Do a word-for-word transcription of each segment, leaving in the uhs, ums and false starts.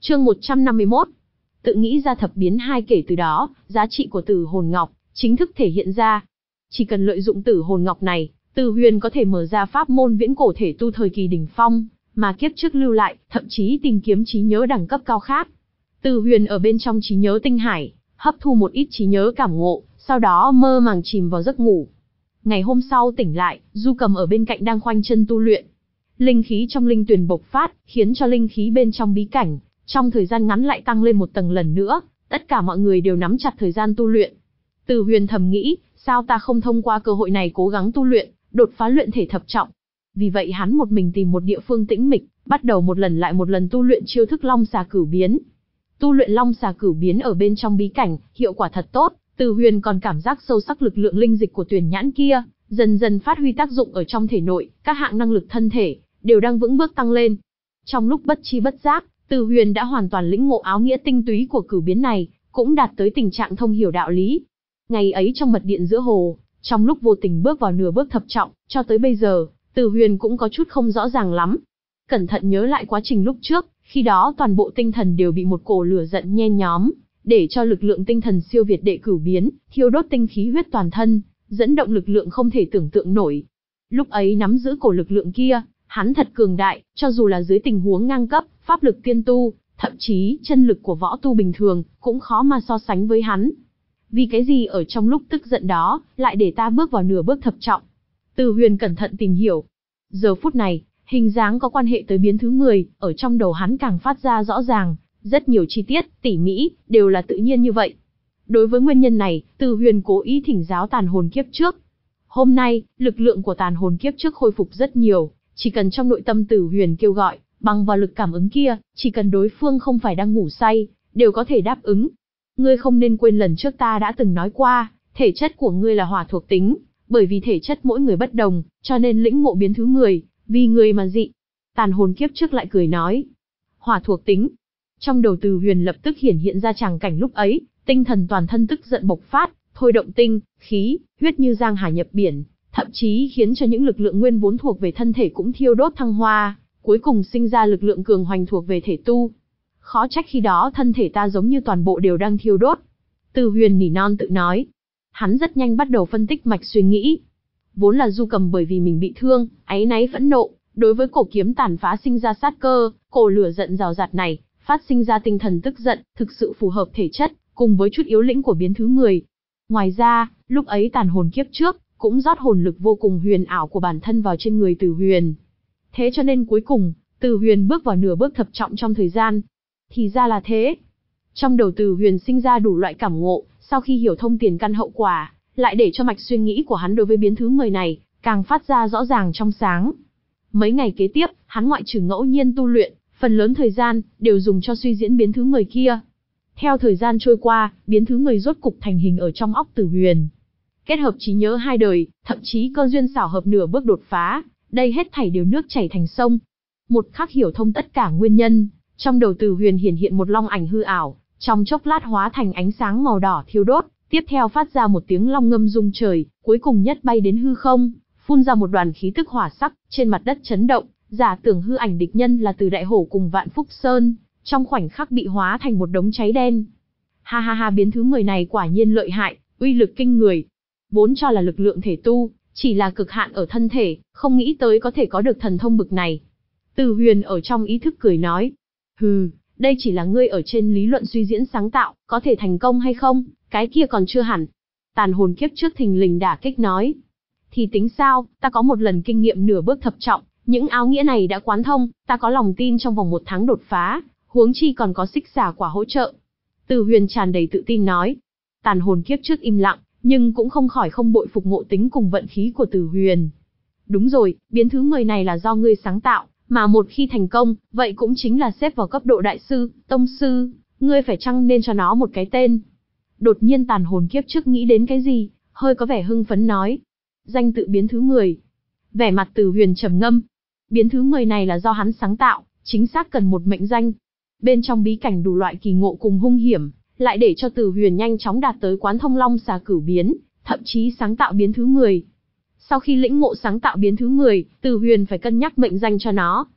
Chương một trăm năm mươi mốt. Tự nghĩ ra thập biến hai. Kể từ đó, giá trị của Tử Hồn Ngọc chính thức thể hiện ra. Chỉ cần lợi dụng Tử Hồn Ngọc này, Từ Huyền có thể mở ra pháp môn viễn cổ thể tu thời kỳ đỉnh phong, mà kiếp trước lưu lại, thậm chí tìm kiếm trí nhớ đẳng cấp cao khác. Từ Huyền ở bên trong trí nhớ tinh hải, hấp thu một ít trí nhớ cảm ngộ, sau đó mơ màng chìm vào giấc ngủ. Ngày hôm sau tỉnh lại, Du Cầm ở bên cạnh đang khoanh chân tu luyện. Linh khí trong linh tuyền bộc phát, khiến cho linh khí bên trong bí cảnh, trong thời gian ngắn lại tăng lên một tầng lần nữa, tất cả mọi người đều nắm chặt thời gian tu luyện. Từ Huyền thầm nghĩ, sao ta không thông qua cơ hội này cố gắng tu luyện, đột phá luyện thể thập trọng. Vì vậy hắn một mình tìm một địa phương tĩnh mịch, bắt đầu một lần lại một lần tu luyện chiêu thức Long Xà Cửu Biến. Tu luyện Long Xà Cửu Biến ở bên trong bí cảnh, hiệu quả thật tốt, Từ Huyền còn cảm giác sâu sắc lực lượng linh dịch của Tuyền Nhãn kia, dần dần phát huy tác dụng ở trong thể nội, các hạng năng lực thân thể đều đang vững bước tăng lên. Trong lúc bất chi bất giác, Từ Huyền đã hoàn toàn lĩnh ngộ áo nghĩa tinh túy của cửu biến này, cũng đạt tới tình trạng thông hiểu đạo lý. Ngày ấy trong mật điện giữa hồ, trong lúc vô tình bước vào nửa bước thập trọng, cho tới bây giờ, Từ Huyền cũng có chút không rõ ràng lắm. Cẩn thận nhớ lại quá trình lúc trước, khi đó toàn bộ tinh thần đều bị một cổ lửa giận nhen nhóm, để cho lực lượng tinh thần siêu việt đệ cửu biến, thiêu đốt tinh khí huyết toàn thân, dẫn động lực lượng không thể tưởng tượng nổi. Lúc ấy nắm giữ cổ lực lượng kia, hắn thật cường đại, cho dù là dưới tình huống ngang cấp, pháp lực tiên tu, thậm chí chân lực của võ tu bình thường, cũng khó mà so sánh với hắn. Vì cái gì ở trong lúc tức giận đó, lại để ta bước vào nửa bước thập trọng? Từ Huyền cẩn thận tìm hiểu. Giờ phút này, hình dáng có quan hệ tới biến thứ mười, ở trong đầu hắn càng phát ra rõ ràng, rất nhiều chi tiết, tỉ mỉ, đều là tự nhiên như vậy. Đối với nguyên nhân này, Từ Huyền cố ý thỉnh giáo tàn hồn kiếp trước. Hôm nay, lực lượng của tàn hồn kiếp trước khôi phục rất nhiều, chỉ cần trong nội tâm Từ Huyền kêu gọi, bằng vào lực cảm ứng kia, chỉ cần đối phương không phải đang ngủ say, đều có thể đáp ứng. Ngươi không nên quên lần trước ta đã từng nói qua, thể chất của ngươi là hỏa thuộc tính, bởi vì thể chất mỗi người bất đồng, cho nên lĩnh ngộ biến thứ mười, vì người mà dị. Tàn hồn kiếp trước lại cười nói, hỏa thuộc tính. Trong đầu Từ Huyền lập tức hiển hiện ra tràng cảnh lúc ấy, tinh thần toàn thân tức giận bộc phát, thôi động tinh, khí, huyết như giang hà nhập biển, thậm chí khiến cho những lực lượng nguyên vốn thuộc về thân thể cũng thiêu đốt thăng hoa, cuối cùng sinh ra lực lượng cường hoành thuộc về thể tu. Khó trách khi đó thân thể ta giống như toàn bộ đều đang thiêu đốt. Từ Huyền nỉ non tự nói. Hắn rất nhanh bắt đầu phân tích mạch suy nghĩ. Vốn là Du Cầm bởi vì mình bị thương, áy náy phẫn nộ, đối với cổ kiếm tàn phá sinh ra sát cơ, cổ lửa giận rào rạt này, phát sinh ra tinh thần tức giận, thực sự phù hợp thể chất, cùng với chút yếu lĩnh của biến thứ mười. Ngoài ra, lúc ấy tàn hồn kiếp trước, cũng rót hồn lực vô cùng huyền ảo của bản thân vào trên người Từ Huyền. Thế cho nên cuối cùng, Từ Huyền bước vào nửa bước thập trọng trong thời gian. Thì ra là thế. Trong đầu Từ Huyền sinh ra đủ loại cảm ngộ, sau khi hiểu thông tiền căn hậu quả, lại để cho mạch suy nghĩ của hắn đối với biến thứ mười này, càng phát ra rõ ràng trong sáng. Mấy ngày kế tiếp, hắn ngoại trừ ngẫu nhiên tu luyện, phần lớn thời gian, đều dùng cho suy diễn biến thứ mười kia. Theo thời gian trôi qua, biến thứ mười rốt cục thành hình ở trong óc Từ Huyền. Kết hợp trí nhớ hai đời, thậm chí cơ duyên xảo hợp nửa bước đột phá, đây hết thảy đều nước chảy thành sông. Một khắc hiểu thông tất cả nguyên nhân, trong đầu Từ Huyền hiển hiện một long ảnh hư ảo, trong chốc lát hóa thành ánh sáng màu đỏ thiêu đốt, tiếp theo phát ra một tiếng long ngâm rung trời, cuối cùng nhất bay đến hư không, phun ra một đoàn khí tức hỏa sắc, trên mặt đất chấn động, giả tưởng hư ảnh địch nhân là Từ Đại Hổ cùng Vạn Phúc Sơn, trong khoảnh khắc bị hóa thành một đống cháy đen. Ha ha ha, biến thứ mười này quả nhiên lợi hại, uy lực kinh người. Vốn cho là lực lượng thể tu, chỉ là cực hạn ở thân thể, không nghĩ tới có thể có được thần thông bực này. Từ Huyền ở trong ý thức cười nói, hừ, đây chỉ là ngươi ở trên lý luận suy diễn sáng tạo, có thể thành công hay không, cái kia còn chưa hẳn. Tàn hồn kiếp trước thình lình đả kích nói, thì tính sao, ta có một lần kinh nghiệm nửa bước thập trọng, những áo nghĩa này đã quán thông, ta có lòng tin trong vòng một tháng đột phá, huống chi còn có xích xả quả hỗ trợ. Từ Huyền tràn đầy tự tin nói. Tàn hồn kiếp trước im lặng, nhưng cũng không khỏi không bội phục ngộ tính cùng vận khí của Từ Huyền. Đúng rồi, biến thứ mười này là do ngươi sáng tạo, mà một khi thành công, vậy cũng chính là xếp vào cấp độ đại sư, tông sư, ngươi phải chăng nên cho nó một cái tên. Đột nhiên tàn hồn kiếp trước nghĩ đến cái gì, hơi có vẻ hưng phấn nói. Danh tự biến thứ mười. Vẻ mặt Từ Huyền trầm ngâm. Biến thứ mười này là do hắn sáng tạo, chính xác cần một mệnh danh. Bên trong bí cảnh đủ loại kỳ ngộ cùng hung hiểm, lại để cho Từ Huyền nhanh chóng đạt tới quán thông Long Xà Cửu Biến, thậm chí sáng tạo biến thứ mười. Sau khi lĩnh ngộ sáng tạo biến thứ mười, Từ Huyền phải cân nhắc mệnh danh cho nó.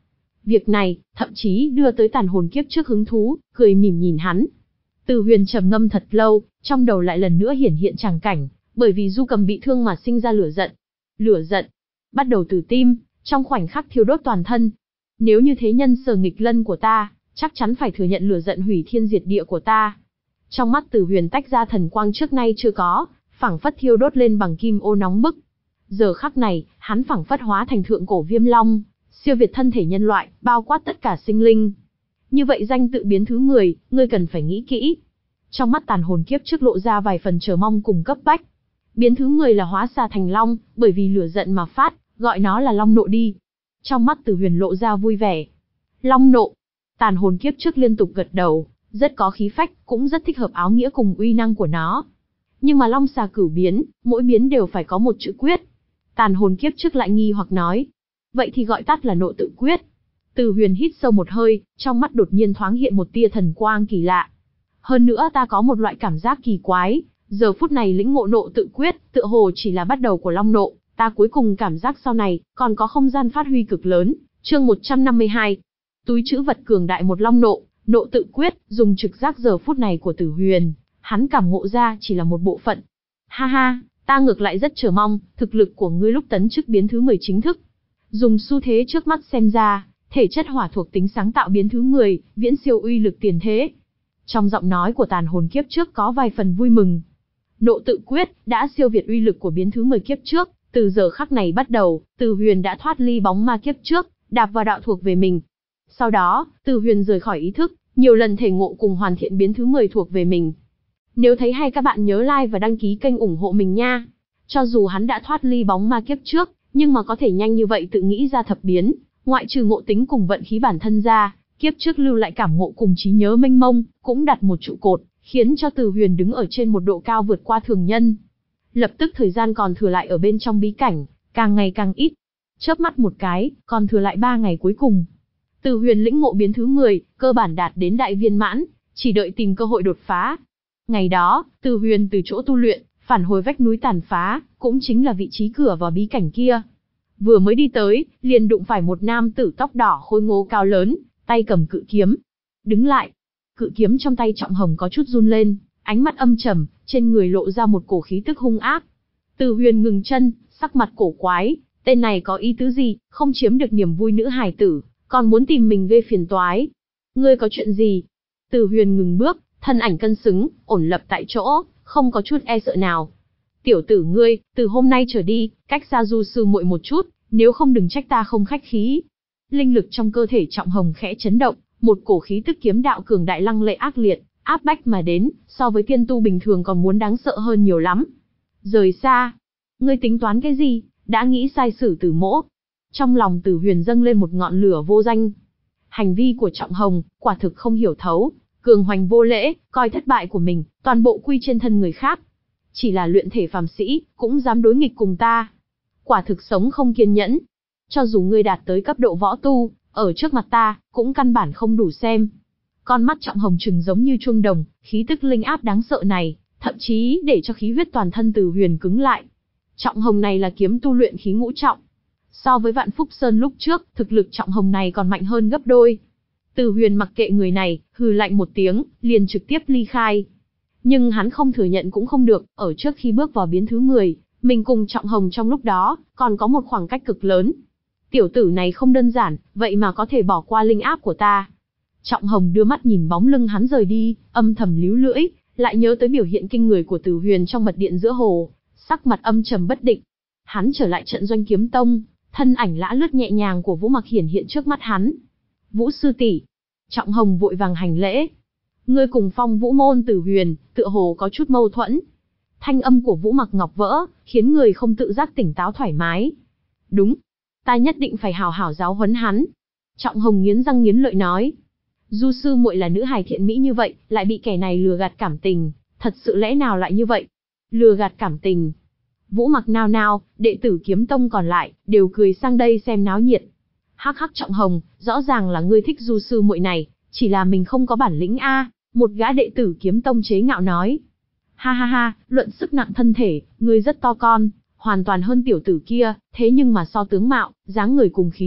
Việc này, thậm chí đưa tới tàn hồn kiếp trước hứng thú, cười mỉm nhìn hắn. Từ Huyền trầm ngâm thật lâu, trong đầu lại lần nữa hiển hiện tràng cảnh, bởi vì Du Cầm bị thương mà sinh ra lửa giận. Lửa giận, bắt đầu từ tim, trong khoảnh khắc thiêu đốt toàn thân. Nếu như thế nhân Sở Nghịch Lân của ta, chắc chắn phải thừa nhận lửa giận hủy thiên diệt địa của ta. Trong mắt Từ Huyền tách ra thần quang trước nay chưa có, phảng phất thiêu đốt lên bằng kim ô nóng bức. Giờ khắc này, hắn phảng phất hóa thành thượng cổ viêm long, siêu việt thân thể nhân loại, bao quát tất cả sinh linh. Như vậy danh tự biến thứ mười, ngươi cần phải nghĩ kỹ. Trong mắt tàn hồn kiếp trước lộ ra vài phần chờ mong cùng cấp bách. Biến thứ mười là hóa xà thành long, bởi vì lửa giận mà phát, gọi nó là long nộ đi. Trong mắt Từ Huyền lộ ra vui vẻ. Long nộ. Tàn hồn kiếp trước liên tục gật đầu, rất có khí phách, cũng rất thích hợp áo nghĩa cùng uy năng của nó. Nhưng mà long xà cửu biến, mỗi biến đều phải có một chữ quyết. Tàn hồn kiếp trước lại nghi hoặc nói. Vậy thì gọi tắt là nộ tự quyết. Từ Huyền hít sâu một hơi, trong mắt đột nhiên thoáng hiện một tia thần quang kỳ lạ. Hơn nữa ta có một loại cảm giác kỳ quái, giờ phút này lĩnh ngộ nộ tự quyết, tựa hồ chỉ là bắt đầu của long nộ, ta cuối cùng cảm giác sau này, còn có không gian phát huy cực lớn. Chương một trăm năm mươi hai. Túi trữ vật cường đại một long nộ, nộ tự quyết, dùng trực giác giờ phút này của Tử Huyền, hắn cảm ngộ ra chỉ là một bộ phận. Ha ha, ta ngược lại rất chờ mong, thực lực của ngươi lúc tấn chức biến thứ mười chính thức. Dùng xu thế trước mắt xem ra, thể chất hỏa thuộc tính sáng tạo biến thứ mười, viễn siêu uy lực tiền thế. Trong giọng nói của tàn hồn kiếp trước có vài phần vui mừng. Nộ tự quyết, đã siêu việt uy lực của biến thứ mười kiếp trước, từ giờ khắc này bắt đầu, Từ Huyền đã thoát ly bóng ma kiếp trước, đạp vào đạo thuộc về mình. Sau đó, Từ Huyền rời khỏi ý thức, nhiều lần thể ngộ cùng hoàn thiện biến thứ mười thuộc về mình. Nếu thấy hay các bạn nhớ like và đăng ký kênh ủng hộ mình nha. Cho dù hắn đã thoát ly bóng ma kiếp trước, nhưng mà có thể nhanh như vậy tự nghĩ ra thập biến, ngoại trừ ngộ tính cùng vận khí bản thân ra, kiếp trước lưu lại cảm ngộ cùng trí nhớ mênh mông, cũng đặt một trụ cột, khiến cho Từ Huyền đứng ở trên một độ cao vượt qua thường nhân. Lập tức thời gian còn thừa lại ở bên trong bí cảnh, càng ngày càng ít. Chớp mắt một cái, còn thừa lại ba ngày cuối cùng. Từ Huyền lĩnh ngộ biến thứ mười, cơ bản đạt đến đại viên mãn, chỉ đợi tìm cơ hội đột phá. Ngày đó, Từ Huyền từ chỗ tu luyện, phản hồi vách núi tàn phá, cũng chính là vị trí cửa vào bí cảnh kia. Vừa mới đi tới, liền đụng phải một nam tử tóc đỏ khôi ngô cao lớn, tay cầm cự kiếm. Đứng lại. Cự kiếm trong tay Trọng Hồng có chút run lên, ánh mắt âm trầm, trên người lộ ra một cổ khí tức hung ác. Từ Huyền ngừng chân, sắc mặt cổ quái, tên này có ý tứ gì, không chiếm được niềm vui nữ hài tử, còn muốn tìm mình gây phiền toái. Ngươi có chuyện gì? Từ Huyền ngừng bước, thân ảnh cân xứng, ổn lập tại chỗ, không có chút e sợ nào. Tiểu tử ngươi, từ hôm nay trở đi, cách xa Du sư muội một chút, nếu không đừng trách ta không khách khí. Linh lực trong cơ thể Trọng Hồng khẽ chấn động, một cổ khí tức kiếm đạo cường đại lăng lệ ác liệt, áp bách mà đến, so với tiên tu bình thường còn muốn đáng sợ hơn nhiều lắm. Rời xa. Ngươi tính toán cái gì, đã nghĩ sai sử Tử Mỗ. Trong lòng Tử Huyền dâng lên một ngọn lửa vô danh. Hành vi của Trọng Hồng, quả thực không hiểu thấu, cường hoành vô lễ, coi thất bại của mình, toàn bộ quy trên thân người khác. Chỉ là luyện thể phàm sĩ, cũng dám đối nghịch cùng ta. Quả thực sống không kiên nhẫn. Cho dù ngươi đạt tới cấp độ võ tu, ở trước mặt ta, cũng căn bản không đủ xem. Con mắt Trọng Hồng trừng giống như chuông đồng, khí tức linh áp đáng sợ này, thậm chí để cho khí huyết toàn thân Từ Huyền cứng lại. Trọng Hồng này là kiếm tu luyện khí ngũ trọng. So với Vạn Phúc Sơn lúc trước, thực lực Trọng Hồng này còn mạnh hơn gấp đôi. Từ Huyền mặc kệ người này, hừ lạnh một tiếng, liền trực tiếp ly khai. Nhưng hắn không thừa nhận cũng không được, ở trước khi bước vào biến thứ mười, mình cùng Trọng Hồng trong lúc đó, còn có một khoảng cách cực lớn. Tiểu tử này không đơn giản, vậy mà có thể bỏ qua linh áp của ta. Trọng Hồng đưa mắt nhìn bóng lưng hắn rời đi, âm thầm líu lưỡi, lại nhớ tới biểu hiện kinh người của Từ Huyền trong mật điện giữa hồ, sắc mặt âm trầm bất định. Hắn trở lại trận doanh kiếm tông, thân ảnh lã lướt nhẹ nhàng của Vũ Mặc hiển hiện trước mắt hắn. Vũ sư tỷ. Trọng Hồng vội vàng hành lễ. Ngươi cùng Phong Vũ môn Từ Huyền, tựa hồ có chút mâu thuẫn. Thanh âm của Vũ Mặc ngọc vỡ, khiến người không tự giác tỉnh táo thoải mái. Đúng, ta nhất định phải hào hảo giáo huấn hắn. Trọng Hồng nghiến răng nghiến lợi nói. Du sư muội là nữ hài thiện mỹ như vậy, lại bị kẻ này lừa gạt cảm tình, thật sự lẽ nào lại như vậy? Lừa gạt cảm tình. Vũ Mặc nao nao, đệ tử kiếm tông còn lại, đều cười sang đây xem náo nhiệt. Hắc hắc Trọng Hồng, rõ ràng là ngươi thích du sư muội này, chỉ là mình không có bản lĩnh a, một gã đệ tử kiếm tông chế ngạo nói. Ha ha ha, luận sức nặng thân thể, ngươi rất to con, hoàn toàn hơn tiểu tử kia, thế nhưng mà so tướng mạo, dáng người cùng khí chất,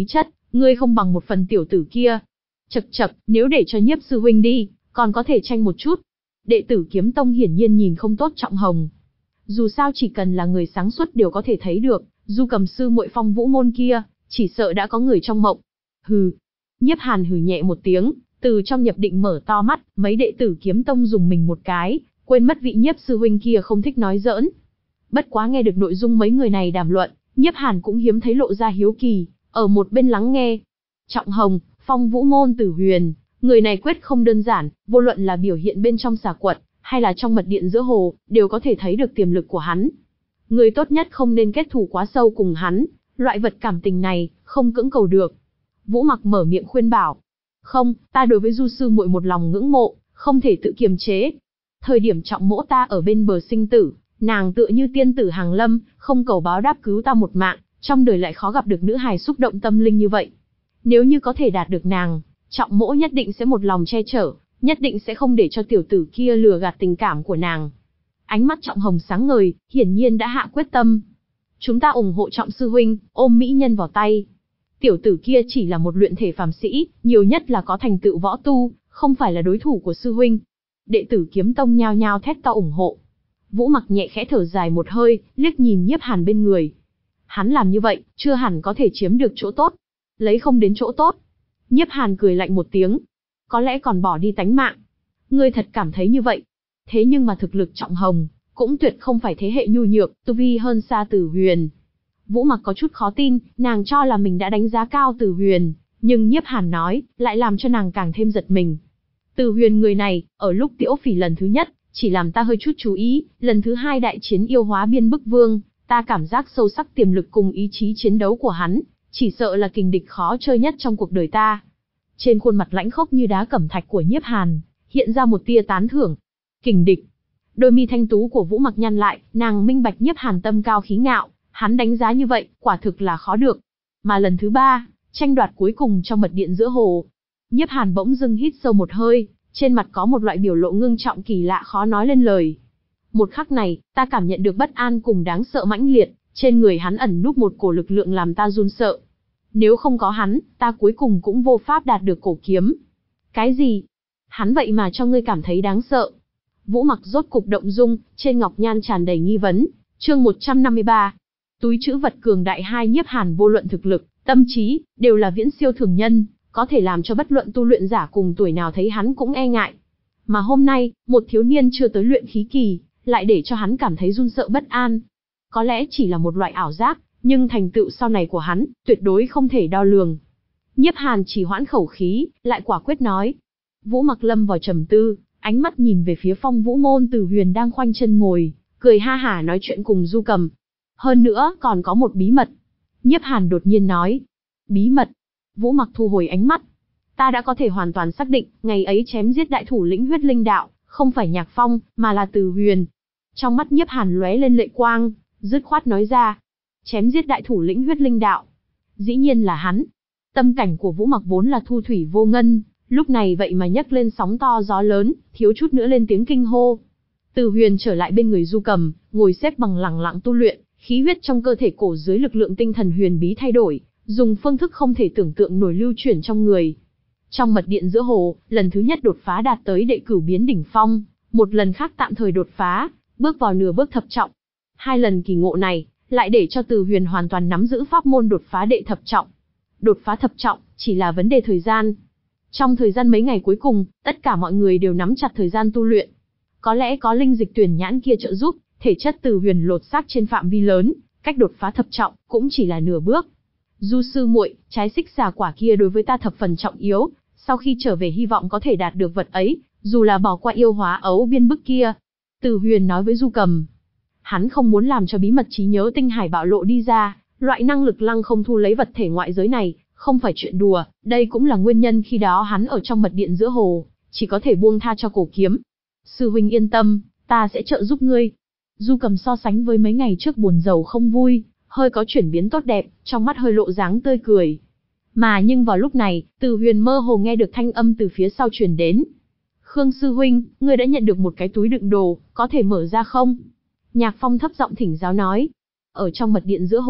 Ngươi không bằng một phần tiểu tử kia. Chậc chậc, nếu để cho Nhiếp sư huynh đi, còn có thể tranh một chút. Đệ tử Kiếm Tông hiển nhiên nhìn không tốt Trọng Hồng. Dù sao chỉ cần là người sáng suốt đều có thể thấy được, Du Cầm sư muội Phong Vũ môn kia, chỉ sợ đã có người trong mộng. Hừ. Nhiếp Hàn hừ nhẹ một tiếng, từ trong nhập định mở to mắt, mấy đệ tử Kiếm Tông dùng mình một cái, quên mất vị Nhiếp sư huynh kia không thích nói giỡn. Bất quá nghe được nội dung mấy người này đàm luận, Nhiếp Hàn cũng hiếm thấy lộ ra hiếu kỳ, ở một bên lắng nghe. Trọng Hồng, Phong Vũ môn Tử Huyền, người này quyết không đơn giản, vô luận là biểu hiện bên trong xà quật, hay là trong mật điện giữa hồ, đều có thể thấy được tiềm lực của hắn. Người tốt nhất không nên kết thù quá sâu cùng hắn, loại vật cảm tình này, không cưỡng cầu được. Vũ Mặc mở miệng khuyên bảo. Không, ta đối với Du sư muội một lòng ngưỡng mộ, không thể tự kiềm chế. Thời điểm Trọng mỗ ta ở bên bờ sinh tử, nàng tựa như tiên tử hàng lâm, không cầu báo đáp cứu ta một mạng, trong đời lại khó gặp được nữ hài xúc động tâm linh như vậy. Nếu như có thể đạt được nàng, Trọng mỗ nhất định sẽ một lòng che chở, nhất định sẽ không để cho tiểu tử kia lừa gạt tình cảm của nàng. Ánh mắt Trọng Hồng sáng ngời, hiển nhiên đã hạ quyết tâm. Chúng ta ủng hộ Trọng sư huynh, ôm mỹ nhân vào tay. Tiểu tử kia chỉ là một luyện thể phàm sĩ, nhiều nhất là có thành tựu võ tu, không phải là đối thủ của sư huynh. Đệ tử Kiếm Tông nhao nhao thét to ủng hộ. Vũ Mặc nhẹ khẽ thở dài một hơi, liếc nhìn Nhiếp Hàn bên người. Hắn làm như vậy, chưa hẳn có thể chiếm được chỗ tốt. Lấy không đến chỗ tốt. Nhiếp Hàn cười lạnh một tiếng. Có lẽ còn bỏ đi tánh mạng. Ngươi thật cảm thấy như vậy. Thế nhưng mà thực lực Trọng Hồng, cũng tuyệt không phải thế hệ nhu nhược, tu vi hơn xa Tử Huyền. Vũ Mặc có chút khó tin, nàng cho là mình đã đánh giá cao Tử Huyền, nhưng Nhiếp Hàn nói, lại làm cho nàng càng thêm giật mình. Tử Huyền người này, ở lúc Tiễu Phỉ lần thứ nhất, chỉ làm ta hơi chút chú ý, lần thứ hai đại chiến yêu hóa biên bức vương, ta cảm giác sâu sắc tiềm lực cùng ý chí chiến đấu của hắn, chỉ sợ là kình địch khó chơi nhất trong cuộc đời ta. Trên khuôn mặt lãnh khốc như đá cẩm thạch của Nhiếp Hàn, hiện ra một tia tán thưởng. Kình địch. Đôi mi thanh tú của Vũ Mặc nhăn lại, nàng minh bạch Nhiếp Hàn tâm cao khí ngạo, hắn đánh giá như vậy, quả thực là khó được. Mà lần thứ ba, tranh đoạt cuối cùng trong mật điện giữa hồ. Nhiếp Hàn bỗng dưng hít sâu một hơi, trên mặt có một loại biểu lộ ngưng trọng kỳ lạ khó nói lên lời. Một khắc này, ta cảm nhận được bất an cùng đáng sợ mãnh liệt, trên người hắn ẩn núp một cổ lực lượng làm ta run sợ. Nếu không có hắn, ta cuối cùng cũng vô pháp đạt được cổ kiếm. Cái gì? Hắn vậy mà cho ngươi cảm thấy đáng sợ. Vũ Mặc rốt cục động dung, trên ngọc nhan tràn đầy nghi vấn. Chương một trăm năm mươi ba. Túi trữ vật cường đại hai. Nhiếp Hàn vô luận thực lực, tâm trí, đều là viễn siêu thường nhân, có thể làm cho bất luận tu luyện giả cùng tuổi nào thấy hắn cũng e ngại. Mà hôm nay, một thiếu niên chưa tới luyện khí kỳ, lại để cho hắn cảm thấy run sợ bất an. Có lẽ chỉ là một loại ảo giác, nhưng thành tựu sau này của hắn, tuyệt đối không thể đo lường. Nhiếp Hàn chỉ hoãn khẩu khí, lại quả quyết nói. Vũ Mặc lâm vào trầm tư, ánh mắt nhìn về phía Phong Vũ môn Tử Huyền đang khoanh chân ngồi, cười ha hả nói chuyện cùng Du Cầm. Hơn nữa, còn có một bí mật. Nhiếp Hàn đột nhiên nói. Bí mật. Vũ Mặc thu hồi ánh mắt. Ta đã có thể hoàn toàn xác định, ngày ấy chém giết đại thủ lĩnh huyết linh đạo, không phải Nhạc Phong, mà là Tử Huyền. Trong mắt Nhiếp Hàn lóe lên lệ quang, dứt khoát nói ra. Chém giết đại thủ lĩnh huyết linh đạo. Dĩ nhiên là hắn. Tâm cảnh của Vũ Mặc vốn là thu thủy vô ngân, lúc này vậy mà nhấc lên sóng to gió lớn, thiếu chút nữa lên tiếng kinh hô. Tử Huyền trở lại bên người Du Cầm, ngồi xếp bằng lặng lặng tu luyện, khí huyết trong cơ thể cổ dưới lực lượng tinh thần huyền bí thay đổi, dùng phương thức không thể tưởng tượng nổi lưu chuyển trong người. Trong mật điện giữa hồ, lần thứ nhất đột phá đạt tới đệ cửu biến đỉnh phong, một lần khác tạm thời đột phá, bước vào nửa bước thập trọng. Hai lần kỳ ngộ này, lại để cho Tử Huyền hoàn toàn nắm giữ pháp môn đột phá đệ thập trọng. Đột phá thập trọng, chỉ là vấn đề thời gian. Trong thời gian mấy ngày cuối cùng, tất cả mọi người đều nắm chặt thời gian tu luyện. Có lẽ có linh dịch tuyển nhãn kia trợ giúp, thể chất Tử Huyền lột xác trên phạm vi lớn, cách đột phá thập trọng, cũng chỉ là nửa bước. Du sư muội, trái xích xà quả kia đối với ta thập phần trọng yếu, sau khi trở về hy vọng có thể đạt được vật ấy, dù là bỏ qua yêu hóa ấu biên bức kia. Tử Huyền nói với Du Cầm. Hắn không muốn làm cho bí mật trí nhớ tinh hải bạo lộ đi ra, loại năng lực lăng không thu lấy vật thể ngoại giới này, không phải chuyện đùa, đây cũng là nguyên nhân khi đó hắn ở trong mật điện giữa hồ, chỉ có thể buông tha cho cổ kiếm. Sư huynh yên tâm, ta sẽ trợ giúp ngươi. Du Cầm so sánh với mấy ngày trước buồn rầu không vui, hơi có chuyển biến tốt đẹp, trong mắt hơi lộ dáng tươi cười. Mà nhưng vào lúc này, Tử Huyền mơ hồ nghe được thanh âm từ phía sau truyền đến. Khương sư huynh, ngươi đã nhận được một cái túi đựng đồ, có thể mở ra không? Nhạc Phong thấp giọng thỉnh giáo nói. Ở trong mật điện giữa hồ,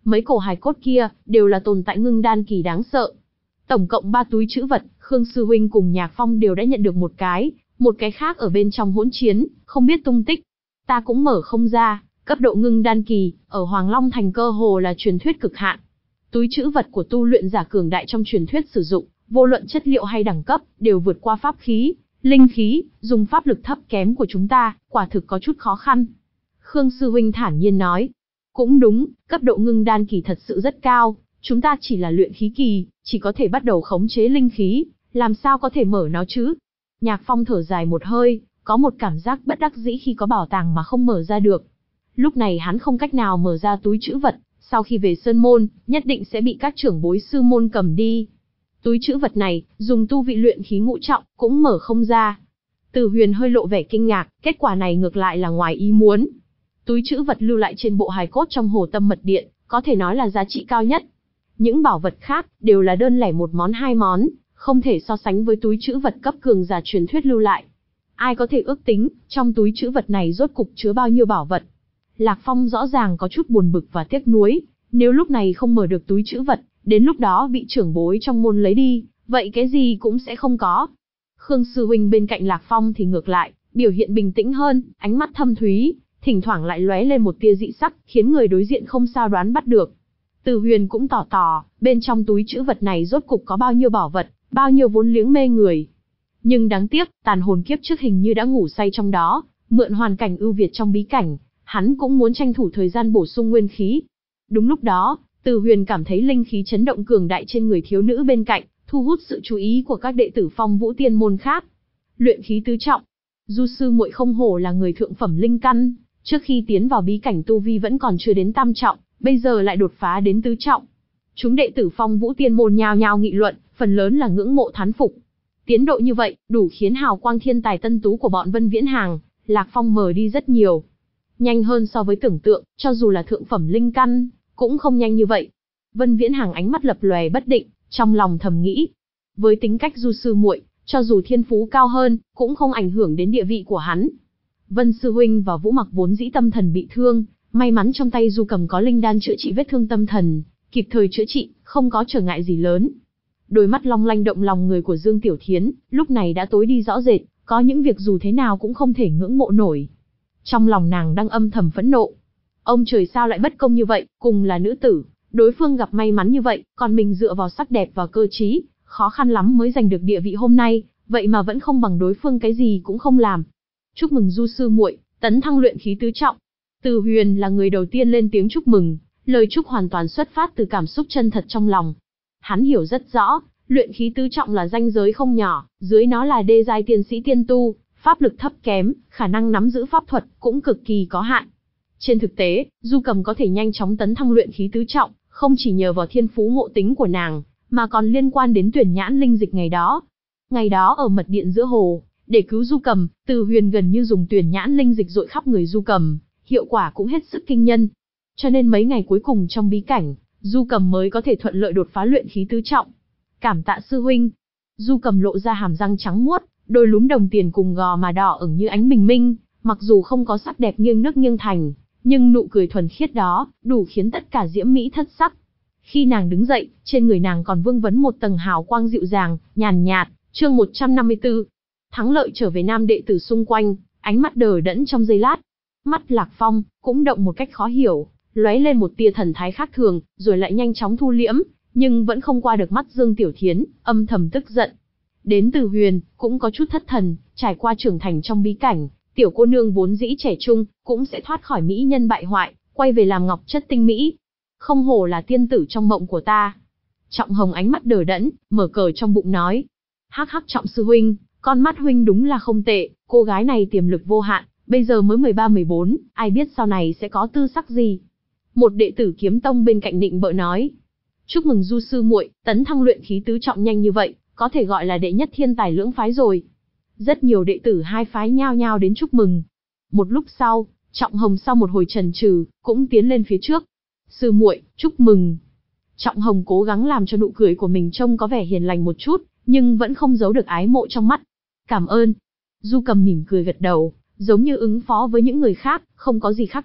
Mấy cổ hài cốt kia, đều là tồn tại ngưng đan kỳ đáng sợ. Tổng cộng ba túi trữ vật, Khương Sư Huynh cùng Nhạc Phong đều đã nhận được một cái, một cái khác ở bên trong hỗn chiến, không biết tung tích. Ta cũng mở không ra, cấp độ ngưng đan kỳ, ở Hoàng Long Thành cơ hồ là truyền thuyết cực hạn. Túi trữ vật của tu luyện giả cường đại trong truyền thuyết sử dụng, vô luận chất liệu hay đẳng cấp, đều vượt qua pháp khí, linh khí, dùng pháp lực thấp kém của chúng ta, quả thực có chút khó khăn. Khương Sư Huynh thản nhiên nói. Cũng đúng, cấp độ ngưng đan kỳ thật sự rất cao, chúng ta chỉ là luyện khí kỳ, chỉ có thể bắt đầu khống chế linh khí, làm sao có thể mở nó chứ? Nhạc Phong thở dài một hơi, có một cảm giác bất đắc dĩ khi có bảo tàng mà không mở ra được. Lúc này hắn không cách nào mở ra túi trữ vật, sau khi về Sơn Môn, nhất định sẽ bị các trưởng bối sư môn cầm đi. Túi trữ vật này, dùng tu vị luyện khí ngũ trọng, cũng mở không ra. Từ Huyền hơi lộ vẻ kinh ngạc, kết quả này ngược lại là ngoài ý muốn. Túi trữ vật lưu lại trên bộ hài cốt trong Hồ Tâm Mật Điện, có thể nói là giá trị cao nhất. Những bảo vật khác, đều là đơn lẻ một món hai món, không thể so sánh với túi trữ vật cấp cường giả truyền thuyết lưu lại. Ai có thể ước tính, trong túi trữ vật này rốt cục chứa bao nhiêu bảo vật. Lạc Phong rõ ràng có chút buồn bực và tiếc nuối, nếu lúc này không mở được túi trữ vật, đến lúc đó bị trưởng bối trong môn lấy đi, vậy cái gì cũng sẽ không có. Khương Sư Huynh bên cạnh Lạc Phong thì ngược lại, biểu hiện bình tĩnh hơn, ánh mắt thâm thúy, thỉnh thoảng lại lóe lên một tia dị sắc, khiến người đối diện không sao đoán bắt được. Từ Huyền cũng tò tò, bên trong túi trữ vật này rốt cục có bao nhiêu bảo vật, bao nhiêu vốn liếng mê người. Nhưng đáng tiếc, tàn hồn kiếp trước hình như đã ngủ say trong đó, mượn hoàn cảnh ưu việt trong bí cảnh, hắn cũng muốn tranh thủ thời gian bổ sung nguyên khí. Đúng lúc đó, Từ Huyền cảm thấy linh khí chấn động cường đại trên người thiếu nữ bên cạnh, thu hút sự chú ý của các đệ tử Phong Vũ Tiên môn khác. Luyện khí tứ trọng, Du sư muội không hổ là người thượng phẩm linh căn, trước khi tiến vào bí cảnh tu vi vẫn còn chưa đến tam trọng, bây giờ lại đột phá đến tứ trọng. Chúng đệ tử Phong Vũ Tiên môn nhao nhao nghị luận, phần lớn là ngưỡng mộ thán phục. Tiến độ như vậy, đủ khiến hào quang thiên tài tân tú của bọn Vân Viễn Hàng, Lạc Phong mờ đi rất nhiều. Nhanh hơn so với tưởng tượng, cho dù là thượng phẩm linh căn, cũng không nhanh như vậy. Vân Viễn Hàng ánh mắt lập lòe bất định, trong lòng thầm nghĩ. Với tính cách Du sư muội, cho dù thiên phú cao hơn, cũng không ảnh hưởng đến địa vị của hắn. Vân Sư Huynh và Vũ Mặc vốn dĩ tâm thần bị thương, may mắn trong tay Du Cầm có linh đan chữa trị vết thương tâm thần, kịp thời chữa trị, không có trở ngại gì lớn. Đôi mắt long lanh động lòng người của Dương Tiểu Thiến, lúc này đã tối đi rõ rệt, có những việc dù thế nào cũng không thể ngưỡng mộ nổi. Trong lòng nàng đang âm thầm phẫn nộ. Ông trời sao lại bất công như vậy, cùng là nữ tử, đối phương gặp may mắn như vậy, còn mình dựa vào sắc đẹp và cơ trí, khó khăn lắm mới giành được địa vị hôm nay, vậy mà vẫn không bằng đối phương, cái gì cũng không làm. Chúc mừng Du sư muội, tấn thăng luyện khí tứ trọng. Từ Huyền là người đầu tiên lên tiếng chúc mừng, lời chúc hoàn toàn xuất phát từ cảm xúc chân thật trong lòng. Hắn hiểu rất rõ, luyện khí tứ trọng là ranh giới không nhỏ, dưới nó là đê giai tiên sĩ tiên tu, pháp lực thấp kém, khả năng nắm giữ pháp thuật cũng cực kỳ có hạn. Trên thực tế, Du Cầm có thể nhanh chóng tấn thăng luyện khí tứ trọng, không chỉ nhờ vào thiên phú ngộ tính của nàng, mà còn liên quan đến tuyển nhãn linh dịch ngày đó. Ngày đó ở mật điện giữa hồ, để cứu Du Cầm, Từ Huyền gần như dùng tuyển nhãn linh dịch dội khắp người Du Cầm, hiệu quả cũng hết sức kinh nhân. Cho nên mấy ngày cuối cùng trong bí cảnh, Du Cầm mới có thể thuận lợi đột phá luyện khí tứ trọng. Cảm tạ sư huynh. Du Cầm lộ ra hàm răng trắng muốt, đôi lúm đồng tiền cùng gò má đỏ ửng như ánh bình minh, mặc dù không có sắc đẹp nghiêng nước nghiêng thành, nhưng nụ cười thuần khiết đó, đủ khiến tất cả diễm mỹ thất sắc. Khi nàng đứng dậy, trên người nàng còn vương vấn một tầng hào quang dịu dàng, nhàn nhạt. Chương một trăm năm mươi tư. Thắng lợi trở về nam đệ tử xung quanh, ánh mắt đờ đẫn trong giây lát. Mắt Lạc Phong cũng động một cách khó hiểu, lóe lên một tia thần thái khác thường, rồi lại nhanh chóng thu liễm, nhưng vẫn không qua được mắt Dương Tiểu Thiến, âm thầm tức giận. Đến Từ Huyền cũng có chút thất thần, trải qua trưởng thành trong bí cảnh, tiểu cô nương vốn dĩ trẻ trung, cũng sẽ thoát khỏi mỹ nhân bại hoại, quay về làm ngọc chất tinh mỹ. Không hổ là tiên tử trong mộng của ta. Trọng Hồng ánh mắt đờ đẫn, mở cờ trong bụng nói. Hắc hắc Trọng sư huynh, con mắt huynh đúng là không tệ, cô gái này tiềm lực vô hạn, bây giờ mới mười ba mười bốn, ai biết sau này sẽ có tư sắc gì. Một đệ tử Kiếm Tông bên cạnh nịnh bợ nói. Chúc mừng Du sư muội, tấn thăng luyện khí tứ trọng nhanh như vậy, có thể gọi là đệ nhất thiên tài lưỡng phái rồi. Rất nhiều đệ tử hai phái nhao nhao đến chúc mừng. Một lúc sau, Trọng Hồng sau một hồi chần chừ, cũng tiến lên phía trước. Sư muội, chúc mừng. Trọng Hồng cố gắng làm cho nụ cười của mình trông có vẻ hiền lành một chút, nhưng vẫn không giấu được ái mộ trong mắt. Cảm ơn. Du Cầm mỉm cười gật đầu, giống như ứng phó với những người khác, không có gì khác biệt,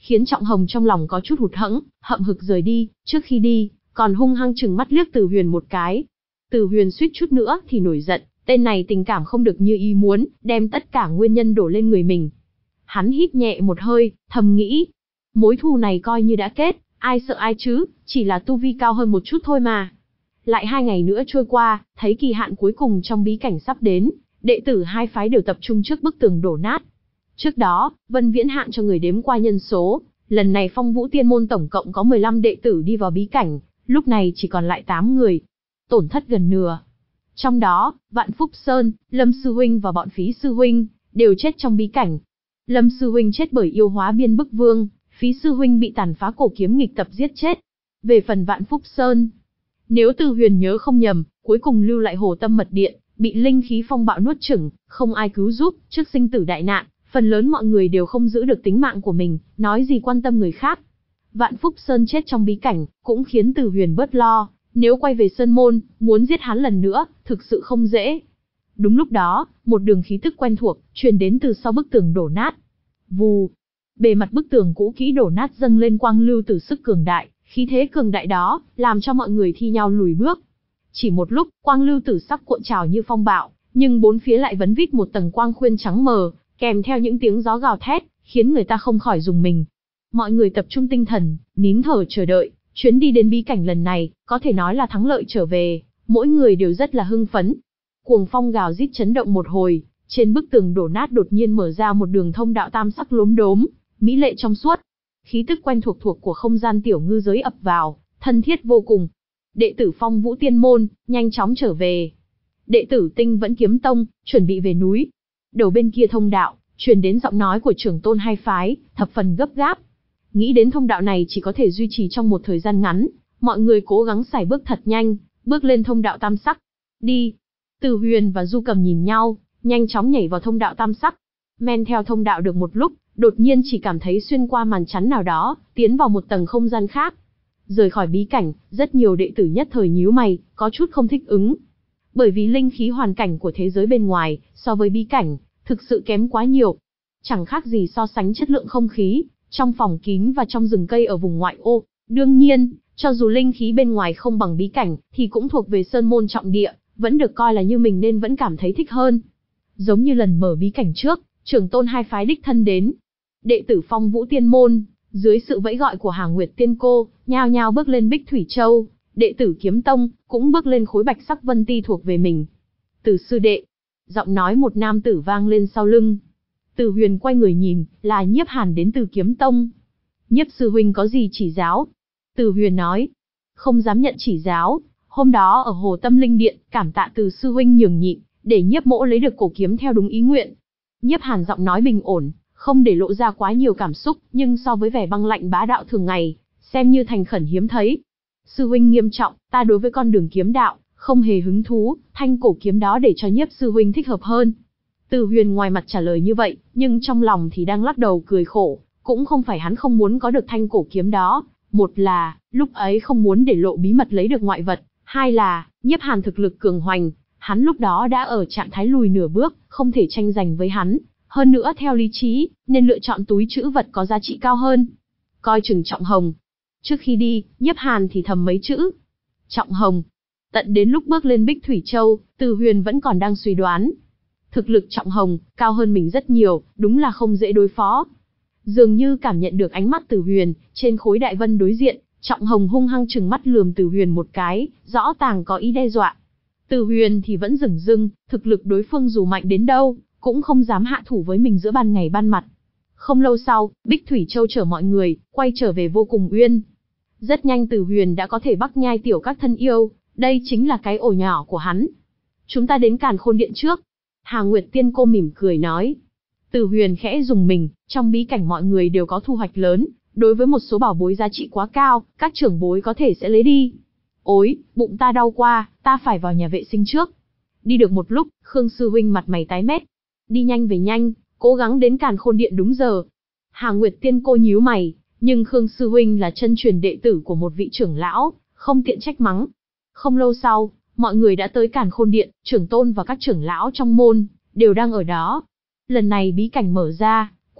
khiến Trọng Hồng trong lòng có chút hụt hẫng, hậm hực rời đi, trước khi đi, còn hung hăng trừng mắt liếc Từ Huyền một cái. Từ Huyền suýt chút nữa thì nổi giận, tên này tình cảm không được như ý muốn, đem tất cả nguyên nhân đổ lên người mình. Hắn hít nhẹ một hơi, thầm nghĩ, mối thù này coi như đã kết, ai sợ ai chứ, chỉ là tu vi cao hơn một chút thôi mà. Lại hai ngày nữa trôi qua, thấy kỳ hạn cuối cùng trong bí cảnh sắp đến, đệ tử hai phái đều tập trung trước bức tường đổ nát. Trước đó, Vân Viễn hạn cho người đếm qua nhân số, lần này Phong Vũ Tiên môn tổng cộng có mười lăm đệ tử đi vào bí cảnh, lúc này chỉ còn lại tám người, tổn thất gần nửa. Trong đó, Vạn Phúc Sơn, Lâm sư huynh và bọn Phí sư huynh đều chết trong bí cảnh. Lâm sư huynh chết bởi yêu hóa Biên Bức Vương, Phí sư huynh bị tàn phá cổ kiếm nghịch tập giết chết. Về phần Vạn Phúc Sơn, nếu Từ Huyền nhớ không nhầm, cuối cùng lưu lại Hồ Tâm Mật Điện, bị linh khí phong bạo nuốt chửng, không ai cứu giúp, trước sinh tử đại nạn, phần lớn mọi người đều không giữ được tính mạng của mình, nói gì quan tâm người khác. Vạn Phúc Sơn chết trong bí cảnh, cũng khiến Từ Huyền bớt lo, nếu quay về Sơn Môn, muốn giết hắn lần nữa, thực sự không dễ. Đúng lúc đó, một đường khí tức quen thuộc, truyền đến từ sau bức tường đổ nát. Vù, bề mặt bức tường cũ kỹ đổ nát dâng lên quang lưu từ sức cường đại, khí thế cường đại đó, làm cho mọi người thi nhau lùi bước. Chỉ một lúc, quang lưu tử sắc cuộn trào như phong bạo, nhưng bốn phía lại vấn vít một tầng quang khuyên trắng mờ, kèm theo những tiếng gió gào thét, khiến người ta không khỏi rùng mình. Mọi người tập trung tinh thần, nín thở chờ đợi, chuyến đi đến bí cảnh lần này, có thể nói là thắng lợi trở về, mỗi người đều rất là hưng phấn. Cuồng phong gào rít chấn động một hồi, trên bức tường đổ nát đột nhiên mở ra một đường thông đạo tam sắc lốm đốm, mỹ lệ trong suốt. Khí tức quen thuộc thuộc của không gian tiểu ngư giới ập vào, thân thiết vô cùng. Đệ tử Phong Vũ Tiên môn, nhanh chóng trở về. Đệ tử Tinh Vẫn Kiếm Tông, chuẩn bị về núi. Đầu bên kia thông đạo, truyền đến giọng nói của trưởng tôn hai phái, thập phần gấp gáp. Nghĩ đến thông đạo này chỉ có thể duy trì trong một thời gian ngắn, mọi người cố gắng sải bước thật nhanh, bước lên thông đạo tam sắc. Đi. Từ Huyền và Du Cầm nhìn nhau, nhanh chóng nhảy vào thông đạo tam sắc. Men theo thông đạo được một lúc, đột nhiên chỉ cảm thấy xuyên qua màn chắn nào đó, tiến vào một tầng không gian khác. Rời khỏi bí cảnh, rất nhiều đệ tử nhất thời nhíu mày, có chút không thích ứng. Bởi vì linh khí hoàn cảnh của thế giới bên ngoài, so với bí cảnh, thực sự kém quá nhiều. Chẳng khác gì so sánh chất lượng không khí, trong phòng kín và trong rừng cây ở vùng ngoại ô. Đương nhiên, cho dù linh khí bên ngoài không bằng bí cảnh, thì cũng thuộc về sơn môn trọng địa, vẫn được coi là như mình nên vẫn cảm thấy thích hơn. Giống như lần mở bí cảnh trước, trưởng tôn hai phái đích thân đến. Đệ tử Phong Vũ Tiên môn, dưới sự vẫy gọi của Hà Nguyệt Tiên cô, nhao nhao bước lên Bích Thủy Châu. Đệ tử Kiếm Tông, cũng bước lên khối bạch sắc vân ti thuộc về mình. Từ sư đệ, giọng nói một nam tử vang lên sau lưng. Từ Huyền quay người nhìn, là Nhiếp Hàn đến từ Kiếm Tông. Nhiếp sư huynh có gì chỉ giáo? Từ Huyền nói, không dám nhận chỉ giáo, hôm đó ở Hồ Tâm Linh Điện, cảm tạ Từ sư huynh nhường nhịn, để Nhiếp mỗ lấy được cổ kiếm theo đúng ý nguyện. Nhiếp Hàn giọng nói bình ổn, không để lộ ra quá nhiều cảm xúc, nhưng so với vẻ băng lạnh bá đạo thường ngày, xem như thành khẩn hiếm thấy. Sư huynh nghiêm trọng, ta đối với con đường kiếm đạo, không hề hứng thú, thanh cổ kiếm đó để cho Nhiếp sư huynh thích hợp hơn. Từ Huyền ngoài mặt trả lời như vậy, nhưng trong lòng thì đang lắc đầu cười khổ, cũng không phải hắn không muốn có được thanh cổ kiếm đó, một là, lúc ấy không muốn để lộ bí mật lấy được ngoại vật, hai là, Nhiếp Hàn thực lực cường hoành, hắn lúc đó đã ở trạng thái lùi nửa bước, không thể tranh giành với hắn, hơn nữa theo lý trí, nên lựa chọn túi trữ vật có giá trị cao hơn. Coi chừng Trọng Hồng. Trước khi đi, Nhiếp Hàn thì thầm mấy chữ. Trọng Hồng. Tận đến lúc bước lên Bích Thủy Châu, Từ Huyền vẫn còn đang suy đoán. Thực lực Trọng Hồng, cao hơn mình rất nhiều, đúng là không dễ đối phó. Dường như cảm nhận được ánh mắt Từ Huyền, trên khối đại vân đối diện, Trọng Hồng hung hăng trừng mắt lườm Từ Huyền một cái, rõ ràng có ý đe dọa. Từ Huyền thì vẫn dửng dưng, thực lực đối phương dù mạnh đến đâu, cũng không dám hạ thủ với mình giữa ban ngày ban mặt. Không lâu sau, Bích Thủy Châu chở mọi người, quay trở về Vô Cùng Uyên. Rất nhanh Từ Huyền đã có thể bắt nhai tiểu các thân yêu, đây chính là cái ổ nhỏ của hắn. Chúng ta đến Càn Khôn Điện trước. Hà Nguyệt Tiên cô mỉm cười nói. Từ Huyền khẽ dùng mình, trong bí cảnh mọi người đều có thu hoạch lớn, đối với một số bảo bối giá trị quá cao, các trưởng bối có thể sẽ lấy đi. Ôi, bụng ta đau quá, ta phải vào nhà vệ sinh trước. Đi được một lúc, Khương sư huynh mặt mày tái mét. Đi nhanh về nhanh, cố gắng đến Càn Khôn Điện đúng giờ. Hà Nguyệt Tiên cô nhíu mày, nhưng Khương sư huynh là chân truyền đệ tử của một vị trưởng lão, không tiện trách mắng. Không lâu sau, mọi người đã tới Càn Khôn Điện, trưởng tôn và các trưởng lão trong môn đều đang ở đó. Lần này bí cảnh mở ra,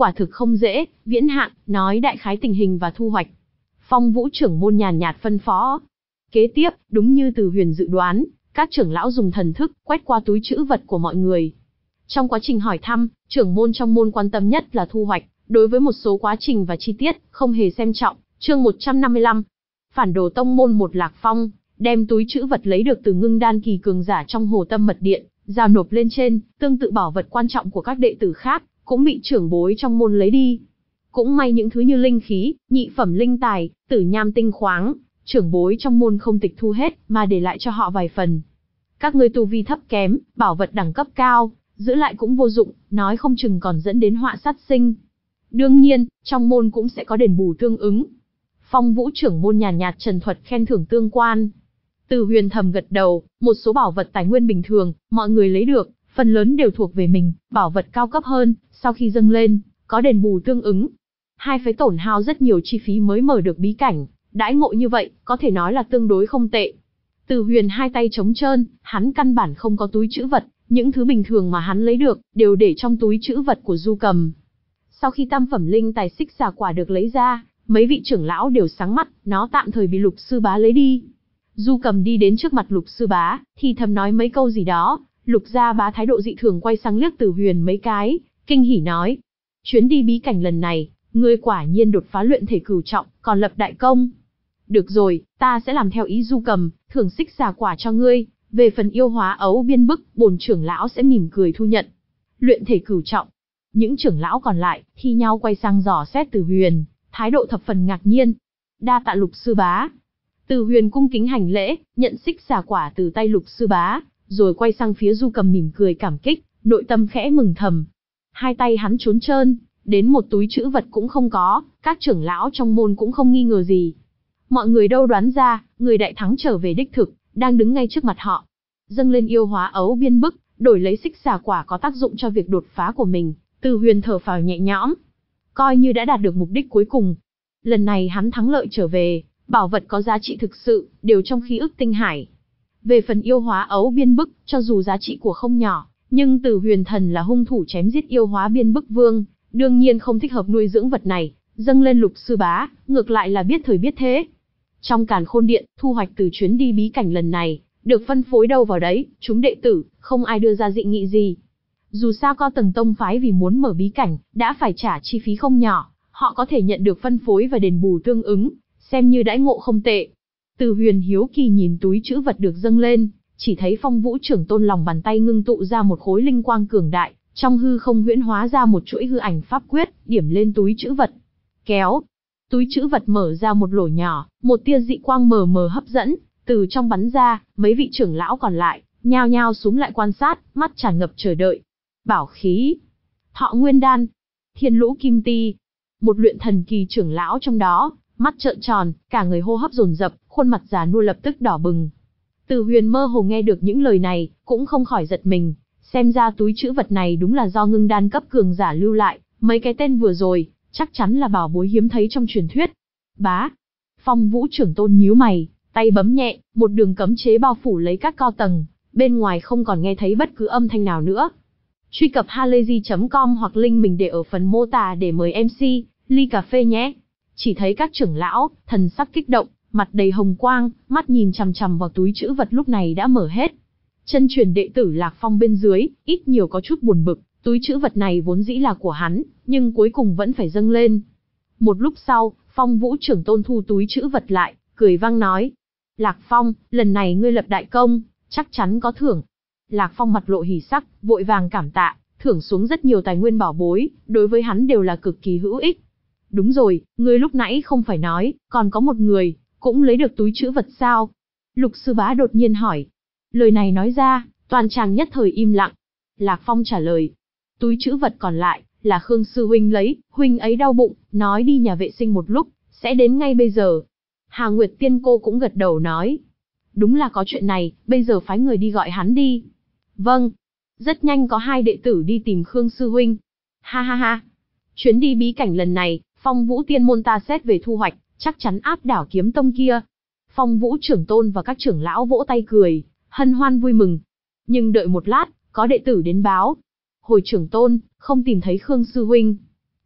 quả thực không dễ, Viễn Hạn, nói đại khái tình hình và thu hoạch. Phong Vũ trưởng môn nhàn nhạt phân phó. Kế tiếp, đúng như Từ Huyền dự đoán, các trưởng lão dùng thần thức, quét qua túi trữ vật của mọi người. Trong quá trình hỏi thăm, trưởng môn trong môn quan tâm nhất là thu hoạch, đối với một số quá trình và chi tiết, không hề xem trọng. Chương một trăm năm mươi lăm. Phản đồ tông môn một Lạc Phong, đem túi trữ vật lấy được từ ngưng đan kỳ cường giả trong Hồ Tâm Mật Điện, giao nộp lên trên, tương tự bảo vật quan trọng của các đệ tử khác, cũng bị trưởng bối trong môn lấy đi. Cũng may những thứ như linh khí, nhị phẩm linh tài, tử nham tinh khoáng, trưởng bối trong môn không tịch thu hết, mà để lại cho họ vài phần. Các ngươi tu vi thấp kém, bảo vật đẳng cấp cao, giữ lại cũng vô dụng, nói không chừng còn dẫn đến họa sát sinh. Đương nhiên, trong môn cũng sẽ có đền bù tương ứng. Phong Vũ trưởng môn nhàn nhạt trần thuật khen thưởng tương quan. Từ Huyền thầm gật đầu, một số bảo vật tài nguyên bình thường, mọi người lấy được, phần lớn đều thuộc về mình, bảo vật cao cấp hơn, sau khi dâng lên, có đền bù tương ứng. Hai phái tổn hao rất nhiều chi phí mới mở được bí cảnh, đãi ngộ như vậy, có thể nói là tương đối không tệ. Từ Huyền hai tay trống trơn, hắn căn bản không có túi trữ vật, những thứ bình thường mà hắn lấy được, đều để trong túi trữ vật của Du Cầm. Sau khi tam phẩm linh tài xích xà quả được lấy ra, mấy vị trưởng lão đều sáng mắt, nó tạm thời bị Lục Sư Bá lấy đi. Du Cầm đi đến trước mặt Lục Sư Bá, thì thầm nói mấy câu gì đó, Lục Gia Bá thái độ dị thường quay sang liếc Từ Huyền mấy cái, kinh hỉ nói. Chuyến đi bí cảnh lần này, ngươi quả nhiên đột phá luyện thể cửu trọng, còn lập đại công. Được rồi, ta sẽ làm theo ý Du Cầm, thưởng xích xà quả cho ngươi, về phần yêu hóa ấu biên bức, bổn trưởng lão sẽ mỉm cười thu nhận. Luyện thể cửu trọng. Những trưởng lão còn lại, thi nhau quay sang dò xét Từ Huyền, thái độ thập phần ngạc nhiên. Đa tạ Lục Sư Bá. Từ Huyền cung kính hành lễ, nhận xích xà quả từ tay Lục Sư Bá, rồi quay sang phía Du Cầm mỉm cười cảm kích, nội tâm khẽ mừng thầm. Hai tay hắn trốn trơn, đến một túi trữ vật cũng không có, các trưởng lão trong môn cũng không nghi ngờ gì. Mọi người đâu đoán ra, người đại thắng trở về đích thực, đang đứng ngay trước mặt họ. Dâng lên yêu hóa ấu biên bức, đổi lấy xích xà quả có tác dụng cho việc đột phá của mình, Từ Huyền thở phào nhẹ nhõm. Coi như đã đạt được mục đích cuối cùng. Lần này hắn thắng lợi trở về, bảo vật có giá trị thực sự, đều trong ký ức tinh hải. Về phần yêu hóa ấu biên bức, cho dù giá trị của không nhỏ, nhưng Từ Huyền thần là hung thủ chém giết yêu hóa biên bức vương, đương nhiên không thích hợp nuôi dưỡng vật này, dâng lên Lục Sư Bá, ngược lại là biết thời biết thế. Trong Càn Khôn Điện, thu hoạch từ chuyến đi bí cảnh lần này, được phân phối đâu vào đấy, chúng đệ tử, không ai đưa ra dị nghị gì. Dù sao co tầng tông phái vì muốn mở bí cảnh, đã phải trả chi phí không nhỏ, họ có thể nhận được phân phối và đền bù tương ứng, xem như đãi ngộ không tệ. Từ Huyền hiếu kỳ nhìn túi trữ vật được dâng lên, chỉ thấy Phong Vũ trưởng tôn lòng bàn tay ngưng tụ ra một khối linh quang cường đại, trong hư không huyễn hóa ra một chuỗi hư ảnh pháp quyết, điểm lên túi trữ vật. Kéo, túi trữ vật mở ra một lỗ nhỏ, một tia dị quang mờ mờ hấp dẫn, từ trong bắn ra, mấy vị trưởng lão còn lại, nhao nhao xúm lại quan sát, mắt tràn ngập chờ đợi. Bảo khí, Thọ Nguyên Đan, Thiên Lũ Kim Ti, một luyện thần kỳ trưởng lão trong đó, mắt trợn tròn, cả người hô hấp dồn dập, khuôn mặt già nua lập tức đỏ bừng. Từ Huyền mơ hồ nghe được những lời này, cũng không khỏi giật mình, xem ra túi trữ vật này đúng là do ngưng đan cấp cường giả lưu lại, mấy cái tên vừa rồi, chắc chắn là bảo bối hiếm thấy trong truyền thuyết. Bá, Phong Vũ trưởng tôn nhíu mày, tay bấm nhẹ, một đường cấm chế bao phủ lấy các cao tầng, bên ngoài không còn nghe thấy bất cứ âm thanh nào nữa. Truy cập halayzi chấm com hoặc link mình để ở phần mô tả để mời em xê, ly cà phê nhé. Chỉ thấy các trưởng lão, thần sắc kích động, mặt đầy hồng quang, mắt nhìn chằm chằm vào túi trữ vật lúc này đã mở hết. Chân truyền đệ tử Lạc Phong bên dưới, ít nhiều có chút buồn bực, túi trữ vật này vốn dĩ là của hắn, nhưng cuối cùng vẫn phải dâng lên. Một lúc sau, Phong Vũ trưởng tôn thu túi trữ vật lại, cười vang nói. Lạc Phong, lần này ngươi lập đại công, chắc chắn có thưởng. Lạc Phong mặt lộ hỉ sắc, vội vàng cảm tạ, thưởng xuống rất nhiều tài nguyên bảo bối, đối với hắn đều là cực kỳ hữu ích. Đúng rồi, ngươi lúc nãy không phải nói, còn có một người, cũng lấy được túi trữ vật sao? Lục Sư Bá đột nhiên hỏi. Lời này nói ra, toàn tràng nhất thời im lặng. Lạc Phong trả lời. Túi trữ vật còn lại, là Khương Sư Huynh lấy, Huynh ấy đau bụng, nói đi nhà vệ sinh một lúc, sẽ đến ngay bây giờ. Hà Nguyệt Tiên Cô cũng gật đầu nói. Đúng là có chuyện này, bây giờ phái người đi gọi hắn đi. Vâng. Rất nhanh có hai đệ tử đi tìm Khương Sư Huynh. Ha ha ha. Chuyến đi bí cảnh lần này, Phong Vũ tiên môn ta xét về thu hoạch, chắc chắn áp đảo Kiếm Tông kia. Phong Vũ trưởng tôn và các trưởng lão vỗ tay cười, hân hoan vui mừng. Nhưng đợi một lát, có đệ tử đến báo. Hồi trưởng tôn, không tìm thấy Khương Sư Huynh.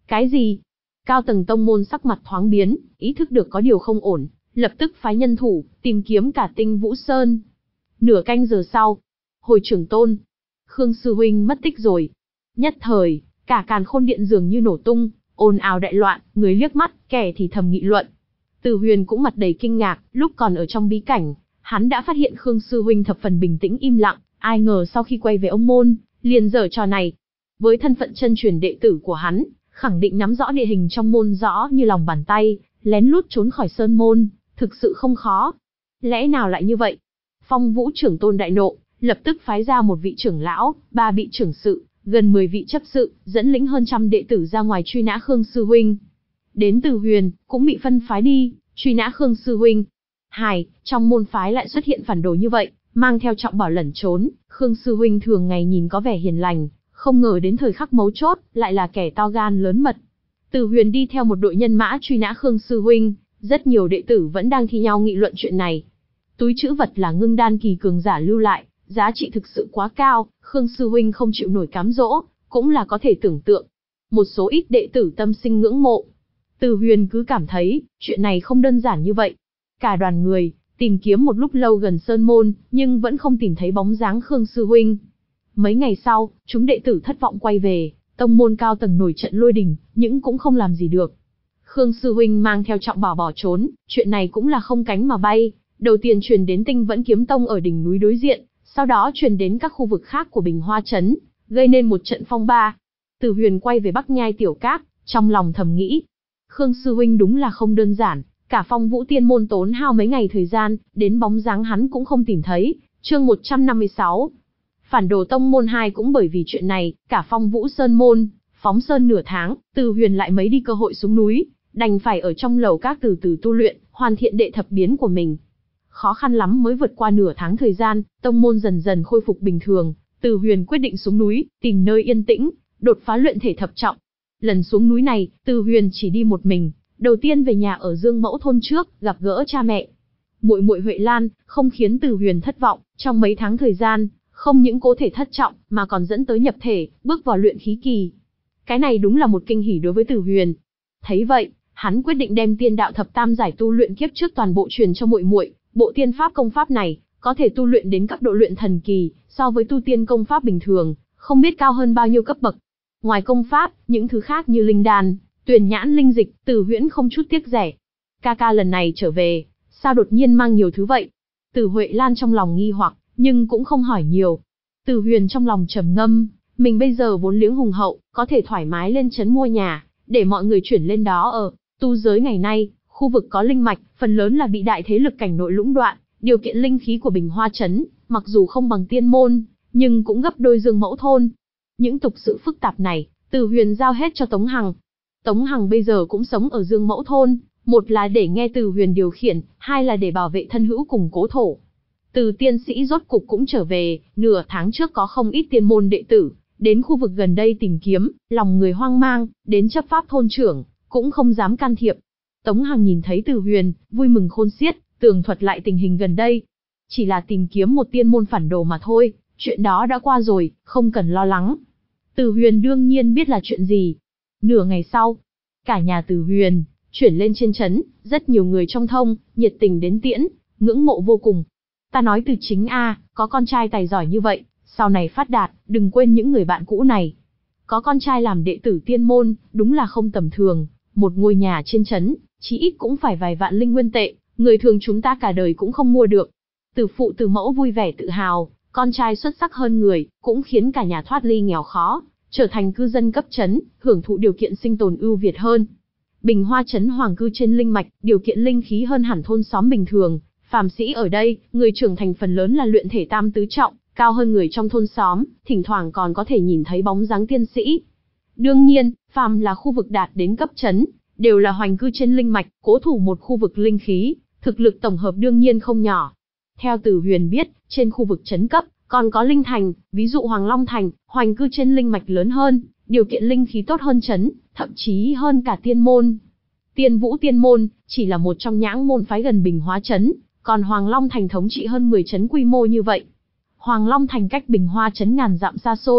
Cái gì? Cao tầng tông môn sắc mặt thoáng biến, ý thức được có điều không ổn, lập tức phái nhân thủ, tìm kiếm cả Tinh Vũ Sơn. Nửa canh giờ sau, hồi trưởng tôn, Khương sư huynh mất tích rồi. Nhất thời, cả Càn Khôn Điện dường như nổ tung, ồn ào đại loạn, người liếc mắt, kẻ thì thầm nghị luận. Từ Huyền cũng mặt đầy kinh ngạc, lúc còn ở trong bí cảnh, hắn đã phát hiện Khương sư huynh thập phần bình tĩnh im lặng, ai ngờ sau khi quay về ông môn, liền giở trò này. Với thân phận chân truyền đệ tử của hắn, khẳng định nắm rõ địa hình trong môn rõ như lòng bàn tay, lén lút trốn khỏi sơn môn, thực sự không khó. Lẽ nào lại như vậy? Phong Vũ trưởng tôn đại nộ, lập tức phái ra một vị trưởng lão, ba vị trưởng sự, gần mười vị chấp sự, dẫn lĩnh hơn trăm đệ tử ra ngoài truy nã Khương sư huynh. Đến Từ Huyền, cũng bị phân phái đi, truy nã Khương sư huynh. Hài, trong môn phái lại xuất hiện phản đồ như vậy, mang theo trọng bảo lẩn trốn, Khương sư huynh thường ngày nhìn có vẻ hiền lành, không ngờ đến thời khắc mấu chốt, lại là kẻ to gan lớn mật. Từ Huyền đi theo một đội nhân mã truy nã Khương sư huynh, rất nhiều đệ tử vẫn đang thi nhau nghị luận chuyện này. Túi trữ vật là ngưng đan kỳ cường giả lưu lại, giá trị thực sự quá cao, Khương sư huynh không chịu nổi cám dỗ, cũng là có thể tưởng tượng. Một số ít đệ tử tâm sinh ngưỡng mộ. Từ Huyền cứ cảm thấy, chuyện này không đơn giản như vậy. Cả đoàn người, tìm kiếm một lúc lâu gần sơn môn, nhưng vẫn không tìm thấy bóng dáng Khương sư huynh. Mấy ngày sau, chúng đệ tử thất vọng quay về, tông môn cao tầng nổi trận lôi đình, nhưng cũng không làm gì được. Khương sư huynh mang theo trọng bảo bỏ trốn, chuyện này cũng là không cánh mà bay. Đầu tiên truyền đến Tinh Vẫn Kiếm Tông ở đỉnh núi đối diện, sau đó truyền đến các khu vực khác của Bình Hoa Trấn, gây nên một trận phong ba. Từ Huyền quay về Bắc Nhai Tiểu Các, trong lòng thầm nghĩ, Khương sư huynh đúng là không đơn giản, cả Phong Vũ Tiên môn tốn hao mấy ngày thời gian, đến bóng dáng hắn cũng không tìm thấy. Chương một trăm năm mươi sáu. Phản đồ tông môn hai cũng bởi vì chuyện này, cả Phong Vũ Sơn môn phóng sơn nửa tháng, Từ Huyền lại mấy đi cơ hội xuống núi, đành phải ở trong lầu các từ từ tu luyện, hoàn thiện đệ thập biến của mình. Khó khăn lắm mới vượt qua nửa tháng thời gian, tông môn dần dần khôi phục bình thường, Từ Huyền quyết định xuống núi, tìm nơi yên tĩnh, đột phá luyện thể thập trọng. Lần xuống núi này, Từ Huyền chỉ đi một mình, đầu tiên về nhà ở Dương Mẫu thôn trước, gặp gỡ cha mẹ. Muội muội Huệ Lan không khiến Từ Huyền thất vọng, trong mấy tháng thời gian, không những cố thể thất trọng, mà còn dẫn tới nhập thể, bước vào luyện khí kỳ. Cái này đúng là một kinh hỉ đối với Từ Huyền. Thấy vậy, hắn quyết định đem Tiên Đạo Thập Tam giải tu luyện kiếp trước toàn bộ truyền cho muội muội. Bộ tiên pháp công pháp này, có thể tu luyện đến cấp độ luyện thần kỳ, so với tu tiên công pháp bình thường, không biết cao hơn bao nhiêu cấp bậc. Ngoài công pháp, những thứ khác như linh đan, tuyền nhãn linh dịch, Từ Huyễn không chút tiếc rẻ. Ca ca lần này trở về, sao đột nhiên mang nhiều thứ vậy? Từ Huệ Lan trong lòng nghi hoặc, nhưng cũng không hỏi nhiều. Từ Huyền trong lòng trầm ngâm, mình bây giờ vốn liếng hùng hậu, có thể thoải mái lên trấn mua nhà, để mọi người chuyển lên đó ở. Tu giới ngày nay, khu vực có linh mạch, phần lớn là bị đại thế lực cảnh nội lũng đoạn, điều kiện linh khí của Bình Hoa Trấn, mặc dù không bằng tiên môn, nhưng cũng gấp đôi Dương Mẫu thôn. Những tục sự phức tạp này, Từ Huyền giao hết cho Tống Hằng. Tống Hằng bây giờ cũng sống ở Dương Mẫu thôn, một là để nghe Từ Huyền điều khiển, hai là để bảo vệ thân hữu cùng cố thổ. Từ tiên sĩ rốt cục cũng trở về, nửa tháng trước có không ít tiên môn đệ tử, đến khu vực gần đây tìm kiếm, lòng người hoang mang, đến chấp pháp thôn trưởng, cũng không dám can thiệp. Tống Hằng nhìn thấy Từ Huyền, vui mừng khôn xiết, tường thuật lại tình hình gần đây. Chỉ là tìm kiếm một tiên môn phản đồ mà thôi, chuyện đó đã qua rồi, không cần lo lắng. Từ Huyền đương nhiên biết là chuyện gì. Nửa ngày sau, cả nhà Từ Huyền chuyển lên trên trấn, rất nhiều người trong thông, nhiệt tình đến tiễn, ngưỡng mộ vô cùng. Ta nói Từ chính a, có con trai tài giỏi như vậy, sau này phát đạt, đừng quên những người bạn cũ này. Có con trai làm đệ tử tiên môn, đúng là không tầm thường, một ngôi nhà trên trấn, chí ít cũng phải vài vạn linh nguyên tệ, người thường chúng ta cả đời cũng không mua được. Từ phụ từ mẫu vui vẻ tự hào, con trai xuất sắc hơn người, cũng khiến cả nhà thoát ly nghèo khó, trở thành cư dân cấp trấn, hưởng thụ điều kiện sinh tồn ưu việt hơn. Bình Hoa Trấn hoàng cư trên linh mạch, điều kiện linh khí hơn hẳn thôn xóm bình thường, phàm sĩ ở đây, người trưởng thành phần lớn là luyện thể tam tứ trọng, cao hơn người trong thôn xóm, thỉnh thoảng còn có thể nhìn thấy bóng dáng tiên sĩ. Đương nhiên, phàm là khu vực đạt đến cấp trấn, đều là hoành cư trên linh mạch, cố thủ một khu vực linh khí, thực lực tổng hợp đương nhiên không nhỏ. Theo Từ Huyền biết, trên khu vực trấn cấp, còn có linh thành, ví dụ Hoàng Long Thành, hoành cư trên linh mạch lớn hơn, điều kiện linh khí tốt hơn trấn, thậm chí hơn cả tiên môn. Tiên Vũ Tiên môn, chỉ là một trong nhãng môn phái gần Bình Hoa Trấn, còn Hoàng Long Thành thống trị hơn mười trấn quy mô như vậy. Hoàng Long Thành cách Bình Hoa Trấn ngàn dặm xa xôi,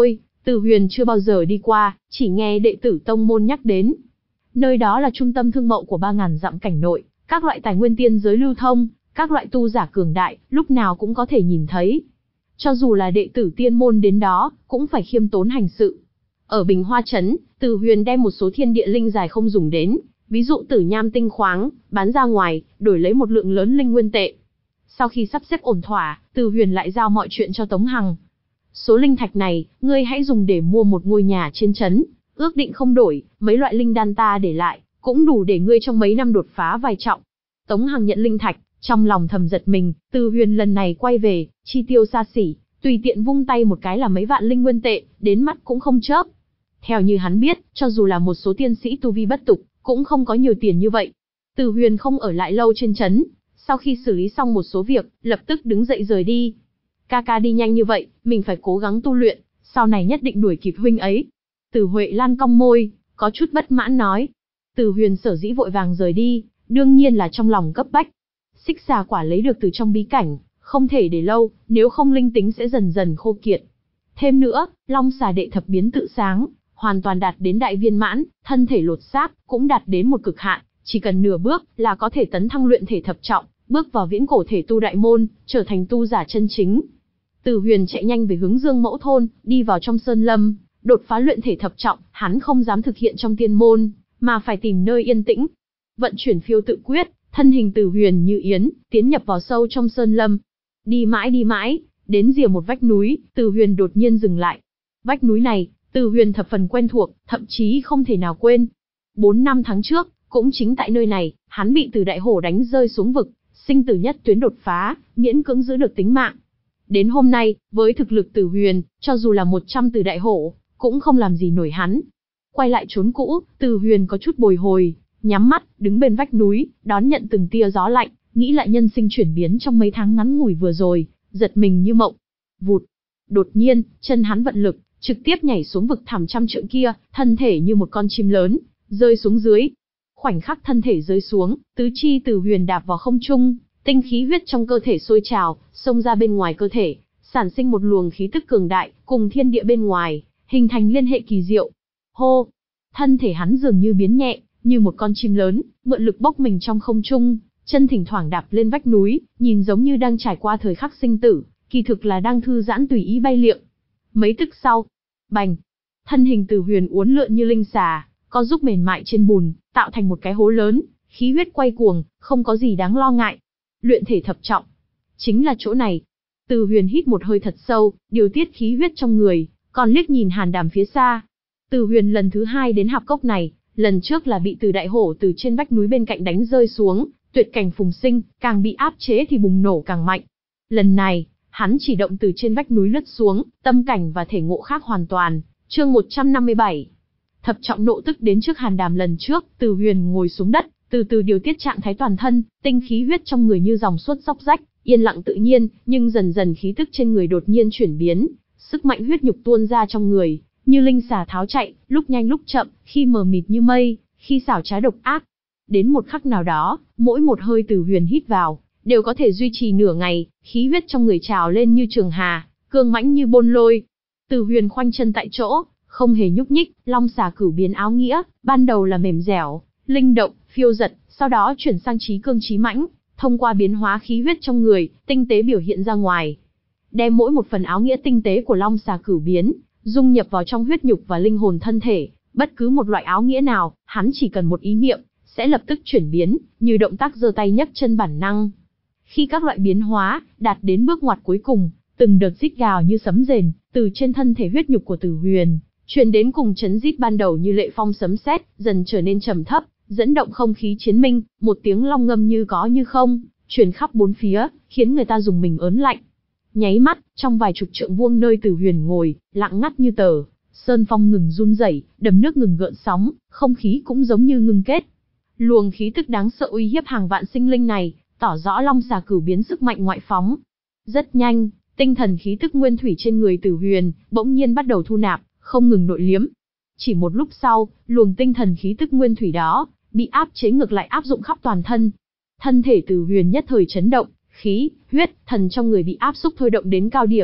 Từ Huyền chưa bao giờ đi qua, chỉ nghe đệ tử tông môn nhắc đến. Nơi đó là trung tâm thương mậu của ba ngàn dặm cảnh nội, các loại tài nguyên tiên giới lưu thông, các loại tu giả cường đại, lúc nào cũng có thể nhìn thấy. Cho dù là đệ tử tiên môn đến đó, cũng phải khiêm tốn hành sự. Ở Bình Hoa Trấn, Từ Huyền đem một số thiên địa linh dài không dùng đến, ví dụ tử nham tinh khoáng, bán ra ngoài, đổi lấy một lượng lớn linh nguyên tệ. Sau khi sắp xếp ổn thỏa, Từ Huyền lại giao mọi chuyện cho Tống Hằng. Số linh thạch này, ngươi hãy dùng để mua một ngôi nhà trên trấn, ước định không đổi, mấy loại linh đan ta để lại, cũng đủ để ngươi trong mấy năm đột phá vài trọng. Tống Hằng nhận linh thạch, trong lòng thầm giật mình, Từ Huyền lần này quay về, chi tiêu xa xỉ, tùy tiện vung tay một cái là mấy vạn linh nguyên tệ, đến mắt cũng không chớp. Theo như hắn biết, cho dù là một số tiên sĩ tu vi bất tục, cũng không có nhiều tiền như vậy. Từ Huyền không ở lại lâu trên trấn, sau khi xử lý xong một số việc, lập tức đứng dậy rời đi. Ca ca đi nhanh như vậy, mình phải cố gắng tu luyện, sau này nhất định đuổi kịp huynh ấy. Từ Huệ Lan cong môi, có chút bất mãn nói. Từ Huyền sở dĩ vội vàng rời đi, đương nhiên là trong lòng cấp bách. Xích xà quả lấy được từ trong bí cảnh, không thể để lâu, nếu không linh tính sẽ dần dần khô kiệt. Thêm nữa, long xà đệ thập biến tự sáng, hoàn toàn đạt đến đại viên mãn, thân thể lột xác, cũng đạt đến một cực hạn, chỉ cần nửa bước là có thể tấn thăng luyện thể thập trọng, bước vào viễn cổ thể tu đại môn, trở thành tu giả chân chính. Từ Huyền chạy nhanh về hướng Dương Mẫu thôn, đi vào trong sơn lâm, đột phá luyện thể thập trọng, hắn không dám thực hiện trong tiên môn, mà phải tìm nơi yên tĩnh. Vận chuyển phiêu tự quyết, thân hình Từ Huyền như yến, tiến nhập vào sâu trong sơn lâm. Đi mãi đi mãi, đến rìa một vách núi, Từ Huyền đột nhiên dừng lại. Vách núi này, Từ Huyền thập phần quen thuộc, thậm chí không thể nào quên. Bốn năm tháng trước, cũng chính tại nơi này, hắn bị Từ Đại Hổ đánh rơi xuống vực, sinh tử nhất tuyến đột phá, miễn cưỡng giữ được tính mạng. Đến hôm nay, với thực lực Từ Huyền, cho dù là một trăm Từ Đại Hổ, cũng không làm gì nổi hắn. Quay lại chốn cũ, Từ Huyền có chút bồi hồi, nhắm mắt, đứng bên vách núi, đón nhận từng tia gió lạnh, nghĩ lại nhân sinh chuyển biến trong mấy tháng ngắn ngủi vừa rồi, giật mình như mộng. Vụt! Đột nhiên, chân hắn vận lực, trực tiếp nhảy xuống vực thẳm trăm trượng kia, thân thể như một con chim lớn, rơi xuống dưới. Khoảnh khắc thân thể rơi xuống, tứ chi Từ Huyền đạp vào không trung, tinh khí huyết trong cơ thể sôi trào, xông ra bên ngoài cơ thể, sản sinh một luồng khí tức cường đại, cùng thiên địa bên ngoài, hình thành liên hệ kỳ diệu. Hô! Thân thể hắn dường như biến nhẹ, như một con chim lớn, mượn lực bốc mình trong không trung, chân thỉnh thoảng đạp lên vách núi, nhìn giống như đang trải qua thời khắc sinh tử, kỳ thực là đang thư giãn tùy ý bay liệng. Mấy tức sau, bành! Thân hình Từ Huyền uốn lượn như linh xà, co giúp mềm mại trên bùn, tạo thành một cái hố lớn, khí huyết quay cuồng, không có gì đáng lo ngại. Luyện thể thập trọng, chính là chỗ này. Từ Huyền hít một hơi thật sâu, điều tiết khí huyết trong người, còn liếc nhìn Hàn Đàm phía xa. Từ Huyền lần thứ hai đến hạp cốc này, lần trước là bị Từ Đại Hổ từ trên vách núi bên cạnh đánh rơi xuống, tuyệt cảnh phùng sinh, càng bị áp chế thì bùng nổ càng mạnh. Lần này, hắn chỉ động từ trên vách núi lướt xuống, tâm cảnh và thể ngộ khác hoàn toàn. Chương một trăm năm mươi bảy. Thập trọng nộ tức đến trước Hàn Đàm lần trước, Từ Huyền ngồi xuống đất, từ từ điều tiết trạng thái toàn thân, tinh khí huyết trong người như dòng suốt róc rách, yên lặng tự nhiên, nhưng dần dần khí tức trên người đột nhiên chuyển biến, sức mạnh huyết nhục tuôn ra trong người, như linh xà tháo chạy, lúc nhanh lúc chậm, khi mờ mịt như mây, khi xảo trá độc ác. Đến một khắc nào đó, mỗi một hơi Từ Huyền hít vào, đều có thể duy trì nửa ngày, khí huyết trong người trào lên như trường hà, cương mãnh như bôn lôi. Từ Huyền khoanh chân tại chỗ, không hề nhúc nhích, long xà cửu biến áo nghĩa, ban đầu là mềm dẻo, linh động, phiêu giật, sau đó chuyển sang trí cương trí mãnh, thông qua biến hóa khí huyết trong người, tinh tế biểu hiện ra ngoài. Đem mỗi một phần áo nghĩa tinh tế của long xà cửu biến, dung nhập vào trong huyết nhục và linh hồn thân thể, bất cứ một loại áo nghĩa nào, hắn chỉ cần một ý niệm, sẽ lập tức chuyển biến, như động tác giơ tay nhấc chân bản năng. Khi các loại biến hóa đạt đến bước ngoặt cuối cùng, từng đợt rít gào như sấm rền, từ trên thân thể huyết nhục của Từ Huyền, truyền đến cùng chấn rít ban đầu như lệ phong sấm sét, dần trở nên trầm thấp, dẫn động không khí chiến minh, một tiếng long ngâm như có như không, truyền khắp bốn phía, khiến người ta dùng mình ớn lạnh. Nháy mắt, trong vài chục trượng vuông nơi Từ Huyền ngồi, lặng ngắt như tờ, sơn phong ngừng run rẩy, đầm nước ngừng gợn sóng, không khí cũng giống như ngừng kết. Luồng khí tức đáng sợ uy hiếp hàng vạn sinh linh này, tỏ rõ long xà cửu biến sức mạnh ngoại phóng. Rất nhanh, tinh thần khí tức nguyên thủy trên người Từ Huyền bỗng nhiên bắt đầu thu nạp, không ngừng nội liếm. Chỉ một lúc sau, luồng tinh thần khí tức nguyên thủy đó bị áp chế ngược lại áp dụng khắp toàn thân. Thân thể Từ Huyền nhất thời chấn động, khí, huyết, thần trong người bị áp xúc thôi động đến cao điểm,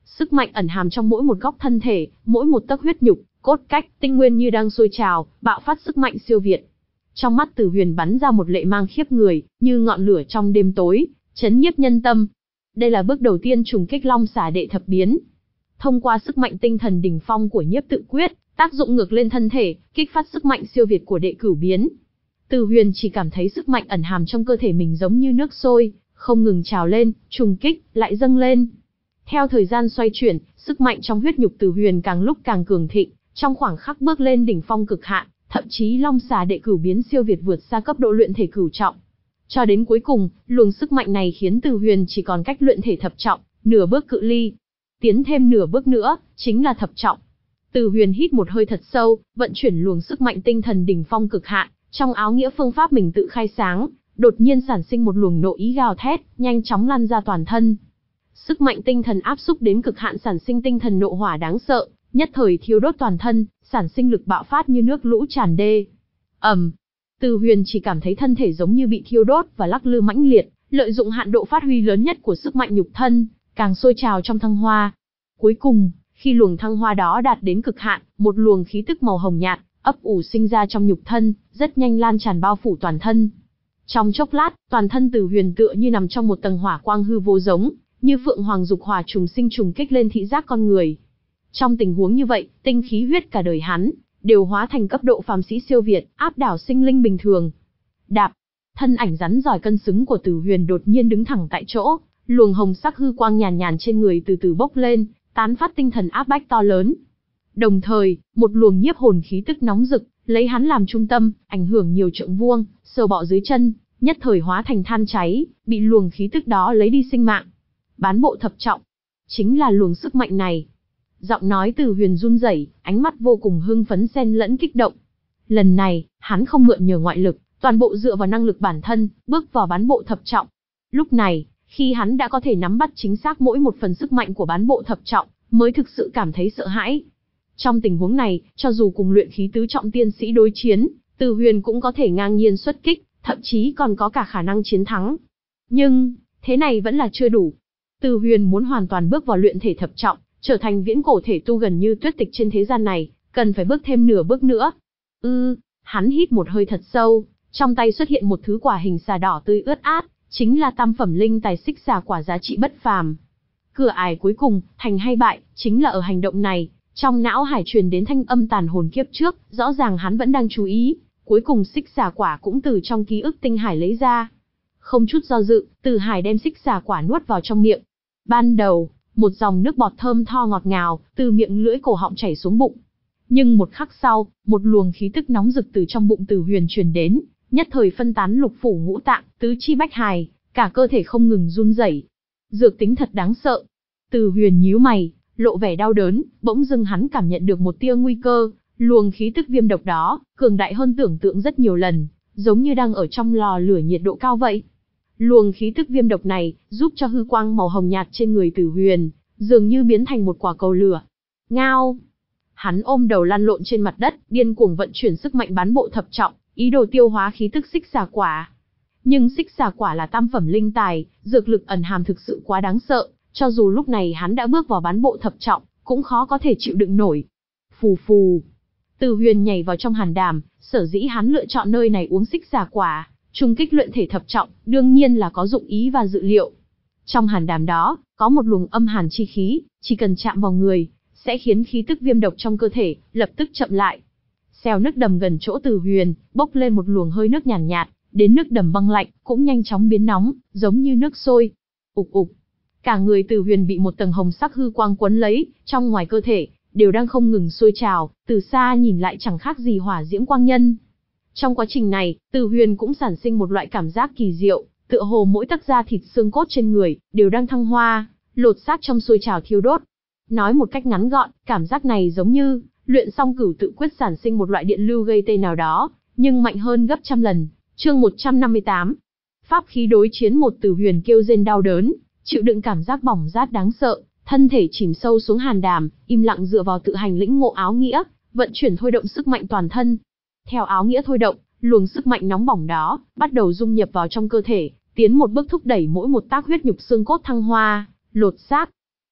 Sức mạnh ẩn hàm trong mỗi một góc thân thể, mỗi một tấc huyết nhục, cốt cách, tinh nguyên như đang sôi trào, bạo phát sức mạnh siêu việt. Trong mắt Từ Huyền bắn ra một lệ mang khiếp người, như ngọn lửa trong đêm tối, chấn nhiếp nhân tâm. Đây là bước đầu tiên trùng kích Long Xà đệ thập biến. Thông qua sức mạnh tinh thần đỉnh phong của nhiếp tự quyết, tác dụng ngược lên thân thể, kích phát sức mạnh siêu việt của đệ cửu biến. Từ Huyền chỉ cảm thấy sức mạnh ẩn hàm trong cơ thể mình giống như nước sôi, không ngừng trào lên, trùng kích, lại dâng lên. Theo thời gian xoay chuyển, sức mạnh trong huyết nhục Từ Huyền càng lúc càng cường thịnh, trong khoảng khắc bước lên đỉnh phong cực hạn, thậm chí Long Xà đệ cửu biến siêu việt vượt xa cấp độ luyện thể cửu trọng. Cho đến cuối cùng, luồng sức mạnh này khiến Từ Huyền chỉ còn cách luyện thể thập trọng, nửa bước cự ly. Tiến thêm nửa bước nữa, chính là thập trọng. Từ Huyền hít một hơi thật sâu, vận chuyển luồng sức mạnh tinh thần đỉnh phong cực hạn, trong áo nghĩa phương pháp mình tự khai sáng, đột nhiên sản sinh một luồng nội ý gào thét, nhanh chóng lan ra toàn thân. Sức mạnh tinh thần áp xúc đến cực hạn sản sinh tinh thần nộ hỏa đáng sợ, nhất thời thiêu đốt toàn thân, sản sinh lực bạo phát như nước lũ tràn đê. ầm, um, Từ Huyền chỉ cảm thấy thân thể giống như bị thiêu đốt và lắc lư mãnh liệt, lợi dụng hạn độ phát huy lớn nhất của sức mạnh nhục thân, càng sôi trào trong thăng hoa. Cuối cùng, khi luồng thăng hoa đó đạt đến cực hạn, một luồng khí tức màu hồng nhạt ấp ủ sinh ra trong nhục thân, rất nhanh lan tràn bao phủ toàn thân. Trong chốc lát, toàn thân Từ Huyền tựa như nằm trong một tầng hỏa quang hư vô giống, như phượng hoàng dục hỏa trùng sinh trùng kích lên thị giác con người. Trong tình huống như vậy, tinh khí huyết cả đời hắn đều hóa thành cấp độ phàm sĩ siêu việt, áp đảo sinh linh bình thường. Đạp, thân ảnh rắn giỏi cân xứng của Từ Huyền đột nhiên đứng thẳng tại chỗ, luồng hồng sắc hư quang nhàn nhàn trên người từ từ bốc lên, tán phát tinh thần áp bách to lớn. Đồng thời, một luồng nhiếp hồn khí tức nóng rực, lấy hắn làm trung tâm, ảnh hưởng nhiều trượng vuông, sờ bọ dưới chân, nhất thời hóa thành than cháy, bị luồng khí tức đó lấy đi sinh mạng. Bán bộ thập trọng, chính là luồng sức mạnh này. Giọng nói Từ Huyền run rẩy, ánh mắt vô cùng hưng phấn xen lẫn kích động. Lần này, hắn không mượn nhờ ngoại lực, toàn bộ dựa vào năng lực bản thân, bước vào bán bộ thập trọng. Lúc này, khi hắn đã có thể nắm bắt chính xác mỗi một phần sức mạnh của bán bộ thập trọng, mới thực sự cảm thấy sợ hãi. Trong tình huống này, cho dù cùng luyện khí tứ trọng tiên sĩ đối chiến, Từ Huyền cũng có thể ngang nhiên xuất kích, thậm chí còn có cả khả năng chiến thắng. Nhưng, thế này vẫn là chưa đủ. Từ Huyền muốn hoàn toàn bước vào luyện thể thập trọng, trở thành viễn cổ thể tu gần như tuyệt tịch trên thế gian này, cần phải bước thêm nửa bước nữa. Ư, ừ, hắn hít một hơi thật sâu, trong tay xuất hiện một thứ quả hình xà đỏ tươi ướt át, chính là tam phẩm linh tài xích xà quả giá trị bất phàm. Cửa ải cuối cùng, thành hay bại, chính là ở hành động này. Trong não hải truyền đến thanh âm tàn hồn kiếp trước, rõ ràng hắn vẫn đang chú ý, cuối cùng xích xà quả cũng từ trong ký ức tinh hải lấy ra. Không chút do dự, Từ Hải đem xích xà quả nuốt vào trong miệng. Ban đầu, một dòng nước bọt thơm tho ngọt ngào, từ miệng lưỡi cổ họng chảy xuống bụng. Nhưng một khắc sau, một luồng khí tức nóng rực từ trong bụng Từ Huyền truyền đến, nhất thời phân tán lục phủ ngũ tạng, tứ chi bách hài, cả cơ thể không ngừng run rẩy. Dược tính thật đáng sợ. Từ Huyền nhíu mày, lộ vẻ đau đớn, bỗng dưng hắn cảm nhận được một tia nguy cơ, luồng khí tức viêm độc đó, cường đại hơn tưởng tượng rất nhiều lần, giống như đang ở trong lò lửa nhiệt độ cao vậy. Luồng khí tức viêm độc này, giúp cho hư quang màu hồng nhạt trên người Từ Huyền, dường như biến thành một quả cầu lửa. Ngao! Hắn ôm đầu lăn lộn trên mặt đất, điên cuồng vận chuyển sức mạnh bán bộ thập trọng, ý đồ tiêu hóa khí tức xích xà quả. Nhưng xích xà quả là tam phẩm linh tài, dược lực ẩn hàm thực sự quá đáng sợ, cho dù lúc này hắn đã bước vào bán bộ thập trọng, cũng khó có thể chịu đựng nổi. Phù phù! Từ Huyền nhảy vào trong hàn đàm, sở dĩ hắn lựa chọn nơi này uống xích xà quả, trùng kích luyện thể thập trọng, đương nhiên là có dụng ý và dự liệu. Trong hàn đàm đó, có một luồng âm hàn chi khí, chỉ cần chạm vào người, sẽ khiến khí tức viêm độc trong cơ thể lập tức chậm lại. Xeo nước đầm gần chỗ Từ Huyền, bốc lên một luồng hơi nước nhàn nhạt, nhạt, đến nước đầm băng lạnh cũng nhanh chóng biến nóng, giống như nước sôi. Ục ục. Cả người Từ Huyền bị một tầng hồng sắc hư quang quấn lấy, trong ngoài cơ thể đều đang không ngừng sôi trào, từ xa nhìn lại chẳng khác gì hỏa diễm quang nhân. Trong quá trình này, Từ Huyền cũng sản sinh một loại cảm giác kỳ diệu, tựa hồ mỗi tấc da thịt xương cốt trên người đều đang thăng hoa, lột xác trong sôi trào thiêu đốt. Nói một cách ngắn gọn, cảm giác này giống như luyện xong cửu tự quyết sản sinh một loại điện lưu gây tê nào đó, nhưng mạnh hơn gấp trăm lần. Chương một trăm năm mươi tám. Pháp khí đối chiến. Một Từ Huyền kêu rên đau đớn, chịu đựng cảm giác bỏng rát đáng sợ, thân thể chìm sâu xuống hàn đàm, im lặng dựa vào tự hành lĩnh ngộ áo nghĩa, vận chuyển thôi động sức mạnh toàn thân. Theo áo nghĩa thôi động, luồng sức mạnh nóng bỏng đó bắt đầu dung nhập vào trong cơ thể, tiến một bước thúc đẩy mỗi một tác huyết nhục xương cốt thăng hoa, lột xác.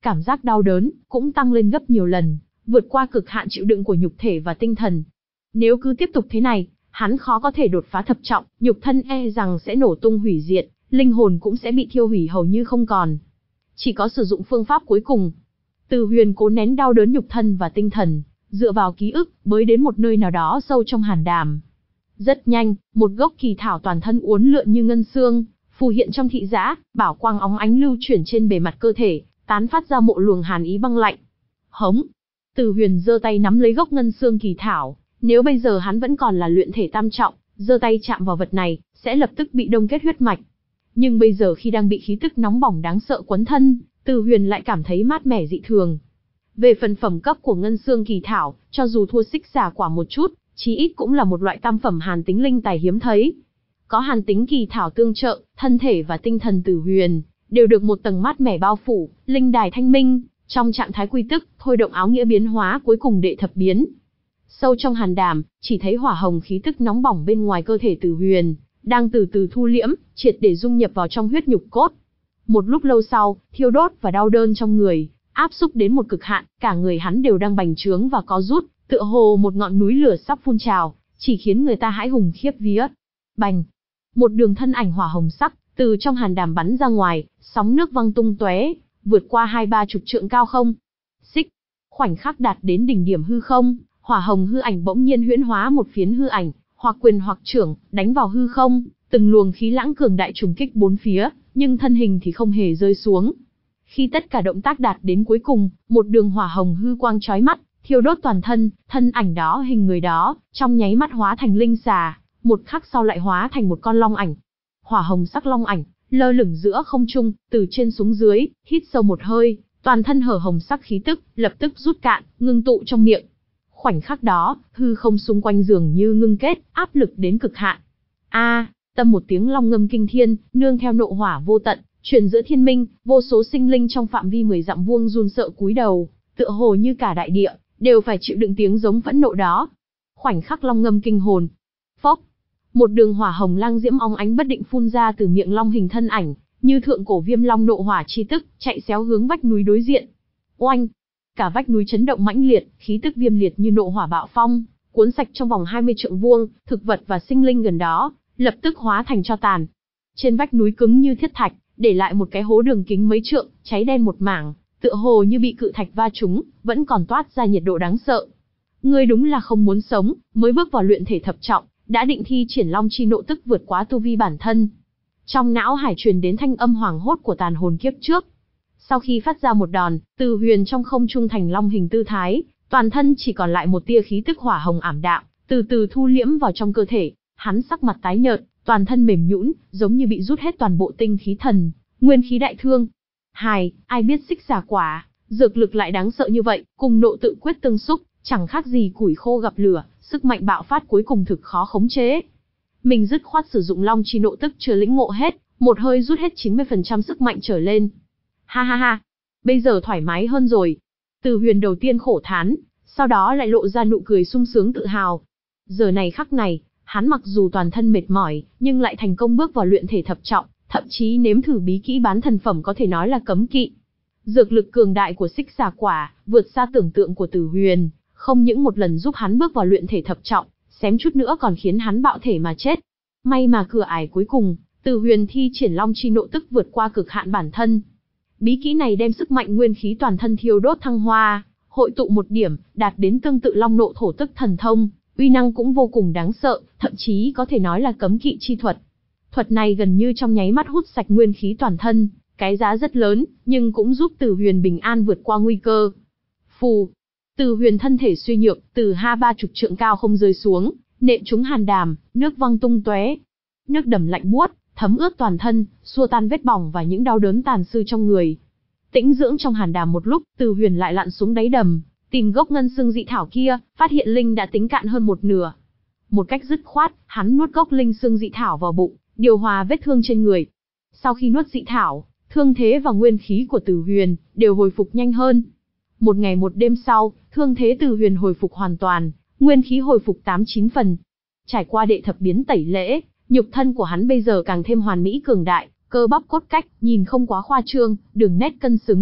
cảm giác đau đớn cũng tăng lên gấp nhiều lần, vượt qua cực hạn chịu đựng của nhục thể và tinh thần. Nếu cứ tiếp tục thế này, hắn khó có thể đột phá thập trọng, nhục thân e rằng sẽ nổ tung hủy diệt, linh hồn cũng sẽ bị thiêu hủy hầu như không còn. Chỉ có sử dụng phương pháp cuối cùng. Từ Huyền cố nén đau đớn nhục thân và tinh thần, dựa vào ký ức, bới đến một nơi nào đó sâu trong hàn đàm. Rất nhanh, một gốc kỳ thảo toàn thân uốn lượn như ngân xương, phù hiện trong thị giã, bảo quang óng ánh lưu chuyển trên bề mặt cơ thể, tán phát ra một luồng hàn ý băng lạnh. Hống! Từ Huyền giơ tay nắm lấy gốc ngân xương kỳ thảo, nếu bây giờ hắn vẫn còn là luyện thể tam trọng, giơ tay chạm vào vật này, sẽ lập tức bị đông kết huyết mạch. Nhưng bây giờ khi đang bị khí tức nóng bỏng đáng sợ quấn thân, Từ Huyền lại cảm thấy mát mẻ dị thường. Về phần phẩm cấp của ngân xương kỳ thảo, cho dù thua xích xà quả một chút, chí ít cũng là một loại tam phẩm hàn tính linh tài hiếm thấy. Có hàn tính kỳ thảo tương trợ, thân thể và tinh thần Từ Huyền đều được một tầng mát mẻ bao phủ, linh đài thanh minh, trong trạng thái quy tức, thôi động áo nghĩa biến hóa cuối cùng đệ thập biến. Sâu trong hàn đàm, chỉ thấy hỏa hồng khí tức nóng bỏng bên ngoài cơ thể Từ Huyền đang từ từ thu liễm, triệt để dung nhập vào trong huyết nhục cốt. Một lúc lâu sau, thiêu đốt và đau đớn trong người áp xúc đến một cực hạn, cả người hắn đều đang bành trướng và co rút, tựa hồ một ngọn núi lửa sắp phun trào, chỉ khiến người ta hãi hùng khiếp vía. Bành! Một đường thân ảnh hỏa hồng sắc từ trong hàn đàm bắn ra ngoài, sóng nước văng tung tóe, vượt qua hai ba chục trượng cao không. Xích! Khoảnh khắc đạt đến đỉnh điểm hư không, hỏa hồng hư ảnh bỗng nhiên huyễn hóa một phiến hư ảnh, hoặc quyền hoặc chưởng, đánh vào hư không, từng luồng khí lãng cường đại trùng kích bốn phía, nhưng thân hình thì không hề rơi xuống. Khi tất cả động tác đạt đến cuối cùng, một đường hỏa hồng hư quang chói mắt, thiêu đốt toàn thân, thân ảnh đó hình người đó, trong nháy mắt hóa thành linh xà, một khắc sau lại hóa thành một con long ảnh. Hỏa hồng sắc long ảnh, lơ lửng giữa không trung, từ trên xuống dưới, hít sâu một hơi, toàn thân hở hồng sắc khí tức, lập tức rút cạn, ngưng tụ trong miệng. Khoảnh khắc đó, hư không xung quanh dường như ngưng kết, áp lực đến cực hạn. A, tâm một tiếng long ngâm kinh thiên, nương theo nộ hỏa vô tận, truyền giữa thiên minh, vô số sinh linh trong phạm vi mười dặm vuông run sợ cúi đầu, tựa hồ như cả đại địa đều phải chịu đựng tiếng giống phẫn nộ đó. Khoảnh khắc long ngâm kinh hồn. Phốc, một đường hỏa hồng lang diễm óng ánh bất định phun ra từ miệng long hình thân ảnh, như thượng cổ viêm long nộ hỏa chi tức, chạy xéo hướng vách núi đối diện. Oanh! Cả vách núi chấn động mãnh liệt, khí tức viêm liệt như nộ hỏa bạo phong, cuốn sạch trong vòng hai mươi trượng vuông, thực vật và sinh linh gần đó lập tức hóa thành tro tàn. Trên vách núi cứng như thiết thạch, để lại một cái hố đường kính mấy trượng, cháy đen một mảng, tựa hồ như bị cự thạch va trúng, vẫn còn toát ra nhiệt độ đáng sợ. Ngươi đúng là không muốn sống, mới bước vào luyện thể thập trọng, đã định thi triển long chi nộ tức vượt quá tu vi bản thân. Trong não hải truyền đến thanh âm hoảng hốt của tàn hồn kiếp trước. Sau khi phát ra một đòn, Từ Huyền trong không trung thành long hình tư thái, toàn thân chỉ còn lại một tia khí tức hỏa hồng ảm đạm, từ từ thu liễm vào trong cơ thể. Hắn sắc mặt tái nhợt, toàn thân mềm nhũn, giống như bị rút hết toàn bộ tinh khí thần, nguyên khí đại thương. Hài, ai biết xích xà quả, dược lực lại đáng sợ như vậy, cùng nộ tự quyết tương xúc, chẳng khác gì củi khô gặp lửa, sức mạnh bạo phát cuối cùng thực khó khống chế. Mình dứt khoát sử dụng long chi nộ tức chưa lĩnh ngộ hết, một hơi rút hết chín mươi phần trăm sức mạnh trở lên. Ha ha ha, bây giờ thoải mái hơn rồi. Từ Huyền đầu tiên khổ thán, sau đó lại lộ ra nụ cười sung sướng tự hào. Giờ này khắc này, hắn mặc dù toàn thân mệt mỏi, nhưng lại thành công bước vào luyện thể thập trọng, thậm chí nếm thử bí kỹ bán thần phẩm có thể nói là cấm kỵ. Dược lực cường đại của xích xà quả, vượt xa tưởng tượng của Từ Huyền, không những một lần giúp hắn bước vào luyện thể thập trọng, xém chút nữa còn khiến hắn bạo thể mà chết. May mà cửa ải cuối cùng, Từ Huyền thi triển long chi nộ tức vượt qua cực hạn bản thân. Bí kỹ này đem sức mạnh nguyên khí toàn thân thiêu đốt thăng hoa, hội tụ một điểm, đạt đến tương tự long nộ thổ tức thần thông, uy năng cũng vô cùng đáng sợ, thậm chí có thể nói là cấm kỵ chi thuật. Thuật này gần như trong nháy mắt hút sạch nguyên khí toàn thân, cái giá rất lớn, nhưng cũng giúp Từ Huyền bình an vượt qua nguy cơ. Phù, Từ Huyền thân thể suy nhược, từ ha ba chục trượng cao không rơi xuống, nện trúng hàn đàm, nước văng tung tóe. Nước đầm lạnh buốt, thấm ướt toàn thân, xua tan vết bỏng và những đau đớn tàn sư trong người. Tĩnh dưỡng trong hàn đàm một lúc, Từ Huyền lại lặn xuống đáy đầm, tìm gốc ngân xương dị thảo kia, phát hiện linh đã tính cạn hơn một nửa. Một cách dứt khoát, hắn nuốt gốc linh xương dị thảo vào bụng, điều hòa vết thương trên người. Sau khi nuốt dị thảo, thương thế và nguyên khí của Từ Huyền đều hồi phục nhanh hơn. Một ngày một đêm sau, thương thế Từ Huyền hồi phục hoàn toàn, nguyên khí hồi phục tám chín phần. Trải qua đệ thập biến tẩy lễ, nhục thân của hắn bây giờ càng thêm hoàn mỹ cường đại, cơ bắp cốt cách, nhìn không quá khoa trương, đường nét cân xứng,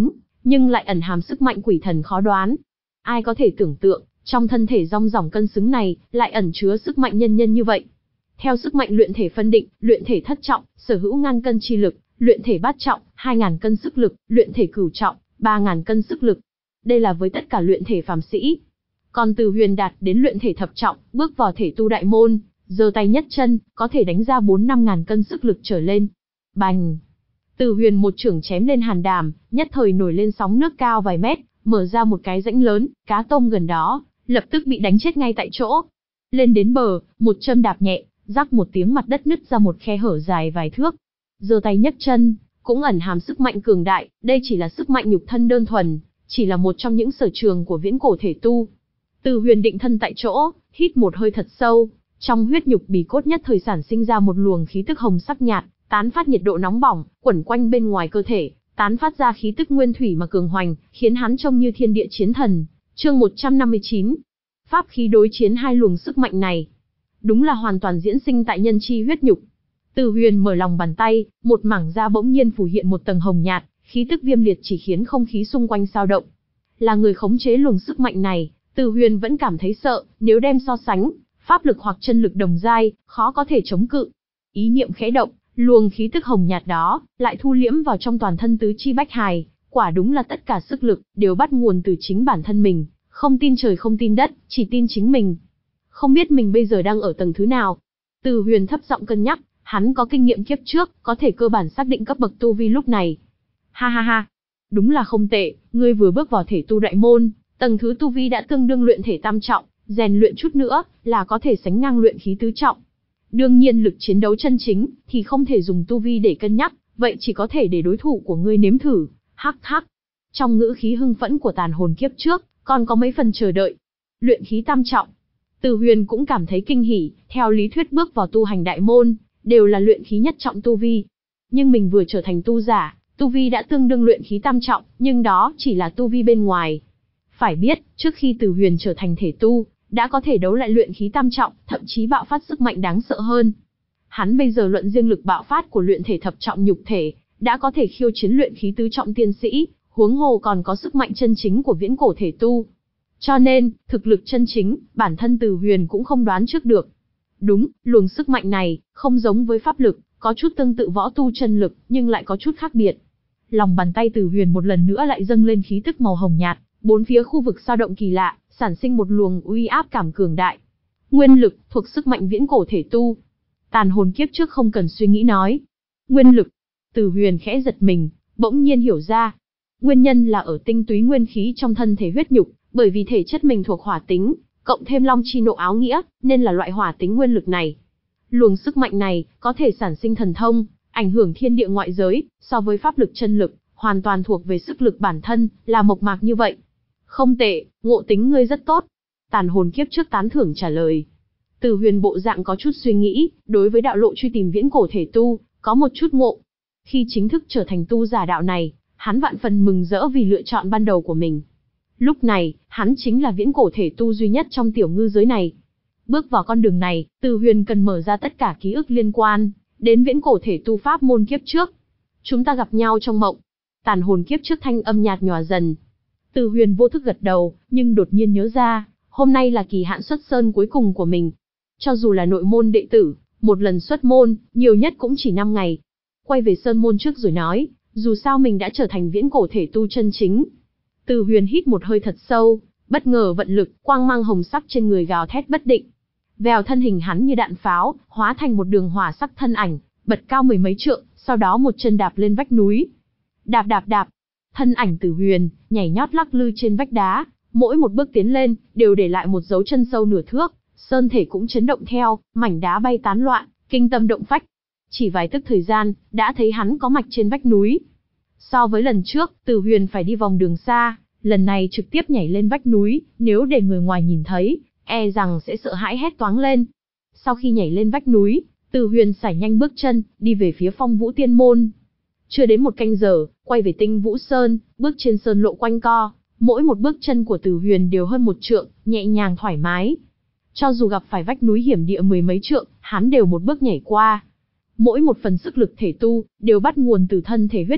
nhưng lại ẩn hàm sức mạnh quỷ thần khó đoán. Ai có thể tưởng tượng, trong thân thể rong ròng cân xứng này, lại ẩn chứa sức mạnh nhân nhân như vậy. Theo sức mạnh luyện thể phân định, luyện thể thất trọng, sở hữu ngàn cân chi lực, luyện thể bát trọng, hai ngàn cân sức lực, luyện thể cửu trọng, ba ngàn cân sức lực. Đây là với tất cả luyện thể phàm sĩ. Còn Từ Huyền đạt đến luyện thể thập trọng, bước vào thể tu đại môn, giơ tay nhất chân, có thể đánh ra bốn năm ngàn cân sức lực trở lên. Bành! Từ Huyền một chưởng chém lên hàn đàm, nhất thời nổi lên sóng nước cao vài mét, mở ra một cái rãnh lớn, cá tôm gần đó, lập tức bị đánh chết ngay tại chỗ. Lên đến bờ, một châm đạp nhẹ, rắc một tiếng mặt đất nứt ra một khe hở dài vài thước. Giơ tay nhấc chân, cũng ẩn hàm sức mạnh cường đại, đây chỉ là sức mạnh nhục thân đơn thuần, chỉ là một trong những sở trường của viễn cổ thể tu. Từ Huyền định thân tại chỗ, hít một hơi thật sâu, trong huyết nhục bì cốt nhất thời sản sinh ra một luồng khí tức hồng sắc nhạt, tán phát nhiệt độ nóng bỏng, quẩn quanh bên ngoài cơ thể, tán phát ra khí tức nguyên thủy mà cường hoành, khiến hắn trông như thiên địa chiến thần. Chương một trăm năm mươi chín. Pháp khí đối chiến hai luồng sức mạnh này. Đúng là hoàn toàn diễn sinh tại nhân chi huyết nhục. Từ Huyền mở lòng bàn tay, một mảng da bỗng nhiên phủ hiện một tầng hồng nhạt, khí tức viêm liệt chỉ khiến không khí xung quanh dao động. Là người khống chế luồng sức mạnh này, Từ Huyền vẫn cảm thấy sợ, nếu đem so sánh, pháp lực hoặc chân lực đồng giai, khó có thể chống cự. Ý niệm khẽ động, luồng khí tức hồng nhạt đó lại thu liễm vào trong toàn thân tứ chi bách hài, quả đúng là tất cả sức lực đều bắt nguồn từ chính bản thân mình, không tin trời không tin đất, chỉ tin chính mình. Không biết mình bây giờ đang ở tầng thứ nào? Từ Huyền thấp giọng cân nhắc, hắn có kinh nghiệm kiếp trước, có thể cơ bản xác định cấp bậc tu vi lúc này. Ha ha ha, đúng là không tệ, ngươi vừa bước vào thể tu đại môn, tầng thứ tu vi đã tương đương luyện thể tam trọng, rèn luyện chút nữa là có thể sánh ngang luyện khí tứ trọng. Đương nhiên lực chiến đấu chân chính thì không thể dùng tu vi để cân nhắc, vậy chỉ có thể để đối thủ của ngươi nếm thử. Hắc hắc. Trong ngữ khí hưng phẫn của tàn hồn kiếp trước, còn có mấy phần chờ đợi. Luyện khí tam trọng. Từ Huyền cũng cảm thấy kinh hỉ, theo lý thuyết bước vào tu hành đại môn, đều là luyện khí nhất trọng tu vi. Nhưng mình vừa trở thành tu giả, tu vi đã tương đương luyện khí tam trọng, nhưng đó chỉ là tu vi bên ngoài. Phải biết, trước khi Từ Huyền trở thành thể tu, đã có thể đấu lại luyện khí tam trọng, thậm chí bạo phát sức mạnh đáng sợ hơn. Hắn bây giờ luận riêng lực bạo phát của luyện thể thập trọng nhục thể, đã có thể khiêu chiến luyện khí tứ trọng tiên sĩ, huống hồ còn có sức mạnh chân chính của viễn cổ thể tu. Cho nên, thực lực chân chính, bản thân Từ Huyền cũng không đoán trước được. Đúng, luồng sức mạnh này, không giống với pháp lực, có chút tương tự võ tu chân lực, nhưng lại có chút khác biệt. Lòng bàn tay Từ Huyền một lần nữa lại dâng lên khí tức màu hồng nhạt, bốn phía khu vực dao động kỳ lạ, sản sinh một luồng uy áp cảm cường đại. Nguyên lực, thuộc sức mạnh viễn cổ thể tu. Tàn hồn kiếp trước không cần suy nghĩ nói. Nguyên lực. Từ Huyền khẽ giật mình, bỗng nhiên hiểu ra. Nguyên nhân là ở tinh túy nguyên khí trong thân thể huyết nhục, bởi vì thể chất mình thuộc hỏa tính, cộng thêm long chi nộ áo nghĩa, nên là loại hỏa tính nguyên lực này. Luồng sức mạnh này, có thể sản sinh thần thông, ảnh hưởng thiên địa ngoại giới, so với pháp lực chân lực, hoàn toàn thuộc về sức lực bản thân, là mộc mạc như vậy. Không tệ, ngộ tính ngươi rất tốt. Tàn hồn kiếp trước tán thưởng trả lời. Từ Huyền bộ dạng có chút suy nghĩ, đối với đạo lộ truy tìm viễn cổ thể tu, có một chút ngộ. Khi chính thức trở thành tu giả đạo này, hắn vạn phần mừng rỡ vì lựa chọn ban đầu của mình. Lúc này, hắn chính là viễn cổ thể tu duy nhất trong tiểu ngư giới này. Bước vào con đường này, Từ Huyền cần mở ra tất cả ký ức liên quan đến viễn cổ thể tu pháp môn kiếp trước. Chúng ta gặp nhau trong mộng. Tàn hồn kiếp trước thanh âm nhạt nhòa dần. Từ Huyền vô thức gật đầu, nhưng đột nhiên nhớ ra, hôm nay là kỳ hạn xuất sơn cuối cùng của mình. Cho dù là nội môn đệ tử, một lần xuất môn, nhiều nhất cũng chỉ năm ngày. Quay về sơn môn trước rồi nói, dù sao mình đã trở thành viễn cổ thể tu chân chính. Từ Huyền hít một hơi thật sâu, bất ngờ vận lực, quang mang hồng sắc trên người gào thét bất định. Vèo thân hình hắn như đạn pháo, hóa thành một đường hỏa sắc thân ảnh, bật cao mười mấy trượng, sau đó một chân đạp lên vách núi. Đạp đạp đạp, thân ảnh Từ Huyền nhảy nhót lắc lư trên vách đá, mỗi một bước tiến lên đều để lại một dấu chân sâu nửa thước, sơn thể cũng chấn động theo, mảnh đá bay tán loạn, kinh tâm động phách. Chỉ vài tức thời gian, đã thấy hắn có mạch trên vách núi. So với lần trước, Từ Huyền phải đi vòng đường xa, lần này trực tiếp nhảy lên vách núi, nếu để người ngoài nhìn thấy, e rằng sẽ sợ hãi hét toáng lên. Sau khi nhảy lên vách núi, Từ Huyền sải nhanh bước chân, đi về phía Phong Vũ Tiên Môn. Chưa đến một canh giờ, quay về Tinh Vũ Sơn, bước trên sơn lộ quanh co, mỗi một bước chân của Từ Huyền đều hơn một trượng, nhẹ nhàng thoải mái. Cho dù gặp phải vách núi hiểm địa mười mấy trượng, hắn đều một bước nhảy qua. Mỗi một phần sức lực thể tu, đều bắt nguồn từ thân thể huyết nhục,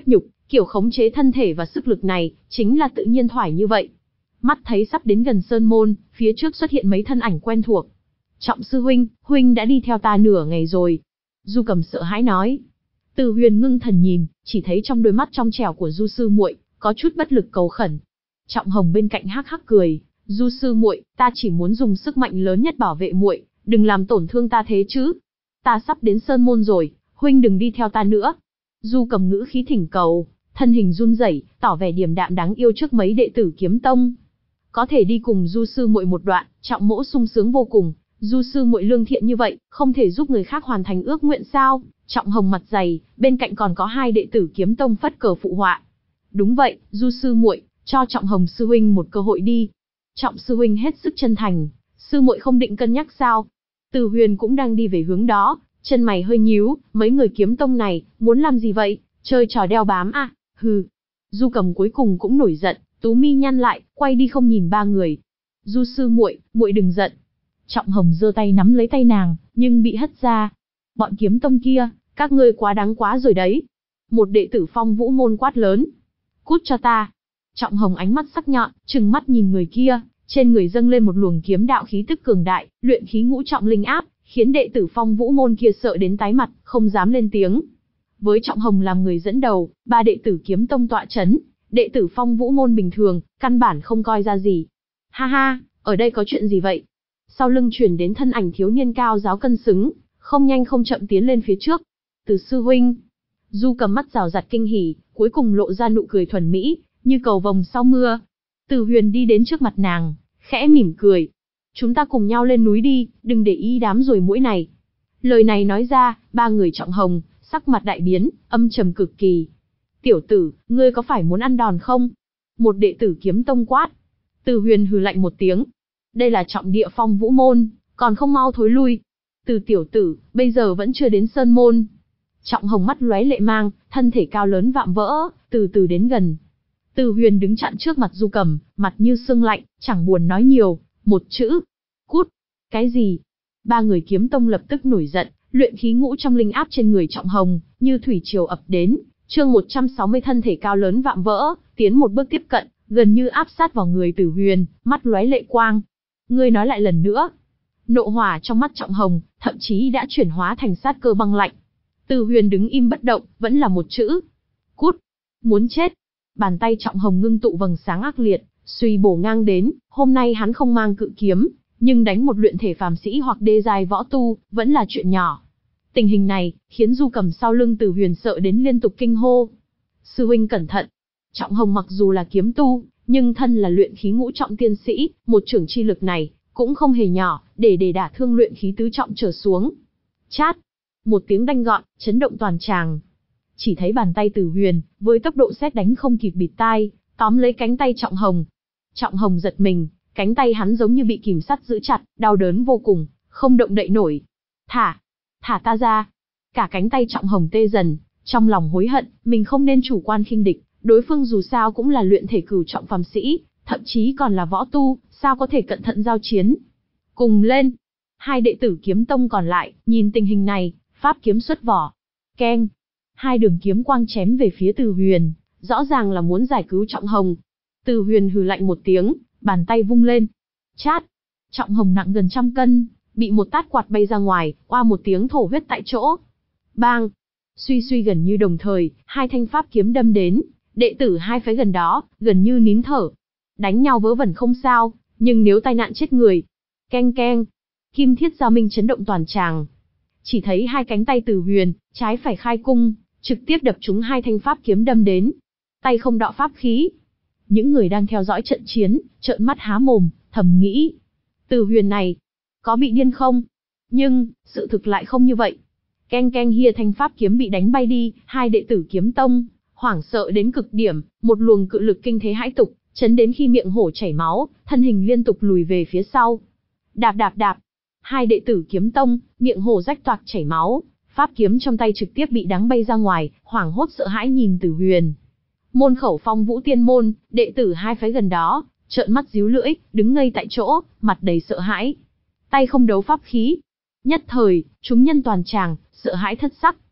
Kiểu khống chế thân thể và sức lực này, chính là tự nhiên thoải như vậy. Mắt thấy sắp đến gần sơn môn, phía trước xuất hiện mấy thân ảnh quen thuộc. Trọng sư huynh, huynh đã đi theo ta nửa ngày rồi. Du Cầm sợ hãi nói. Từ Huyền ngưng thần nhìn, chỉ thấy trong đôi mắt trong trẻo của Du sư muội có chút bất lực cầu khẩn. Trọng Hồng bên cạnh hắc hắc cười, Du sư muội, ta chỉ muốn dùng sức mạnh lớn nhất bảo vệ muội, đừng làm tổn thương ta thế chứ. Ta sắp đến sơn môn rồi, huynh đừng đi theo ta nữa. Du Cầm ngữ khí thỉnh cầu, thân hình run rẩy, tỏ vẻ điềm đạm đáng yêu trước mấy đệ tử kiếm tông. Có thể đi cùng Du sư muội một đoạn, Trọng mỗ sung sướng vô cùng. Du sư muội lương thiện như vậy, không thể giúp người khác hoàn thành ước nguyện sao? Trọng Hồng mặt dày, bên cạnh còn có hai đệ tử kiếm tông phất cờ phụ họa. Đúng vậy, Du sư muội, cho Trọng Hồng sư huynh một cơ hội đi. Trọng sư huynh hết sức chân thành, sư muội không định cân nhắc sao? Từ Huyền cũng đang đi về hướng đó, chân mày hơi nhíu, mấy người kiếm tông này, muốn làm gì vậy? Chơi trò đeo bám à? Hừ. Du Cầm cuối cùng cũng nổi giận, tú mi nhăn lại, quay đi không nhìn ba người. Du sư muội, muội đừng giận. Trọng Hồng giơ tay nắm lấy tay nàng, nhưng bị hất ra. Bọn kiếm tông kia, các ngươi quá đáng quá rồi đấy. Một đệ tử Phong Vũ môn quát lớn. Cút cho ta. Trọng Hồng ánh mắt sắc nhọn, trừng mắt nhìn người kia, trên người dâng lên một luồng kiếm đạo khí tức cường đại, luyện khí ngũ trọng linh áp, khiến đệ tử Phong Vũ môn kia sợ đến tái mặt, không dám lên tiếng. Với Trọng Hồng làm người dẫn đầu, ba đệ tử kiếm tông tọa chấn, đệ tử Phong Vũ môn bình thường, căn bản không coi ra gì. Ha ha, ở đây có chuyện gì vậy? Sau lưng truyền đến thân ảnh thiếu niên cao giáo cân xứng, không nhanh không chậm tiến lên phía trước. Từ sư huynh. Du Cầm mắt rào rạt kinh hỉ, cuối cùng lộ ra nụ cười thuần mỹ, như cầu vồng sau mưa. Từ Huyền đi đến trước mặt nàng, khẽ mỉm cười. Chúng ta cùng nhau lên núi đi, đừng để ý đám ruồi muỗi này. Lời này nói ra, ba người Trọng Hồng, sắc mặt đại biến, âm trầm cực kỳ. Tiểu tử, ngươi có phải muốn ăn đòn không? Một đệ tử kiếm tông quát. Từ Huyền hừ lạnh một tiếng. Đây là trọng địa Phong Vũ môn, còn không mau thối lui. Từ tiểu tử, bây giờ vẫn chưa đến sơn môn. Trọng Hồng mắt lóe lệ mang, thân thể cao lớn vạm vỡ, từ từ đến gần. Từ Huyền đứng chặn trước mặt Du Cầm, mặt như sương lạnh, chẳng buồn nói nhiều, một chữ. Cút. Cái gì? Ba người kiếm tông lập tức nổi giận, luyện khí ngũ trong linh áp trên người Trọng Hồng, như thủy triều ập đến. Chương một trăm sáu mươi thân thể cao lớn vạm vỡ, tiến một bước tiếp cận, gần như áp sát vào người Từ Huyền, mắt lóe lệ quang. Ngươi nói lại lần nữa. Nộ hỏa trong mắt Trọng Hồng, thậm chí đã chuyển hóa thành sát cơ băng lạnh. Từ Huyền đứng im bất động, vẫn là một chữ. Cút. Muốn chết. Bàn tay Trọng Hồng ngưng tụ vầng sáng ác liệt, suy bổ ngang đến, hôm nay hắn không mang cự kiếm, nhưng đánh một luyện thể phàm sĩ hoặc đê giai võ tu, vẫn là chuyện nhỏ. Tình hình này, khiến Du Cầm sau lưng Từ Huyền sợ đến liên tục kinh hô. Sư huynh cẩn thận. Trọng Hồng mặc dù là kiếm tu, nhưng thân là luyện khí ngũ trọng tiên sĩ, một chưởng chi lực này, cũng không hề nhỏ, để để đả thương luyện khí tứ trọng trở xuống. Chát. Một tiếng đanh gọn, chấn động toàn tràng. Chỉ thấy bàn tay Từ Huyền, với tốc độ sét đánh không kịp bịt tai, tóm lấy cánh tay Trọng Hồng. Trọng Hồng giật mình, cánh tay hắn giống như bị kìm sắt giữ chặt, đau đớn vô cùng, không động đậy nổi. Thả, thả ta ra. Cả cánh tay Trọng Hồng tê dần, trong lòng hối hận, mình không nên chủ quan khinh địch, đối phương dù sao cũng là luyện thể cửu trọng phàm sĩ, thậm chí còn là võ tu, sao có thể cẩn thận giao chiến. Cùng lên. Hai đệ tử kiếm tông còn lại, nhìn tình hình này, pháp kiếm xuất vỏ. Keng. Hai đường kiếm quang chém về phía Từ Huyền, rõ ràng là muốn giải cứu Trọng Hồng. Từ Huyền hừ lạnh một tiếng, bàn tay vung lên. Chát. Trọng Hồng nặng gần trăm cân, bị một tát quạt bay ra ngoài, oa một tiếng thổ huyết tại chỗ. Bang. Suy suy gần như đồng thời, hai thanh pháp kiếm đâm đến, đệ tử hai phái gần đó, gần như nín thở. Đánh nhau vớ vẩn không sao, nhưng nếu tai nạn chết người. Keng keng. Kim thiết giao minh chấn động toàn tràng. Chỉ thấy hai cánh tay Từ Huyền, trái phải khai cung, trực tiếp đập trúng hai thanh pháp kiếm đâm đến. Tay không đọ pháp khí. Những người đang theo dõi trận chiến, trợn mắt há mồm, thầm nghĩ. Từ Huyền này, có bị điên không? Nhưng, sự thực lại không như vậy. Keng keng hia thanh pháp kiếm bị đánh bay đi, hai đệ tử kiếm tông, hoảng sợ đến cực điểm, một luồng cự lực kinh thế hãi tục, chấn đến khi miệng hổ chảy máu, thân hình liên tục lùi về phía sau. Đạp đạp đạp. Hai đệ tử kiếm tông, miệng hổ rách toạc chảy máu, pháp kiếm trong tay trực tiếp bị đánh bay ra ngoài, hoảng hốt sợ hãi nhìn Từ Huyền. Môn khẩu Phong Vũ tiên môn, đệ tử hai phái gần đó, trợn mắt díu lưỡi, đứng ngây tại chỗ, mặt đầy sợ hãi. Tay không đấu pháp khí. Nhất thời, chúng nhân toàn tràng, sợ hãi thất sắc. Thực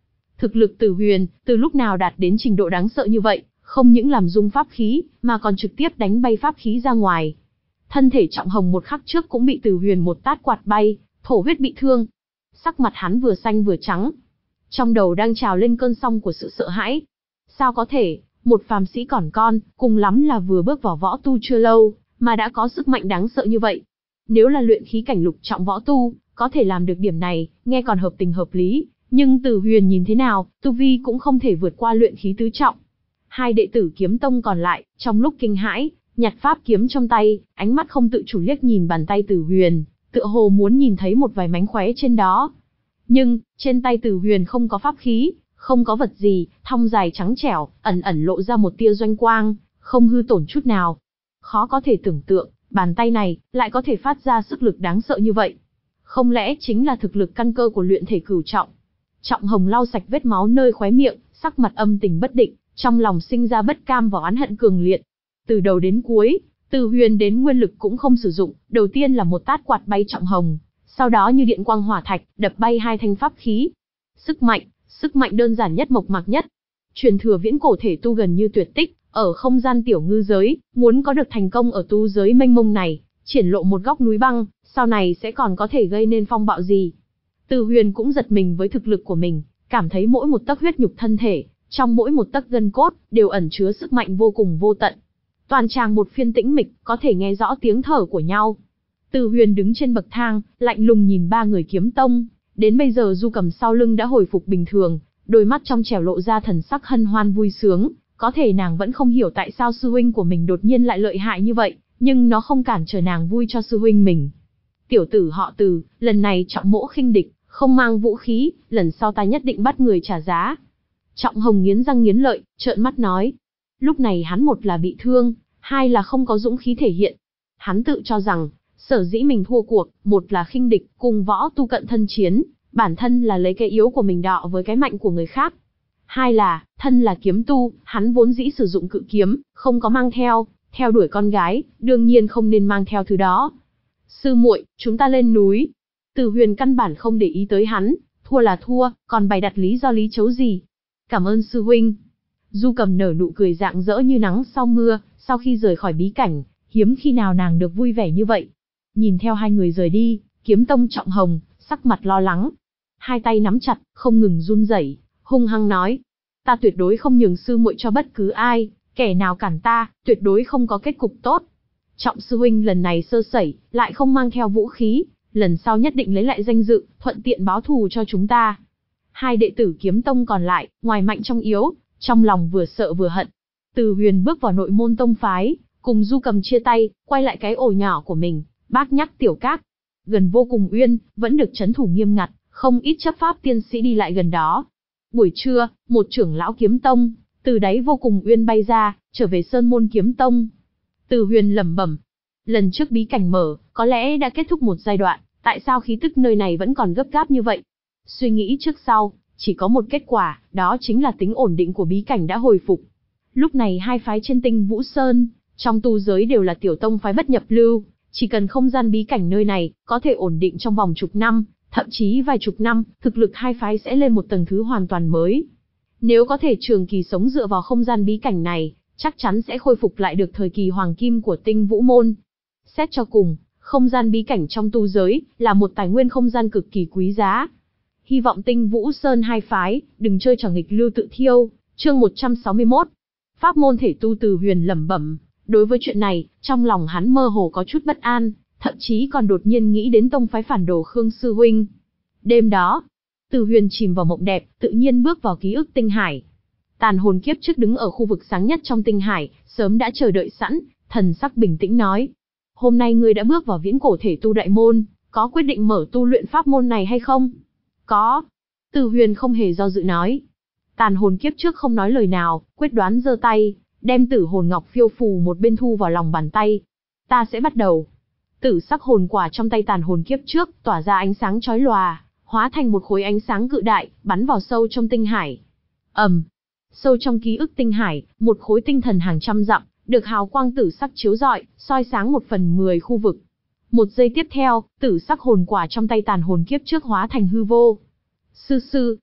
Thực lực Tử Huyền, từ lúc nào đạt đến trình độ đáng sợ như vậy, không những làm rung pháp khí, mà còn trực tiếp đánh bay pháp khí ra ngoài. Thân thể Trọng Hồng một khắc trước cũng bị Tử Huyền một tát quạt bay, thổ huyết bị thương. Sắc mặt hắn vừa xanh vừa trắng. Trong đầu đang trào lên cơn sóng của sự sợ hãi. Sao có thể, một phàm sĩ còn con, cùng lắm là vừa bước vào võ tu chưa lâu, mà đã có sức mạnh đáng sợ như vậy. Nếu là luyện khí cảnh lục trọng võ tu, có thể làm được điểm này, nghe còn hợp tình hợp lý, nhưng Tử Huyền nhìn thế nào, tu vi cũng không thể vượt qua luyện khí tứ trọng. Hai đệ tử Kiếm Tông còn lại, trong lúc kinh hãi, nhặt pháp kiếm trong tay, ánh mắt không tự chủ liếc nhìn bàn tay Tử Huyền, tựa hồ muốn nhìn thấy một vài mánh khóe trên đó. Nhưng, trên tay Tử Huyền không có pháp khí, không có vật gì, thong dài trắng trẻo, ẩn ẩn lộ ra một tia doanh quang, không hư tổn chút nào. Khó có thể tưởng tượng, bàn tay này lại có thể phát ra sức lực đáng sợ như vậy. Không lẽ chính là thực lực căn cơ của luyện thể cửu trọng? Trọng Hồng lau sạch vết máu nơi khóe miệng, sắc mặt âm tình bất định, trong lòng sinh ra bất cam và oán hận cường liệt. Từ đầu đến cuối, từ huyền đến nguyên lực cũng không sử dụng, đầu tiên là một tát quạt bay Trọng Hồng, sau đó như điện quang hỏa thạch, đập bay hai thanh pháp khí. Sức mạnh, sức mạnh đơn giản nhất mộc mạc nhất. Truyền thừa viễn cổ thể tu gần như tuyệt tích, ở không gian tiểu ngư giới, muốn có được thành công ở tu giới mênh mông này, triển lộ một góc núi băng, sau này sẽ còn có thể gây nên phong bạo gì. Từ huyền cũng giật mình với thực lực của mình, cảm thấy mỗi một tấc huyết nhục thân thể, trong mỗi một tấc gân cốt, đều ẩn chứa sức mạnh vô cùng vô tận. Toàn tràng một phiên tĩnh mịch, có thể nghe rõ tiếng thở của nhau. Từ huyền đứng trên bậc thang, lạnh lùng nhìn ba người Kiếm Tông. Đến bây giờ Du Cầm sau lưng đã hồi phục bình thường, đôi mắt trong trẻo lộ ra thần sắc hân hoan vui sướng. Có thể nàng vẫn không hiểu tại sao sư huynh của mình đột nhiên lại lợi hại như vậy, nhưng nó không cản trở nàng vui cho sư huynh mình. Tiểu tử họ Từ, lần này Trọng mỗ khinh địch, không mang vũ khí, lần sau ta nhất định bắt người trả giá. Trọng Hồng nghiến răng nghiến lợi, trợn mắt nói. Lúc này hắn một là bị thương, hai là không có dũng khí thể hiện. Hắn tự cho rằng, sở dĩ mình thua cuộc, một là khinh địch, cùng võ tu cận thân chiến, bản thân là lấy cái yếu của mình đọ với cái mạnh của người khác. Hai là, thân là kiếm tu, hắn vốn dĩ sử dụng cự kiếm, không có mang theo, theo đuổi con gái, đương nhiên không nên mang theo thứ đó. Sư muội, chúng ta lên núi. Từ huyền căn bản không để ý tới hắn, thua là thua, còn bày đặt lý do lý chấu gì. Cảm ơn sư huynh. Du Cầm nở nụ cười rạng rỡ như nắng sau mưa, sau khi rời khỏi bí cảnh, hiếm khi nào nàng được vui vẻ như vậy. Nhìn theo hai người rời đi, Kiếm Tông Trọng Hồng, sắc mặt lo lắng. Hai tay nắm chặt, không ngừng run rẩy, hung hăng nói. Ta tuyệt đối không nhường sư muội cho bất cứ ai, kẻ nào cản ta, tuyệt đối không có kết cục tốt. Trọng sư huynh lần này sơ sẩy, lại không mang theo vũ khí, lần sau nhất định lấy lại danh dự, thuận tiện báo thù cho chúng ta. Hai đệ tử Kiếm Tông còn lại, ngoài mạnh trong yếu, trong lòng vừa sợ vừa hận. Từ huyền bước vào nội môn tông phái, cùng Du Cầm chia tay, quay lại cái ổ nhỏ của mình, bác nhắc Tiểu Các. Gần Vô Cùng Uyên, vẫn được trấn thủ nghiêm ngặt, không ít chấp pháp tiên sĩ đi lại gần đó. Buổi trưa, một trưởng lão Kiếm Tông, từ đáy Vô Cùng Uyên bay ra, trở về Sơn Môn Kiếm Tông. Từ huyền lẩm bẩm, lần trước bí cảnh mở, có lẽ đã kết thúc một giai đoạn, tại sao khí tức nơi này vẫn còn gấp gáp như vậy? Suy nghĩ trước sau, chỉ có một kết quả, đó chính là tính ổn định của bí cảnh đã hồi phục. Lúc này hai phái trên Tinh Vũ Sơn, trong tu giới đều là tiểu tông phái bất nhập lưu, chỉ cần không gian bí cảnh nơi này có thể ổn định trong vòng chục năm, thậm chí vài chục năm, thực lực hai phái sẽ lên một tầng thứ hoàn toàn mới. Nếu có thể trường kỳ sống dựa vào không gian bí cảnh này, chắc chắn sẽ khôi phục lại được thời kỳ hoàng kim của Tinh Vũ môn. Xét cho cùng, không gian bí cảnh trong tu giới là một tài nguyên không gian cực kỳ quý giá. Hy vọng Tinh Vũ Sơn hai phái đừng chơi trò nghịch lưu tự thiêu. Chương một trăm sáu mươi mốt. Pháp môn thể tu. Từ huyền lẩm bẩm, đối với chuyện này, trong lòng hắn mơ hồ có chút bất an, thậm chí còn đột nhiên nghĩ đến tông phái phản đồ Khương sư huynh. Đêm đó, Từ huyền chìm vào mộng đẹp, tự nhiên bước vào ký ức tinh hải. Tàn hồn kiếp trước đứng ở khu vực sáng nhất trong tinh hải, sớm đã chờ đợi sẵn, thần sắc bình tĩnh nói: hôm nay ngươi đã bước vào viễn cổ thể tu đại môn, có quyết định mở tu luyện pháp môn này hay không? Có. Từ huyền không hề do dự nói. Tàn hồn kiếp trước không nói lời nào, quyết đoán giơ tay, đem tử hồn ngọc phiêu phù một bên thu vào lòng bàn tay. Ta sẽ bắt đầu. Tử sắc hồn quả trong tay tàn hồn kiếp trước tỏa ra ánh sáng chói lòa, hóa thành một khối ánh sáng cự đại, bắn vào sâu trong tinh hải. ầm, um, sâu trong ký ức tinh hải, một khối tinh thần hàng trăm dặm, được hào quang tử sắc chiếu rọi, soi sáng một phần mười khu vực. Một giây tiếp theo, tử sắc hồn quả trong tay tàn hồn kiếp trước hóa thành hư vô. Sư sư.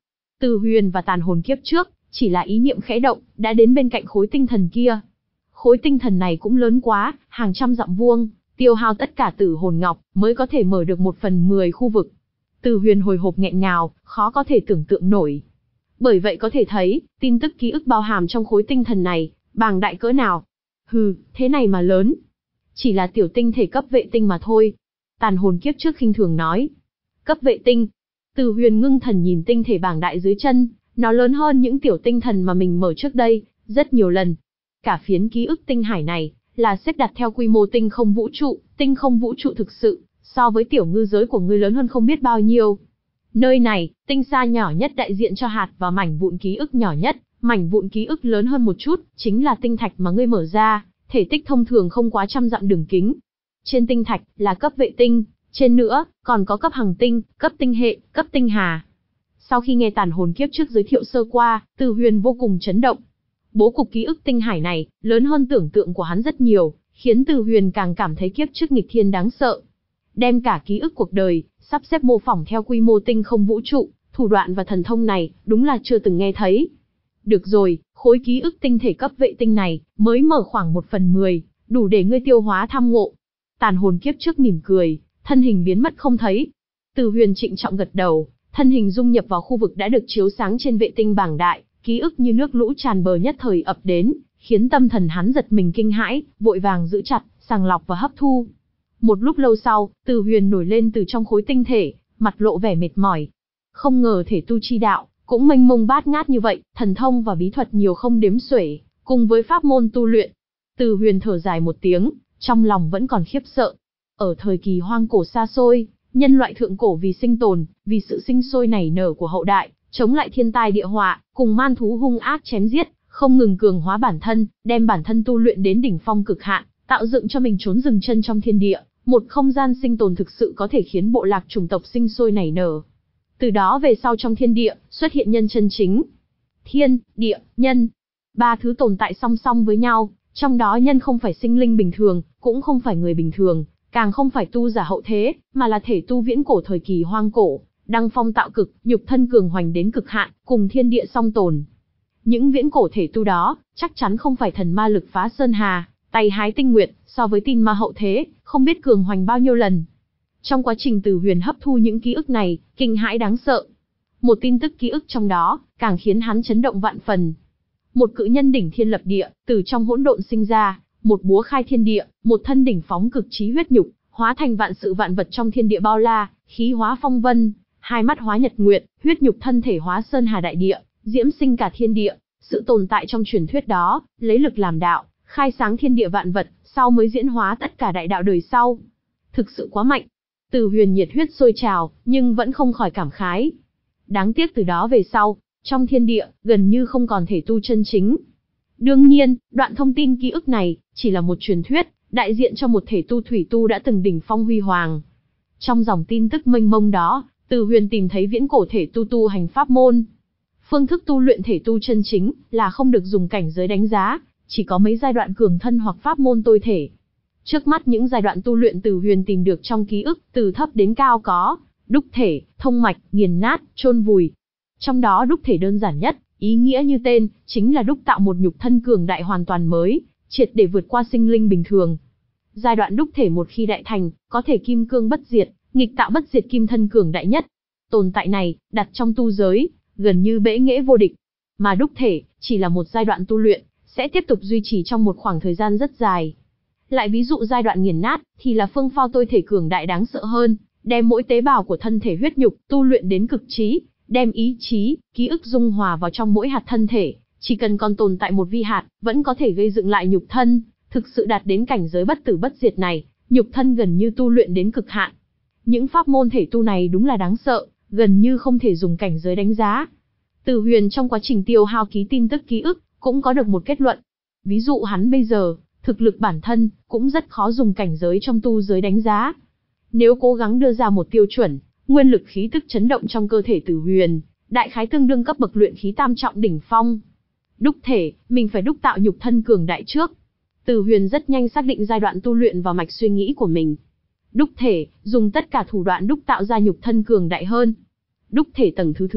Từ Huyền và tàn hồn kiếp trước, chỉ là ý niệm khẽ động, đã đến bên cạnh khối tinh thần kia. Khối tinh thần này cũng lớn quá, hàng trăm dặm vuông, tiêu hao tất cả tử hồn ngọc, mới có thể mở được một phần mười khu vực. Từ Huyền hồi hộp nghẹn ngào, khó có thể tưởng tượng nổi. Bởi vậy có thể thấy, tin tức ký ức bao hàm trong khối tinh thần này, bàng đại cỡ nào. Hừ, thế này mà lớn. Chỉ là tiểu tinh thể cấp vệ tinh mà thôi. Tàn hồn kiếp trước khinh thường nói. Cấp vệ tinh. Từ Huyền ngưng thần nhìn tinh thể bàng đại dưới chân, nó lớn hơn những tiểu tinh thần mà mình mở trước đây, rất nhiều lần. Cả phiến ký ức tinh hải này, là xếp đặt theo quy mô tinh không vũ trụ, tinh không vũ trụ thực sự, so với tiểu ngư giới của ngươi lớn hơn không biết bao nhiêu. Nơi này, tinh sa nhỏ nhất đại diện cho hạt và mảnh vụn ký ức nhỏ nhất, mảnh vụn ký ức lớn hơn một chút, chính là tinh thạch mà ngươi mở ra, thể tích thông thường không quá trăm dặm đường kính. Trên tinh thạch, là cấp vệ tinh, trên nữa, còn có cấp hằng tinh, cấp tinh hệ, cấp tinh hà. Sau khi nghe tàn hồn kiếp trước giới thiệu sơ qua, Từ Huyền vô cùng chấn động. Bố cục ký ức tinh hải này, lớn hơn tưởng tượng của hắn rất nhiều, khiến Từ Huyền càng cảm thấy kiếp trước nghịch thiên đáng sợ. Đem cả ký ức cuộc đời, sắp xếp mô phỏng theo quy mô tinh không vũ trụ, thủ đoạn và thần thông này, đúng là chưa từng nghe thấy. Được rồi, khối ký ức tinh thể cấp vệ tinh này, mới mở khoảng một phần mười, đủ để ngươi tiêu hóa tham ngộ. Tàn hồn kiếp trước mỉm cười, thân hình biến mất không thấy. Từ Huyền trịnh trọng gật đầu, thân hình dung nhập vào khu vực đã được chiếu sáng trên vệ tinh bảng đại, ký ức như nước lũ tràn bờ nhất thời ập đến, khiến tâm thần hắn giật mình kinh hãi, vội vàng giữ chặt, sàng lọc và hấp thu. Một lúc lâu sau, Từ Huyền nổi lên từ trong khối tinh thể, mặt lộ vẻ mệt mỏi. Không ngờ thể tu chi đạo, cũng mênh mông bát ngát như vậy, thần thông và bí thuật nhiều không đếm xuể, cùng với pháp môn tu luyện. Từ Huyền thở dài một tiếng, trong lòng vẫn còn khiếp sợ. Ở thời kỳ hoang cổ xa xôi, nhân loại thượng cổ vì sinh tồn, vì sự sinh sôi nảy nở của hậu đại, chống lại thiên tai địa họa, cùng man thú hung ác chém giết, không ngừng cường hóa bản thân, đem bản thân tu luyện đến đỉnh phong cực hạn, tạo dựng cho mình trốn dừng chân trong thiên địa, một không gian sinh tồn thực sự có thể khiến bộ lạc chủng tộc sinh sôi nảy nở. Từ đó về sau trong thiên địa, xuất hiện nhân chân chính. Thiên, địa, nhân. Ba thứ tồn tại song song với nhau, trong đó nhân không phải sinh linh bình thường, cũng không phải người bình thường, càng không phải tu giả hậu thế, mà là thể tu viễn cổ thời kỳ hoang cổ, đăng phong tạo cực, nhục thân cường hoành đến cực hạn, cùng thiên địa song tồn. Những viễn cổ thể tu đó, chắc chắn không phải thần ma lực phá sơn hà, tay hái tinh nguyệt, so với tin ma hậu thế, không biết cường hoành bao nhiêu lần. Trong quá trình Từ Huyền hấp thu những ký ức này, kinh hãi đáng sợ. Một tin tức ký ức trong đó, càng khiến hắn chấn động vạn phần. Một cự nhân đỉnh thiên lập địa, từ trong hỗn độn sinh ra, một búa khai thiên địa, một thân đỉnh phóng cực trí huyết nhục, hóa thành vạn sự vạn vật trong thiên địa bao la, khí hóa phong vân, hai mắt hóa nhật nguyệt, huyết nhục thân thể hóa sơn hà đại địa, diễm sinh cả thiên địa. Sự tồn tại trong truyền thuyết đó, lấy lực làm đạo, khai sáng thiên địa vạn vật, sau mới diễn hóa tất cả đại đạo đời sau. Thực sự quá mạnh. Từ Huyền nhiệt huyết sôi trào, nhưng vẫn không khỏi cảm khái. Đáng tiếc từ đó về sau, trong thiên địa, gần như không còn thể tu chân chính. Đương nhiên, đoạn thông tin ký ức này, chỉ là một truyền thuyết, đại diện cho một thể tu thủy tu đã từng đỉnh phong huy hoàng. Trong dòng tin tức mênh mông đó, Từ Huyền tìm thấy viễn cổ thể tu tu hành pháp môn. Phương thức tu luyện thể tu chân chính, là không được dùng cảnh giới đánh giá, chỉ có mấy giai đoạn cường thân hoặc pháp môn tôi thể. Trước mắt những giai đoạn tu luyện Từ Huyền tìm được trong ký ức, từ thấp đến cao có đúc thể, thông mạch, nghiền nát, chôn vùi. Trong đó đúc thể đơn giản nhất, ý nghĩa như tên, chính là đúc tạo một nhục thân cường đại hoàn toàn mới, triệt để vượt qua sinh linh bình thường. Giai đoạn đúc thể một khi đại thành, có thể kim cương bất diệt, nghịch tạo bất diệt kim thân cường đại nhất. Tồn tại này, đặt trong tu giới, gần như bẽ nghễ vô địch. Mà đúc thể, chỉ là một giai đoạn tu luyện, sẽ tiếp tục duy trì trong một khoảng thời gian rất dài. Lại ví dụ giai đoạn nghiền nát, thì là phương phao tôi thể cường đại đáng sợ hơn, đem mỗi tế bào của thân thể huyết nhục, tu luyện đến cực trí, đem ý chí, ký ức dung hòa vào trong mỗi hạt thân thể, chỉ cần còn tồn tại một vi hạt, vẫn có thể gây dựng lại nhục thân, thực sự đạt đến cảnh giới bất tử bất diệt này, nhục thân gần như tu luyện đến cực hạn. Những pháp môn thể tu này đúng là đáng sợ, gần như không thể dùng cảnh giới đánh giá. Từ Huyền trong quá trình tiêu hao ký tin tức ký ức, cũng có được một kết luận. Ví dụ hắn bây giờ, thực lực bản thân, cũng rất khó dùng cảnh giới trong tu giới đánh giá. Nếu cố gắng đưa ra một tiêu chuẩn, nguyên lực khí tức chấn động trong cơ thể Từ Huyền, đại khái tương đương cấp bậc luyện khí tam trọng đỉnh phong. Đúc thể, mình phải đúc tạo nhục thân cường đại trước. Từ Huyền rất nhanh xác định giai đoạn tu luyện và mạch suy nghĩ của mình. Đúc thể, dùng tất cả thủ đoạn đúc tạo ra nhục thân cường đại hơn. Đúc thể tầng thứ thứ nhất,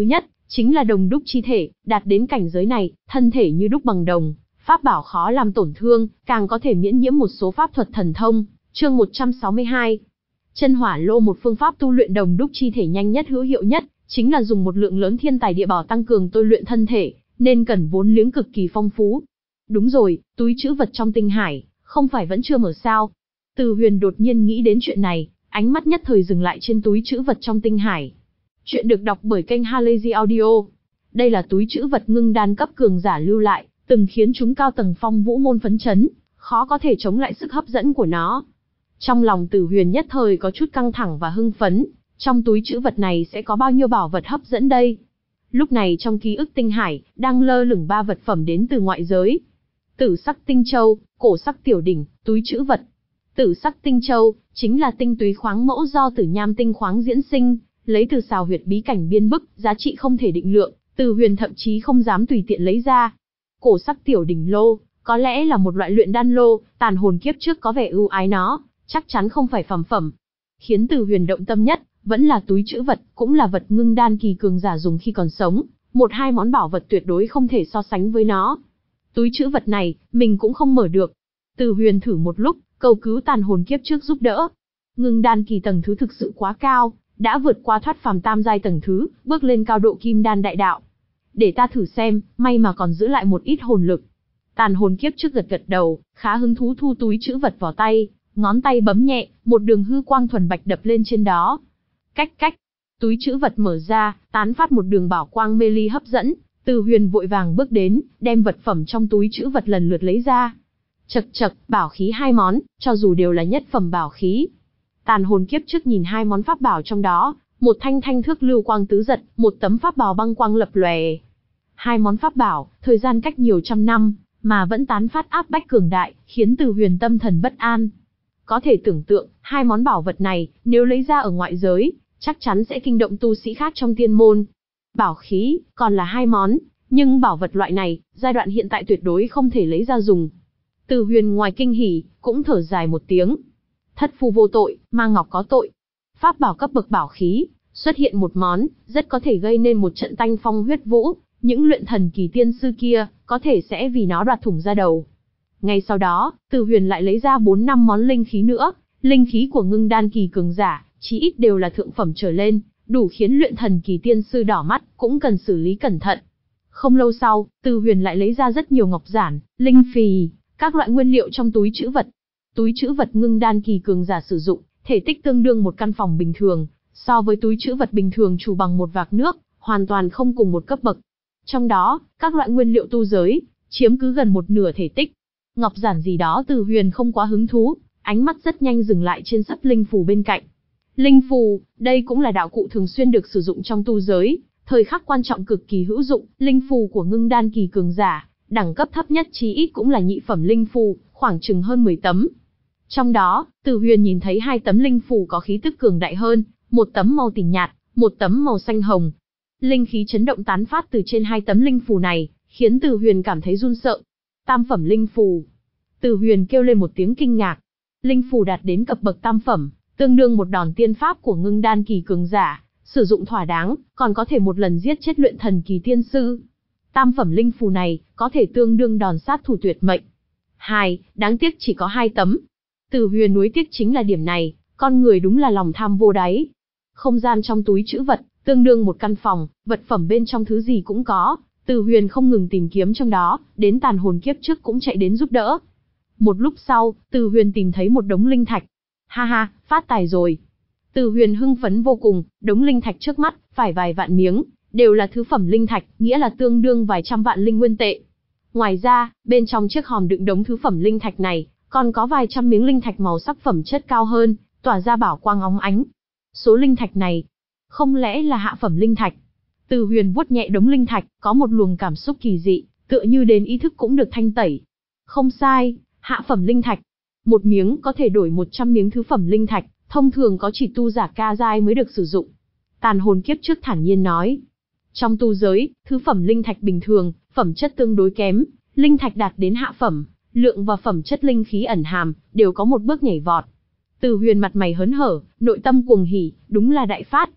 chính là đồng đúc chi thể, đạt đến cảnh giới này, thân thể như đúc bằng đồng, pháp bảo khó làm tổn thương, càng có thể miễn nhiễm một số pháp thuật thần thông. Chương một trăm sáu mươi hai. Chân hỏa lô. Một phương pháp tu luyện đồng đúc chi thể nhanh nhất hữu hiệu nhất, chính là dùng một lượng lớn thiên tài địa bảo tăng cường tôi luyện thân thể, nên cần vốn liếng cực kỳ phong phú. Đúng rồi, túi trữ vật trong tinh hải, không phải vẫn chưa mở sao? Từ Huyền đột nhiên nghĩ đến chuyện này, ánh mắt nhất thời dừng lại trên túi trữ vật trong tinh hải. Chuyện được đọc bởi kênh Halazy Audio. Đây là túi trữ vật ngưng đan cấp cường giả lưu lại, từng khiến chúng cao tầng phong vũ môn phấn chấn, khó có thể chống lại sức hấp dẫn của nó. Trong lòng Từ Huyền nhất thời có chút căng thẳng và hưng phấn, trong túi trữ vật này sẽ có bao nhiêu bảo vật hấp dẫn đây? Lúc này trong ký ức tinh hải, đang lơ lửng ba vật phẩm đến từ ngoại giới. Tử sắc tinh châu, cổ sắc tiểu đỉnh, túi trữ vật. Tử sắc tinh châu, chính là tinh túy khoáng mẫu do tử nham tinh khoáng diễn sinh, lấy từ xào huyệt bí cảnh biên bức, giá trị không thể định lượng, Từ Huyền thậm chí không dám tùy tiện lấy ra. Cổ sắc tiểu đỉnh lô, có lẽ là một loại luyện đan lô, tàn hồn kiếp trước có vẻ ưu ái nó, chắc chắn không phải phàm phẩm. Khiến Từ Huyền động tâm nhất, vẫn là túi trữ vật, cũng là vật ngưng đan kỳ cường giả dùng khi còn sống, một hai món bảo vật tuyệt đối không thể so sánh với nó. Túi trữ vật này, mình cũng không mở được. Từ Huyền thử một lúc, cầu cứu tàn hồn kiếp trước giúp đỡ. Ngưng đan kỳ tầng thứ thực sự quá cao, đã vượt qua thoát phàm tam giai tầng thứ, bước lên cao độ kim đan đại đạo. Để ta thử xem, may mà còn giữ lại một ít hồn lực. Tàn hồn kiếp trước gật gật đầu, khá hứng thú thu túi trữ vật vào tay, ngón tay bấm nhẹ, một đường hư quang thuần bạch đập lên trên đó. Cách cách, túi trữ vật mở ra, tán phát một đường bảo quang mê ly hấp dẫn. Từ Huyền vội vàng bước đến, đem vật phẩm trong túi trữ vật lần lượt lấy ra. Chậc chậc, bảo khí hai món, cho dù đều là nhất phẩm bảo khí. Tàn hồn kiếp trước nhìn hai món pháp bảo trong đó, một thanh thanh thước lưu quang tứ giật, một tấm pháp bảo băng quang lập lòe. Hai món pháp bảo, thời gian cách nhiều trăm năm, mà vẫn tán phát áp bách cường đại, khiến Từ Huyền tâm thần bất an. Có thể tưởng tượng, hai món bảo vật này, nếu lấy ra ở ngoại giới, chắc chắn sẽ kinh động tu sĩ khác trong tiên môn. Bảo khí, còn là hai món, nhưng bảo vật loại này, giai đoạn hiện tại tuyệt đối không thể lấy ra dùng. Từ Huyền ngoài kinh hỉ, cũng thở dài một tiếng. Thất phu vô tội, ma ngọc có tội. Pháp bảo cấp bậc bảo khí, xuất hiện một món, rất có thể gây nên một trận tanh phong huyết vũ, những luyện thần kỳ tiên sư kia, có thể sẽ vì nó đoạt thủng ra đầu. Ngay sau đó, Từ Huyền lại lấy ra bốn năm món linh khí nữa, linh khí của ngưng đan kỳ cường giả, chí ít đều là thượng phẩm trở lên, đủ khiến luyện thần kỳ tiên sư đỏ mắt, cũng cần xử lý cẩn thận. Không lâu sau, Từ Huyền lại lấy ra rất nhiều ngọc giản, linh phì, các loại nguyên liệu trong túi trữ vật. Túi trữ vật ngưng đan kỳ cường giả sử dụng, thể tích tương đương một căn phòng bình thường, so với túi trữ vật bình thường chủ bằng một vạc nước, hoàn toàn không cùng một cấp bậc. Trong đó, các loại nguyên liệu tu giới, chiếm cứ gần một nửa thể tích. Ngọc giản gì đó Từ Huyền không quá hứng thú, ánh mắt rất nhanh dừng lại trên sấp linh phù bên cạnh. Linh phù, đây cũng là đạo cụ thường xuyên được sử dụng trong tu giới, thời khắc quan trọng cực kỳ hữu dụng. Linh phù của ngưng đan kỳ cường giả, đẳng cấp thấp nhất chí ít cũng là nhị phẩm linh phù, khoảng chừng hơn mười tấm. Trong đó, Từ Huyền nhìn thấy hai tấm linh phù có khí tức cường đại hơn, một tấm màu tím nhạt, một tấm màu xanh hồng. Linh khí chấn động tán phát từ trên hai tấm linh phù này, khiến Từ Huyền cảm thấy run sợ. Tam phẩm linh phù. Từ Huyền kêu lên một tiếng kinh ngạc. Linh phù đạt đến cấp bậc tam phẩm, tương đương một đòn tiên pháp của ngưng đan kỳ cường giả, sử dụng thỏa đáng, còn có thể một lần giết chết luyện thần kỳ tiên sư. Tam phẩm linh phù này, có thể tương đương đòn sát thủ tuyệt mệnh. Hai, đáng tiếc chỉ có hai tấm. Từ Huyền nuối tiếc chính là điểm này, con người đúng là lòng tham vô đáy. Không gian trong túi trữ vật, tương đương một căn phòng, vật phẩm bên trong thứ gì cũng có. Từ Huyền không ngừng tìm kiếm trong đó, đến tàn hồn kiếp trước cũng chạy đến giúp đỡ. Một lúc sau, Từ Huyền tìm thấy một đống linh thạch. Ha ha, phát tài rồi. Từ Huyền hưng phấn vô cùng, đống linh thạch trước mắt, phải vài vạn miếng, đều là thứ phẩm linh thạch, nghĩa là tương đương vài trăm vạn linh nguyên tệ. Ngoài ra, bên trong chiếc hòm đựng đống thứ phẩm linh thạch này, còn có vài trăm miếng linh thạch màu sắc phẩm chất cao hơn, tỏa ra bảo quang óng ánh. Số linh thạch này, không lẽ là hạ phẩm linh thạch? Từ Huyền vuốt nhẹ đống linh thạch, có một luồng cảm xúc kỳ dị, tựa như đến ý thức cũng được thanh tẩy. Không sai, hạ phẩm linh thạch. Một miếng có thể đổi một trăm miếng thứ phẩm linh thạch, thông thường có chỉ tu giả ca giai mới được sử dụng. Tàn hồn kiếp trước thản nhiên nói. Trong tu giới, thứ phẩm linh thạch bình thường, phẩm chất tương đối kém, linh thạch đạt đến hạ phẩm, lượng và phẩm chất linh khí ẩn hàm, đều có một bước nhảy vọt. Từ Huyền mặt mày hớn hở, nội tâm cuồng hỉ, đúng là đại phát.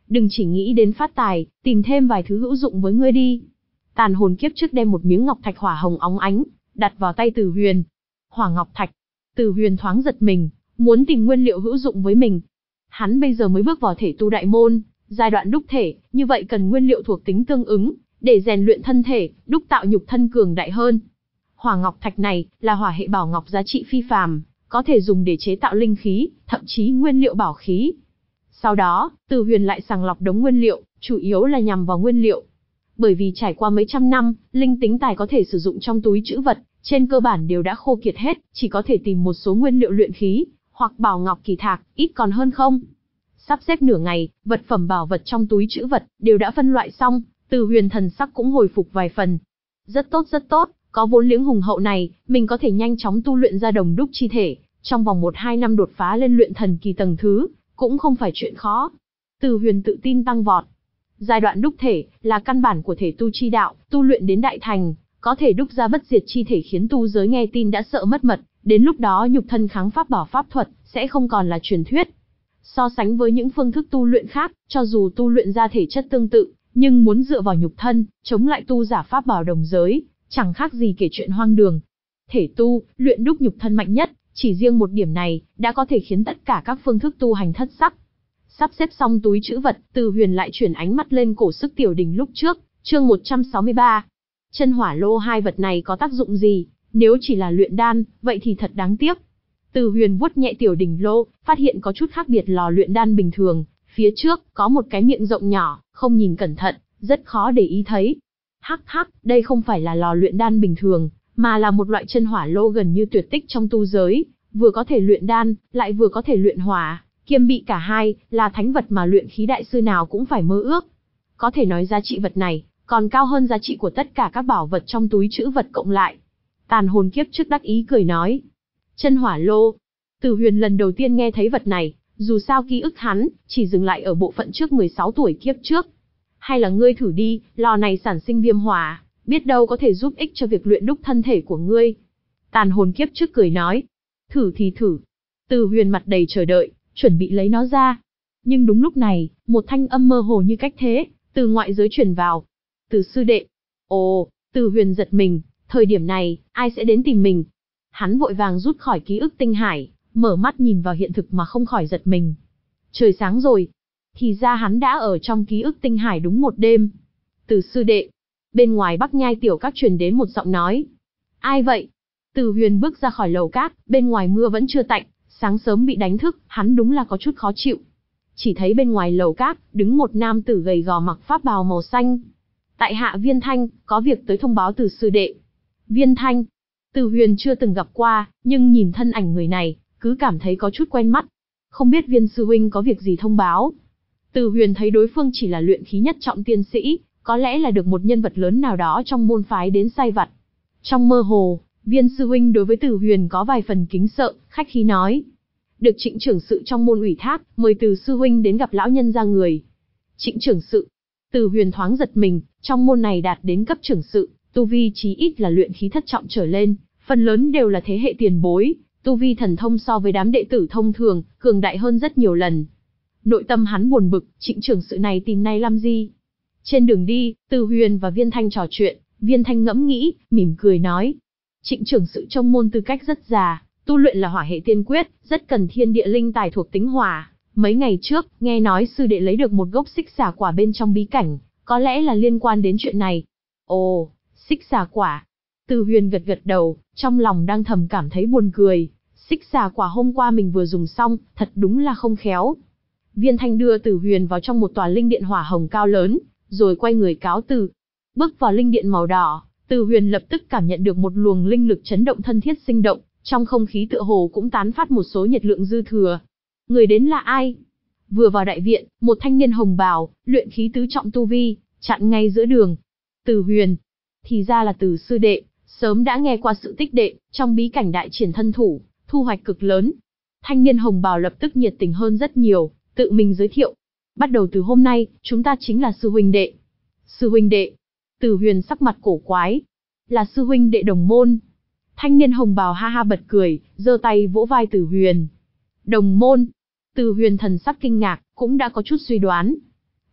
đừng chỉ nghĩ đến phát tài, tìm thêm vài thứ hữu dụng với ngươi đi. Tàn hồn kiếp trước đem một miếng ngọc thạch hỏa hồng óng ánh, đặt vào tay Từ Huyền. Hỏa ngọc thạch. Từ Huyền thoáng giật mình, muốn tìm nguyên liệu hữu dụng với mình. Hắn bây giờ mới bước vào thể tu đại môn, giai đoạn đúc thể, như vậy cần nguyên liệu thuộc tính tương ứng, để rèn luyện thân thể, đúc tạo nhục thân cường đại hơn. Hỏa ngọc thạch này là hỏa hệ bảo ngọc giá trị phi phàm, có thể dùng để chế tạo linh khí, thậm chí nguyên liệu bảo khí. Sau đó, Từ Huyền lại sàng lọc đống nguyên liệu, chủ yếu là nhằm vào nguyên liệu. Bởi vì trải qua mấy trăm năm, linh tính tài có thể sử dụng trong túi trữ vật, trên cơ bản đều đã khô kiệt hết, chỉ có thể tìm một số nguyên liệu luyện khí, hoặc bảo ngọc kỳ thạc, ít còn hơn không. Sắp xếp nửa ngày, vật phẩm bảo vật trong túi trữ vật đều đã phân loại xong, Từ Huyền thần sắc cũng hồi phục vài phần. Rất tốt rất tốt, có vốn liếng hùng hậu này, mình có thể nhanh chóng tu luyện ra đồng đúc chi thể, trong vòng một hai năm đột phá lên luyện thần kỳ tầng thứ, cũng không phải chuyện khó. Từ Huyền tự tin tăng vọt. Giai đoạn đúc thể là căn bản của thể tu chi đạo, tu luyện đến đại thành, có thể đúc ra bất diệt chi thể khiến tu giới nghe tin đã sợ mất mật, đến lúc đó nhục thân kháng pháp bảo pháp thuật sẽ không còn là truyền thuyết. So sánh với những phương thức tu luyện khác, cho dù tu luyện ra thể chất tương tự, nhưng muốn dựa vào nhục thân, chống lại tu giả pháp bảo đồng giới, chẳng khác gì kể chuyện hoang đường. Thể tu, luyện đúc nhục thân mạnh nhất, chỉ riêng một điểm này, đã có thể khiến tất cả các phương thức tu hành thất sắc. Sắp xếp xong túi trữ vật, Từ Huyền lại chuyển ánh mắt lên cổ sức tiểu đình lúc trước, chương một trăm sáu mươi ba. Chân hỏa lô hai vật này có tác dụng gì? Nếu chỉ là luyện đan, vậy thì thật đáng tiếc. Từ Huyền vuốt nhẹ tiểu đình lô, phát hiện có chút khác biệt lò luyện đan bình thường, phía trước có một cái miệng rộng nhỏ, không nhìn cẩn thận, rất khó để ý thấy. Hắc hắc, đây không phải là lò luyện đan bình thường, mà là một loại chân hỏa lô gần như tuyệt tích trong tu giới, vừa có thể luyện đan, lại vừa có thể luyện hỏa, kiêm bị cả hai, là thánh vật mà luyện khí đại sư nào cũng phải mơ ước. Có thể nói giá trị vật này còn cao hơn giá trị của tất cả các bảo vật trong túi trữ vật cộng lại. Tàn hồn kiếp trước đắc ý cười nói. Chân hỏa lô. Từ Huyền lần đầu tiên nghe thấy vật này, dù sao ký ức hắn chỉ dừng lại ở bộ phận trước mười sáu tuổi kiếp trước. Hay là ngươi thử đi, lò này sản sinh viêm hỏa, biết đâu có thể giúp ích cho việc luyện đúc thân thể của ngươi. Tàn hồn kiếp trước cười nói. Thử thì thử. Từ Huyền mặt đầy chờ đợi, chuẩn bị lấy nó ra. Nhưng đúng lúc này, một thanh âm mơ hồ như cách thế, từ ngoại giới truyền vào. Từ sư đệ. Ồ, Từ Huyền giật mình, thời điểm này, ai sẽ đến tìm mình? Hắn vội vàng rút khỏi ký ức tinh hải, mở mắt nhìn vào hiện thực mà không khỏi giật mình. Trời sáng rồi. Thì ra hắn đã ở trong ký ức tinh hải đúng một đêm. Từ sư đệ. Bên ngoài Bắc Nhai tiểu các truyền đến một giọng nói. Ai vậy? Từ Huyền bước ra khỏi lầu cát, bên ngoài mưa vẫn chưa tạnh, sáng sớm bị đánh thức, hắn đúng là có chút khó chịu. Chỉ thấy bên ngoài lầu cát, đứng một nam tử gầy gò mặc pháp bào màu xanh. Tại hạ Viên Thanh, có việc tới thông báo từ sư đệ. Viên Thanh. Từ Huyền chưa từng gặp qua, nhưng nhìn thân ảnh người này, cứ cảm thấy có chút quen mắt. Không biết Viên sư huynh có việc gì thông báo. Từ Huyền thấy đối phương chỉ là luyện khí nhất trọng tiên sĩ, có lẽ là được một nhân vật lớn nào đó trong môn phái đến sai vặt. Trong mơ hồ, Viên sư huynh đối với Từ Huyền có vài phần kính sợ, khách khí nói. Được Trịnh trưởng sự trong môn ủy thác, mời Từ sư huynh đến gặp lão nhân ra người. Trịnh trưởng sự. Từ Huyền thoáng giật mình, trong môn này đạt đến cấp trưởng sự, tu vi chí ít là luyện khí thất trọng trở lên, phần lớn đều là thế hệ tiền bối, tu vi thần thông so với đám đệ tử thông thường, cường đại hơn rất nhiều lần. Nội tâm hắn buồn bực, Trịnh trưởng sự này tìm nay làm gì? Trên đường đi, Từ Huyền và Viên Thanh trò chuyện, Viên Thanh ngẫm nghĩ, mỉm cười nói. Trịnh trưởng sự trong môn tư cách rất già, tu luyện là hỏa hệ tiên quyết, rất cần thiên địa linh tài thuộc tính hỏa. Mấy ngày trước, nghe nói sư đệ lấy được một gốc xích xà quả bên trong bí cảnh, có lẽ là liên quan đến chuyện này. Ồ, xích xà quả. Từ Huyền gật gật đầu, trong lòng đang thầm cảm thấy buồn cười. Xích xà quả hôm qua mình vừa dùng xong, thật đúng là không khéo. Viên Thanh đưa Từ Huyền vào trong một tòa linh điện hỏa hồng cao lớn, rồi quay người cáo từ. Bước vào linh điện màu đỏ, Từ Huyền lập tức cảm nhận được một luồng linh lực chấn động thân thiết sinh động, trong không khí tựa hồ cũng tán phát một số nhiệt lượng dư thừa. Người đến là ai? Vừa vào đại viện, một thanh niên hồng bào, luyện khí tứ trọng tu vi, chặn ngay giữa đường. Từ Huyền. Thì ra là Từ sư đệ, sớm đã nghe qua sự tích đệ, trong bí cảnh đại triển thân thủ, thu hoạch cực lớn. Thanh niên hồng bào lập tức nhiệt tình hơn rất nhiều, tự mình giới thiệu. Bắt đầu từ hôm nay, chúng ta chính là sư huynh đệ. Sư huynh đệ. Từ Huyền sắc mặt cổ quái. Là sư huynh đệ đồng môn. Thanh niên hồng bào ha ha bật cười, giơ tay vỗ vai Từ Huyền. Đồng môn. Từ Huyền thần sắc kinh ngạc, cũng đã có chút suy đoán.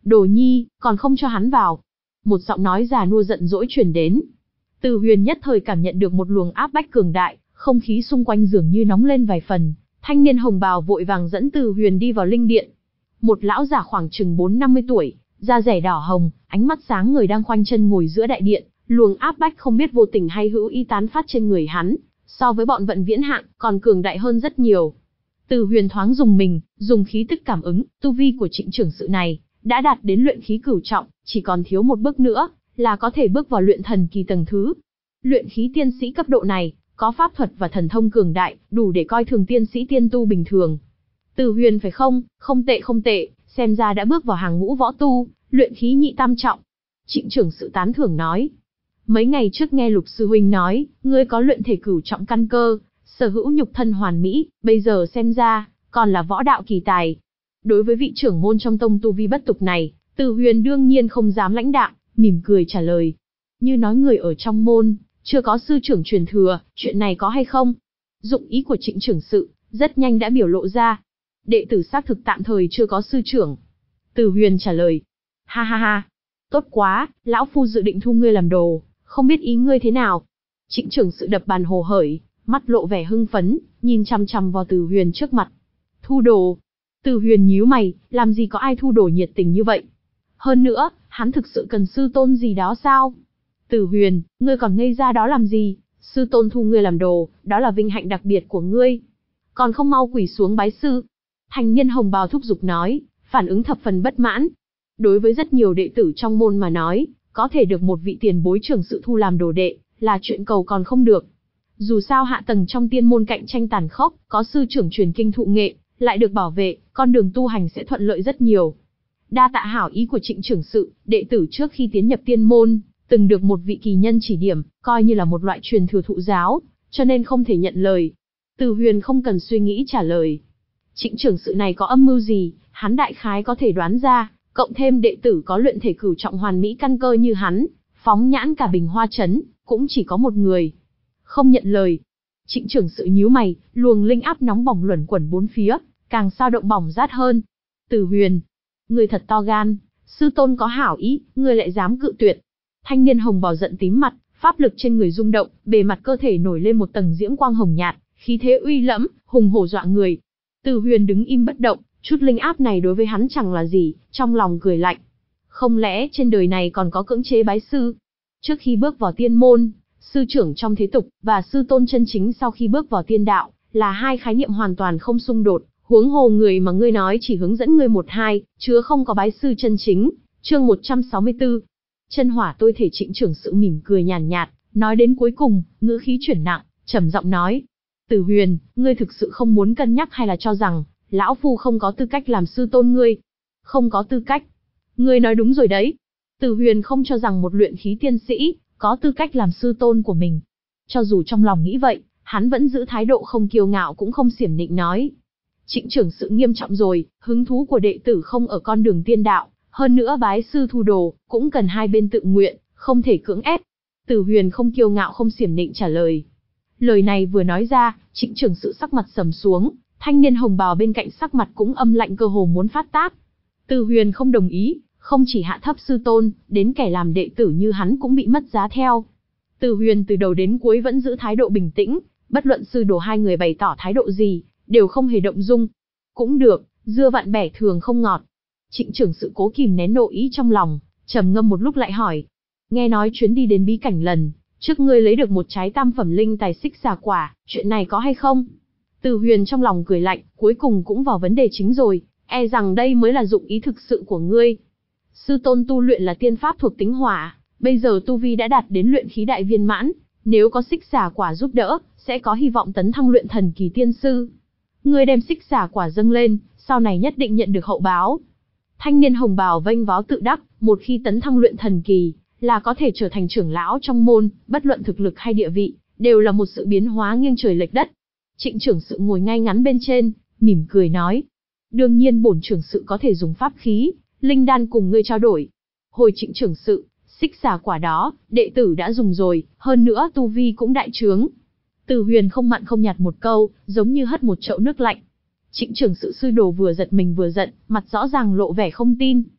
Đồ nhi, còn không cho hắn vào. Một giọng nói già nua giận dỗi truyền đến. Từ Huyền nhất thời cảm nhận được một luồng áp bách cường đại, không khí xung quanh dường như nóng lên vài phần. Thanh niên hồng bào vội vàng dẫn Từ Huyền đi vào linh điện. Một lão giả khoảng chừng bốn năm mươi tuổi, da rẻ đỏ hồng, ánh mắt sáng người đang khoanh chân ngồi giữa đại điện, luồng áp bách không biết vô tình hay hữu ý tán phát trên người hắn, so với bọn vận viễn hạng còn cường đại hơn rất nhiều. Từ Huyền thoáng dùng mình, dùng khí tức cảm ứng, tu vi của Trịnh trưởng sự này đã đạt đến luyện khí cửu trọng, chỉ còn thiếu một bước nữa là có thể bước vào luyện thần kỳ tầng thứ. Luyện khí tiên sĩ cấp độ này, có pháp thuật và thần thông cường đại, đủ để coi thường tiên sĩ tiên tu bình thường. Từ Huyền phải không, không tệ không tệ, xem ra đã bước vào hàng ngũ võ tu, luyện khí nhị tam trọng. Trịnh trưởng sự tán thưởng nói. Mấy ngày trước nghe Lục sư huynh nói, ngươi có luyện thể cửu trọng căn cơ, sở hữu nhục thân hoàn mỹ, bây giờ xem ra, còn là võ đạo kỳ tài. Đối với vị trưởng môn trong tông tu vi bất tục này, Từ Huyền đương nhiên không dám lãnh đạm, mỉm cười trả lời. Như nói người ở trong môn, chưa có sư trưởng truyền thừa, chuyện này có hay không? Dụng ý của Trịnh trưởng sự, rất nhanh đã biểu lộ ra. Đệ tử xác thực tạm thời chưa có sư trưởng. Từ Huyền trả lời. Ha ha ha, tốt quá, lão phu dự định thu ngươi làm đồ, không biết ý ngươi thế nào? Trịnh trưởng sự đập bàn hồ hởi, mắt lộ vẻ hưng phấn, nhìn chằm chằm vào Từ Huyền trước mặt. Thu đồ? Từ Huyền nhíu mày, làm gì có ai thu đồ nhiệt tình như vậy? Hơn nữa, hắn thực sự cần sư tôn gì đó sao? Từ Huyền, ngươi còn ngây ra đó làm gì? Sư tôn thu ngươi làm đồ, đó là vinh hạnh đặc biệt của ngươi. Còn không mau quỳ xuống bái sư. Thanh niên hồng bào thúc giục nói, phản ứng thập phần bất mãn. Đối với rất nhiều đệ tử trong môn mà nói, có thể được một vị tiền bối trưởng sự thu làm đồ đệ, là chuyện cầu còn không được. Dù sao hạ tầng trong tiên môn cạnh tranh tàn khốc, có sư trưởng truyền kinh thụ nghệ, lại được bảo vệ, con đường tu hành sẽ thuận lợi rất nhiều. Đa tạ hảo ý của Trịnh trưởng sự, đệ tử trước khi tiến nhập tiên môn, từng được một vị kỳ nhân chỉ điểm, coi như là một loại truyền thừa thụ giáo, cho nên không thể nhận lời. Từ Huyền không cần suy nghĩ trả lời. Trịnh trưởng sự này có âm mưu gì, hắn đại khái có thể đoán ra, cộng thêm đệ tử có luyện thể cửu trọng hoàn mỹ căn cơ như hắn, phóng nhãn cả Bình Hoa trấn, cũng chỉ có một người. Không nhận lời. Trịnh trưởng sự nhíu mày, luồng linh áp nóng bỏng luẩn quẩn bốn phía, càng sao động bỏng rát hơn. Từ Huyền, người thật to gan, sư tôn có hảo ý, người lại dám cự tuyệt. Thanh niên hồng bào giận tím mặt, pháp lực trên người rung động, bề mặt cơ thể nổi lên một tầng diễm quang hồng nhạt, khí thế uy lẫm, hùng hổ dọa người. Từ Huyền đứng im bất động, chút linh áp này đối với hắn chẳng là gì, trong lòng cười lạnh. Không lẽ trên đời này còn có cưỡng chế bái sư? Trước khi bước vào tiên môn, sư trưởng trong thế tục, và sư tôn chân chính sau khi bước vào tiên đạo, là hai khái niệm hoàn toàn không xung đột, huống hồ người mà ngươi nói chỉ hướng dẫn ngươi một hai, chứa không có bái sư chân chính. Chương một trăm sáu mươi tư. Chân hỏa tôi thể. Trịnh trưởng sự mỉm cười nhàn nhạt, nói đến cuối cùng, ngữ khí chuyển nặng, trầm giọng nói. Từ Huyền, ngươi thực sự không muốn cân nhắc hay là cho rằng, lão phu không có tư cách làm sư tôn ngươi? Không có tư cách. Ngươi nói đúng rồi đấy. Từ Huyền không cho rằng một luyện khí tiên sĩ, có tư cách làm sư tôn của mình. Cho dù trong lòng nghĩ vậy, hắn vẫn giữ thái độ không kiêu ngạo cũng không xiểm nịnh nói. Trịnh trưởng sự nghiêm trọng rồi, hứng thú của đệ tử không ở con đường tiên đạo, hơn nữa bái sư thu đồ, cũng cần hai bên tự nguyện, không thể cưỡng ép. Từ Huyền không kiêu ngạo không xiểm nịnh trả lời. Lời này vừa nói ra, Trịnh trưởng sự sắc mặt sầm xuống, thanh niên hồng bào bên cạnh sắc mặt cũng âm lạnh cơ hồ muốn phát tác. Từ Huyền không đồng ý, không chỉ hạ thấp sư tôn, đến kẻ làm đệ tử như hắn cũng bị mất giá theo. Từ Huyền từ đầu đến cuối vẫn giữ thái độ bình tĩnh, bất luận sư đồ hai người bày tỏ thái độ gì, đều không hề động dung. Cũng được, dưa vặn bẻ thường không ngọt. Trịnh trưởng sự cố kìm nén nộ ý trong lòng, trầm ngâm một lúc lại hỏi. Nghe nói chuyến đi đến bí cảnh lần trước ngươi lấy được một trái tam phẩm linh tài xích xà quả, chuyện này có hay không? Từ Huyền trong lòng cười lạnh, cuối cùng cũng vào vấn đề chính rồi, e rằng đây mới là dụng ý thực sự của ngươi. Sư tôn tu luyện là tiên pháp thuộc tính hỏa, bây giờ tu vi đã đạt đến luyện khí đại viên mãn, nếu có xích xà quả giúp đỡ, sẽ có hy vọng tấn thăng luyện thần kỳ tiên sư. Ngươi đem xích xà quả dâng lên, sau này nhất định nhận được hậu báo. Thanh niên hồng bào vênh váo tự đắc, một khi tấn thăng luyện thần kỳ, là có thể trở thành trưởng lão trong môn, bất luận thực lực hay địa vị, đều là một sự biến hóa nghiêng trời lệch đất. Trịnh trưởng sự ngồi ngay ngắn bên trên, mỉm cười nói. Đương nhiên bổn trưởng sự có thể dùng pháp khí, linh đan cùng ngươi trao đổi. Hồi Trịnh trưởng sự, xích xà quả đó, đệ tử đã dùng rồi, hơn nữa tu vi cũng đại trướng. Từ Huyền không mặn không nhạt một câu, giống như hất một chậu nước lạnh. Trịnh trưởng sự sư đồ vừa giật mình vừa giận, mặt rõ ràng lộ vẻ không tin.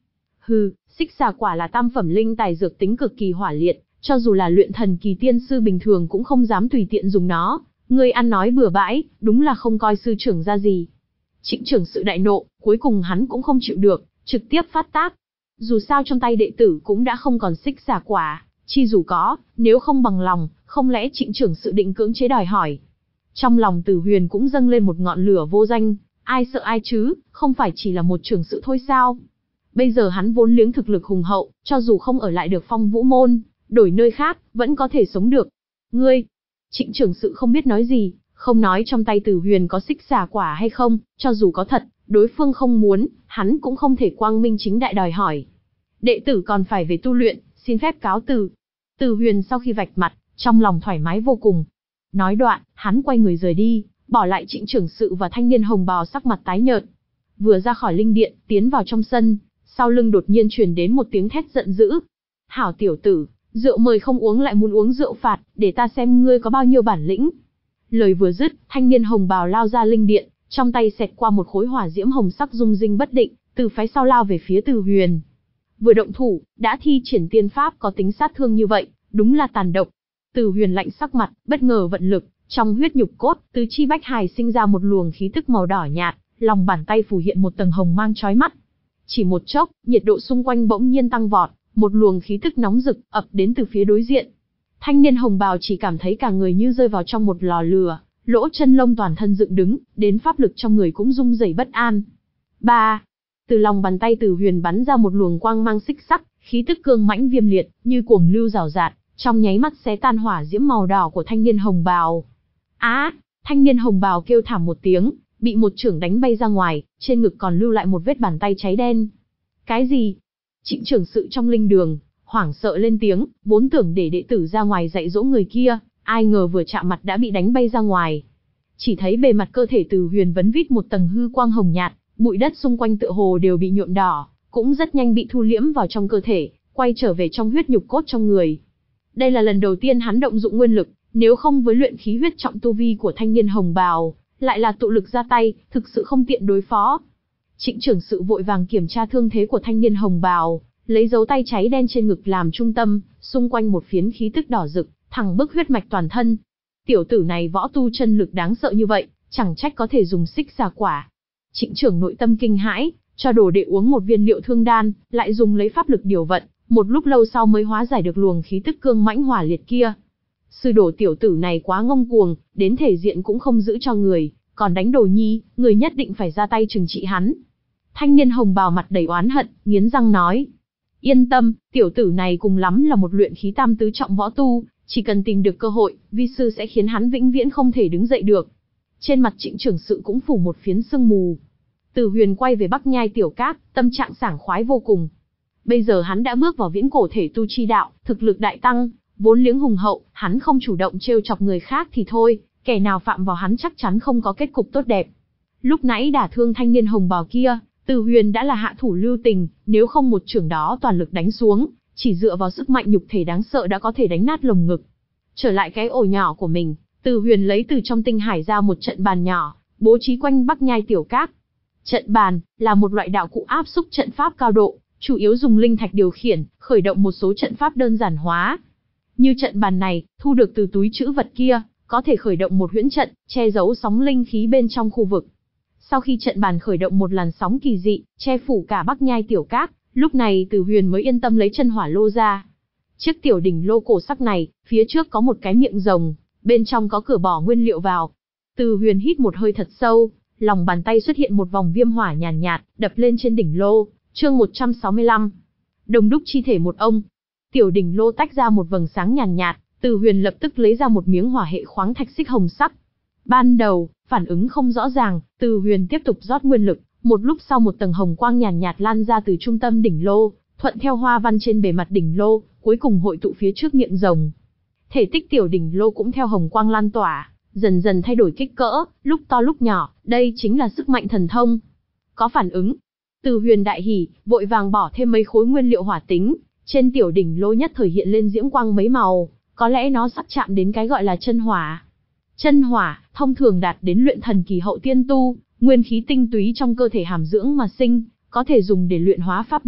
Hừ, xích xà quả là tam phẩm linh tài dược tính cực kỳ hỏa liệt, cho dù là luyện thần kỳ tiên sư bình thường cũng không dám tùy tiện dùng nó. Ngươi ăn nói bừa bãi, đúng là không coi sư trưởng ra gì. Trịnh trưởng sự đại nộ, cuối cùng hắn cũng không chịu được, trực tiếp phát tác. Dù sao trong tay đệ tử cũng đã không còn xích xà quả, chi dù có, nếu không bằng lòng, không lẽ trịnh trưởng sự định cưỡng chế đòi hỏi. Trong lòng Tử Huyền cũng dâng lên một ngọn lửa vô danh, ai sợ ai chứ, không phải chỉ là một trưởng sự thôi sao. Bây giờ hắn vốn liếng thực lực hùng hậu, cho dù không ở lại được Phong Vũ Môn, đổi nơi khác, vẫn có thể sống được. Ngươi, trịnh trưởng sự không biết nói gì, không nói trong tay Tử Huyền có xích xà quả hay không, cho dù có thật, đối phương không muốn, hắn cũng không thể quang minh chính đại đòi hỏi. Đệ tử còn phải về tu luyện, xin phép cáo từ. Tử Huyền sau khi vạch mặt, trong lòng thoải mái vô cùng. Nói đoạn, hắn quay người rời đi, bỏ lại trịnh trưởng sự và thanh niên hồng bào sắc mặt tái nhợt. Vừa ra khỏi linh điện, tiến vào trong sân, sau lưng đột nhiên truyền đến một tiếng thét giận dữ. Hảo tiểu tử, rượu mời không uống lại muốn uống rượu phạt, để ta xem ngươi có bao nhiêu bản lĩnh. Lời vừa dứt, thanh niên hồng bào lao ra linh điện, trong tay xẹt qua một khối hỏa diễm hồng sắc rung rinh bất định, từ phía sau lao về phía Tử Huyền. Vừa động thủ, đã thi triển tiên pháp có tính sát thương như vậy, đúng là tàn độc. Tử Huyền lạnh sắc mặt, bất ngờ vận lực, trong huyết nhục cốt, tứ chi bách hài sinh ra một luồng khí tức màu đỏ nhạt, lòng bàn tay phủ hiện một tầng hồng mang chói mắt. Chỉ một chốc, nhiệt độ xung quanh bỗng nhiên tăng vọt, một luồng khí tức nóng rực ập đến từ phía đối diện. Thanh niên hồng bào chỉ cảm thấy cả người như rơi vào trong một lò lửa, lỗ chân lông toàn thân dựng đứng, đến pháp lực trong người cũng rung rẩy bất an. Ba, từ lòng bàn tay Tử Huyền bắn ra một luồng quang mang xích sắc, khí tức cương mãnh viêm liệt, như cuồng lưu rào rạt, trong nháy mắt xé tan hỏa diễm màu đỏ của thanh niên hồng bào. Á, thanh niên hồng bào kêu thảm một tiếng, bị một chưởng đánh bay ra ngoài, trên ngực còn lưu lại một vết bàn tay cháy đen. Cái gì? Trịnh trưởng sự trong linh đường, hoảng sợ lên tiếng, vốn tưởng để đệ tử ra ngoài dạy dỗ người kia, ai ngờ vừa chạm mặt đã bị đánh bay ra ngoài. Chỉ thấy bề mặt cơ thể Tử Huyền vấn vít một tầng hư quang hồng nhạt, bụi đất xung quanh tựa hồ đều bị nhuộm đỏ, cũng rất nhanh bị thu liễm vào trong cơ thể, quay trở về trong huyết nhục cốt trong người. Đây là lần đầu tiên hắn động dụng nguyên lực, nếu không với luyện khí huyết trọng tu vi của thanh niên hồng bào, lại là tụ lực ra tay, thực sự không tiện đối phó. Trịnh trưởng sự vội vàng kiểm tra thương thế của thanh niên hồng bào, lấy dấu tay cháy đen trên ngực làm trung tâm, xung quanh một phiến khí tức đỏ rực, thẳng bức huyết mạch toàn thân. Tiểu tử này võ tu chân lực đáng sợ như vậy, chẳng trách có thể dùng xích xà quả. Trịnh trưởng nội tâm kinh hãi, cho đồ đệ uống một viên liệu thương đan, lại dùng lấy pháp lực điều vận, một lúc lâu sau mới hóa giải được luồng khí tức cương mãnh hỏa liệt kia. Sư đồ tiểu tử này quá ngông cuồng, đến thể diện cũng không giữ cho người, còn đánh đồ nhi, người nhất định phải ra tay trừng trị hắn. Thanh niên hồng bào mặt đầy oán hận, nghiến răng nói. Yên tâm, tiểu tử này cùng lắm là một luyện khí tam tứ trọng võ tu, chỉ cần tìm được cơ hội, vi sư sẽ khiến hắn vĩnh viễn không thể đứng dậy được. Trên mặt trịnh trưởng sự cũng phủ một phiến sương mù. Tử Huyền quay về Bắc Nhai Tiểu Các, tâm trạng sảng khoái vô cùng. Bây giờ hắn đã bước vào viễn cổ thể tu chi đạo, thực lực đại tăng, vốn liếng hùng hậu, hắn không chủ động trêu chọc người khác thì thôi, kẻ nào phạm vào hắn chắc chắn không có kết cục tốt đẹp. Lúc nãy đả thương thanh niên hồng bào kia, Tử Huyền đã là hạ thủ lưu tình, nếu không một chưởng đó toàn lực đánh xuống, chỉ dựa vào sức mạnh nhục thể đáng sợ đã có thể đánh nát lồng ngực. Trở lại cái ổ nhỏ của mình, Tử Huyền lấy từ trong tinh hải ra một trận bàn nhỏ, bố trí quanh Bắc Nhai Tiểu Các. Trận bàn là một loại đạo cụ áp xúc trận pháp cao độ, chủ yếu dùng linh thạch điều khiển, khởi động một số trận pháp đơn giản hóa. Như trận bàn này, thu được từ túi trữ vật kia, có thể khởi động một huyễn trận, che giấu sóng linh khí bên trong khu vực. Sau khi trận bàn khởi động một làn sóng kỳ dị, che phủ cả Bắc Nhai Tiểu Các, lúc này Tử Huyền mới yên tâm lấy chân hỏa lô ra. Chiếc tiểu đỉnh lô cổ sắc này, phía trước có một cái miệng rồng, bên trong có cửa bỏ nguyên liệu vào. Tử Huyền hít một hơi thật sâu, lòng bàn tay xuất hiện một vòng viêm hỏa nhàn nhạt, nhạt, đập lên trên đỉnh lô. Chương một trăm sáu mươi lăm. Đồng đúc chi thể một ông. Tiểu đỉnh lô tách ra một vầng sáng nhàn nhạt, nhạt, Tử Huyền lập tức lấy ra một miếng hỏa hệ khoáng thạch xích hồng sắc. Ban đầu, phản ứng không rõ ràng, Tử Huyền tiếp tục rót nguyên lực, một lúc sau một tầng hồng quang nhàn nhạt, nhạt lan ra từ trung tâm đỉnh lô, thuận theo hoa văn trên bề mặt đỉnh lô, cuối cùng hội tụ phía trước miệng rồng. Thể tích tiểu đỉnh lô cũng theo hồng quang lan tỏa, dần dần thay đổi kích cỡ, lúc to lúc nhỏ, đây chính là sức mạnh thần thông. Có phản ứng. Tử Huyền đại hỉ, vội vàng bỏ thêm mấy khối nguyên liệu hỏa tính, trên tiểu đỉnh lô nhất thời hiện lên diễm quang mấy màu, có lẽ nó sắp chạm đến cái gọi là chân hỏa. Chân hỏa, thông thường đạt đến luyện thần kỳ hậu tiên tu, nguyên khí tinh túy trong cơ thể hàm dưỡng mà sinh, có thể dùng để luyện hóa pháp bảo,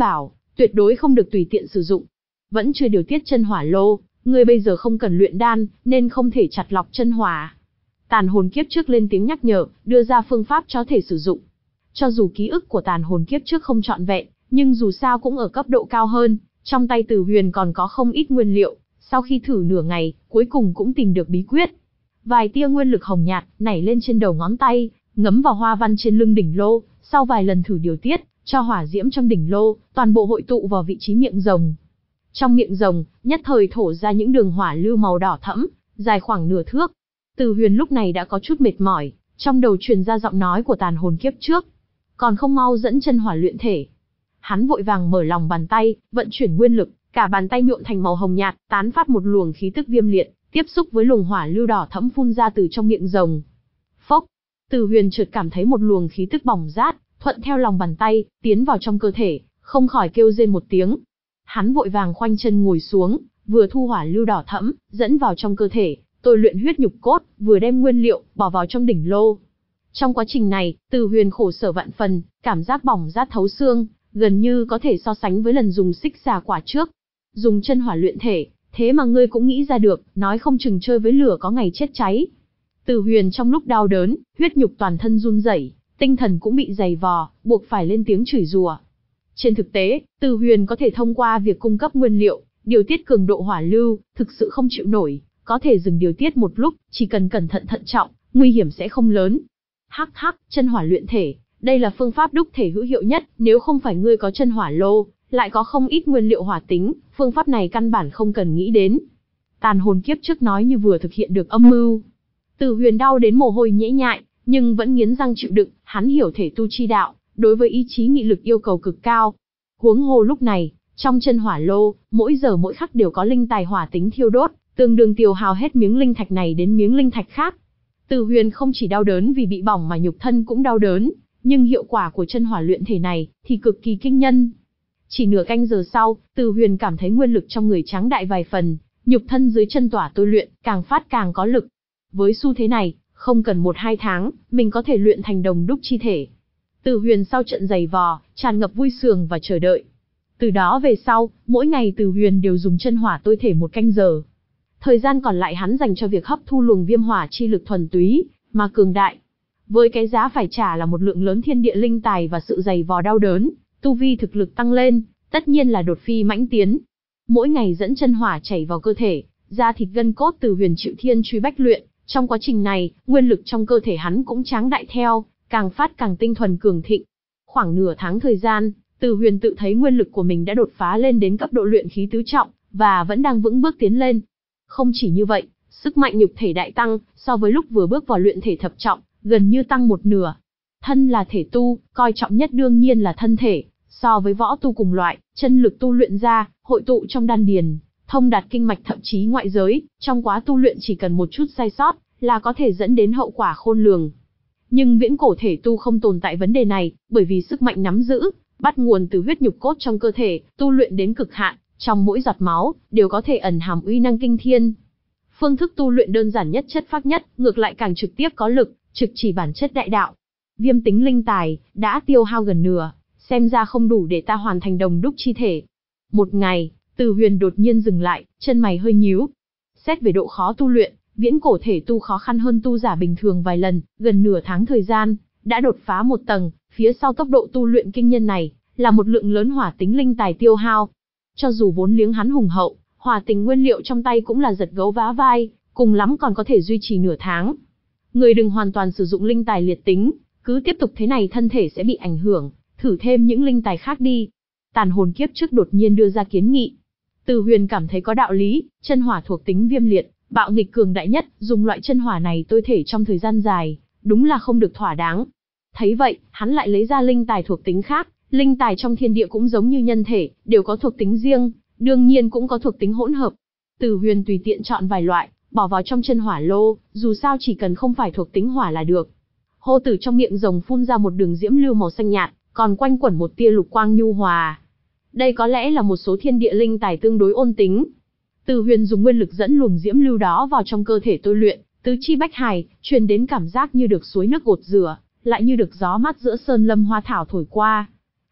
tuyệt đối không được tùy tiện sử dụng. Vẫn chưa điều tiết chân hỏa lô, ngươi bây giờ không cần luyện đan, nên không thể chặt lọc chân hỏa. Tàn hồn kiếp trước lên tiếng nhắc nhở, đưa ra phương pháp cho thể sử dụng. Cho dù ký ức của tàn hồn kiếp trước không trọn vẹn, nhưng dù sao cũng ở cấp độ cao hơn, trong tay Từ Huyền còn có không ít nguyên liệu, sau khi thử nửa ngày, cuối cùng cũng tìm được bí quyết. Vài tia nguyên lực hồng nhạt nảy lên trên đầu ngón tay, ngấm vào hoa văn trên lưng đỉnh lô, sau vài lần thử điều tiết, cho hỏa diễm trong đỉnh lô, toàn bộ hội tụ vào vị trí miệng rồng. Trong miệng rồng, nhất thời thổ ra những đường hỏa lưu màu đỏ thẫm, dài khoảng nửa thước. Từ Huyền lúc này đã có chút mệt mỏi, trong đầu truyền ra giọng nói của tàn hồn kiếp trước. Còn không mau dẫn chân hỏa luyện thể. Hắn vội vàng mở lòng bàn tay, vận chuyển nguyên lực, cả bàn tay nhuộm thành màu hồng nhạt, tán phát một luồng khí tức viêm liệt, tiếp xúc với luồng hỏa lưu đỏ thẫm phun ra từ trong miệng rồng. Phốc, Từ Huyền chợt cảm thấy một luồng khí tức bỏng rát, thuận theo lòng bàn tay, tiến vào trong cơ thể, không khỏi kêu rên một tiếng. Hắn vội vàng khoanh chân ngồi xuống, vừa thu hỏa lưu đỏ thẫm, dẫn vào trong cơ thể, tôi luyện huyết nhục cốt, vừa đem nguyên liệu bỏ vào trong đỉnh lô. Trong quá trình này, Từ Huyền khổ sở vạn phần, cảm giác bỏng rát thấu xương, gần như có thể so sánh với lần dùng xích xà quả trước. Dùng chân hỏa luyện thể, thế mà ngươi cũng nghĩ ra được, nói không chừng chơi với lửa có ngày chết cháy. Từ Huyền trong lúc đau đớn, huyết nhục toàn thân run rẩy, tinh thần cũng bị dày vò, buộc phải lên tiếng chửi rủa. Trên thực tế, Từ Huyền có thể thông qua việc cung cấp nguyên liệu, điều tiết cường độ hỏa lưu, thực sự không chịu nổi, có thể dừng điều tiết một lúc, chỉ cần cẩn thận thận trọng, nguy hiểm sẽ không lớn. Hắc hắc, chân hỏa luyện thể, đây là phương pháp đúc thể hữu hiệu nhất, nếu không phải ngươi có chân hỏa lô, lại có không ít nguyên liệu hỏa tính, phương pháp này căn bản không cần nghĩ đến. Tàn hồn kiếp trước nói như vừa thực hiện được âm mưu. Từ Huyền đau đến mồ hôi nhễ nhại, nhưng vẫn nghiến răng chịu đựng, hắn hiểu thể tu chi đạo, đối với ý chí nghị lực yêu cầu cực cao. Huống hồ lúc này, trong chân hỏa lô, mỗi giờ mỗi khắc đều có linh tài hỏa tính thiêu đốt, tương đương tiêu hao hết miếng linh thạch này đến miếng linh thạch khác. Từ Huyền không chỉ đau đớn vì bị bỏng mà nhục thân cũng đau đớn, nhưng hiệu quả của chân hỏa luyện thể này thì cực kỳ kinh nhân. Chỉ nửa canh giờ sau, Từ Huyền cảm thấy nguyên lực trong người tráng đại vài phần, nhục thân dưới chân tỏa tôi luyện, càng phát càng có lực. Với xu thế này, không cần một hai tháng, mình có thể luyện thành đồng đúc chi thể. Từ Huyền sau trận giày vò, tràn ngập vui sướng và chờ đợi. Từ đó về sau, mỗi ngày Từ Huyền đều dùng chân hỏa tôi thể một canh giờ. Thời gian còn lại hắn dành cho việc hấp thu luồng viêm hỏa chi lực thuần túy, mà cường đại. Với cái giá phải trả là một lượng lớn thiên địa linh tài và sự dày vò đau đớn, tu vi thực lực tăng lên, tất nhiên là đột phi mãnh tiến. Mỗi ngày dẫn chân hỏa chảy vào cơ thể, da thịt gân cốt Từ Huyền chịu thiên truy bách luyện, trong quá trình này, nguyên lực trong cơ thể hắn cũng tráng đại theo, càng phát càng tinh thuần cường thịnh. Khoảng nửa tháng thời gian, Từ Huyền tự thấy nguyên lực của mình đã đột phá lên đến cấp độ luyện khí tứ trọng, và vẫn đang vững bước tiến lên. Không chỉ như vậy, sức mạnh nhục thể đại tăng, so với lúc vừa bước vào luyện thể thập trọng, gần như tăng một nửa. Thân là thể tu, coi trọng nhất đương nhiên là thân thể, so với võ tu cùng loại, chân lực tu luyện ra, hội tụ trong đan điền, thông đạt kinh mạch thậm chí ngoại giới, trong quá tu luyện chỉ cần một chút sai sót, là có thể dẫn đến hậu quả khôn lường. Nhưng viễn cổ thể tu không tồn tại vấn đề này, bởi vì sức mạnh nắm giữ, bắt nguồn từ huyết nhục cốt trong cơ thể, tu luyện đến cực hạn, trong mỗi giọt máu, đều có thể ẩn hàm uy năng kinh thiên. Phương thức tu luyện đơn giản nhất chất phác nhất, ngược lại càng trực tiếp có lực, trực chỉ bản chất đại đạo. Viêm tính linh tài, đã tiêu hao gần nửa, xem ra không đủ để ta hoàn thành đồng đúc chi thể. Một ngày, Từ Huyền đột nhiên dừng lại, chân mày hơi nhíu. Xét về độ khó tu luyện, viễn cổ thể tu khó khăn hơn tu giả bình thường vài lần, gần nửa tháng thời gian, đã đột phá một tầng, phía sau tốc độ tu luyện kinh nhân này, là một lượng lớn hỏa tính linh tài tiêu hao. Cho dù vốn liếng hắn hùng hậu, hỏa tính nguyên liệu trong tay cũng là giật gấu vá vai, cùng lắm còn có thể duy trì nửa tháng. Người đừng hoàn toàn sử dụng linh tài liệt tính, cứ tiếp tục thế này thân thể sẽ bị ảnh hưởng, thử thêm những linh tài khác đi. Tàn hồn kiếp trước đột nhiên đưa ra kiến nghị. Từ Huyền cảm thấy có đạo lý, chân hỏa thuộc tính viêm liệt, bạo nghịch cường đại nhất, dùng loại chân hỏa này tôi thể trong thời gian dài, đúng là không được thỏa đáng. Thấy vậy, hắn lại lấy ra linh tài thuộc tính khác, linh tài trong thiên địa cũng giống như nhân thể, đều có thuộc tính riêng, đương nhiên cũng có thuộc tính hỗn hợp. Từ Huyền tùy tiện chọn vài loại, bỏ vào trong chân hỏa lô, dù sao chỉ cần không phải thuộc tính hỏa là được. Hô tử trong miệng rồng phun ra một đường diễm lưu màu xanh nhạt, còn quanh quẩn một tia lục quang nhu hòa. Đây có lẽ là một số thiên địa linh tài tương đối ôn tính. Từ Huyền dùng nguyên lực dẫn luồng diễm lưu đó vào trong cơ thể tôi luyện, tứ chi bách hải, truyền đến cảm giác như được suối nước gột rửa, lại như được gió mát giữa sơn lâm hoa thảo thổi qua.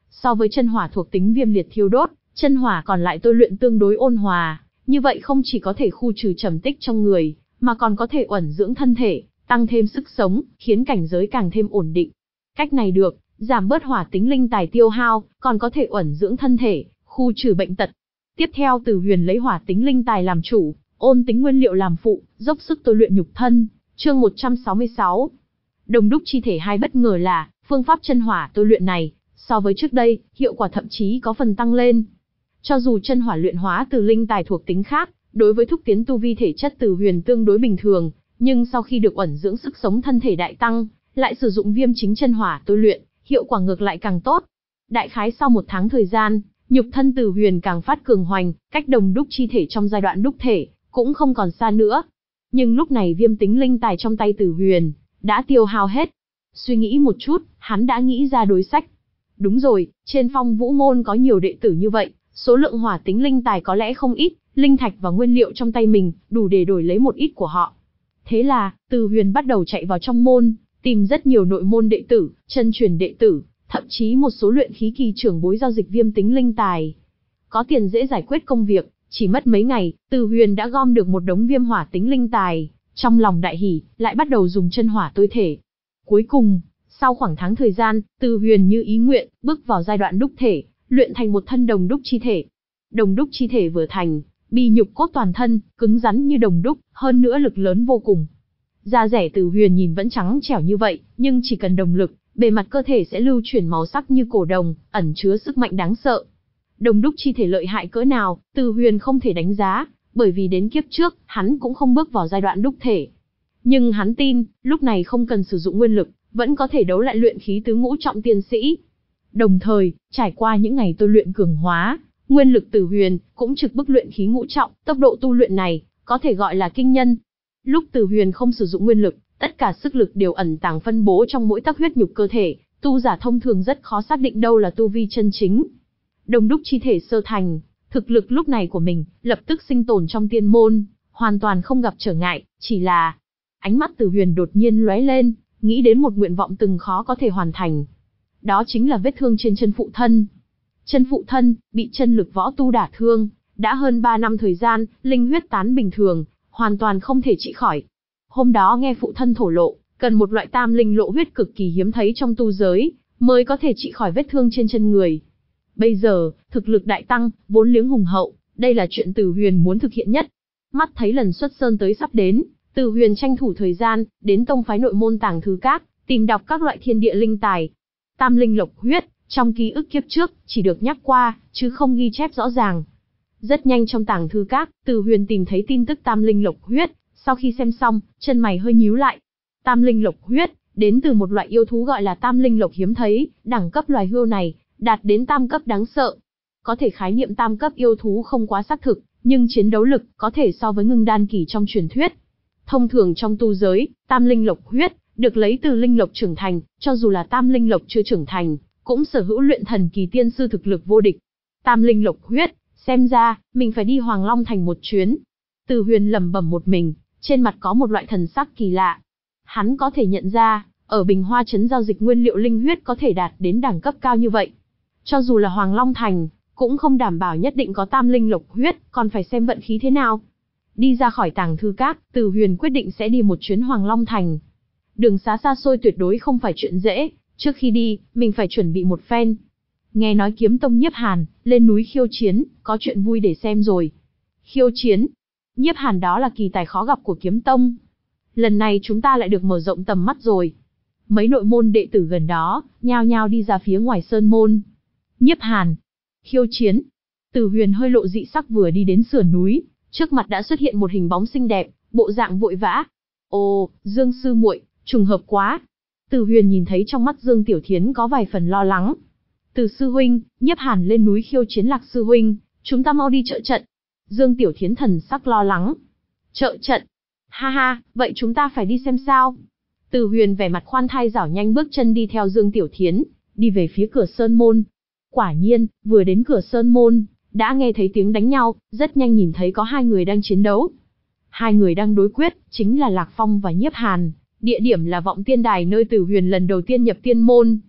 So với chân hỏa thuộc tính viêm liệt thiêu đốt, chân hỏa còn lại tôi luyện tương đối ôn hòa, như vậy không chỉ có thể khu trừ trầm tích trong người, mà còn có thể uẩn dưỡng thân thể, tăng thêm sức sống, khiến cảnh giới càng thêm ổn định. Cách này được, giảm bớt hỏa tính linh tài tiêu hao, còn có thể uẩn dưỡng thân thể, khu trừ bệnh tật. Tiếp theo Từ Huyền lấy hỏa tính linh tài làm chủ, ôn tính nguyên liệu làm phụ, dốc sức tôi luyện nhục thân. Chương một trăm sáu mươi sáu. Đồng đúc chi thể hai bất ngờ là, phương pháp chân hỏa tôi luyện này, so với trước đây, hiệu quả thậm chí có phần tăng lên. Cho dù chân hỏa luyện hóa từ linh tài thuộc tính khác, đối với thúc tiến tu vi thể chất Từ Huyền tương đối bình thường, nhưng sau khi được uẩn dưỡng sức sống thân thể đại tăng, lại sử dụng viêm chính chân hỏa tôi luyện, hiệu quả ngược lại càng tốt. Đại khái sau một tháng thời gian, nhục thân Từ Huyền càng phát cường hoành, cách đồng đúc chi thể trong giai đoạn đúc thể, cũng không còn xa nữa. Nhưng lúc này viêm tính linh tài trong tay Từ Huyền, đã tiêu hao hết. Suy nghĩ một chút, hắn đã nghĩ ra đối sách. Đúng rồi, trên Phong Vũ Môn có nhiều đệ tử như vậy, số lượng hỏa tính linh tài có lẽ không ít, linh thạch và nguyên liệu trong tay mình, đủ để đổi lấy một ít của họ. Thế là, Từ Huyền bắt đầu chạy vào trong môn, tìm rất nhiều nội môn đệ tử, chân truyền đệ tử, thậm chí một số luyện khí kỳ trưởng bối giao dịch viêm tính linh tài. Có tiền dễ giải quyết công việc, chỉ mất mấy ngày, Từ Huyền đã gom được một đống viêm hỏa tính linh tài, trong lòng đại hỉ, lại bắt đầu dùng chân hỏa tôi thể. Cuối cùng, sau khoảng tháng thời gian, Từ Huyền như ý nguyện, bước vào giai đoạn đúc thể, luyện thành một thân đồng đúc chi thể. Đồng đúc chi thể vừa thành, bì nhục cốt toàn thân, cứng rắn như đồng đúc, hơn nữa lực lớn vô cùng. Da rẻ Từ Huyền nhìn vẫn trắng trẻo như vậy, nhưng chỉ cần đồng lực, bề mặt cơ thể sẽ lưu chuyển màu sắc như cổ đồng, ẩn chứa sức mạnh đáng sợ. Đồng đúc chi thể lợi hại cỡ nào, Từ Huyền không thể đánh giá, bởi vì đến kiếp trước, hắn cũng không bước vào giai đoạn đúc thể. Nhưng hắn tin, lúc này không cần sử dụng nguyên lực, vẫn có thể đấu lại luyện khí tứ ngũ trọng tiên sĩ. Đồng thời, trải qua những ngày tôi luyện cường hóa, nguyên lực Từ Huyền cũng trực bức luyện khí ngũ trọng, tốc độ tu luyện này có thể gọi là kinh nhân. Lúc Từ Huyền không sử dụng nguyên lực, tất cả sức lực đều ẩn tàng phân bố trong mỗi tấc huyết nhục cơ thể, tu giả thông thường rất khó xác định đâu là tu vi chân chính. Đồng đúc chi thể sơ thành, thực lực lúc này của mình, lập tức sinh tồn trong tiên môn, hoàn toàn không gặp trở ngại, chỉ là ánh mắt Từ Huyền đột nhiên lóe lên, nghĩ đến một nguyện vọng từng khó có thể hoàn thành. Đó chính là vết thương trên chân phụ thân. Chân phụ thân, bị chân lực võ tu đả thương, đã hơn ba năm thời gian, linh huyết tán bình thường, hoàn toàn không thể trị khỏi. Hôm đó nghe phụ thân thổ lộ, cần một loại tam linh lộ huyết cực kỳ hiếm thấy trong tu giới, mới có thể trị khỏi vết thương trên chân người. Bây giờ, thực lực đại tăng, vốn liếng hùng hậu, đây là chuyện Từ Huyền muốn thực hiện nhất. Mắt thấy lần xuất sơn tới sắp đến, Từ Huyền tranh thủ thời gian, đến tông phái nội môn Tàng Thư Các, tìm đọc các loại thiên địa linh tài. Tam linh lộc huyết, trong ký ức kiếp trước, chỉ được nhắc qua, chứ không ghi chép rõ ràng. Rất nhanh trong Tàng Thư Các, Từ Huyền tìm thấy tin tức tam linh lộc huyết, sau khi xem xong, chân mày hơi nhíu lại. Tam linh lộc huyết, đến từ một loại yêu thú gọi là tam linh lộc hiếm thấy, đẳng cấp loài hươu này, đạt đến tam cấp đáng sợ. Có thể khái niệm tam cấp yêu thú không quá xác thực, nhưng chiến đấu lực có thể so với ngưng đan kỳ trong truyền thuyết. Thông thường trong tu giới, tam linh lộc huyết được lấy từ linh lộc trưởng thành, cho dù là tam linh lộc chưa trưởng thành, cũng sở hữu luyện thần kỳ tiên sư thực lực vô địch. Tam linh lộc huyết, xem ra mình phải đi Hoàng Long Thành một chuyến. Từ Huyền lẩm bẩm một mình, trên mặt có một loại thần sắc kỳ lạ. Hắn có thể nhận ra, ở Bình Hoa trấn giao dịch nguyên liệu linh huyết có thể đạt đến đẳng cấp cao như vậy. Cho dù là Hoàng Long Thành, cũng không đảm bảo nhất định có tam linh lộc huyết, còn phải xem vận khí thế nào. Đi ra khỏi Tàng Thư Các, Từ Huyền quyết định sẽ đi một chuyến Hoàng Long Thành. Đường xá xa xôi tuyệt đối không phải chuyện dễ, trước khi đi, mình phải chuẩn bị một phen. Nghe nói Kiếm Tông Nhiếp Hàn lên núi khiêu chiến, có chuyện vui để xem rồi. Khiêu chiến? Nhiếp Hàn đó là kỳ tài khó gặp của Kiếm Tông. Lần này chúng ta lại được mở rộng tầm mắt rồi. Mấy nội môn đệ tử gần đó, nhao nhao đi ra phía ngoài sơn môn. Nhiếp Hàn, khiêu chiến. Từ Huyền hơi lộ dị sắc vừa đi đến sườn núi, trước mặt đã xuất hiện một hình bóng xinh đẹp, bộ dạng vội vã. Ồ, Dương sư muội, trùng hợp quá. Từ Huyền nhìn thấy trong mắt Dương Tiểu Thiến có vài phần lo lắng. Từ sư huynh, Nhiếp Hàn lên núi khiêu chiến Lạc sư huynh, chúng ta mau đi trợ trận. Dương Tiểu Thiến thần sắc lo lắng. Trợ trận? Ha ha, vậy chúng ta phải đi xem sao. Từ Huyền vẻ mặt khoan thai dảo nhanh bước chân đi theo Dương Tiểu Thiến, đi về phía cửa sơn môn. Quả nhiên, vừa đến cửa sơn môn, đã nghe thấy tiếng đánh nhau, rất nhanh nhìn thấy có hai người đang chiến đấu. Hai người đang đối quyết, chính là Lạc Phong và Nhiếp Hàn, địa điểm là Vọng Tiên Đài nơi Từ Huyền lần đầu tiên nhập tiên môn.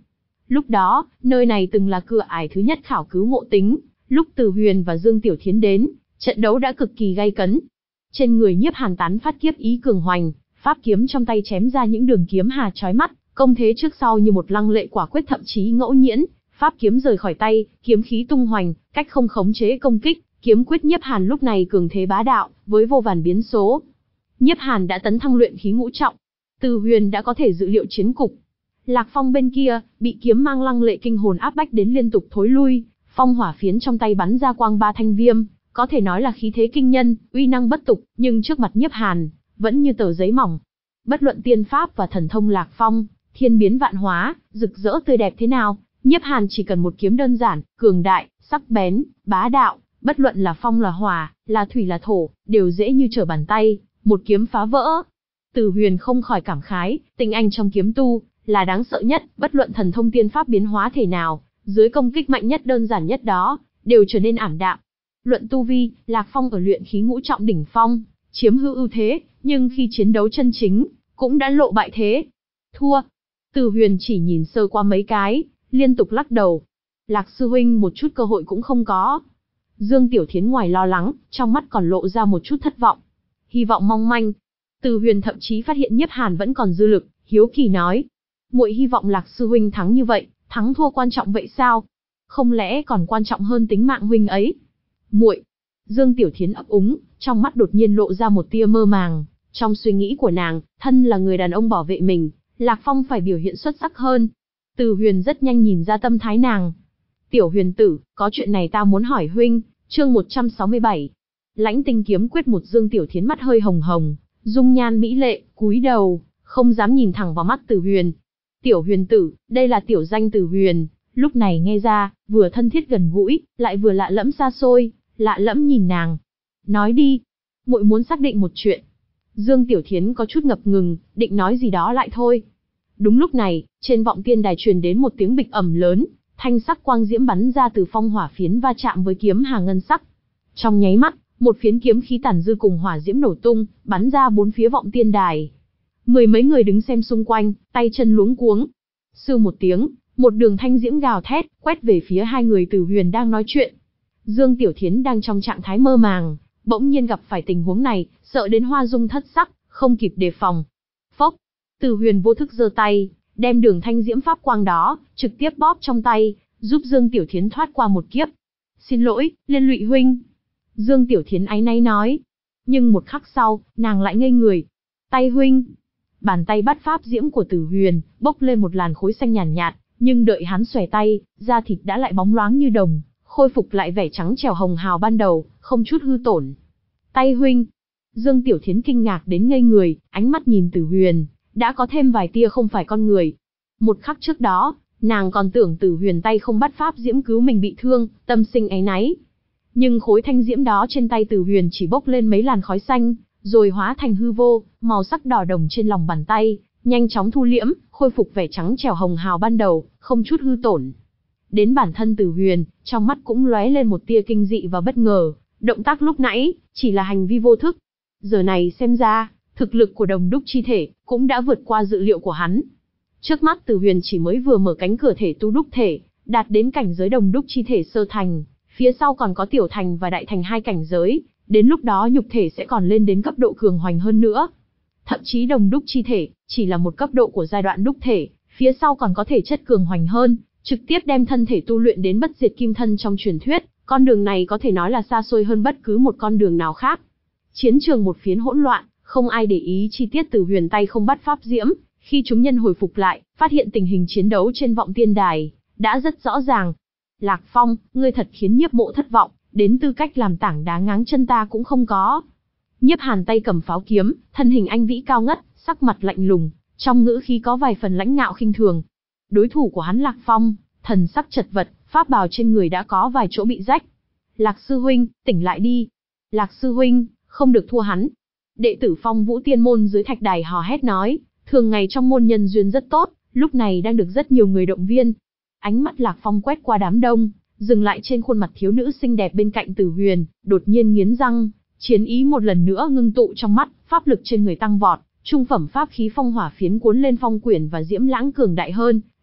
Lúc đó, nơi này từng là cửa ải thứ nhất khảo cứu ngộ tính, lúc Từ Huyền và Dương Tiểu Thiến đến, trận đấu đã cực kỳ gay cấn. Trên người Nhiếp Hàn tán phát kiếp ý cường hoành, pháp kiếm trong tay chém ra những đường kiếm hà chói mắt, công thế trước sau như một lăng lệ quả quyết, thậm chí ngẫu nhiên, pháp kiếm rời khỏi tay, kiếm khí tung hoành, cách không khống chế công kích, kiếm quyết Nhiếp Hàn lúc này cường thế bá đạo, với vô vàn biến số. Nhiếp Hàn đã tấn thăng luyện khí ngũ trọng, Từ Huyền đã có thể dự liệu chiến cục. Lạc Phong bên kia, bị kiếm mang lăng lệ kinh hồn áp bách đến liên tục thối lui, phong hỏa phiến trong tay bắn ra quang ba thanh viêm, có thể nói là khí thế kinh nhân, uy năng bất tục, nhưng trước mặt Nhiếp Hàn, vẫn như tờ giấy mỏng. Bất luận tiên pháp và thần thông Lạc Phong, thiên biến vạn hóa, rực rỡ tươi đẹp thế nào, Nhiếp Hàn chỉ cần một kiếm đơn giản, cường đại, sắc bén, bá đạo, bất luận là phong là hỏa, là thủy là thổ, đều dễ như trở bàn tay, một kiếm phá vỡ. Từ Huyền không khỏi cảm khái, tinh anh trong kiếm tu, là đáng sợ nhất, bất luận thần thông tiên pháp biến hóa thể nào, dưới công kích mạnh nhất đơn giản nhất đó, đều trở nên ảm đạm. Luận tu vi, Lạc Phong ở luyện khí ngũ trọng đỉnh phong, chiếm hữu ưu thế, nhưng khi chiến đấu chân chính, cũng đã lộ bại thế. Thua. Từ Huyền chỉ nhìn sơ qua mấy cái, liên tục lắc đầu. Lạc sư huynh một chút cơ hội cũng không có. Dương Tiểu Thiến ngoài lo lắng, trong mắt còn lộ ra một chút thất vọng. Hy vọng mong manh. Từ Huyền thậm chí phát hiện Nhiếp Hàn vẫn còn dư lực, hiếu kỳ nói. Muội hy vọng Lạc sư huynh thắng như vậy, thắng thua quan trọng vậy sao? Không lẽ còn quan trọng hơn tính mạng huynh ấy? Muội. Dương Tiểu Thiến ấp úng, trong mắt đột nhiên lộ ra một tia mơ màng. Trong suy nghĩ của nàng, thân là người đàn ông bảo vệ mình, Lạc Phong phải biểu hiện xuất sắc hơn. Từ Huyền rất nhanh nhìn ra tâm thái nàng. Tiểu Huyền tử, có chuyện này ta muốn hỏi huynh. Chương một trăm sáu mươi bảy. Lãnh Tinh kiếm quyết. Một Dương Tiểu Thiến mắt hơi hồng hồng, dung nhan mỹ lệ, cúi đầu, không dám nhìn thẳng vào mắt Từ Huyền. Tiểu Huyền tử, đây là tiểu danh Từ Huyền, lúc này nghe ra, vừa thân thiết gần gũi, lại vừa lạ lẫm xa xôi, lạ lẫm nhìn nàng. Nói đi, muội muốn xác định một chuyện. Dương Tiểu Thiến có chút ngập ngừng, định nói gì đó lại thôi. Đúng lúc này, trên vọng tiên đài truyền đến một tiếng bịch ầm lớn, thanh sắc quang diễm bắn ra từ phong hỏa phiến va chạm với kiếm hà ngân sắc. Trong nháy mắt, một phiến kiếm khí tản dư cùng hỏa diễm nổ tung, bắn ra bốn phía vọng tiên đài. Mười mấy người đứng xem xung quanh, tay chân luống cuống. Sư một tiếng, một đường thanh diễm gào thét, quét về phía hai người Từ Huyền đang nói chuyện. Dương Tiểu Thiến đang trong trạng thái mơ màng, bỗng nhiên gặp phải tình huống này, sợ đến hoa dung thất sắc, không kịp đề phòng. Phốc, Từ Huyền vô thức giơ tay, đem đường thanh diễm pháp quang đó, trực tiếp bóp trong tay, giúp Dương Tiểu Thiến thoát qua một kiếp. Xin lỗi, liên lụy huynh. Dương Tiểu Thiến áy náy nói. Nhưng một khắc sau, nàng lại ngây người. Tay huynh. Bàn tay bắt pháp diễm của Từ Huyền, bốc lên một làn khối xanh nhàn nhạt, nhạt, nhưng đợi hắn xòe tay, da thịt đã lại bóng loáng như đồng, khôi phục lại vẻ trắng trẻo hồng hào ban đầu, không chút hư tổn. Tay huynh. Dương Tiểu Thiến kinh ngạc đến ngây người, ánh mắt nhìn Từ Huyền, đã có thêm vài tia không phải con người. Một khắc trước đó, nàng còn tưởng Từ Huyền tay không bắt pháp diễm cứu mình bị thương, tâm sinh áy náy. Nhưng khối thanh diễm đó trên tay Từ Huyền chỉ bốc lên mấy làn khói xanh, rồi hóa thành hư vô, màu sắc đỏ đồng trên lòng bàn tay, nhanh chóng thu liễm, khôi phục vẻ trắng trẻo hồng hào ban đầu, không chút hư tổn. Đến bản thân Từ Huyền, trong mắt cũng lóe lên một tia kinh dị và bất ngờ, động tác lúc nãy, chỉ là hành vi vô thức. Giờ này xem ra, thực lực của đồng đúc chi thể, cũng đã vượt qua dự liệu của hắn. Trước mắt Từ Huyền chỉ mới vừa mở cánh cửa thể tu đúc thể, đạt đến cảnh giới đồng đúc chi thể sơ thành, phía sau còn có tiểu thành và đại thành hai cảnh giới, đến lúc đó nhục thể sẽ còn lên đến cấp độ cường hoành hơn nữa. Thậm chí đồng đúc chi thể, chỉ là một cấp độ của giai đoạn đúc thể, phía sau còn có thể chất cường hoành hơn, trực tiếp đem thân thể tu luyện đến bất diệt kim thân trong truyền thuyết, con đường này có thể nói là xa xôi hơn bất cứ một con đường nào khác. Chiến trường một phiến hỗn loạn, không ai để ý chi tiết Từ Huyền tay không bắt pháp diễm, khi chúng nhân hồi phục lại, phát hiện tình hình chiến đấu trên vọng tiên đài đã rất rõ ràng. Lạc Phong, ngươi thật khiến Nhiếp Mộ thất vọng, đến tư cách làm tảng đá ngáng chân ta cũng không có. Nhiếp Hàn tay cầm pháo kiếm, thân hình anh vĩ cao ngất, sắc mặt lạnh lùng, trong ngữ khí có vài phần lãnh ngạo khinh thường. Đối thủ của hắn Lạc Phong, thần sắc chật vật, pháp bào trên người đã có vài chỗ bị rách. Lạc sư huynh, tỉnh lại đi. Lạc sư huynh, không được thua hắn. Đệ tử Phong Vũ Tiên môn dưới thạch đài hò hét nói, thường ngày trong môn nhân duyên rất tốt, lúc này đang được rất nhiều người động viên. Ánh mắt Lạc Phong quét qua đám đông, dừng lại trên khuôn mặt thiếu nữ xinh đẹp bên cạnh Từ Huyền, đột nhiên nghiến răng, chiến ý một lần nữa ngưng tụ trong mắt, pháp lực trên người tăng vọt, trung phẩm pháp khí phong hỏa phiến cuốn lên phong quyển và diễm lãng cường đại hơn,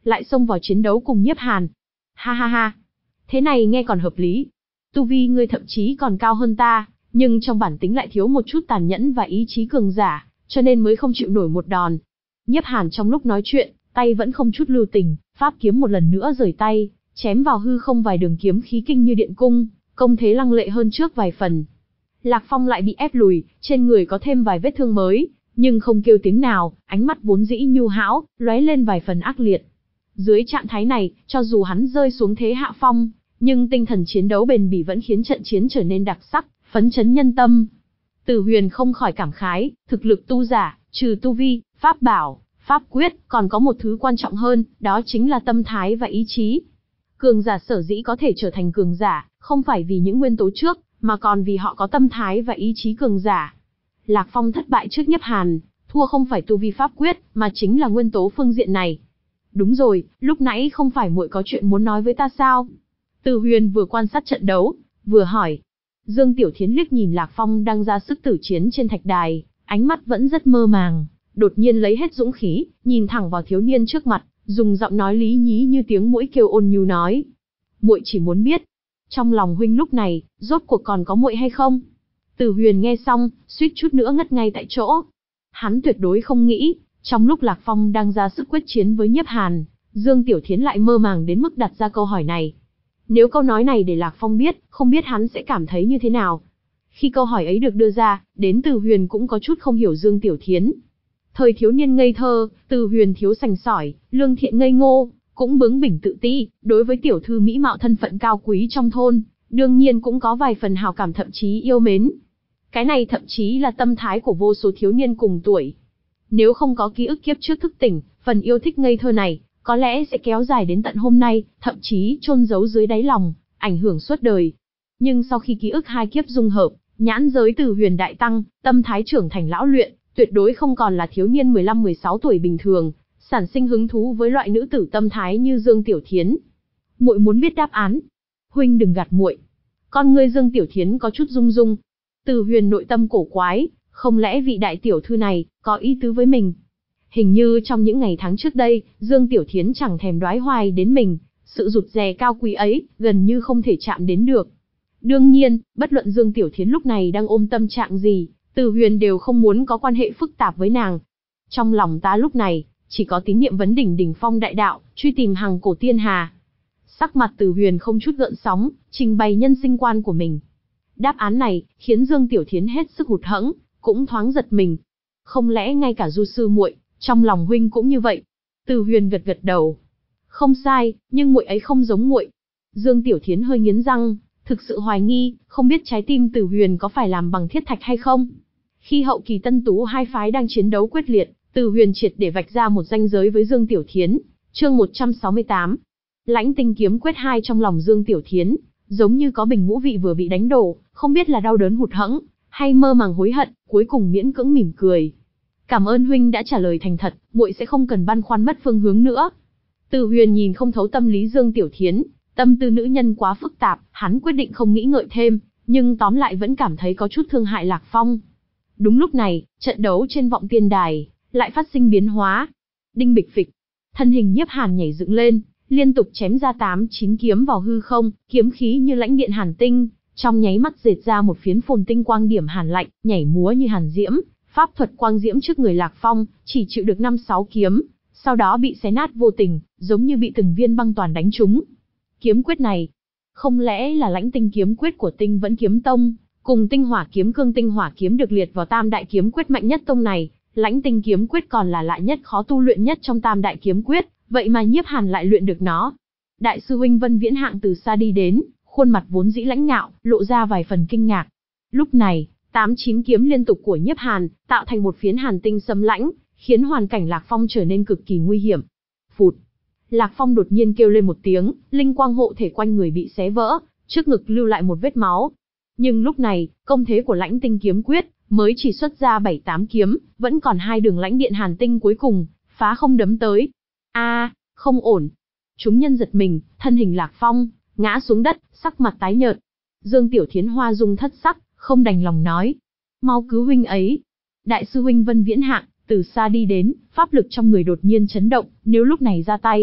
lại xông vào chiến đấu cùng Nhiếp Hàn. Ha ha ha, thế này nghe còn hợp lý. Tu vi ngươi thậm chí còn cao hơn ta, nhưng trong bản tính lại thiếu một chút tàn nhẫn và ý chí cường giả, cho nên mới không chịu nổi một đòn. Nhiếp Hàn trong lúc nói chuyện, tay vẫn không chút lưu tình, pháp kiếm một lần nữa rời tay, chém vào hư không vài đường kiếm khí kinh như điện cung, công thế lăng lệ hơn trước vài phần. Lạc Phong lại bị ép lùi, trên người có thêm vài vết thương mới, nhưng không kêu tiếng nào, ánh mắt vốn dĩ nhu hão, lóe lên vài phần ác liệt. Dưới trạng thái này, cho dù hắn rơi xuống thế hạ phong, nhưng tinh thần chiến đấu bền bỉ vẫn khiến trận chiến trở nên đặc sắc, phấn chấn nhân tâm. Tử Huyền không khỏi cảm khái, thực lực tu giả, trừ tu vi, pháp bảo, pháp quyết, còn có một thứ quan trọng hơn, đó chính là tâm thái và ý chí. Cường giả sở dĩ có thể trở thành cường giả, không phải vì những nguyên tố trước, mà còn vì họ có tâm thái và ý chí cường giả. Lạc Phong thất bại trước Nhiếp Hàn, thua không phải tu vi pháp quyết, mà chính là nguyên tố phương diện này. Đúng rồi, lúc nãy không phải muội có chuyện muốn nói với ta sao? Tử Huyền vừa quan sát trận đấu, vừa hỏi. Dương Tiểu Thiến liếc nhìn Lạc Phong đang ra sức tử chiến trên thạch đài, ánh mắt vẫn rất mơ màng, đột nhiên lấy hết dũng khí, nhìn thẳng vào thiếu niên trước mặt, dùng giọng nói lý nhí như tiếng muỗi kêu ôn nhu nói: "Muội chỉ muốn biết, trong lòng huynh lúc này, rốt cuộc còn có muội hay không?" Tử Huyền nghe xong, suýt chút nữa ngất ngay tại chỗ. Hắn tuyệt đối không nghĩ, trong lúc Lạc Phong đang ra sức quyết chiến với Nhiếp Hàn, Dương Tiểu Thiến lại mơ màng đến mức đặt ra câu hỏi này. Nếu câu nói này để Lạc Phong biết, không biết hắn sẽ cảm thấy như thế nào. Khi câu hỏi ấy được đưa ra, đến Tử Huyền cũng có chút không hiểu Dương Tiểu Thiến. Thời thiếu niên ngây thơ, Tử Huyền thiếu sành sỏi, lương thiện ngây ngô, cũng bướng bỉnh tự ti, đối với tiểu thư mỹ mạo thân phận cao quý trong thôn, đương nhiên cũng có vài phần hào cảm thậm chí yêu mến. Cái này thậm chí là tâm thái của vô số thiếu niên cùng tuổi. Nếu không có ký ức kiếp trước thức tỉnh, phần yêu thích ngây thơ này, có lẽ sẽ kéo dài đến tận hôm nay, thậm chí chôn giấu dưới đáy lòng, ảnh hưởng suốt đời. Nhưng sau khi ký ức hai kiếp dung hợp, nhãn giới Tử Huyền đại tăng, tâm thái trưởng thành lão luyện, tuyệt đối không còn là thiếu niên mười lăm mười sáu tuổi bình thường, sản sinh hứng thú với loại nữ tử tâm thái như Dương Tiểu Thiến. Muội muốn biết đáp án. Huynh đừng gạt muội. Con ngươi Dương Tiểu Thiến có chút rung rung. Tử Huyền nội tâm cổ quái, không lẽ vị đại tiểu thư này có ý tứ với mình? Hình như trong những ngày tháng trước đây, Dương Tiểu Thiến chẳng thèm đoái hoài đến mình, sự rụt rè cao quý ấy, gần như không thể chạm đến được. Đương nhiên, bất luận Dương Tiểu Thiến lúc này đang ôm tâm trạng gì, Tử Huyền đều không muốn có quan hệ phức tạp với nàng. Trong lòng ta lúc này, chỉ có tín niệm vấn đỉnh đỉnh phong đại đạo, truy tìm hằng cổ tiên hà. Sắc mặt Tử Huyền không chút gợn sóng, trình bày nhân sinh quan của mình. Đáp án này, khiến Dương Tiểu Thiến hết sức hụt hẫng, cũng thoáng giật mình. Không lẽ ngay cả Du sư muội, trong lòng huynh cũng như vậy? Tử Huyền gật gật đầu. Không sai, nhưng muội ấy không giống muội. Dương Tiểu Thiến hơi nghiến răng, thực sự hoài nghi, không biết trái tim Tử Huyền có phải làm bằng thiết thạch hay không. Khi hậu kỳ Tân Tú hai phái đang chiến đấu quyết liệt, Tử Huyền triệt để vạch ra một ranh giới với Dương Tiểu Thiến. Chương một trăm sáu mươi tám. Lãnh Tinh kiếm quyết hai. Trong lòng Dương Tiểu Thiến, giống như có bình ngũ vị vừa bị đánh đổ, không biết là đau đớn hụt hẫng, hay mơ màng hối hận, cuối cùng miễn cưỡng mỉm cười. Cảm ơn huynh đã trả lời thành thật, muội sẽ không cần băn khoăn mất phương hướng nữa. Tử Huyền nhìn không thấu tâm lý Dương Tiểu Thiến, tâm tư nữ nhân quá phức tạp, hắn quyết định không nghĩ ngợi thêm, nhưng tóm lại vẫn cảm thấy có chút thương hại Lạc Phong. Đúng lúc này, trận đấu trên vọng tiên đài lại phát sinh biến hóa. Đinh bịch phịch, thân hình Nhiếp Hàn nhảy dựng lên, liên tục chém ra tám chín kiếm vào hư không, kiếm khí như lãnh điện hàn tinh, trong nháy mắt dệt ra một phiến phồn tinh quang điểm hàn lạnh, nhảy múa như hàn diễm, pháp thuật quang diễm trước người Lạc Phong, chỉ chịu được năm sáu kiếm, sau đó bị xé nát vô tình, giống như bị từng viên băng toàn đánh trúng. Kiếm quyết này, không lẽ là Lãnh Tinh kiếm quyết của Tinh Vẫn kiếm tông, cùng Tinh Hỏa kiếm cương Tinh Hỏa kiếm được liệt vào tam đại kiếm quyết mạnh nhất tông này, Lãnh Tinh kiếm quyết còn là lạ nhất khó tu luyện nhất trong tam đại kiếm quyết, vậy mà Nhiếp Hàn lại luyện được nó. Đại sư huynh Vân Viễn Hạng từ xa đi đến, khuôn mặt vốn dĩ lãnh ngạo, lộ ra vài phần kinh ngạc. Lúc này, tám chín kiếm liên tục của Nhiếp Hàn, tạo thành một phiến hàn tinh xâm lãnh, khiến hoàn cảnh Lạc Phong trở nên cực kỳ nguy hiểm. Phụt! Lạc Phong đột nhiên kêu lên một tiếng, linh quang hộ thể quanh người bị xé vỡ, trước ngực lưu lại một vết máu. Nhưng lúc này, công thế của Lãnh Tinh kiếm quyết mới chỉ xuất ra bảy tám kiếm, vẫn còn hai đường lãnh điện hàn tinh cuối cùng, phá không đấm tới. A, à, không ổn. Chúng nhân giật mình, thân hình Lạc Phong ngã xuống đất, sắc mặt tái nhợt. Dương Tiểu Thiến hoa dung thất sắc, không đành lòng nói: "Mau cứu huynh ấy." Đại sư huynh Vân Viễn Hạng từ xa đi đến, pháp lực trong người đột nhiên chấn động, nếu lúc này ra tay,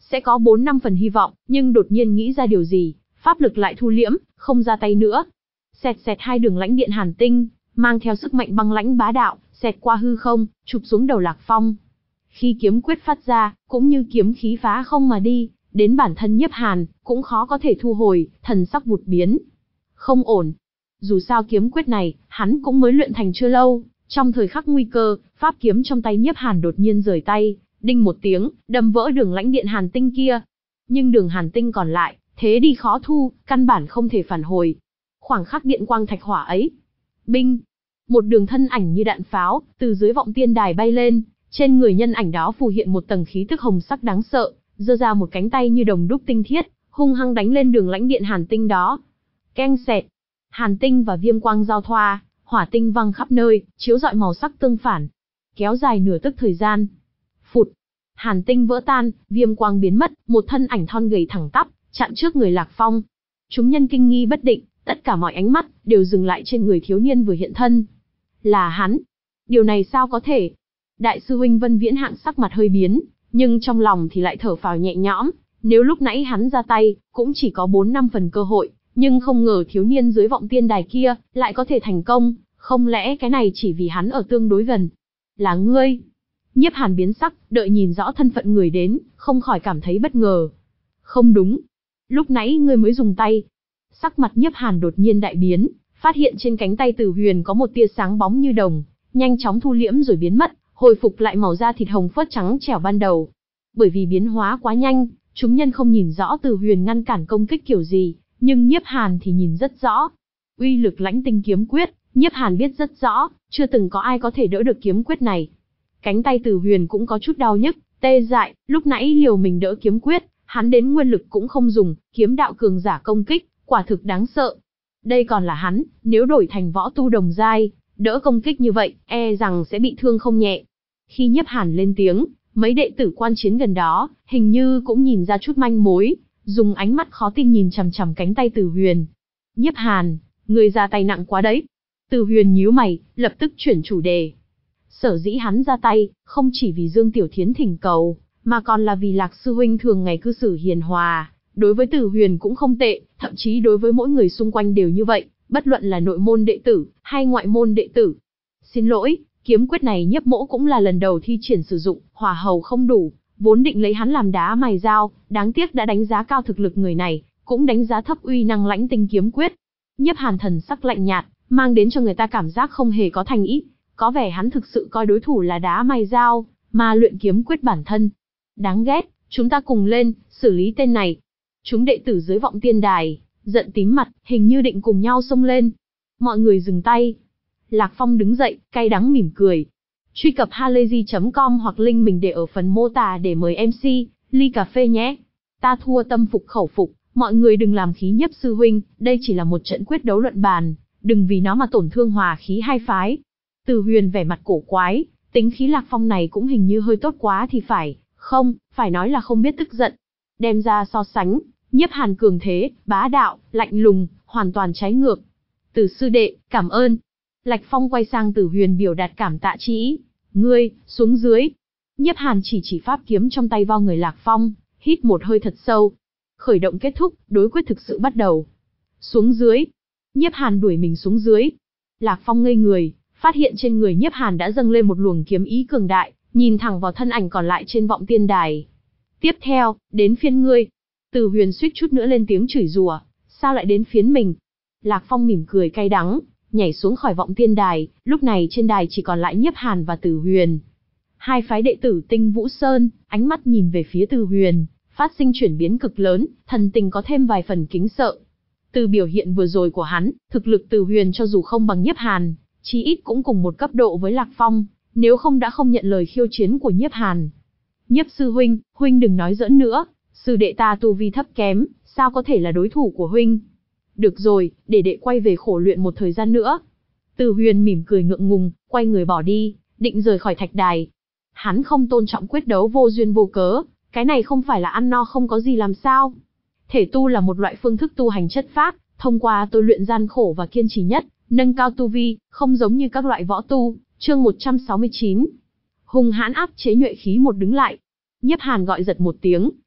sẽ có bốn năm phần hy vọng, nhưng đột nhiên nghĩ ra điều gì, pháp lực lại thu liễm, không ra tay nữa. Xẹt xẹt hai đường lãnh điện hàn tinh, mang theo sức mạnh băng lãnh bá đạo, xẹt qua hư không, chụp xuống đầu Lạc Phong. Khi kiếm quyết phát ra, cũng như kiếm khí phá không mà đi, đến bản thân Nhiếp Hàn, cũng khó có thể thu hồi, thần sắc vụt biến. Không ổn. Dù sao kiếm quyết này, hắn cũng mới luyện thành chưa lâu, trong thời khắc nguy cơ, pháp kiếm trong tay Nhiếp Hàn đột nhiên rời tay, đinh một tiếng, đâm vỡ đường lãnh điện hàn tinh kia. Nhưng đường hàn tinh còn lại, thế đi khó thu, căn bản không thể phản hồi. Khoảng khắc điện quang thạch hỏa ấy. Binh! Một đường thân ảnh như đạn pháo, từ dưới vọng tiên đài bay lên, trên người nhân ảnh đó phù hiện một tầng khí tức hồng sắc đáng sợ, giơ ra một cánh tay như đồng đúc tinh thiết, hung hăng đánh lên đường lãnh điện hàn tinh đó. Keng xẹt! Hàn tinh và viêm quang giao thoa, hỏa tinh văng khắp nơi, chiếu rọi màu sắc tương phản. Kéo dài nửa tức thời gian. Phụt! Hàn tinh vỡ tan, viêm quang biến mất, một thân ảnh thon gầy thẳng tắp, chặn trước người Lạc Phong. Chúng nhân kinh nghi bất định, tất cả mọi ánh mắt đều dừng lại trên người thiếu niên vừa hiện thân. Là hắn. Điều này sao có thể? Đại sư huynh Vân Viễn Hạng sắc mặt hơi biến, nhưng trong lòng thì lại thở phào nhẹ nhõm. Nếu lúc nãy hắn ra tay, cũng chỉ có bốn năm phần cơ hội, nhưng không ngờ thiếu niên dưới vọng tiên đài kia lại có thể thành công. Không lẽ cái này chỉ vì hắn ở tương đối gần? Là ngươi? Nhiếp Hàn biến sắc, đợi nhìn rõ thân phận người đến, không khỏi cảm thấy bất ngờ. Không đúng. Lúc nãy ngươi mới dùng tay. Sắc mặt Nhiếp Hàn đột nhiên đại biến, phát hiện trên cánh tay Tử Huyền có một tia sáng bóng như đồng, nhanh chóng thu liễm rồi biến mất, hồi phục lại màu da thịt hồng phớt trắng trẻo ban đầu. Bởi vì biến hóa quá nhanh, chúng nhân không nhìn rõ Tử Huyền ngăn cản công kích kiểu gì, nhưng Nhiếp Hàn thì nhìn rất rõ. Uy lực lãnh tinh kiếm quyết, Nhiếp Hàn biết rất rõ, chưa từng có ai có thể đỡ được kiếm quyết này. Cánh tay Tử Huyền cũng có chút đau nhức, tê dại, lúc nãy liều mình đỡ kiếm quyết, hắn đến nguyên lực cũng không dùng, kiếm đạo cường giả công kích, quả thực đáng sợ. Đây còn là hắn, nếu đổi thành võ tu đồng giai, đỡ công kích như vậy, e rằng sẽ bị thương không nhẹ. Khi Nhiếp Hàn lên tiếng, mấy đệ tử quan chiến gần đó, hình như cũng nhìn ra chút manh mối, dùng ánh mắt khó tin nhìn chằm chằm cánh tay Tử Huyền. Nhiếp Hàn, người ra tay nặng quá đấy. Tử Huyền nhíu mày, lập tức chuyển chủ đề. Sở dĩ hắn ra tay, không chỉ vì Dương Tiểu Thiến thỉnh cầu, mà còn là vì Lạc sư huynh thường ngày cư xử hiền hòa, đối với Tử Huyền cũng không tệ, thậm chí đối với mỗi người xung quanh đều như vậy, bất luận là nội môn đệ tử hay ngoại môn đệ tử. Xin lỗi, kiếm quyết này Nhiếp mỗ cũng là lần đầu thi triển sử dụng, hỏa hầu không đủ, vốn định lấy hắn làm đá mài dao, đáng tiếc đã đánh giá cao thực lực người này, cũng đánh giá thấp uy năng lãnh tinh kiếm quyết. Nhiếp Hàn thần sắc lạnh nhạt, mang đến cho người ta cảm giác không hề có thành ý, có vẻ hắn thực sự coi đối thủ là đá mài dao, mà luyện kiếm quyết bản thân. Đáng ghét, chúng ta cùng lên, xử lý tên này. Chúng đệ tử dưới vọng tiên đài, giận tím mặt, hình như định cùng nhau xông lên. Mọi người dừng tay. Lạc Phong đứng dậy, cay đắng mỉm cười. Truy cập halayzi chấm com hoặc link mình để ở phần mô tả để mời em xê, ly cà phê nhé. Ta thua tâm phục khẩu phục, mọi người đừng làm khí Nhiếp sư huynh, đây chỉ là một trận quyết đấu luận bàn, đừng vì nó mà tổn thương hòa khí hai phái. Tử Huyền vẻ mặt cổ quái, tính khí Lạc Phong này cũng hình như hơi tốt quá thì phải, không, phải nói là không biết tức giận. Đem ra so sánh, Nhiếp Hàn cường thế, bá đạo, lạnh lùng, hoàn toàn trái ngược. Tử sư đệ, cảm ơn. Lạc Phong quay sang Tử Huyền biểu đạt cảm tạ chi ý. Ngươi, xuống dưới. Nhiếp Hàn chỉ chỉ pháp kiếm trong tay vào người Lạc Phong, hít một hơi thật sâu. Khởi động kết thúc, đối quyết thực sự bắt đầu. Xuống dưới. Nhiếp Hàn đuổi mình xuống dưới. Lạc Phong ngây người, phát hiện trên người Nhiếp Hàn đã dâng lên một luồng kiếm ý cường đại, nhìn thẳng vào thân ảnh còn lại trên vọng tiên đài. Tiếp theo, đến phiên ngươi. Tử Huyền suýt chút nữa lên tiếng chửi rủa, sao lại đến phiến mình? Lạc Phong mỉm cười cay đắng, nhảy xuống khỏi vọng tiên đài, lúc này trên đài chỉ còn lại Nhiếp Hàn và Tử Huyền. Hai phái đệ tử Tinh Vũ Sơn, ánh mắt nhìn về phía Tử Huyền, phát sinh chuyển biến cực lớn, thần tình có thêm vài phần kính sợ. Từ biểu hiện vừa rồi của hắn, thực lực Tử Huyền cho dù không bằng Nhiếp Hàn, chí ít cũng cùng một cấp độ với Lạc Phong, nếu không đã không nhận lời khiêu chiến của Nhiếp Hàn. Nhiếp sư huynh, huynh đừng nói giỡn nữa, sư đệ ta tu vi thấp kém, sao có thể là đối thủ của huynh? Được rồi, để đệ quay về khổ luyện một thời gian nữa. Tử Huyền mỉm cười ngượng ngùng, quay người bỏ đi, định rời khỏi thạch đài. Hắn không tôn trọng quyết đấu vô duyên vô cớ, cái này không phải là ăn no không có gì làm sao? Thể tu là một loại phương thức tu hành chất phác, thông qua tôi luyện gian khổ và kiên trì nhất, nâng cao tu vi, không giống như các loại võ tu. Chương một trăm sáu mươi chín. Hùng hãn áp chế nhuệ khí một đứng lại. Nhiếp Hàn gọi giật một tiếng,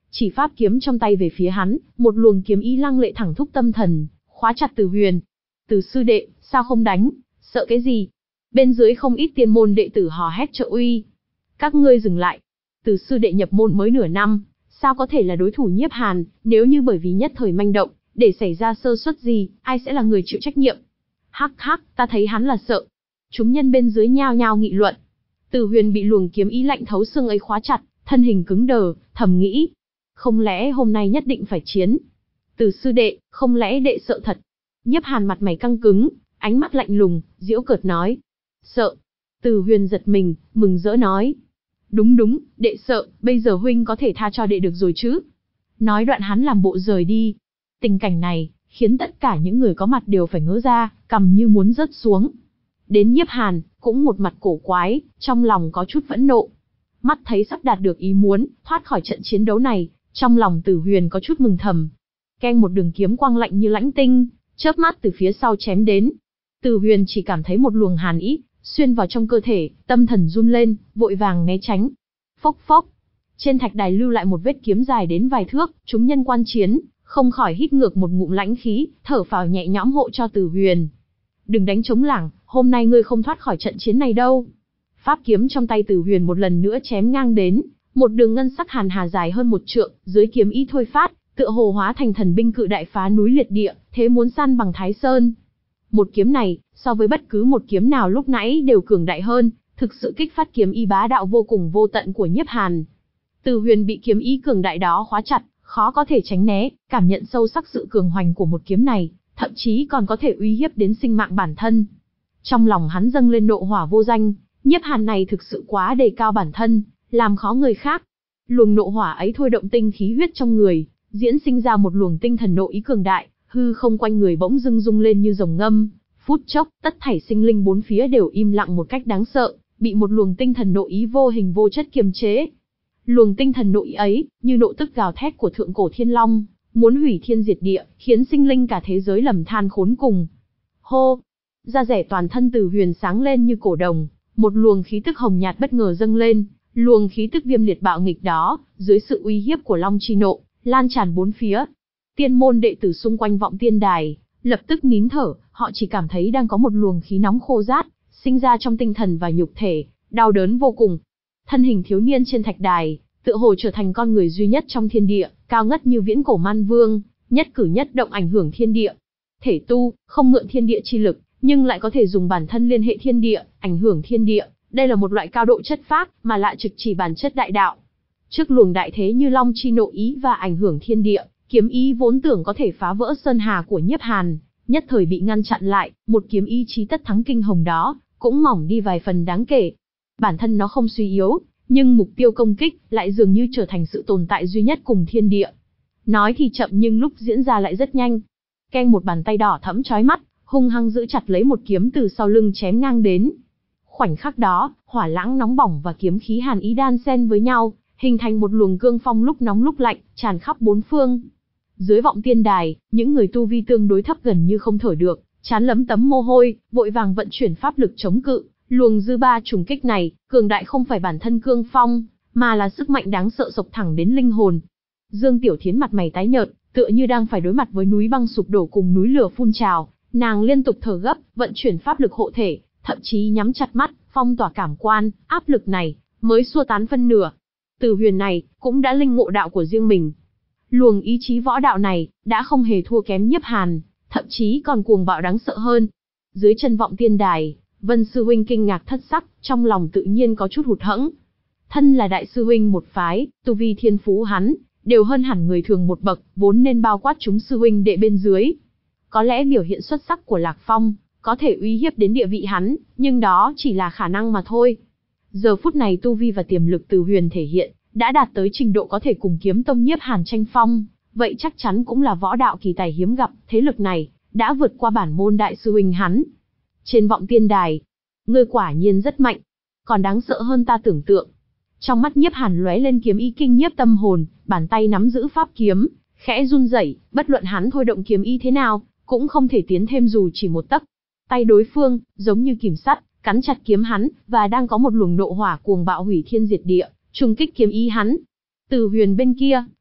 chỉ pháp kiếm trong tay về phía hắn, một luồng kiếm ý lăng lệ thẳng thúc tâm thần, khóa chặt Từ Huyền. Từ sư đệ, sao không đánh, sợ cái gì? Bên dưới không ít tiên môn đệ tử hò hét trợ uy. Các ngươi dừng lại. Từ sư đệ nhập môn mới nửa năm, sao có thể là đối thủ Nhiếp Hàn, nếu như bởi vì nhất thời manh động, để xảy ra sơ suất gì, ai sẽ là người chịu trách nhiệm? Hắc hắc, ta thấy hắn là sợ. Chúng nhân bên dưới nhao nhao nghị luận. Từ Huyền bị luồng kiếm ý lạnh thấu xương ấy khóa chặt, thân hình cứng đờ, thầm nghĩ. Không lẽ hôm nay nhất định phải chiến? Từ sư đệ, không lẽ đệ sợ thật? Nhiếp Hàn mặt mày căng cứng, ánh mắt lạnh lùng, giễu cợt nói. Sợ. Từ Huyền giật mình, mừng rỡ nói. Đúng đúng, đệ sợ, bây giờ huynh có thể tha cho đệ được rồi chứ? Nói đoạn hắn làm bộ rời đi. Tình cảnh này, khiến tất cả những người có mặt đều phải ngỡ ra, cằm như muốn rớt xuống. Đến Nhiếp Hàn, cũng một mặt cổ quái, trong lòng có chút phẫn nộ. Mắt thấy sắp đạt được ý muốn, thoát khỏi trận chiến đấu này, trong lòng Từ Huyền có chút mừng thầm. Keng một đường kiếm quang lạnh như lãnh tinh, chớp mắt từ phía sau chém đến. Từ Huyền chỉ cảm thấy một luồng hàn ý xuyên vào trong cơ thể, tâm thần run lên, vội vàng né tránh. Phốc phốc. Trên thạch đài lưu lại một vết kiếm dài đến vài thước, chúng nhân quan chiến, không khỏi hít ngược một ngụm lãnh khí, thở phào nhẹ nhõm hộ cho Từ Huyền. Đừng đánh trống lảng, hôm nay ngươi không thoát khỏi trận chiến này đâu. Pháp kiếm trong tay Từ Huyền một lần nữa chém ngang đến, một đường ngân sắc hàn hà dài hơn một trượng, dưới kiếm ý thôi phát, tựa hồ hóa thành thần binh cự đại phá núi liệt địa, thế muốn san bằng Thái Sơn. Một kiếm này, so với bất cứ một kiếm nào lúc nãy đều cường đại hơn, thực sự kích phát kiếm ý bá đạo vô cùng vô tận của Nhiếp Hàn. Từ Huyền bị kiếm ý cường đại đó khóa chặt, khó có thể tránh né, cảm nhận sâu sắc sự cường hoành của một kiếm này, thậm chí còn có thể uy hiếp đến sinh mạng bản thân. Trong lòng hắn dâng lên nộ hỏa vô danh, Nhiếp Hàn này thực sự quá đề cao bản thân, làm khó người khác. Luồng nộ hỏa ấy thôi động tinh khí huyết trong người, diễn sinh ra một luồng tinh thần nội ý cường đại, hư không quanh người bỗng dưng rung lên như rồng ngâm, phút chốc, tất thảy sinh linh bốn phía đều im lặng một cách đáng sợ, bị một luồng tinh thần nội ý vô hình vô chất kiềm chế. Luồng tinh thần nội ý ấy, như nộ tức gào thét của thượng cổ thiên long, muốn hủy thiên diệt địa, khiến sinh linh cả thế giới lầm than khốn cùng. Hô! Da rẻ toàn thân Từ Huyền sáng lên như cổ đồng, một luồng khí tức hồng nhạt bất ngờ dâng lên, luồng khí tức viêm liệt bạo nghịch đó, dưới sự uy hiếp của Long Chi Nộ, lan tràn bốn phía. Tiên môn đệ tử xung quanh Vọng Tiên Đài, lập tức nín thở, họ chỉ cảm thấy đang có một luồng khí nóng khô rát, sinh ra trong tinh thần và nhục thể, đau đớn vô cùng. Thân hình thiếu niên trên thạch đài, tựa hồ trở thành con người duy nhất trong thiên địa, cao ngất như viễn cổ man vương, nhất cử nhất động ảnh hưởng thiên địa. Thể tu, không mượn thiên địa chi lực, nhưng lại có thể dùng bản thân liên hệ thiên địa, ảnh hưởng thiên địa. Đây là một loại cao độ chất phác, mà lại trực chỉ bản chất đại đạo. Trước luồng đại thế như Long Chi Nộ ý và ảnh hưởng thiên địa, kiếm ý vốn tưởng có thể phá vỡ sơn hà của Nhiếp Hàn, nhất thời bị ngăn chặn lại, một kiếm ý chí tất thắng kinh hồng đó, cũng mỏng đi vài phần đáng kể. Bản thân nó không suy yếu, nhưng mục tiêu công kích lại dường như trở thành sự tồn tại duy nhất cùng thiên địa. Nói thì chậm nhưng lúc diễn ra lại rất nhanh. Keng một bàn tay đỏ thẫm chói mắt, hung hăng giữ chặt lấy một kiếm từ sau lưng chém ngang đến. Khoảnh khắc đó, hỏa lãng nóng bỏng và kiếm khí hàn ý đan xen với nhau, hình thành một luồng cương phong lúc nóng lúc lạnh, tràn khắp bốn phương. Dưới Vọng Tiên Đài, những người tu vi tương đối thấp gần như không thở được, trán lấm tấm mồ hôi, vội vàng vận chuyển pháp lực chống cự. Luồng dư ba trùng kích này, cường đại không phải bản thân cương phong, mà là sức mạnh đáng sợ sộc thẳng đến linh hồn. Dương Tiểu Thiến mặt mày tái nhợt, tựa như đang phải đối mặt với núi băng sụp đổ cùng núi lửa phun trào, nàng liên tục thở gấp, vận chuyển pháp lực hộ thể, thậm chí nhắm chặt mắt, phong tỏa cảm quan, áp lực này mới xua tán phân nửa. Từ Huyền này cũng đã linh ngộ đạo của riêng mình. Luồng ý chí võ đạo này đã không hề thua kém Nhiếp Hàn, thậm chí còn cuồng bạo đáng sợ hơn. Dưới chân Vọng Tiên Đài, Vân sư huynh kinh ngạc thất sắc, trong lòng tự nhiên có chút hụt hẫng. Thân là đại sư huynh một phái, tu vi thiên phú hắn đều hơn hẳn người thường một bậc, vốn nên bao quát chúng sư huynh đệ bên dưới. Có lẽ biểu hiện xuất sắc của Lạc Phong có thể uy hiếp đến địa vị hắn, nhưng đó chỉ là khả năng mà thôi. Giờ phút này tu vi và tiềm lực Từ Huyền thể hiện đã đạt tới trình độ có thể cùng Kiếm Tông Nhiếp Hàn tranh phong, vậy chắc chắn cũng là võ đạo kỳ tài hiếm gặp, thế lực này đã vượt qua bản môn đại sư huynh hắn. Trên Vọng Tiên Đài, ngươi quả nhiên rất mạnh, còn đáng sợ hơn ta tưởng tượng. Trong mắt Nhiếp Hàn lóe lên kiếm ý kinh nhiếp tâm hồn, bàn tay nắm giữ pháp kiếm, khẽ run rẩy, bất luận hắn thôi động kiếm ý thế nào, cũng không thể tiến thêm dù chỉ một tấc. Tay đối phương giống như kìm sắt, cắn chặt kiếm hắn, và đang có một luồng nộ hỏa cuồng bạo hủy thiên diệt địa, trùng kích kiếm ý hắn. Từ Huyền bên kia,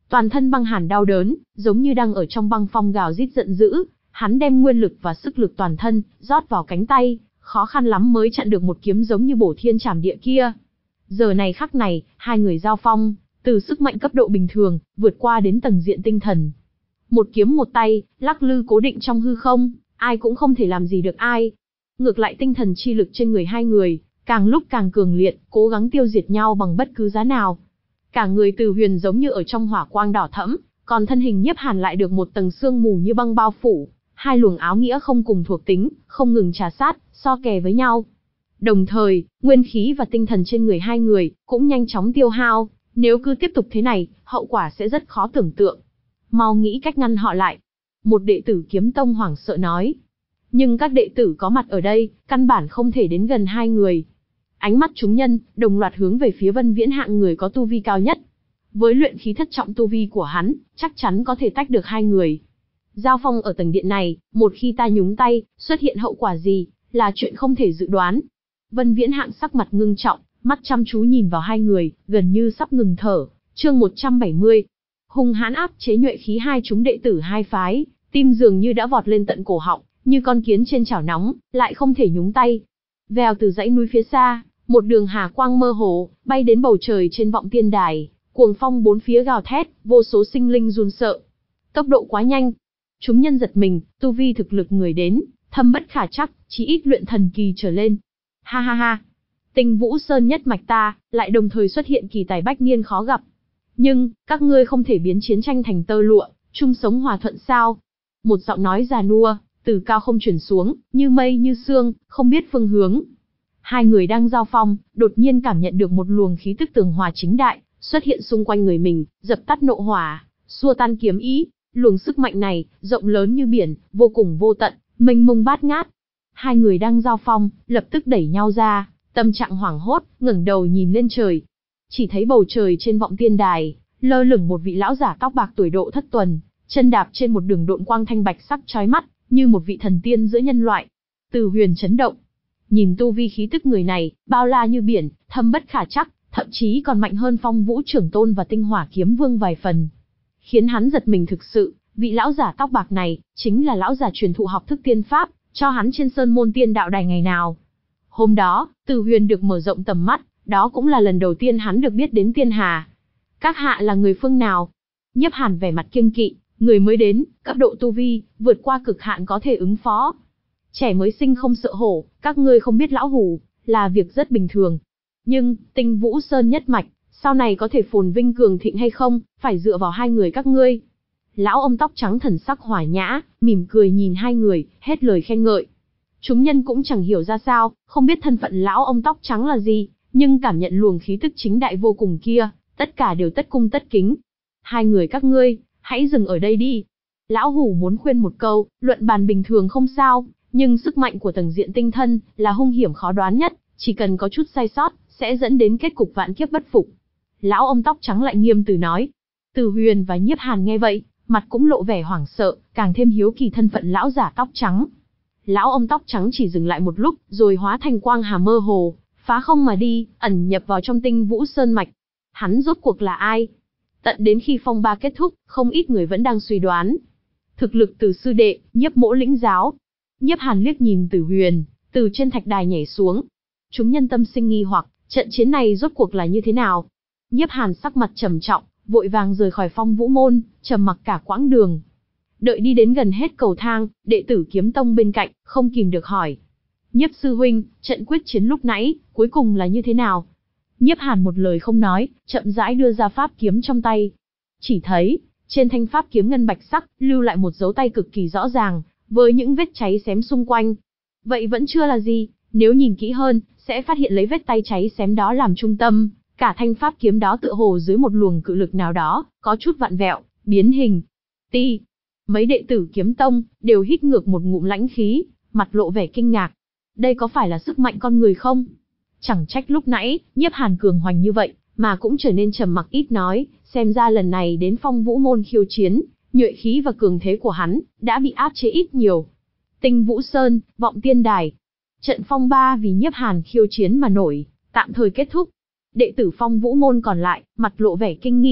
Toàn thân băng hàn đau đớn, giống như đang ở trong băng phong gào rít giận dữ, hắn đem nguyên lực và sức lực toàn thân rót vào cánh tay, khó khăn lắm mới chặn được một kiếm giống như bổ thiên trảm địa kia. Giờ này khắc này, hai người giao phong, từ sức mạnh cấp độ bình thường, vượt qua đến tầng diện tinh thần. Một kiếm một tay, lắc lư cố định trong hư không, ai cũng không thể làm gì được ai. Ngược lại tinh thần chi lực trên người hai người, càng lúc càng cường liệt, cố gắng tiêu diệt nhau bằng bất cứ giá nào. Cả người Từ Huyền giống như ở trong hỏa quang đỏ thẫm, còn thân hình Nhiếp Hàn lại được một tầng sương mù như băng bao phủ, hai luồng áo nghĩa không cùng thuộc tính, không ngừng trà sát, so kè với nhau. Đồng thời, nguyên khí và tinh thần trên người hai người cũng nhanh chóng tiêu hao, nếu cứ tiếp tục thế này, hậu quả sẽ rất khó tưởng tượng. Mau nghĩ cách ngăn họ lại. Một đệ tử Kiếm Tông hoảng sợ nói. Nhưng các đệ tử có mặt ở đây, căn bản không thể đến gần hai người. Ánh mắt chúng nhân, đồng loạt hướng về phía Vân Viễn hạng người có tu vi cao nhất. Với luyện khí thất trọng tu vi của hắn, chắc chắn có thể tách được hai người. Giao phong ở tầng điện này, một khi ta nhúng tay, xuất hiện hậu quả gì, là chuyện không thể dự đoán. Vân Viễn hạng sắc mặt ngưng trọng, mắt chăm chú nhìn vào hai người, gần như sắp ngừng thở. Chương một trăm bảy mươi. Hung hãn áp chế nhuệ khí hai chúng đệ tử hai phái, tim dường như đã vọt lên tận cổ họng, như con kiến trên chảo nóng, lại không thể nhúng tay. Vèo từ dãy núi phía xa, một đường hà quang mơ hồ, bay đến bầu trời trên vọng tiên đài, cuồng phong bốn phía gào thét, vô số sinh linh run sợ. Tốc độ quá nhanh. Chúng nhân giật mình, tu vi thực lực người đến, thâm bất khả trắc, chỉ ít luyện thần kỳ trở lên. Ha ha ha. Tinh Vũ Sơn nhất mạch ta, lại đồng thời xuất hiện kỳ tài bách niên khó gặp. Nhưng, các ngươi không thể biến chiến tranh thành tơ lụa, chung sống hòa thuận sao? Một giọng nói già nua, từ cao không chuyển xuống, như mây như sương, không biết phương hướng. Hai người đang giao phong, đột nhiên cảm nhận được một luồng khí tức tường hòa chính đại, xuất hiện xung quanh người mình, dập tắt nộ hỏa, xua tan kiếm ý. Luồng sức mạnh này, rộng lớn như biển, vô cùng vô tận, mênh mông bát ngát. Hai người đang giao phong, lập tức đẩy nhau ra, tâm trạng hoảng hốt, ngẩng đầu nhìn lên trời. Chỉ thấy bầu trời trên vọng tiên đài, lơ lửng một vị lão giả tóc bạc tuổi độ thất tuần, chân đạp trên một đường độn quang thanh bạch sắc chói mắt, như một vị thần tiên giữa nhân loại. Từ Huyền chấn động. Nhìn tu vi khí tức người này, bao la như biển, thâm bất khả trắc, thậm chí còn mạnh hơn Phong Vũ Trưởng Tôn và Tinh Hỏa Kiếm Vương vài phần. Khiến hắn giật mình thực sự, vị lão giả tóc bạc này, chính là lão giả truyền thụ học thức tiên pháp, cho hắn trên Sơn Môn Tiên Đạo Đài ngày nào. Hôm đó, Từ Huyền được mở rộng tầm mắt, đó cũng là lần đầu tiên hắn được biết đến Tiên Hà. Các hạ là người phương nào? Nhiếp Hàn vẻ mặt kiêng kỵ, người mới đến, cấp độ tu vi, vượt qua cực hạn có thể ứng phó. Trẻ mới sinh không sợ hổ, các ngươi không biết lão hủ, là việc rất bình thường. Nhưng, Tinh Vũ Sơn nhất mạch, sau này có thể phồn vinh cường thịnh hay không, phải dựa vào hai người các ngươi. Lão ông tóc trắng thần sắc hòa nhã, mỉm cười nhìn hai người, hết lời khen ngợi. Chúng nhân cũng chẳng hiểu ra sao, không biết thân phận lão ông tóc trắng là gì, nhưng cảm nhận luồng khí tức chính đại vô cùng kia, tất cả đều tất cung tất kính. Hai người các ngươi, hãy dừng ở đây đi. Lão hủ muốn khuyên một câu, luận bàn bình thường không sao, nhưng sức mạnh của tầng diện tinh thân là hung hiểm khó đoán nhất, chỉ cần có chút sai sót, sẽ dẫn đến kết cục vạn kiếp bất phục. Lão ông tóc trắng lại nghiêm từ nói. Từ Huyền và Nhiếp Hàn nghe vậy, mặt cũng lộ vẻ hoảng sợ, càng thêm hiếu kỳ thân phận lão giả tóc trắng. Lão ông tóc trắng chỉ dừng lại một lúc, rồi hóa thành quang hà mơ hồ, phá không mà đi, ẩn nhập vào trong Tinh Vũ Sơn mạch. Hắn rốt cuộc là ai? Tận đến khi phong ba kết thúc, không ít người vẫn đang suy đoán. Thực lực từ sư đệ, Nhiếp Mỗ lĩnh giáo. Nhiếp Hàn liếc nhìn Từ Huyền, từ trên thạch đài nhảy xuống. Chúng nhân tâm sinh nghi hoặc, trận chiến này rốt cuộc là như thế nào? Nhiếp Hàn sắc mặt trầm trọng, vội vàng rời khỏi Phong Vũ môn, trầm mặc cả quãng đường. Đợi đi đến gần hết cầu thang, đệ tử Kiếm Tông bên cạnh, không kìm được hỏi. Nhiếp sư huynh, trận quyết chiến lúc nãy, cuối cùng là như thế nào? Nhiếp Hàn một lời không nói, chậm rãi đưa ra pháp kiếm trong tay. Chỉ thấy, trên thanh pháp kiếm ngân bạch sắc, lưu lại một dấu tay cực kỳ rõ ràng, với những vết cháy xém xung quanh. Vậy vẫn chưa là gì, nếu nhìn kỹ hơn, sẽ phát hiện lấy vết tay cháy xém đó làm trung tâm, cả thanh pháp kiếm đó tựa hồ dưới một luồng cự lực nào đó, có chút vặn vẹo, biến hình. Ti, mấy đệ tử Kiếm Tông đều hít ngược một ngụm lãnh khí, mặt lộ vẻ kinh ngạc. Đây có phải là sức mạnh con người không? Chẳng trách lúc nãy, Nhiếp Hàn cường hoành như vậy, mà cũng trở nên trầm mặc ít nói, xem ra lần này đến Phong Vũ môn khiêu chiến, nhuệ khí và cường thế của hắn đã bị áp chế ít nhiều. Tinh Vũ Sơn, vọng tiên đài. Trận phong ba vì Nhiếp Hàn khiêu chiến mà nổi, tạm thời kết thúc. Đệ tử Phong Vũ môn còn lại, mặt lộ vẻ kinh nghi,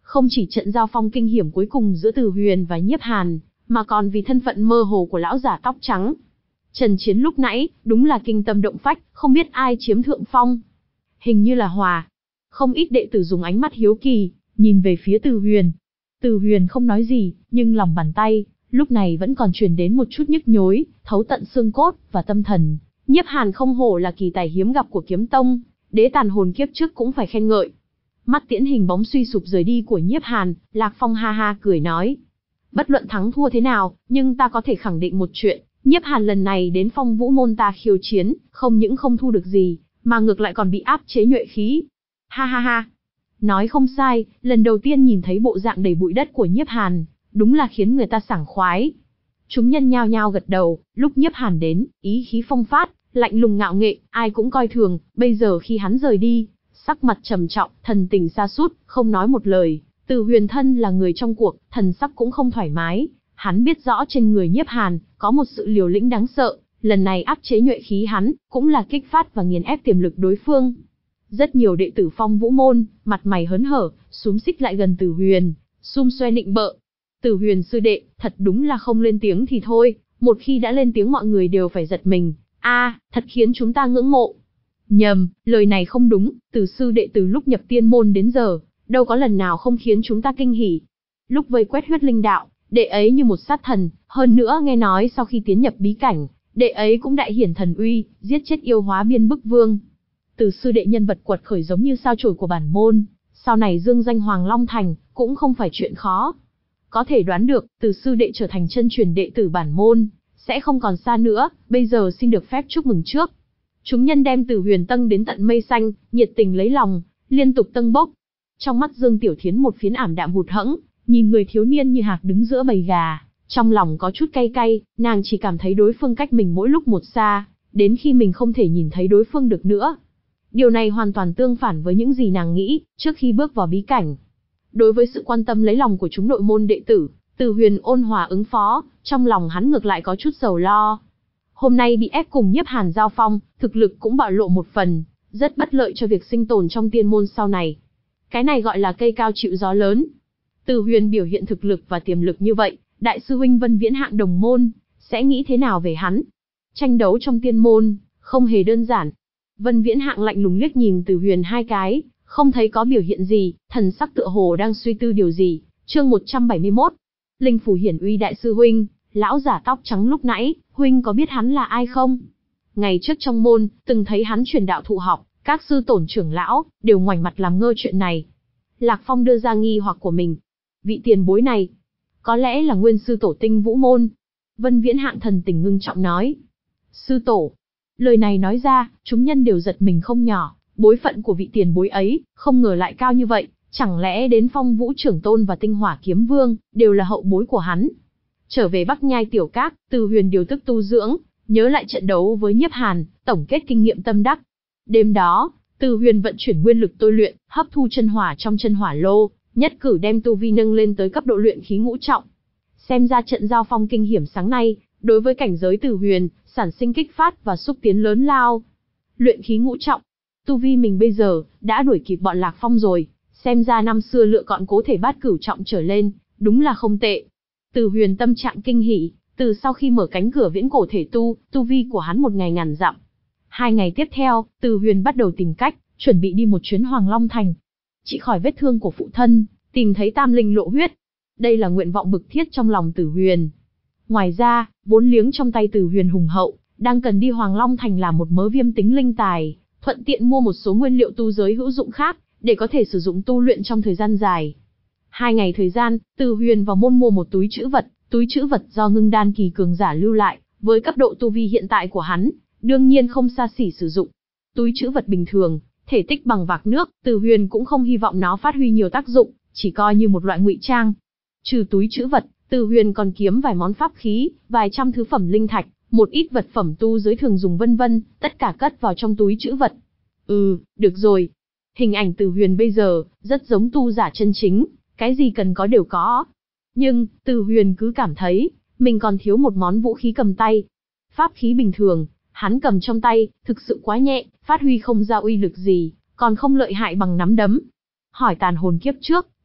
Không chỉ trận giao phong kinh hiểm cuối cùng giữa Từ Huyền và Nhiếp Hàn, mà còn vì thân phận mơ hồ của lão giả tóc trắng. Trận chiến lúc nãy, đúng là kinh tâm động phách, không biết ai chiếm thượng phong. Hình như là Hòa. Không ít đệ tử dùng ánh mắt hiếu kỳ, nhìn về phía Từ Huyền. Từ Huyền không nói gì, nhưng lòng bàn tay, lúc này vẫn còn truyền đến một chút nhức nhối, thấu tận xương cốt và tâm thần. Nhiếp Hàn không hổ là kỳ tài hiếm gặp của kiếm tông, đế tàn hồn kiếp trước cũng phải khen ngợi. Mắt tiễn hình bóng suy sụp rời đi của Nhiếp Hàn, Lạc Phong ha ha cười nói. Bất luận thắng thua thế nào, nhưng ta có thể khẳng định một chuyện, Nhiếp Hàn lần này đến Phong Vũ môn ta khiêu chiến, không những không thu được gì, mà ngược lại còn bị áp chế nhuệ khí. Ha ha ha. Nói không sai, lần đầu tiên nhìn thấy bộ dạng đầy bụi đất của Nhiếp Hàn, đúng là khiến người ta sảng khoái. Chúng nhân nhao nhao gật đầu, lúc Nhiếp Hàn đến, ý khí phong phát, lạnh lùng ngạo nghệ, ai cũng coi thường, bây giờ khi hắn rời đi, sắc mặt trầm trọng, thần tình sa sút, không nói một lời. Từ Huyền thân là người trong cuộc, thần sắc cũng không thoải mái, hắn biết rõ trên người Nhiếp Hàn có một sự liều lĩnh đáng sợ, lần này áp chế nhuệ khí hắn, cũng là kích phát và nghiền ép tiềm lực đối phương. Rất nhiều đệ tử Phong Vũ môn, mặt mày hớn hở, xúm xích lại gần Từ Huyền, xum xoe nịnh bợ. Từ Huyền sư đệ, thật đúng là không lên tiếng thì thôi, một khi đã lên tiếng mọi người đều phải giật mình. A, à, thật khiến chúng ta ngưỡng mộ. Nhầm, lời này không đúng, Từ sư đệ từ lúc nhập tiên môn đến giờ, đâu có lần nào không khiến chúng ta kinh hỉ. Lúc vây quét huyết linh đạo, đệ ấy như một sát thần, hơn nữa nghe nói sau khi tiến nhập bí cảnh, đệ ấy cũng đại hiển thần uy, giết chết yêu hóa biên bức vương. Từ sư đệ nhân vật quật khởi giống như sao chổi của bản môn, sau này dương danh Hoàng Long Thành, cũng không phải chuyện khó. Có thể đoán được, Từ sư đệ trở thành chân truyền đệ tử bản môn, sẽ không còn xa nữa, bây giờ xin được phép chúc mừng trước. Chúng nhân đem Từ Huyền tâng đến tận mây xanh, nhiệt tình lấy lòng, liên tục tâng bốc. Trong mắt Dương Tiểu Thiến một phiến ảm đạm hụt hẫng, nhìn người thiếu niên như hạc đứng giữa bầy gà, trong lòng có chút cay cay, nàng chỉ cảm thấy đối phương cách mình mỗi lúc một xa, đến khi mình không thể nhìn thấy đối phương được nữa. Điều này hoàn toàn tương phản với những gì nàng nghĩ trước khi bước vào bí cảnh. Đối với sự quan tâm lấy lòng của chúng nội môn đệ tử, Từ Huyền ôn hòa ứng phó, trong lòng hắn ngược lại có chút sầu lo. Hôm nay bị ép cùng Nhiếp Hàn giao phong, thực lực cũng bạo lộ một phần, rất bất lợi cho việc sinh tồn trong tiên môn sau này. Cái này gọi là cây cao chịu gió lớn. Từ Huyền biểu hiện thực lực và tiềm lực như vậy, đại sư huynh Vân Viễn Hạng đồng môn, sẽ nghĩ thế nào về hắn? Tranh đấu trong tiên môn, không hề đơn giản. Vân Viễn Hạng lạnh lùng liếc nhìn Từ Huyền hai cái, không thấy có biểu hiện gì, thần sắc tựa hồ đang suy tư điều gì. Chương một trăm bảy mươi mốt. Linh phủ hiển uy đại sư huynh, lão giả tóc trắng lúc nãy, huynh có biết hắn là ai không? Ngày trước trong môn, từng thấy hắn truyền đạo thụ học, các sư tổn trưởng lão đều ngoảnh mặt làm ngơ chuyện này. Lạc Phong đưa ra nghi hoặc của mình. Vị tiền bối này, có lẽ là nguyên sư tổ Tinh Vũ môn. Vân Viễn Hạng thần tình ngưng trọng nói. Sư tổ. Lời này nói ra, chúng nhân đều giật mình không nhỏ, bối phận của vị tiền bối ấy, không ngờ lại cao như vậy, chẳng lẽ đến Phong Vũ trưởng tôn và Tinh Hỏa kiếm vương, đều là hậu bối của hắn. Trở về Bắc Nhai tiểu các, Từ Huyền điều tức tu dưỡng, nhớ lại trận đấu với Nhiếp Hàn, tổng kết kinh nghiệm tâm đắc. Đêm đó, Từ Huyền vận chuyển nguyên lực tôi luyện, hấp thu chân hỏa trong chân hỏa lô, nhất cử đem tu vi nâng lên tới cấp độ luyện khí ngũ trọng. Xem ra trận giao phong kinh hiểm sáng nay, đối với cảnh giới Từ Huyền, sản sinh kích phát và xúc tiến lớn lao. Luyện khí ngũ trọng, tu vi mình bây giờ đã đuổi kịp bọn Lạc Phong rồi, xem ra năm xưa lựa chọn cố thể bát cửu trọng trở lên, đúng là không tệ. Từ Huyền tâm trạng kinh hỉ, từ sau khi mở cánh cửa viễn cổ thể tu, tu vi của hắn một ngày ngàn dặm. Hai ngày tiếp theo, Từ Huyền bắt đầu tìm cách, chuẩn bị đi một chuyến Hoàng Long Thành. Trị khỏi vết thương của phụ thân, tìm thấy tam linh lộ huyết. Đây là nguyện vọng bức thiết trong lòng Từ Huyền. Ngoài ra, vốn liếng trong tay Từ Huyền hùng hậu, đang cần đi Hoàng Long Thành làm một mớ viêm tính linh tài, thuận tiện mua một số nguyên liệu tu giới hữu dụng khác, để có thể sử dụng tu luyện trong thời gian dài. Hai ngày thời gian, Từ Huyền vào môn mua một túi trữ vật, túi trữ vật do ngưng đan kỳ cường giả lưu lại, với cấp độ tu vi hiện tại của hắn, đương nhiên không xa xỉ sử dụng. Túi trữ vật bình thường, thể tích bằng vạc nước, Từ Huyền cũng không hy vọng nó phát huy nhiều tác dụng, chỉ coi như một loại ngụy trang. Trừ túi trữ vật, Từ Huyền còn kiếm vài món pháp khí, vài trăm thứ phẩm linh thạch, một ít vật phẩm tu giới thường dùng vân vân, tất cả cất vào trong túi trữ vật. Ừ, được rồi. Hình ảnh Từ Huyền bây giờ, rất giống tu giả chân chính, cái gì cần có đều có. Nhưng, Từ Huyền cứ cảm thấy, mình còn thiếu một món vũ khí cầm tay. Pháp khí bình thường, hắn cầm trong tay, thực sự quá nhẹ, phát huy không ra uy lực gì, còn không lợi hại bằng nắm đấm. Hỏi tàn hồn kiếp trước,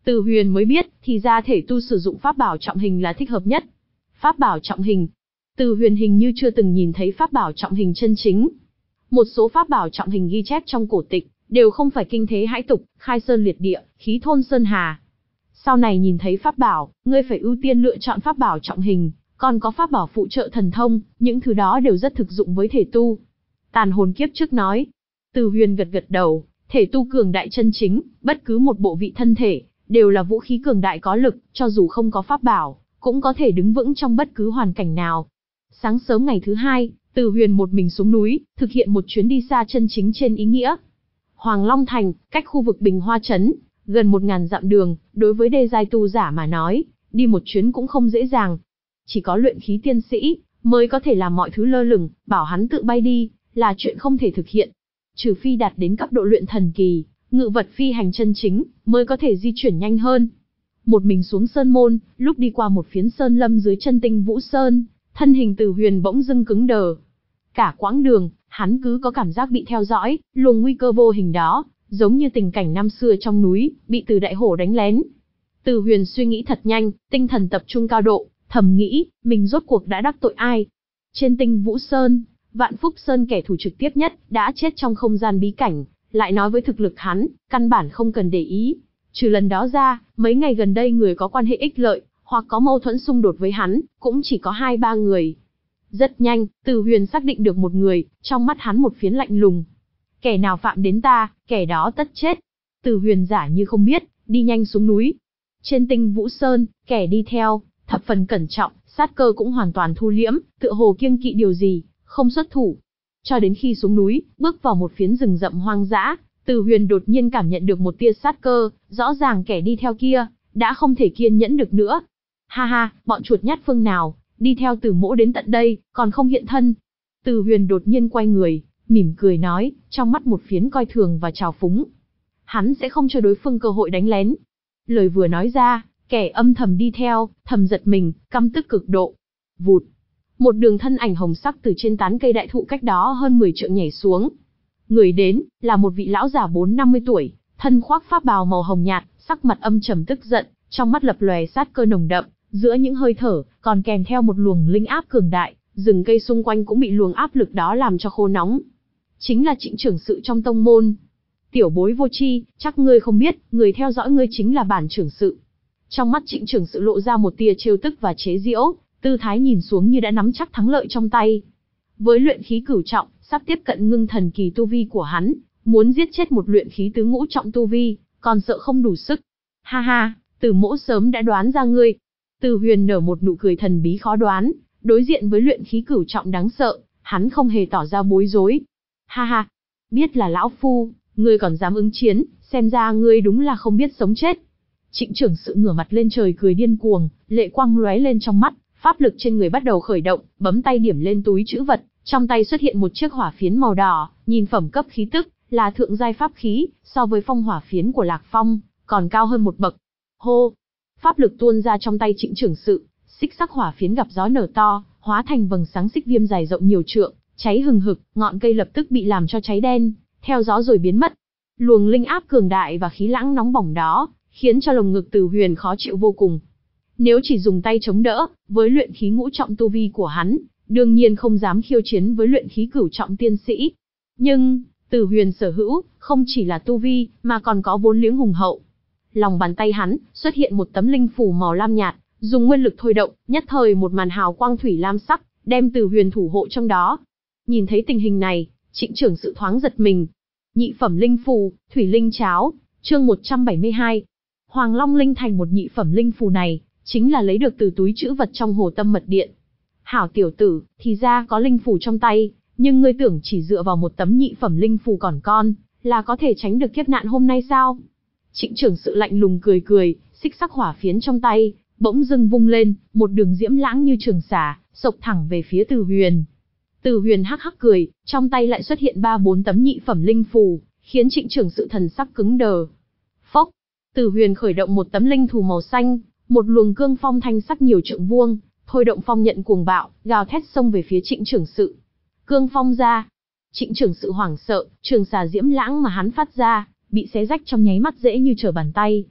Từ Huyền mới biết, thì ra thể tu sử dụng pháp bảo trọng hình là thích hợp nhất. Pháp bảo trọng hình. Từ Huyền hình như chưa từng nhìn thấy pháp bảo trọng hình chân chính. Một số pháp bảo trọng hình ghi chép trong cổ tịch, đều không phải kinh thế hãi tục, khai sơn liệt địa, khí thôn sơn hà. Sau này nhìn thấy pháp bảo, ngươi phải ưu tiên lựa chọn pháp bảo trọng hình, còn có pháp bảo phụ trợ thần thông, những thứ đó đều rất thực dụng với thể tu. Tàn hồn kiếp trước nói. Từ Huyền gật gật đầu, thể tu cường đại chân chính, bất cứ một bộ vị thân thể, đều là vũ khí cường đại có lực, cho dù không có pháp bảo, cũng có thể đứng vững trong bất cứ hoàn cảnh nào. Sáng sớm ngày thứ hai, Từ Huyền một mình xuống núi, thực hiện một chuyến đi xa chân chính trên ý nghĩa. Hoàng Long Thành, cách khu vực Bình Hoa Trấn, gần một ngàn dặm đường, đối với đê giai tu giả mà nói, đi một chuyến cũng không dễ dàng. Chỉ có luyện khí tiên sĩ, mới có thể làm mọi thứ lơ lửng, bảo hắn tự bay đi, là chuyện không thể thực hiện. Trừ phi đạt đến cấp độ luyện thần kỳ, ngự vật phi hành chân chính, mới có thể di chuyển nhanh hơn. Một mình xuống sơn môn, lúc đi qua một phiến sơn lâm dưới chân Tinh Vũ Sơn, thân hình Từ Huyền bỗng dưng cứng đờ. Cả quãng đường, hắn cứ có cảm giác bị theo dõi, luồng nguy cơ vô hình đó, giống như tình cảnh năm xưa trong núi, bị Từ Đại Hổ đánh lén. Từ Huyền suy nghĩ thật nhanh, tinh thần tập trung cao độ, thầm nghĩ, mình rốt cuộc đã đắc tội ai? Trên Tinh Vũ Sơn, Vạn Phúc Sơn kẻ thù trực tiếp nhất, đã chết trong không gian bí cảnh, lại nói với thực lực hắn, căn bản không cần để ý. Trừ lần đó ra, mấy ngày gần đây người có quan hệ ích lợi, hoặc có mâu thuẫn xung đột với hắn, cũng chỉ có hai ba người. Rất nhanh, Từ Huyền xác định được một người, trong mắt hắn một phiến lạnh lùng. Kẻ nào phạm đến ta, kẻ đó tất chết. Từ Huyền giả như không biết, đi nhanh xuống núi. Trên Tinh Vũ Sơn, kẻ đi theo, thập phần cẩn trọng, sát cơ cũng hoàn toàn thu liễm, tựa hồ kiêng kỵ điều gì, không xuất thủ. Cho đến khi xuống núi, bước vào một phiến rừng rậm hoang dã, Từ Huyền đột nhiên cảm nhận được một tia sát cơ, rõ ràng kẻ đi theo kia, đã không thể kiên nhẫn được nữa. Ha ha, bọn chuột nhát phương nào, đi theo Từ mỗ đến tận đây, còn không hiện thân. Từ Huyền đột nhiên quay người, mỉm cười nói, trong mắt một phiến coi thường và trào phúng. Hắn sẽ không cho đối phương cơ hội đánh lén. Lời vừa nói ra, kẻ âm thầm đi theo, thầm giật mình, căm tức cực độ. Vụt. Một đường thân ảnh hồng sắc từ trên tán cây đại thụ cách đó hơn mười trượng nhảy xuống. Người đến, là một vị lão già bốn năm mươi tuổi, thân khoác pháp bào màu hồng nhạt, sắc mặt âm trầm tức giận, trong mắt lập lòe sát cơ nồng đậm, giữa những hơi thở, còn kèm theo một luồng linh áp cường đại, rừng cây xung quanh cũng bị luồng áp lực đó làm cho khô nóng. Chính là Trịnh trưởng sự trong tông môn. Tiểu bối vô tri, chắc ngươi không biết, người theo dõi ngươi chính là bản trưởng sự. Trong mắt Trịnh trưởng sự lộ ra một tia trêu tức và chế giễu, tư thái nhìn xuống như đã nắm chắc thắng lợi trong tay. Với luyện khí cửu trọng, sắp tiếp cận ngưng thần kỳ tu vi của hắn, muốn giết chết một luyện khí tứ ngũ trọng tu vi, còn sợ không đủ sức. Ha ha, Từ mỗ sớm đã đoán ra ngươi. Từ Huyền nở một nụ cười thần bí khó đoán, đối diện với luyện khí cửu trọng đáng sợ, hắn không hề tỏ ra bối rối. Ha ha, biết là lão phu, ngươi còn dám ứng chiến, xem ra ngươi đúng là không biết sống chết. Trịnh trưởng sự ngửa mặt lên trời cười điên cuồng, lệ quang lóe lên trong mắt, pháp lực trên người bắt đầu khởi động, bấm tay điểm lên túi trữ vật, trong tay xuất hiện một chiếc hỏa phiến màu đỏ, nhìn phẩm cấp khí tức, là thượng giai pháp khí, so với phong hỏa phiến của Lạc Phong, còn cao hơn một bậc. Hô! Pháp lực tuôn ra trong tay Trịnh trưởng sự, xích sắc hỏa phiến gặp gió nở to, hóa thành vầng sáng xích viêm dài rộng nhiều trượng, cháy hừng hực, ngọn cây lập tức bị làm cho cháy đen, theo gió rồi biến mất. Luồng linh áp cường đại và khí lãng nóng bỏng đó, khiến cho lồng ngực Từ Huyền khó chịu vô cùng. Nếu chỉ dùng tay chống đỡ, với luyện khí ngũ trọng tu vi của hắn, đương nhiên không dám khiêu chiến với luyện khí cửu trọng tiên sĩ. Nhưng, Từ Huyền sở hữu, không chỉ là tu vi, mà còn có vốn liếng hùng hậu. Lòng bàn tay hắn, xuất hiện một tấm linh phù màu lam nhạt, dùng nguyên lực thôi động, nhất thời một màn hào quang thủy lam sắc, đem Từ Huyền thủ hộ trong đó. Nhìn thấy tình hình này, Trịnh trưởng sự thoáng giật mình. Nhị phẩm linh phù, thủy linh cháo, chương một trăm bảy mươi hai. Hoàng Long Linh thành một nhị phẩm linh phù này, chính là lấy được từ túi trữ vật trong Hồ Tâm Mật Điện. Hảo tiểu tử, thì ra có linh phù trong tay, nhưng ngươi tưởng chỉ dựa vào một tấm nhị phẩm linh phù còn con, là có thể tránh được kiếp nạn hôm nay sao? Trịnh trưởng sự lạnh lùng cười cười, xích sắc hỏa phiến trong tay, bỗng dưng vung lên, một đường diễm lãng như trường xả, xộc thẳng về phía Từ Huyền. Từ Huyền hắc hắc cười, trong tay lại xuất hiện ba bốn tấm nhị phẩm linh phù, khiến Trịnh trưởng sự thần sắc cứng đờ. Phốc, Từ Huyền khởi động một tấm linh thù màu xanh, một luồng cương phong thanh sắc nhiều trượng vuông, thôi động phong nhận cuồng bạo, gào thét xông về phía Trịnh trưởng sự. Cương phong ra, Trịnh trưởng sự hoảng sợ, trường xà diễm lãng mà hắn phát ra, bị xé rách trong nháy mắt dễ như trở bàn tay.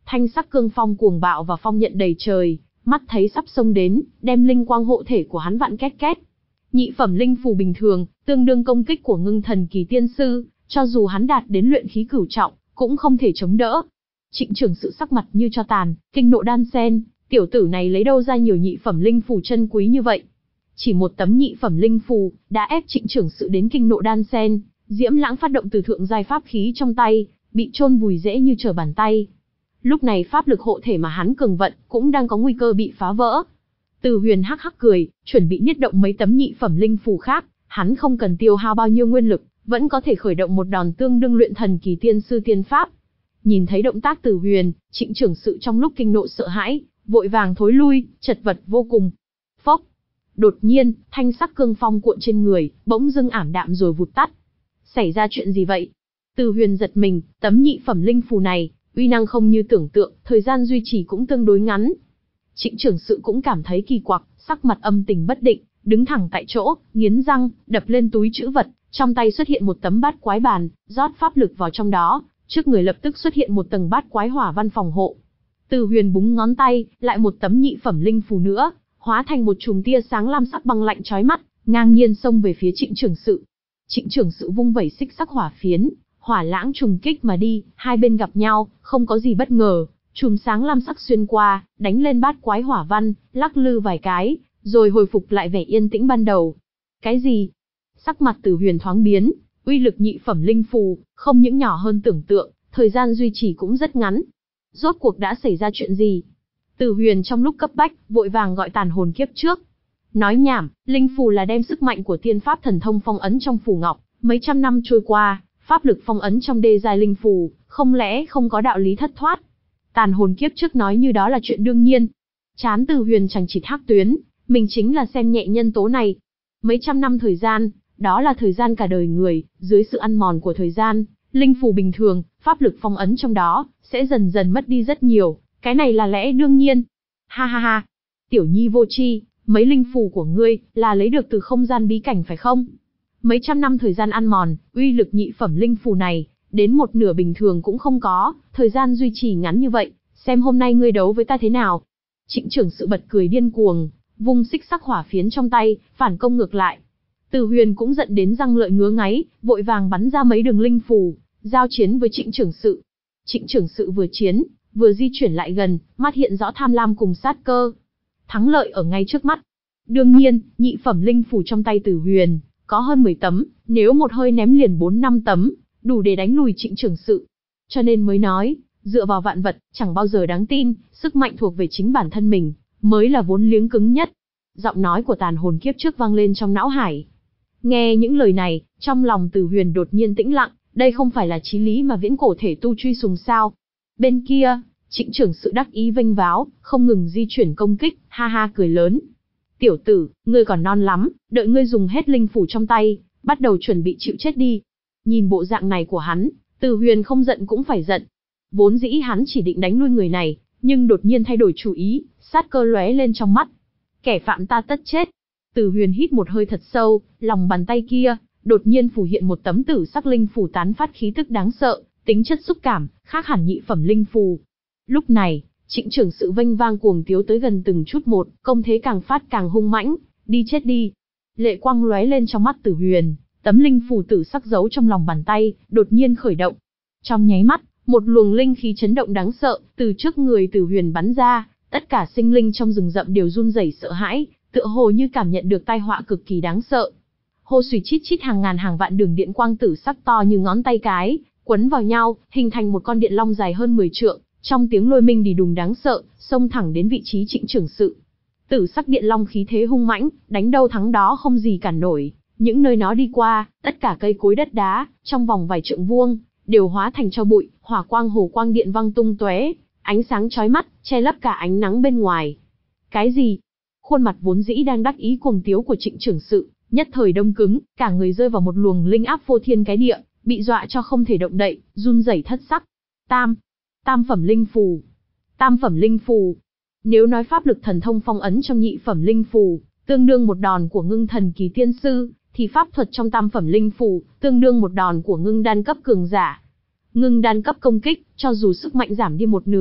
thanh sắc cương phong cuồng bạo và phong nhận đầy trời, mắt thấy sắp xông đến, đem linh quang hộ thể của hắn vặn két két. Nhị phẩm linh phù bình thường, tương đương công kích của ngưng thần kỳ tiên sư, cho dù hắn đạt đến luyện khí cửu trọng, cũng không thể chống đỡ. Trịnh trưởng sự sắc mặt như cho tàn, kinh nộ đan sen, tiểu tử này lấy đâu ra nhiều nhị phẩm linh phù chân quý như vậy? Chỉ một tấm nhị phẩm linh phù, đã ép trịnh trưởng sự đến kinh nộ đan sen, Diễm Lãng phát động từ thượng giai pháp khí trong tay, bị chôn vùi dễ như trở bàn tay. Lúc này pháp lực hộ thể mà hắn cường vận, cũng đang có nguy cơ bị phá vỡ. Từ Huyền hắc hắc cười, chuẩn bị niết động mấy tấm nhị phẩm linh phù khác, hắn không cần tiêu hao bao nhiêu nguyên lực, vẫn có thể khởi động một đòn tương đương luyện thần kỳ tiên sư tiên pháp. Nhìn thấy động tác Từ Huyền, Trịnh trưởng sự trong lúc kinh nộ sợ hãi, vội vàng thối lui, chật vật vô cùng. Phốc! Đột nhiên, thanh sắc cương phong cuộn trên người, bỗng dưng ảm đạm rồi vụt tắt. Xảy ra chuyện gì vậy? Từ Huyền giật mình, tấm nhị phẩm linh phù này, uy năng không như tưởng tượng, thời gian duy trì cũng tương đối ngắn. Trịnh trưởng sự cũng cảm thấy kỳ quặc, sắc mặt âm tình bất định, đứng thẳng tại chỗ, nghiến răng, đập lên túi trữ vật, trong tay xuất hiện một tấm bát quái bàn, rót pháp lực vào trong đó, trước người lập tức xuất hiện một tầng bát quái hỏa văn phòng hộ. Từ Huyền búng ngón tay, lại một tấm nhị phẩm linh phù nữa, hóa thành một chùm tia sáng lam sắc băng lạnh chói mắt, ngang nhiên xông về phía Trịnh trưởng sự. Trịnh trưởng sự vung vẩy xích sắc hỏa phiến, hỏa lãng trùng kích mà đi, hai bên gặp nhau, không có gì bất ngờ, chùm sáng lam sắc xuyên qua, đánh lên bát quái hỏa văn, lắc lư vài cái, rồi hồi phục lại vẻ yên tĩnh ban đầu. Cái gì? Sắc mặt Từ Huyền thoáng biến, uy lực nhị phẩm linh phù, không những nhỏ hơn tưởng tượng, thời gian duy trì cũng rất ngắn. Rốt cuộc đã xảy ra chuyện gì? Từ Huyền trong lúc cấp bách, vội vàng gọi tàn hồn kiếp trước. Nói nhảm, linh phù là đem sức mạnh của tiên pháp thần thông phong ấn trong phù ngọc, mấy trăm năm trôi qua, pháp lực phong ấn trong đê giai linh phù, không lẽ không có đạo lý thất thoát? Tàn hồn kiếp trước nói như đó là chuyện đương nhiên. Chán Từ Huyền chằng chịt hắc tuyến, mình chính là xem nhẹ nhân tố này. Mấy trăm năm thời gian, đó là thời gian cả đời người, dưới sự ăn mòn của thời gian, linh phù bình thường, pháp lực phong ấn trong đó, sẽ dần dần mất đi rất nhiều, cái này là lẽ đương nhiên. Ha ha ha, tiểu nhi vô tri, mấy linh phù của ngươi, là lấy được từ không gian bí cảnh phải không? Mấy trăm năm thời gian ăn mòn, uy lực nhị phẩm linh phù này, đến một nửa bình thường cũng không có, thời gian duy trì ngắn như vậy, xem hôm nay ngươi đấu với ta thế nào. Trịnh trưởng sự bật cười điên cuồng, vung xích sắc hỏa phiến trong tay, phản công ngược lại. Từ Huyền cũng giận đến răng lợi ngứa ngáy, vội vàng bắn ra mấy đường linh phù, giao chiến với Trịnh trưởng sự. Trịnh trưởng sự vừa chiến, vừa di chuyển lại gần, mắt hiện rõ tham lam cùng sát cơ. Thắng lợi ở ngay trước mắt. Đương nhiên, nhị phẩm linh phù trong tay Từ Huyền, có hơn mười tấm, nếu một hơi ném liền bốn năm tấm, đủ để đánh lùi Trịnh trưởng sự. Cho nên mới nói, dựa vào vạn vật, chẳng bao giờ đáng tin, sức mạnh thuộc về chính bản thân mình, mới là vốn liếng cứng nhất. Giọng nói của tàn hồn kiếp trước vang lên trong não hải. Nghe những lời này, trong lòng Từ Huyền đột nhiên tĩnh lặng, đây không phải là chí lý mà viễn cổ thể tu truy sùng sao. Bên kia, Trịnh trưởng sự đắc ý vênh váo, không ngừng di chuyển công kích, ha ha cười lớn. Tiểu tử, ngươi còn non lắm, đợi ngươi dùng hết linh phủ trong tay, bắt đầu chuẩn bị chịu chết đi. Nhìn bộ dạng này của hắn, Từ Huyền không giận cũng phải giận. Vốn dĩ hắn chỉ định đánh lui người này, nhưng đột nhiên thay đổi chủ ý, sát cơ lóe lên trong mắt. Kẻ phạm ta tất chết. Từ Huyền hít một hơi thật sâu, lòng bàn tay kia, đột nhiên phủ hiện một tấm tử sắc linh phù tán phát khí tức đáng sợ, tính chất xúc cảm, khác hẳn nhị phẩm linh phù. Lúc này, Trịnh trưởng sự vênh vang cuồng tiếu tới gần từng chút một, công thế càng phát càng hung mãnh, đi chết đi. Lệ quang lóe lên trong mắt Từ Huyền, tấm linh phù tử sắc giấu trong lòng bàn tay, đột nhiên khởi động. Trong nháy mắt, một luồng linh khí chấn động đáng sợ, từ trước người Từ Huyền bắn ra, tất cả sinh linh trong rừng rậm đều run rẩy sợ hãi, tựa hồ như cảm nhận được tai họa cực kỳ đáng sợ. Hô xùy chít chít hàng ngàn hàng vạn đường điện quang tử sắc to như ngón tay cái, quấn vào nhau, hình thành một con điện long dài hơn mười trượng, trong tiếng lôi minh đì đùng đáng sợ, xông thẳng đến vị trí Trịnh trưởng sự. Tử sắc điện long khí thế hung mãnh, đánh đâu thắng đó không gì cản nổi, những nơi nó đi qua, tất cả cây cối đất đá, trong vòng vài trượng vuông, đều hóa thành tro bụi, hỏa quang hồ quang điện văng tung tóe, ánh sáng chói mắt, che lấp cả ánh nắng bên ngoài. Cái gì? Khuôn mặt vốn dĩ đang đắc ý cuồng tiếu của Trịnh trưởng sự, nhất thời đông cứng, cả người rơi vào một luồng linh áp phô thiên cái địa, bị dọa cho không thể động đậy, run rẩy thất sắc. Tam, tam phẩm linh phù. Tam phẩm linh phù. Nếu nói pháp lực thần thông phong ấn trong nhị phẩm linh phù, tương đương một đòn của ngưng thần kỳ tiên sư, thì pháp thuật trong tam phẩm linh phù, tương đương một đòn của ngưng đan cấp cường giả. Ngưng đan cấp công kích, cho dù sức mạnh giảm đi một nửa,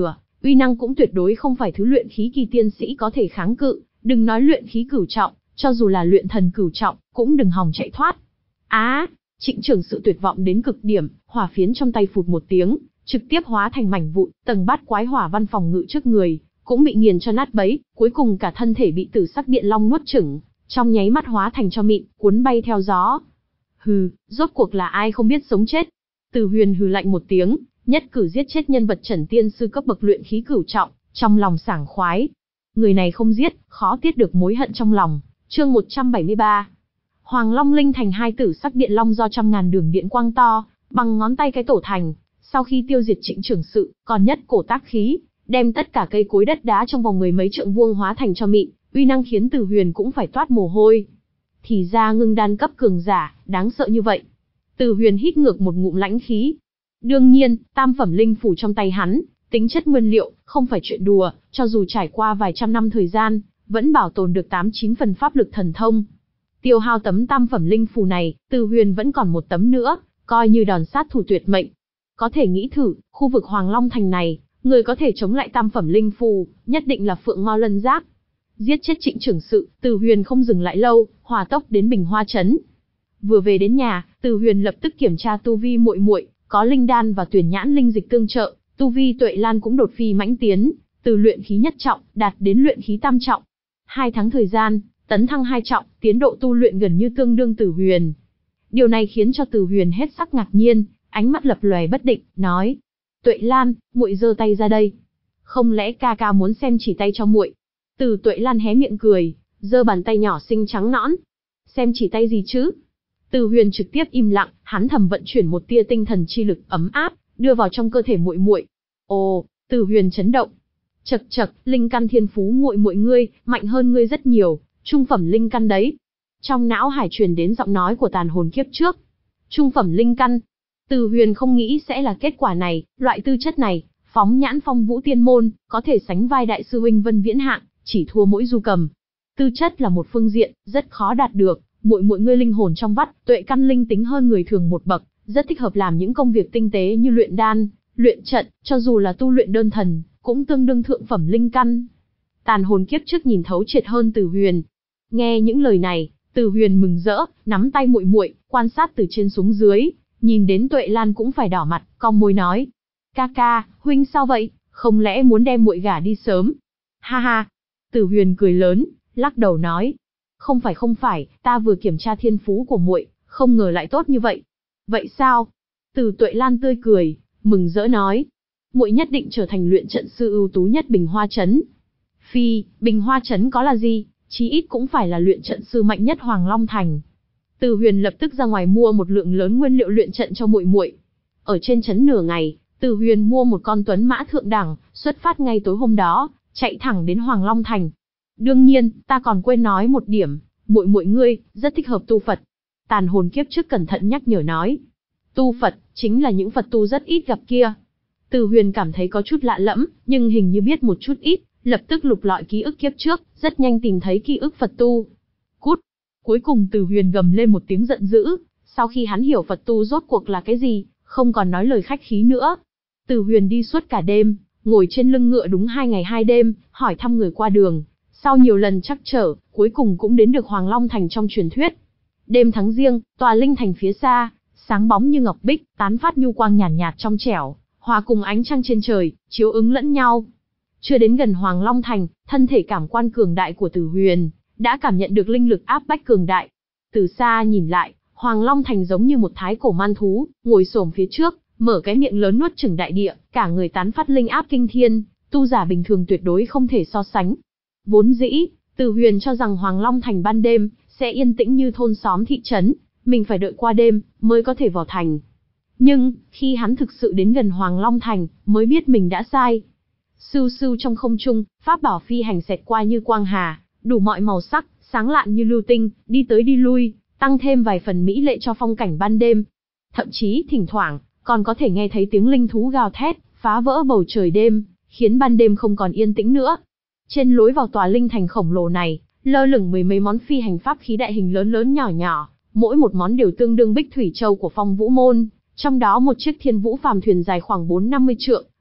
uy năng cũng tuyệt đối không phải thứ luyện khí kỳ tiên sĩ có thể kháng cự, đừng nói luyện khí cửu trọng, cho dù là luyện thần cửu trọng, cũng đừng hòng chạy thoát. Á, Trịnh trưởng sự tuyệt vọng đến cực điểm, hỏa phiến trong tay phụt một tiếng, trực tiếp hóa thành mảnh vụn, tầng bát quái hỏa văn phòng ngự trước người, cũng bị nghiền cho nát bấy, cuối cùng cả thân thể bị tử sắc điện long nuốt chửng, trong nháy mắt hóa thành tro mịn, cuốn bay theo gió. Hừ, rốt cuộc là ai không biết sống chết? Từ Huyền hừ lạnh một tiếng, nhất cử giết chết nhân vật Trần tiên sư cấp bậc luyện khí cửu trọng, trong lòng sảng khoái. Người này không giết, khó tiết được mối hận trong lòng. Chương một trăm bảy mươi ba. Hoàng Long Linh thành hai tử sắc điện long do trăm ngàn đường điện quang to, bằng ngón tay cái tổ thành, sau khi tiêu diệt Trịnh trưởng sự, còn nhất cổ tác khí, đem tất cả cây cối đất đá trong vòng mười mấy trượng vuông hóa thành tro mịn, uy năng khiến Từ Huyền cũng phải toát mồ hôi. Thì ra ngưng đan cấp cường giả, đáng sợ như vậy. Từ Huyền hít ngược một ngụm lãnh khí. Đương nhiên, tam phẩm linh phủ trong tay hắn, tính chất nguyên liệu, không phải chuyện đùa, cho dù trải qua vài trăm năm thời gian, vẫn bảo tồn được tám chín phần pháp lực thần thông. Tiêu hao tấm tam phẩm linh phù này, Từ Huyền vẫn còn một tấm nữa, coi như đòn sát thủ tuyệt mệnh. Có thể nghĩ thử, khu vực Hoàng Long Thành này, người có thể chống lại tam phẩm linh phù, nhất định là Phượng Ngo Lân Giác. Giết chết Trịnh trưởng sự, Từ Huyền không dừng lại lâu, hỏa tốc đến Bình Hoa trấn. Vừa về đến nhà, Từ Huyền lập tức kiểm tra tu vi muội muội, có linh đan và tuyển nhãn linh dịch tương trợ, tu vi Tuệ Lan cũng đột phi mãnh tiến, từ luyện khí nhất trọng đạt đến luyện khí tam trọng. Hai tháng thời gian, tấn thăng hai trọng, tiến độ tu luyện gần như tương đương Từ Huyền. Điều này khiến cho Từ Huyền hết sắc ngạc nhiên, ánh mắt lập lòe bất định, nói: "Tuệ Lan, muội giơ tay ra đây. Không lẽ ca ca muốn xem chỉ tay cho muội?" Từ Tuệ Lan hé miệng cười, giơ bàn tay nhỏ xinh trắng nõn. "Xem chỉ tay gì chứ?" Từ Huyền trực tiếp im lặng, hắn thầm vận chuyển một tia tinh thần chi lực ấm áp, đưa vào trong cơ thể muội muội. Ồ, Từ Huyền chấn động. Chậc chậc, linh căn thiên phú muội muội ngươi, mạnh hơn ngươi rất nhiều, trung phẩm linh căn đấy. Trong não hải truyền đến giọng nói của tàn hồn kiếp trước. Trung phẩm linh căn. Từ Huyền không nghĩ sẽ là kết quả này, loại tư chất này, phóng nhãn Phong Vũ Tiên môn, có thể sánh vai đại sư huynh Vân Viễn Hạng, chỉ thua mỗi Du Cầm. Tư chất là một phương diện, rất khó đạt được, muội muội ngươi linh hồn trong vắt, tuệ căn linh tính hơn người thường một bậc, rất thích hợp làm những công việc tinh tế như luyện đan, luyện trận, cho dù là tu luyện đơn thần, cũng tương đương thượng phẩm linh căn. Tàn hồn kiếp trước nhìn thấu triệt hơn Từ Huyền. Nghe những lời này, Từ Huyền mừng rỡ, nắm tay muội muội, quan sát từ trên xuống dưới, nhìn đến Tuệ Lan cũng phải đỏ mặt, cong môi nói: "Ca ca, huynh sao vậy, không lẽ muốn đem muội gả đi sớm?" Ha ha. Từ Huyền cười lớn, lắc đầu nói: "Không phải không phải, ta vừa kiểm tra thiên phú của muội, không ngờ lại tốt như vậy." "Vậy sao?" Từ Tuệ Lan tươi cười, mừng rỡ nói: "Muội nhất định trở thành luyện trận sư ưu tú nhất Bình Hoa trấn." "Phi, Bình Hoa trấn có là gì, chí ít cũng phải là luyện trận sư mạnh nhất Hoàng Long thành." Từ Huyền lập tức ra ngoài mua một lượng lớn nguyên liệu luyện trận cho muội muội. Ở trên trấn nửa ngày, Từ Huyền mua một con tuấn mã thượng đẳng, xuất phát ngay tối hôm đó, chạy thẳng đến Hoàng Long thành. "Đương nhiên, ta còn quên nói một điểm, muội muội ngươi rất thích hợp tu Phật." Tàn hồn kiếp trước cẩn thận nhắc nhở nói. Tu Phật, chính là những Phật tu rất ít gặp kia. Từ Huyền cảm thấy có chút lạ lẫm, nhưng hình như biết một chút ít, lập tức lục lọi ký ức kiếp trước, rất nhanh tìm thấy ký ức Phật tu. Cút! Cuối cùng Từ Huyền gầm lên một tiếng giận dữ, sau khi hắn hiểu Phật tu rốt cuộc là cái gì, không còn nói lời khách khí nữa. Từ Huyền đi suốt cả đêm, ngồi trên lưng ngựa đúng hai ngày hai đêm, hỏi thăm người qua đường. Sau nhiều lần trắc trở, cuối cùng cũng đến được Hoàng Long thành trong truyền thuyết. Đêm tháng riêng, tòa linh thành phía xa, sáng bóng như ngọc bích, tán phát nhu quang nhàn nhạt, nhạt trong trẻo, hòa cùng ánh trăng trên trời, chiếu ứng lẫn nhau. Chưa đến gần Hoàng Long thành, thân thể cảm quan cường đại của Từ Huyền đã cảm nhận được linh lực áp bách cường đại. Từ xa nhìn lại, Hoàng Long thành giống như một thái cổ man thú, ngồi xổm phía trước, mở cái miệng lớn nuốt chửng đại địa, cả người tán phát linh áp kinh thiên, tu giả bình thường tuyệt đối không thể so sánh. Vốn dĩ, Từ Huyền cho rằng Hoàng Long thành ban đêm sẽ yên tĩnh như thôn xóm thị trấn, mình phải đợi qua đêm mới có thể vào thành. Nhưng, khi hắn thực sự đến gần Hoàng Long thành, mới biết mình đã sai. Sưu sưu trong không trung, pháp bảo phi hành xẹt qua như quang hà, đủ mọi màu sắc, sáng lạn như lưu tinh, đi tới đi lui, tăng thêm vài phần mỹ lệ cho phong cảnh ban đêm. Thậm chí, thỉnh thoảng, còn có thể nghe thấy tiếng linh thú gào thét, phá vỡ bầu trời đêm, khiến ban đêm không còn yên tĩnh nữa. Trên lối vào tòa linh thành khổng lồ này, lơ lửng mười mấy món phi hành pháp khí đại hình lớn lớn nhỏ nhỏ, mỗi một món đều tương đương Bích Thủy Châu của Phong Vũ môn, trong đó một chiếc Thiên Vũ phàm thuyền dài khoảng bốn năm mươi trượng,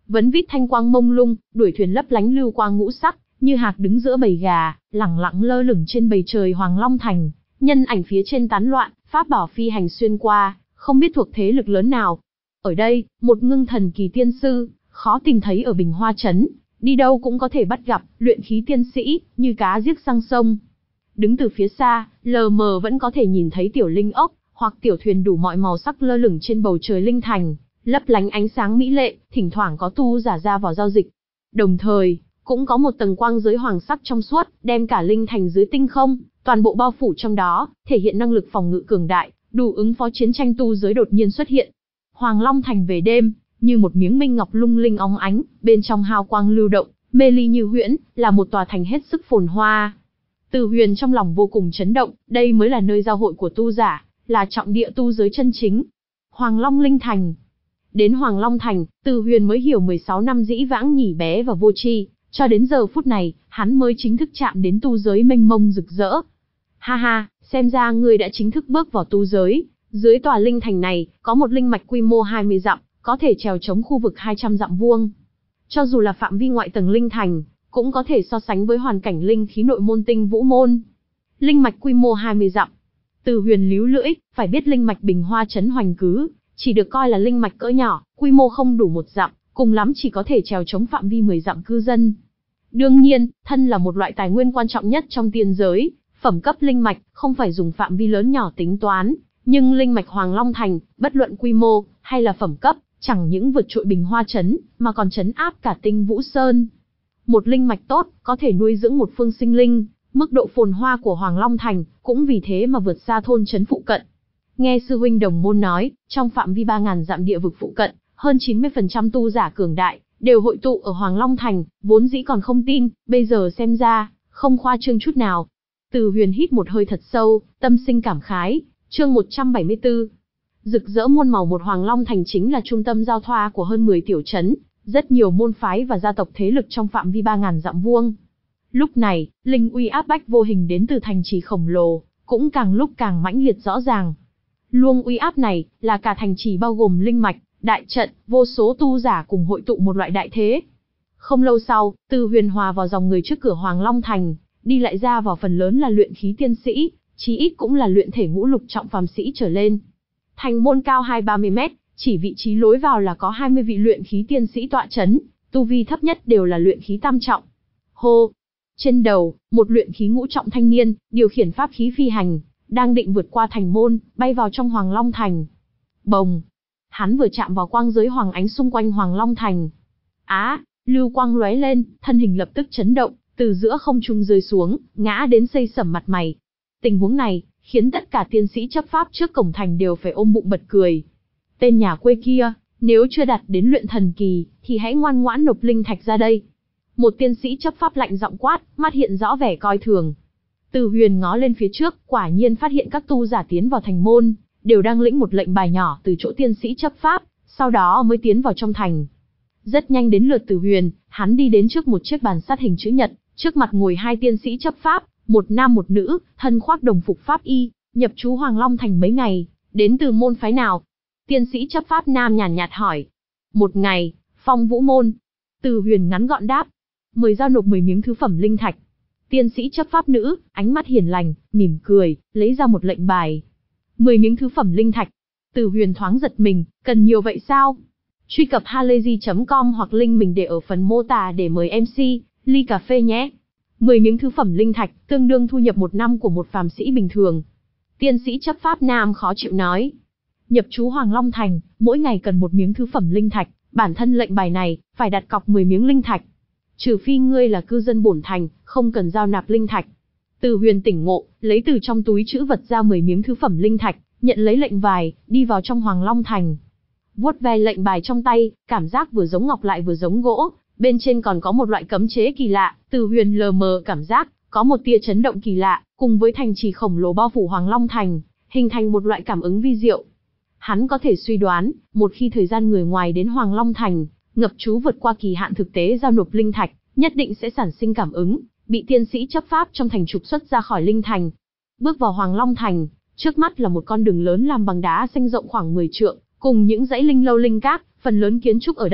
vấn vít thanh quang mông lung, đuổi thuyền lấp lánh lưu quang ngũ sắc, như hạc đứng giữa bầy gà, lẳng lặng lơ lửng trên bầu trời Hoàng Long Thành, nhân ảnh phía trên tán loạn, pháp bảo phi hành xuyên qua, không biết thuộc thế lực lớn nào. Ở đây, một ngưng thần kỳ tiên sư, khó tìm thấy ở Bình Hoa Trấn, đi đâu cũng có thể bắt gặp, luyện khí tiên sĩ, như cá giết sang sông. Đứng từ phía xa, lờ mờ vẫn có thể nhìn thấy tiểu linh ốc, hoặc tiểu thuyền đủ mọi màu sắc lơ lửng trên bầu trời linh thành, lấp lánh ánh sáng mỹ lệ, thỉnh thoảng có tu giả ra vào giao dịch. Đồng thời, cũng có một tầng quang giới hoàng sắc trong suốt, đem cả linh thành dưới tinh không, toàn bộ bao phủ trong đó, thể hiện năng lực phòng ngự cường đại, đủ ứng phó chiến tranh tu giới đột nhiên xuất hiện. Hoàng Long Thành về đêm, như một miếng minh ngọc lung linh óng ánh, bên trong hào quang lưu động, mê ly như huyễn, là một tòa thành hết sức phồn hoa. Từ Huyền trong lòng vô cùng chấn động, đây mới là nơi giao hội của tu giả, là trọng địa tu giới chân chính. Hoàng Long Linh Thành. Đến Hoàng Long Thành, Từ Huyền mới hiểu mười sáu năm dĩ vãng nhỉ bé và vô tri, cho đến giờ phút này, hắn mới chính thức chạm đến tu giới mênh mông rực rỡ. Ha ha, xem ra ngươi đã chính thức bước vào tu giới. Dưới tòa linh thành này, có một linh mạch quy mô hai mươi dặm, có thể trèo chống khu vực hai trăm dặm vuông. Cho dù là phạm vi ngoại tầng linh thành, cũng có thể so sánh với hoàn cảnh linh khí nội môn Tinh Vũ môn. Linh mạch quy mô hai mươi dặm. Từ Huyền líu lưỡi, phải biết linh mạch Bình Hoa Trấn Hoành Cứ, chỉ được coi là linh mạch cỡ nhỏ, quy mô không đủ một dặm, cùng lắm chỉ có thể trèo chống phạm vi mười dặm cư dân. Đương nhiên, thân là một loại tài nguyên quan trọng nhất trong tiên giới, phẩm cấp linh mạch không phải dùng phạm vi lớn nhỏ tính toán, nhưng linh mạch Hoàng Long Thành, bất luận quy mô hay là phẩm cấp, chẳng những vượt trội Bình Hoa Trấn, mà còn trấn áp cả Tinh Vũ Sơn. Một linh mạch tốt, có thể nuôi dưỡng một phương sinh linh, mức độ phồn hoa của Hoàng Long Thành cũng vì thế mà vượt xa thôn trấn phụ cận. Nghe sư huynh đồng môn nói, trong phạm vi ba nghìn dặm địa vực phụ cận, hơn chín mươi phần trăm tu giả cường đại đều hội tụ ở Hoàng Long Thành, vốn dĩ còn không tin, bây giờ xem ra, không khoa trương chút nào. Từ Huyền hít một hơi thật sâu, tâm sinh cảm khái. Chương một trăm bảy mươi tư. Rực rỡ muôn màu. Một Hoàng Long Thành chính là trung tâm giao thoa của hơn mười tiểu trấn, rất nhiều môn phái và gia tộc thế lực trong phạm vi ba nghìn dặm vuông. Lúc này, linh uy áp bách vô hình đến từ thành trì khổng lồ, cũng càng lúc càng mãnh liệt rõ ràng. Luồng uy áp này là cả thành trì bao gồm linh mạch, đại trận, vô số tu giả cùng hội tụ một loại đại thế. Không lâu sau, Từ Huyền hòa vào dòng người trước cửa Hoàng Long Thành, đi lại ra vào phần lớn là luyện khí tiên sĩ, chí ít cũng là luyện thể ngũ lục trọng phàm sĩ trở lên. Thành môn cao hai ba mươi mét, chỉ vị trí lối vào là có hai mươi vị luyện khí tiên sĩ tọa chấn, tu vi thấp nhất đều là luyện khí tam trọng. Hô! Trên đầu, một luyện khí ngũ trọng thanh niên, điều khiển pháp khí phi hành, đang định vượt qua thành môn, bay vào trong Hoàng Long Thành. Bồng! Hắn vừa chạm vào quang giới hoàng ánh xung quanh Hoàng Long Thành. Á! Lưu quang lóe lên, thân hình lập tức chấn động, từ giữa không trung rơi xuống, ngã đến xây sẩm mặt mày. Tình huống này, khiến tất cả tiên sĩ chấp pháp trước cổng thành đều phải ôm bụng bật cười. Tên nhà quê kia, nếu chưa đạt đến luyện thần kỳ, thì hãy ngoan ngoãn nộp linh thạch ra đây. Một tiên sĩ chấp pháp lạnh giọng quát, mắt hiện rõ vẻ coi thường. Từ Huyền ngó lên phía trước, quả nhiên phát hiện các tu giả tiến vào thành môn, đều đang lĩnh một lệnh bài nhỏ từ chỗ tiên sĩ chấp pháp, sau đó mới tiến vào trong thành. Rất nhanh đến lượt Từ Huyền, hắn đi đến trước một chiếc bàn sắt hình chữ nhật, trước mặt ngồi hai tiên sĩ chấp pháp, một nam một nữ, thân khoác đồng phục pháp y, nhập trú Hoàng Long Thành mấy ngày, đến từ môn phái nào? Tiên sĩ chấp pháp nam nhàn nhạt hỏi. Một ngày, Phong Vũ môn. Từ Huyền ngắn gọn đáp. Mời giao nộp mười miếng thứ phẩm linh thạch. Tiên sĩ chấp pháp nữ, ánh mắt hiền lành, mỉm cười, lấy ra một lệnh bài. mười miếng thứ phẩm linh thạch. Từ Huyền thoáng giật mình, cần nhiều vậy sao? Truy cập halayzi chấm com hoặc link mình để ở phần mô tả để mời em xê, ly cà phê nhé. mười miếng thứ phẩm linh thạch, tương đương thu nhập một năm của một phàm sĩ bình thường. Tiên sĩ chấp pháp nam khó chịu nói. Nhập trú Hoàng Long Thành, mỗi ngày cần một miếng thứ phẩm linh thạch, bản thân lệnh bài này, phải đặt cọc mười miếng linh thạch. Trừ phi ngươi là cư dân bổn thành, không cần giao nạp linh thạch. Từ Huyền tỉnh ngộ, lấy từ trong túi trữ vật ra mười miếng thứ phẩm linh thạch, nhận lấy lệnh bài, đi vào trong Hoàng Long Thành. Vuốt ve lệnh bài trong tay, cảm giác vừa giống ngọc lại vừa giống gỗ, bên trên còn có một loại cấm chế kỳ lạ. Từ Huyền lờ mờ cảm giác có một tia chấn động kỳ lạ, cùng với thành trì khổng lồ bao phủ Hoàng Long Thành, hình thành một loại cảm ứng vi diệu. Hắn có thể suy đoán, một khi thời gian người ngoài đến Hoàng Long Thành, ngập trú vượt qua kỳ hạn thực tế giao nộp linh thạch, nhất định sẽ sản sinh cảm ứng, bị tiên sĩ chấp pháp trong thành trục xuất ra khỏi linh thành. Bước vào Hoàng Long Thành, trước mắt là một con đường lớn làm bằng đá xanh rộng khoảng mười trượng, cùng những dãy linh lâu linh các, phần lớn kiến trúc ở đây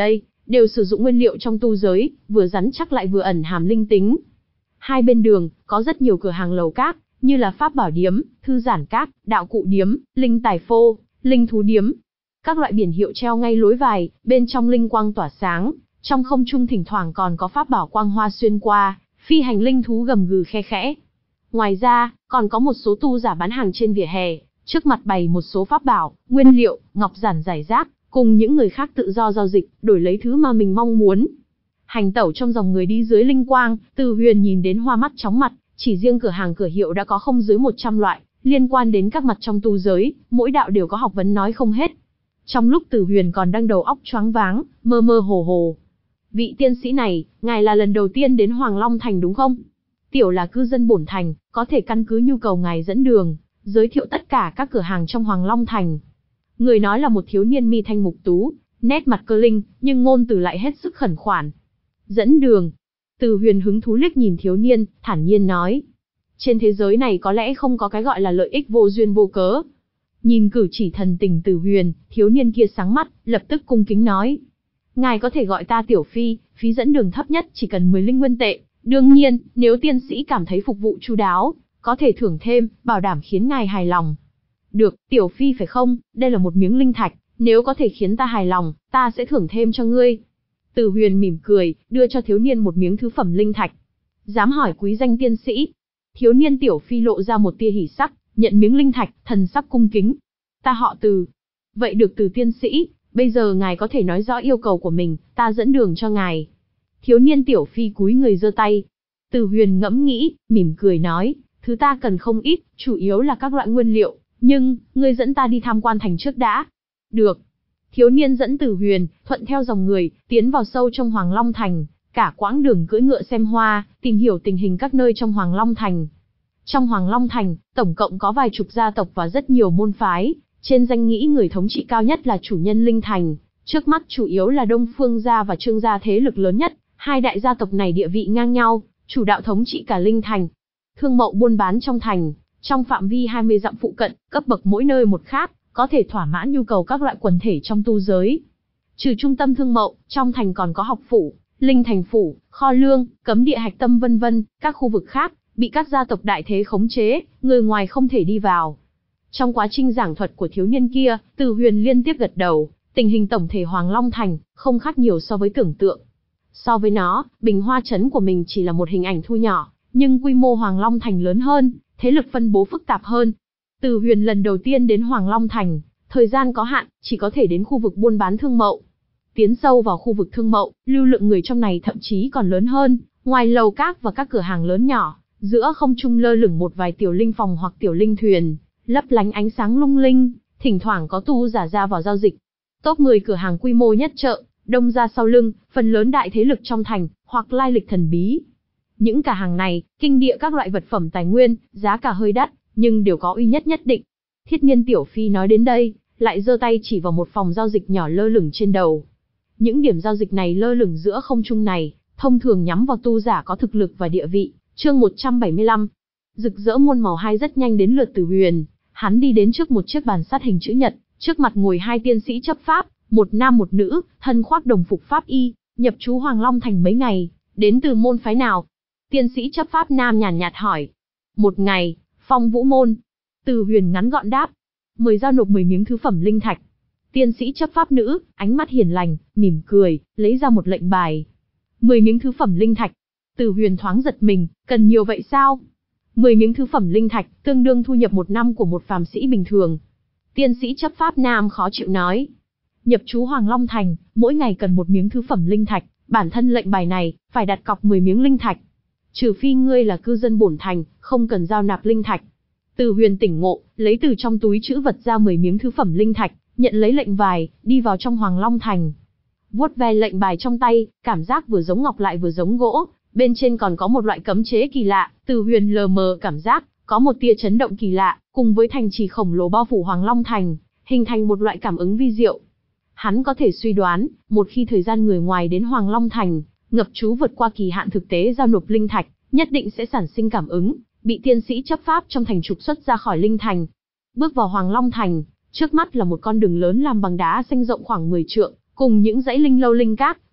đều sử dụng nguyên liệu trong tu giới, vừa rắn chắc lại vừa ẩn hàm linh tính. Hai bên đường, có rất nhiều cửa hàng lầu các, như là pháp bảo điếm, thư giản các, đạo cụ điếm, linh tài phô, linh thú điếm. Các loại biển hiệu treo ngay lối vào, bên trong linh quang tỏa sáng, trong không trung thỉnh thoảng còn có pháp bảo quang hoa xuyên qua, phi hành linh thú gầm gừ khe khẽ. Ngoài ra, còn có một số tu giả bán hàng trên vỉa hè, trước mặt bày một số pháp bảo, nguyên liệu, ngọc giản rải rác, cùng những người khác tự do giao dịch, đổi lấy thứ mà mình mong muốn. Hành tẩu trong dòng người đi dưới linh quang, Từ Huyền nhìn đến hoa mắt chóng mặt, chỉ riêng cửa hàng cửa hiệu đã có không dưới một trăm loại, liên quan đến các mặt trong tu giới, mỗi đạo đều có học vấn nói không hết. Trong lúc Từ Huyền còn đang đầu óc choáng váng, mơ mơ hồ hồ. Vị tiên sĩ này, ngài là lần đầu tiên đến Hoàng Long Thành đúng không? Tiểu là cư dân bổn thành, có thể căn cứ nhu cầu ngài dẫn đường, giới thiệu tất cả các cửa hàng trong Hoàng Long Thành. Người nói là một thiếu niên mi thanh mục tú, nét mặt cơ linh, nhưng ngôn từ lại hết sức khẩn khoản. Dẫn đường. Từ Huyền hứng thú liếc nhìn thiếu niên, thản nhiên nói. Trên thế giới này có lẽ không có cái gọi là lợi ích vô duyên vô cớ. Nhìn cử chỉ thần tình Từ Huyền, thiếu niên kia sáng mắt, lập tức cung kính nói. Ngài có thể gọi ta Tiểu Phi, phí dẫn đường thấp nhất chỉ cần mười linh nguyên tệ. Đương nhiên, nếu tiên sĩ cảm thấy phục vụ chu đáo, có thể thưởng thêm, bảo đảm khiến ngài hài lòng. Được, Tiểu Phi phải không, đây là một miếng linh thạch, nếu có thể khiến ta hài lòng, ta sẽ thưởng thêm cho ngươi. Từ Huyền mỉm cười, đưa cho thiếu niên một miếng thứ phẩm linh thạch. Dám hỏi quý danh tiên sĩ. Thiếu niên Tiểu Phi lộ ra một tia hỉ sắc, nhận miếng linh thạch, thần sắc cung kính. Ta họ Từ. Vậy được Từ tiên sĩ, bây giờ ngài có thể nói rõ yêu cầu của mình, ta dẫn đường cho ngài. Thiếu niên Tiểu Phi cúi người giơ tay. Từ Huyền ngẫm nghĩ, mỉm cười nói, thứ ta cần không ít, chủ yếu là các loại nguyên liệu, nhưng, ngươi dẫn ta đi tham quan thành trước đã. Được. Thiếu niên dẫn Từ Huyền, thuận theo dòng người, tiến vào sâu trong Hoàng Long Thành, cả quãng đường cưỡi ngựa xem hoa, tìm hiểu tình hình các nơi trong Hoàng Long Thành. Trong Hoàng Long Thành, tổng cộng có vài chục gia tộc và rất nhiều môn phái, trên danh nghĩa người thống trị cao nhất là chủ nhân Linh Thành, trước mắt chủ yếu là Đông Phương gia và Trương gia thế lực lớn nhất, hai đại gia tộc này địa vị ngang nhau, chủ đạo thống trị cả Linh Thành. Thương mậu buôn bán trong thành, trong phạm vi hai mươi dặm phụ cận, cấp bậc mỗi nơi một khác, có thể thỏa mãn nhu cầu các loại quần thể trong tu giới. Trừ trung tâm thương mậu, trong thành còn có học phủ, linh thành phủ, kho lương, cấm địa hạch tâm vân vân, các khu vực khác bị các gia tộc đại thế khống chế, người ngoài không thể đi vào. Trong quá trình giảng thuật của thiếu niên kia, Từ Huyền liên tiếp gật đầu, tình hình tổng thể Hoàng Long Thành không khác nhiều so với tưởng tượng. So với nó, Bình Hoa trấn của mình chỉ là một hình ảnh thu nhỏ, nhưng quy mô Hoàng Long Thành lớn hơn, thế lực phân bố phức tạp hơn. Từ Huyền lần đầu tiên đến Hoàng Long Thành, thời gian có hạn, chỉ có thể đến khu vực buôn bán thương mậu. Tiến sâu vào khu vực thương mậu, lưu lượng người trong này thậm chí còn lớn hơn, ngoài lầu các và các cửa hàng lớn nhỏ, giữa không trung lơ lửng một vài tiểu linh phòng hoặc tiểu linh thuyền, lấp lánh ánh sáng lung linh, thỉnh thoảng có tu giả ra vào giao dịch. Top mười cửa hàng quy mô nhất chợ, đông ra sau lưng, phần lớn đại thế lực trong thành, hoặc lai lịch thần bí. Những cửa hàng này, kinh địa các loại vật phẩm tài nguyên, giá cả hơi đắt, nhưng đều có uy nhất nhất định. Thiết Niên Tiểu Phi nói đến đây, lại giơ tay chỉ vào một phòng giao dịch nhỏ lơ lửng trên đầu. Những điểm giao dịch này lơ lửng giữa không trung này, thông thường nhắm vào tu giả có thực lực và địa vị. Chương một trăm bảy mươi lăm. Rực rỡ muôn màu hai rất nhanh đến lượt Từ Huyền, hắn đi đến trước một chiếc bàn sắt hình chữ nhật, trước mặt ngồi hai tiên sĩ chấp pháp, một nam một nữ, thân khoác đồng phục pháp y, nhập trú Hoàng Long Thành mấy ngày, đến từ môn phái nào? Tiên sĩ chấp pháp nam nhàn nhạt hỏi. Một ngày, Phong Vũ môn. Từ Huyền ngắn gọn đáp. Mời giao nộp mười miếng thứ phẩm linh thạch. Tiên sĩ chấp pháp nữ, ánh mắt hiền lành, mỉm cười, lấy ra một lệnh bài. Mười miếng thứ phẩm linh thạch. Từ Huyền thoáng giật mình, cần nhiều vậy sao? Mười miếng thứ phẩm linh thạch, tương đương thu nhập một năm của một phàm sĩ bình thường. Tiên sĩ chấp pháp nam khó chịu nói. Nhập trú Hoàng Long Thành, mỗi ngày cần một miếng thứ phẩm linh thạch, bản thân lệnh bài này, phải đặt cọc mười miếng linh thạch. Trừ phi ngươi là cư dân bổn thành, không cần giao nạp linh thạch. Từ Huyền tỉnh ngộ, lấy từ trong túi trữ vật ra mười miếng thứ phẩm linh thạch, nhận lấy lệnh bài, đi vào trong Hoàng Long Thành. Vuốt ve lệnh bài trong tay, cảm giác vừa giống ngọc lại vừa giống gỗ, bên trên còn có một loại cấm chế kỳ lạ, Từ Huyền lờ mờ cảm giác, có một tia chấn động kỳ lạ, cùng với thành trì khổng lồ bao phủ Hoàng Long Thành, hình thành một loại cảm ứng vi diệu. Hắn có thể suy đoán, một khi thời gian người ngoài đến Hoàng Long Thành, ngập trú vượt qua kỳ hạn thực tế giao nộp linh thạch, nhất định sẽ sản sinh cảm ứng, bị tiên sĩ chấp pháp trong thành trục xuất ra khỏi linh thành. Bước vào Hoàng Long Thành, trước mắt là một con đường lớn làm bằng đá xanh rộng khoảng mười trượng, cùng những dãy linh lâu linh cát,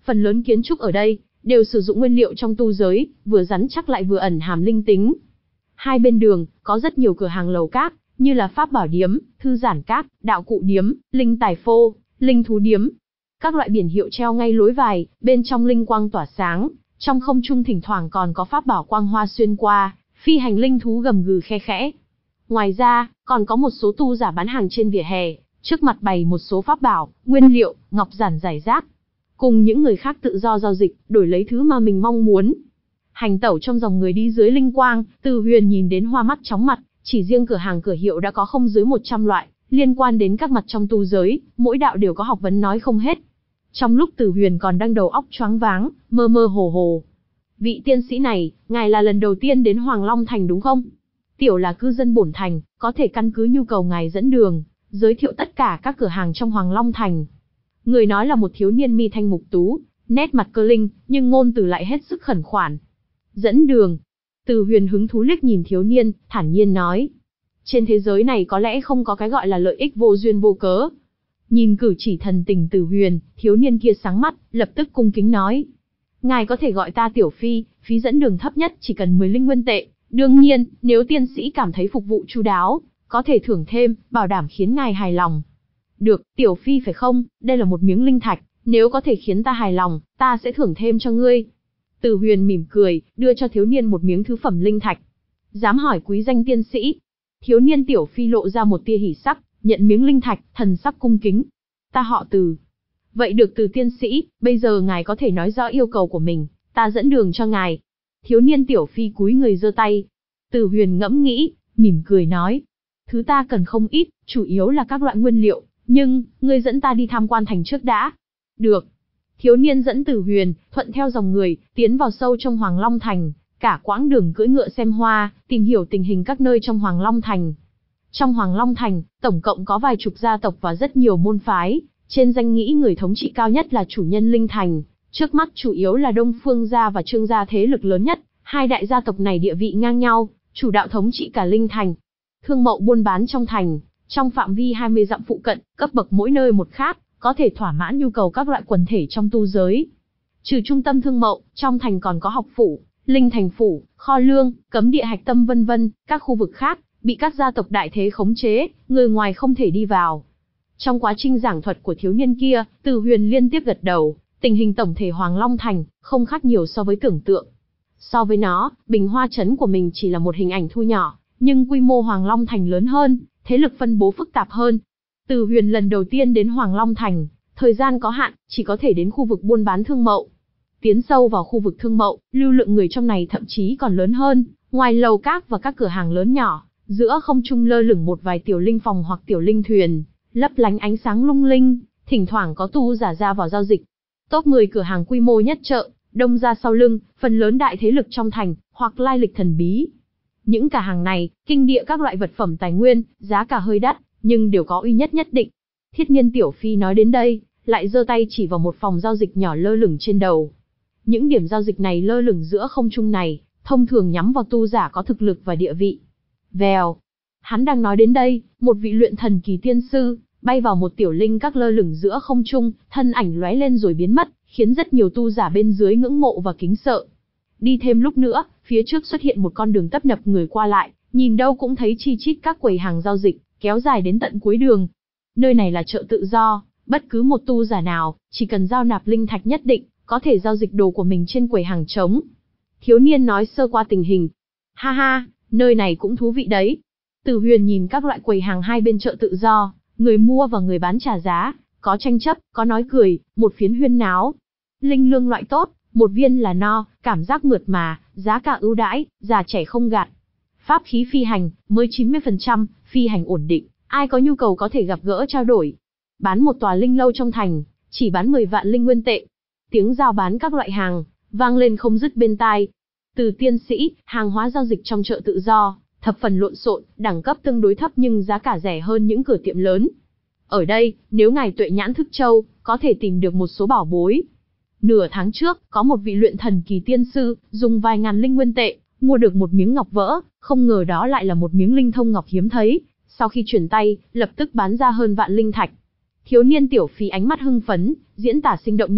phần lớn kiến trúc ở đây đều sử dụng nguyên liệu trong tu giới, vừa rắn chắc lại vừa ẩn hàm linh tính. Hai bên đường có rất nhiều cửa hàng lầu các, như là pháp bảo điếm, thư giản các, đạo cụ điếm, linh tài phô, linh thú điếm. Các loại biển hiệu treo ngay lối vào, bên trong linh quang tỏa sáng, trong không trung thỉnh thoảng còn có pháp bảo quang hoa xuyên qua, phi hành linh thú gầm gừ khe khẽ. Ngoài ra, còn có một số tu giả bán hàng trên vỉa hè, trước mặt bày một số pháp bảo, nguyên liệu, ngọc giản rải rác. Cùng những người khác tự do giao dịch, đổi lấy thứ mà mình mong muốn. Hành tẩu trong dòng người đi dưới linh quang, Từ Huyền nhìn đến hoa mắt chóng mặt, chỉ riêng cửa hàng cửa hiệu đã có không dưới một trăm loại, liên quan đến các mặt trong tu giới, mỗi đạo đều có học vấn nói không hết. Trong lúc Từ Huyền còn đang đầu óc choáng váng, mơ mơ hồ hồ. Vị tiên sĩ này, ngài là lần đầu tiên đến Hoàng Long Thành đúng không? Tiểu là cư dân bổn thành, có thể căn cứ nhu cầu ngài dẫn đường, giới thiệu tất cả các cửa hàng trong Hoàng Long Thành. Người nói là một thiếu niên mi thanh mục tú, nét mặt cơ linh, nhưng ngôn từ lại hết sức khẩn khoản. Dẫn đường. Từ Huyền hứng thú liếc nhìn thiếu niên, thản nhiên nói. Trên thế giới này có lẽ không có cái gọi là lợi ích vô duyên vô cớ. Nhìn cử chỉ thần tình Từ Huyền, thiếu niên kia sáng mắt, lập tức cung kính nói. Ngài có thể gọi ta Tiểu Phi, phí dẫn đường thấp nhất chỉ cần mười linh nguyên tệ. Đương nhiên, nếu tiên sĩ cảm thấy phục vụ chu đáo, có thể thưởng thêm, bảo đảm khiến ngài hài lòng. Được, Tiểu Phi phải không, đây là một miếng linh thạch, nếu có thể khiến ta hài lòng, ta sẽ thưởng thêm cho ngươi. Từ Huyền mỉm cười, đưa cho thiếu niên một miếng thứ phẩm linh thạch. Dám hỏi quý danh tiên sĩ. Thiếu niên Tiểu Phi lộ ra một tia hỉ sắc, nhận miếng linh thạch, thần sắc cung kính. Ta họ Từ. Vậy được Từ tiên sĩ, bây giờ ngài có thể nói rõ yêu cầu của mình, ta dẫn đường cho ngài. Thiếu niên Tiểu Phi cúi người giơ tay. Từ Huyền ngẫm nghĩ, mỉm cười nói. Thứ ta cần không ít, chủ yếu là các loại nguyên liệu, nhưng, ngươi dẫn ta đi tham quan thành trước đã. Được. Thiếu niên dẫn Từ Huyền, thuận theo dòng người, tiến vào sâu trong Hoàng Long Thành, cả quãng đường cưỡi ngựa xem hoa, tìm hiểu tình hình các nơi trong Hoàng Long Thành. Trong Hoàng Long Thành, tổng cộng có vài chục gia tộc và rất nhiều môn phái, trên danh nghĩa người thống trị cao nhất là chủ nhân Linh Thành, trước mắt chủ yếu là Đông Phương gia và Trương gia thế lực lớn nhất, hai đại gia tộc này địa vị ngang nhau, chủ đạo thống trị cả Linh Thành. Thương mậu buôn bán trong thành, trong phạm vi hai mươi dặm phụ cận, cấp bậc mỗi nơi một khác, có thể thỏa mãn nhu cầu các loại quần thể trong tu giới. Trừ trung tâm thương mậu, trong thành còn có học phủ, linh thành phủ, kho lương, cấm địa hạch tâm vân vân, các khu vực khác bị các gia tộc đại thế khống chế, người ngoài không thể đi vào. Trong quá trình giảng thuật của thiếu niên kia, Từ Huyền liên tiếp gật đầu, tình hình tổng thể Hoàng Long Thành không khác nhiều so với tưởng tượng. So với nó, Bình Hoa trấn của mình chỉ là một hình ảnh thu nhỏ, nhưng quy mô Hoàng Long Thành lớn hơn, thế lực phân bố phức tạp hơn. Từ Huyền lần đầu tiên đến Hoàng Long Thành, thời gian có hạn, chỉ có thể đến khu vực buôn bán thương mậu. Tiến sâu vào khu vực thương mậu, lưu lượng người trong này thậm chí còn lớn hơn, ngoài lầu các và các cửa hàng lớn nhỏ, giữa không trung lơ lửng một vài tiểu linh phòng hoặc tiểu linh thuyền, lấp lánh ánh sáng lung linh, thỉnh thoảng có tu giả ra vào giao dịch. Top mười cửa hàng quy mô nhất chợ, đông ra sau lưng, phần lớn đại thế lực trong thành, hoặc lai lịch thần bí. Những cửa hàng này, kinh địa các loại vật phẩm tài nguyên, giá cả hơi đắt, nhưng đều có uy nhất nhất định. Thiết Nhiên Tiểu Phi nói đến đây, lại giơ tay chỉ vào một phòng giao dịch nhỏ lơ lửng trên đầu. Những điểm giao dịch này lơ lửng giữa không trung này, thông thường nhắm vào tu giả có thực lực và địa vị. Vèo. Hắn đang nói đến đây, một vị luyện thần kỳ tiên sư, bay vào một tiểu linh các lơ lửng giữa không trung, thân ảnh lóe lên rồi biến mất, khiến rất nhiều tu giả bên dưới ngưỡng mộ và kính sợ. Đi thêm lúc nữa, phía trước xuất hiện một con đường tấp nập người qua lại, nhìn đâu cũng thấy chi chít các quầy hàng giao dịch, kéo dài đến tận cuối đường. Nơi này là chợ tự do, bất cứ một tu giả nào, chỉ cần giao nạp linh thạch nhất định, có thể giao dịch đồ của mình trên quầy hàng trống. Thiếu niên nói sơ qua tình hình. Ha ha, nơi này cũng thú vị đấy. Từ Huyền nhìn các loại quầy hàng hai bên chợ tự do, người mua và người bán trả giá, có tranh chấp, có nói cười, một phiến huyên náo. Linh lương loại tốt, một viên là no, cảm giác mượt mà, giá cả ưu đãi, già trẻ không gạt. Pháp khí phi hành, mới chín mươi phần trăm, phi hành ổn định, ai có nhu cầu có thể gặp gỡ trao đổi. Bán một tòa linh lâu trong thành, chỉ bán mười vạn linh nguyên tệ. Tiếng giao bán các loại hàng, vang lên không dứt bên tai. Từ tiên sĩ, hàng hóa giao dịch trong chợ tự do, thập phần lộn xộn, đẳng cấp tương đối thấp nhưng giá cả rẻ hơn những cửa tiệm lớn. Ở đây, nếu ngài tuệ nhãn thức châu, có thể tìm được một số bảo bối. Nửa tháng trước, có một vị luyện thần kỳ tiên sư, dùng vài ngàn linh nguyên tệ, mua được một miếng ngọc vỡ, không ngờ đó lại là một miếng linh thông ngọc hiếm thấy. Sau khi chuyển tay, lập tức bán ra hơn vạn linh thạch. Thiếu niên Tiểu Phi ánh mắt hưng phấn, diễn tả sinh động như thật,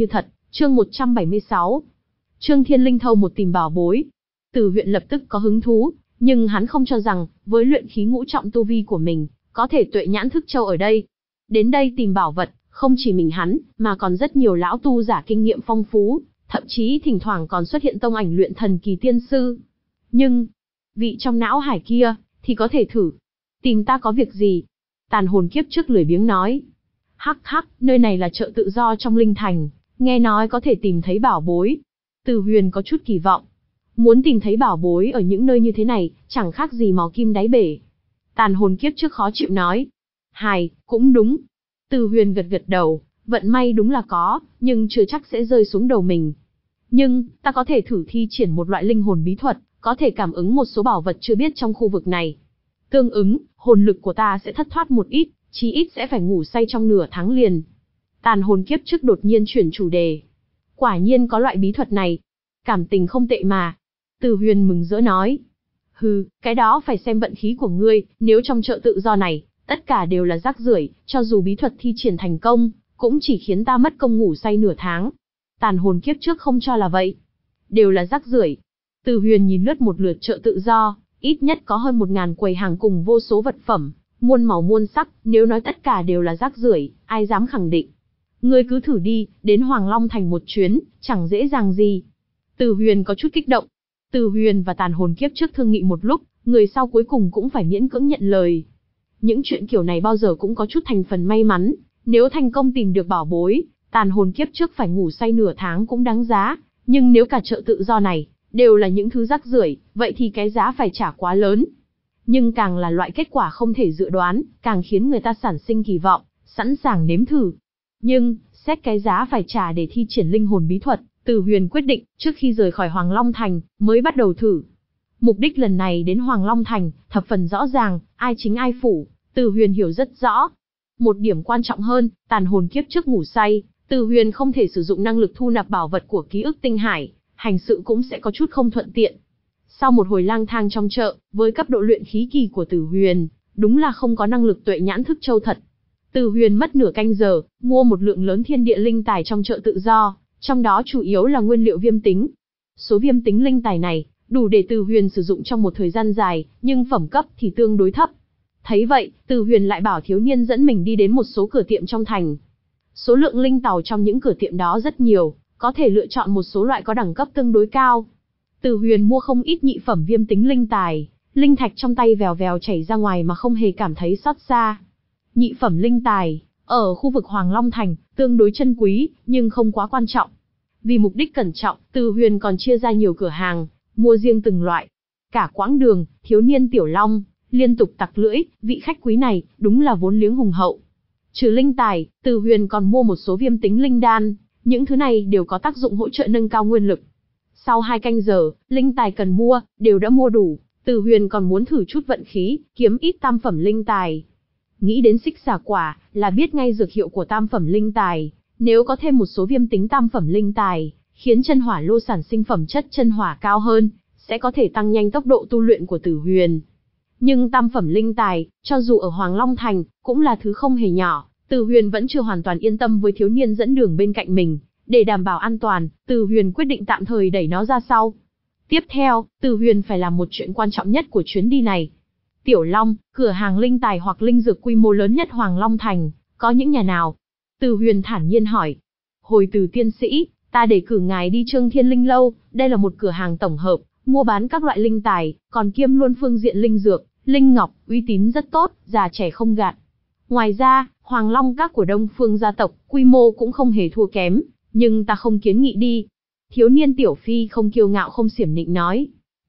Chương một trăm bảy mươi sáu. Trương Thiên Linh thâu một tìm bảo bối. Từ Huyền lập tức có hứng thú, nhưng hắn không cho rằng, với luyện khí ngũ trọng tu vi của mình, có thể tuệ nhãn thức châu ở đây. Đến đây tìm bảo vật, không chỉ mình hắn, mà còn rất nhiều lão tu giả kinh nghiệm phong phú, thậm chí thỉnh thoảng còn xuất hiện tông ảnh luyện thần kỳ tiên sư. Nhưng, vị trong não hải kia, thì có thể thử. Tìm ta có việc gì? Tàn hồn kiếp trước lười biếng nói. Hắc hắc, nơi này là chợ tự do trong Linh Thành, nghe nói có thể tìm thấy bảo bối. Từ Huyền có chút kỳ vọng. Muốn tìm thấy bảo bối ở những nơi như thế này, chẳng khác gì mò kim đáy bể. Tàn hồn kiếp trước khó chịu nói. Hài, cũng đúng. Từ Huyền gật gật đầu, vận may đúng là có, nhưng chưa chắc sẽ rơi xuống đầu mình. Nhưng, ta có thể thử thi triển một loại linh hồn bí thuật, có thể cảm ứng một số bảo vật chưa biết trong khu vực này. Tương ứng, hồn lực của ta sẽ thất thoát một ít, chí ít sẽ phải ngủ say trong nửa tháng liền. Tàn hồn kiếp trước đột nhiên chuyển chủ đề. Quả nhiên có loại bí thuật này. Cảm tình không tệ mà. Từ Huyền mừng rỡ nói. Hừ, cái đó phải xem vận khí của ngươi, nếu trong chợ tự do này, tất cả đều là rác rưởi, cho dù bí thuật thi triển thành công, cũng chỉ khiến ta mất công ngủ say nửa tháng. Tàn hồn kiếp trước không cho là vậy. Đều là rác rưởi. Từ Huyền nhìn lướt một lượt chợ tự do, ít nhất có hơn một ngàn quầy hàng cùng vô số vật phẩm, muôn màu muôn sắc, nếu nói tất cả đều là rác rưởi, ai dám khẳng định. Ngươi cứ thử đi, đến Hoàng Long Thành một chuyến, chẳng dễ dàng gì. Từ Huyền có chút kích động. Từ Huyền và tàn hồn kiếp trước thương nghị một lúc, người sau cuối cùng cũng phải miễn cưỡng nhận lời. Những chuyện kiểu này bao giờ cũng có chút thành phần may mắn, nếu thành công tìm được bảo bối, tàn hồn kiếp trước phải ngủ say nửa tháng cũng đáng giá, nhưng nếu cả chợ tự do này đều là những thứ rác rưởi, vậy thì cái giá phải trả quá lớn. Nhưng càng là loại kết quả không thể dự đoán, càng khiến người ta sản sinh kỳ vọng, sẵn sàng nếm thử. Nhưng, xét cái giá phải trả để thi triển linh hồn bí thuật, Từ Huyền quyết định, trước khi rời khỏi Hoàng Long Thành, mới bắt đầu thử. Mục đích lần này đến Hoàng Long Thành, thập phần rõ ràng, ai chính ai phủ, Từ Huyền hiểu rất rõ. Một điểm quan trọng hơn, tàn hồn kiếp trước ngủ say, Từ Huyền không thể sử dụng năng lực thu nạp bảo vật của ký ức tinh hải, hành sự cũng sẽ có chút không thuận tiện. Sau một hồi lang thang trong chợ, với cấp độ luyện khí kỳ của Từ Huyền, đúng là không có năng lực tuệ nhãn thức châu thật. Từ Huyền mất nửa canh giờ, mua một lượng lớn thiên địa linh tài trong chợ tự do, trong đó chủ yếu là nguyên liệu viêm tính. Số viêm tính linh tài này, đủ để Từ Huyền sử dụng trong một thời gian dài, nhưng phẩm cấp thì tương đối thấp. Thấy vậy, Từ Huyền lại bảo thiếu niên dẫn mình đi đến một số cửa tiệm trong thành. Số lượng linh tàu trong những cửa tiệm đó rất nhiều, có thể lựa chọn một số loại có đẳng cấp tương đối cao. Từ Huyền mua không ít nhị phẩm viêm tính linh tài, linh thạch trong tay vèo vèo chảy ra ngoài mà không hề cảm thấy xót xa. Nhị phẩm linh tài, ở khu vực Hoàng Long Thành, tương đối chân quý, nhưng không quá quan trọng. Vì mục đích cẩn trọng, Từ Huyền còn chia ra nhiều cửa hàng, mua riêng từng loại. Cả quãng đường, thiếu niên Tiểu Long liên tục tặc lưỡi, vị khách quý này, đúng là vốn liếng hùng hậu. Trừ linh tài, Từ Huyền còn mua một số viêm tính linh đan, những thứ này đều có tác dụng hỗ trợ nâng cao nguyên lực. Sau hai canh giờ, linh tài cần mua, đều đã mua đủ, Từ Huyền còn muốn thử chút vận khí, kiếm ít tam phẩm linh tài. Nghĩ đến xích xà quả, là biết ngay dược hiệu của tam phẩm linh tài, nếu có thêm một số viêm tính tam phẩm linh tài, khiến chân hỏa lô sản sinh phẩm chất chân hỏa cao hơn, sẽ có thể tăng nhanh tốc độ tu luyện của Từ Huyền. Nhưng tam phẩm linh tài, cho dù ở Hoàng Long Thành, cũng là thứ không hề nhỏ, Từ Huyền vẫn chưa hoàn toàn yên tâm với thiếu niên dẫn đường bên cạnh mình. Để đảm bảo an toàn, Từ Huyền quyết định tạm thời đẩy nó ra sau. Tiếp theo, Từ Huyền phải làm một chuyện quan trọng nhất của chuyến đi này. Tiểu Long, cửa hàng linh tài hoặc linh dược quy mô lớn nhất Hoàng Long Thành, có những nhà nào? Từ Huyền thản nhiên hỏi. Hồi Từ tiên sĩ, ta để cử ngài đi Trương Thiên Linh Lâu, đây là một cửa hàng tổng hợp, mua bán các loại linh tài, còn kiêm luôn phương diện linh dược, linh ngọc, uy tín rất tốt, già trẻ không gạt. Ngoài ra, Hoàng Long Các của Đông Phương gia tộc, quy mô cũng không hề thua kém, nhưng ta không kiến nghị đi. Thiếu niên Tiểu Phi không kiêu ngạo không xiểm nịnh nói.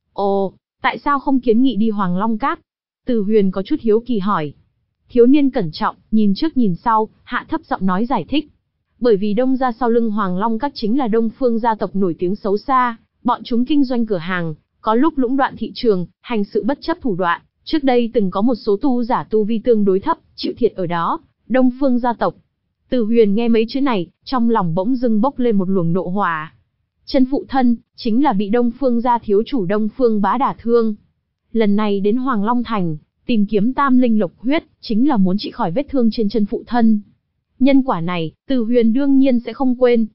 Ồ, tại sao không kiến nghị đi Hoàng Long Các? Từ Huyền có chút hiếu kỳ hỏi. Thiếu niên cẩn trọng, nhìn trước nhìn sau, hạ thấp giọng nói giải thích. Bởi vì đông ra sau lưng Hoàng Long Các chính là Đông Phương gia tộc nổi tiếng xấu xa, bọn chúng kinh doanh cửa hàng, có lúc lũng đoạn thị trường, hành sự bất chấp thủ đoạn. Trước đây từng có một số tu giả tu vi tương đối thấp, chịu thiệt ở đó, Đông Phương gia tộc. Từ Huyền nghe mấy chữ này, trong lòng bỗng dưng bốc lên một luồng nộ hỏa. Chân phụ thân, chính là bị Đông Phương gia thiếu chủ Đông Phương Bá đả thương. Lần này đến Hoàng Long Thành, tìm kiếm tam linh lộc huyết, chính là muốn trị khỏi vết thương trên chân phụ thân. Nhân quả này, Từ Huyền đương nhiên sẽ không quên.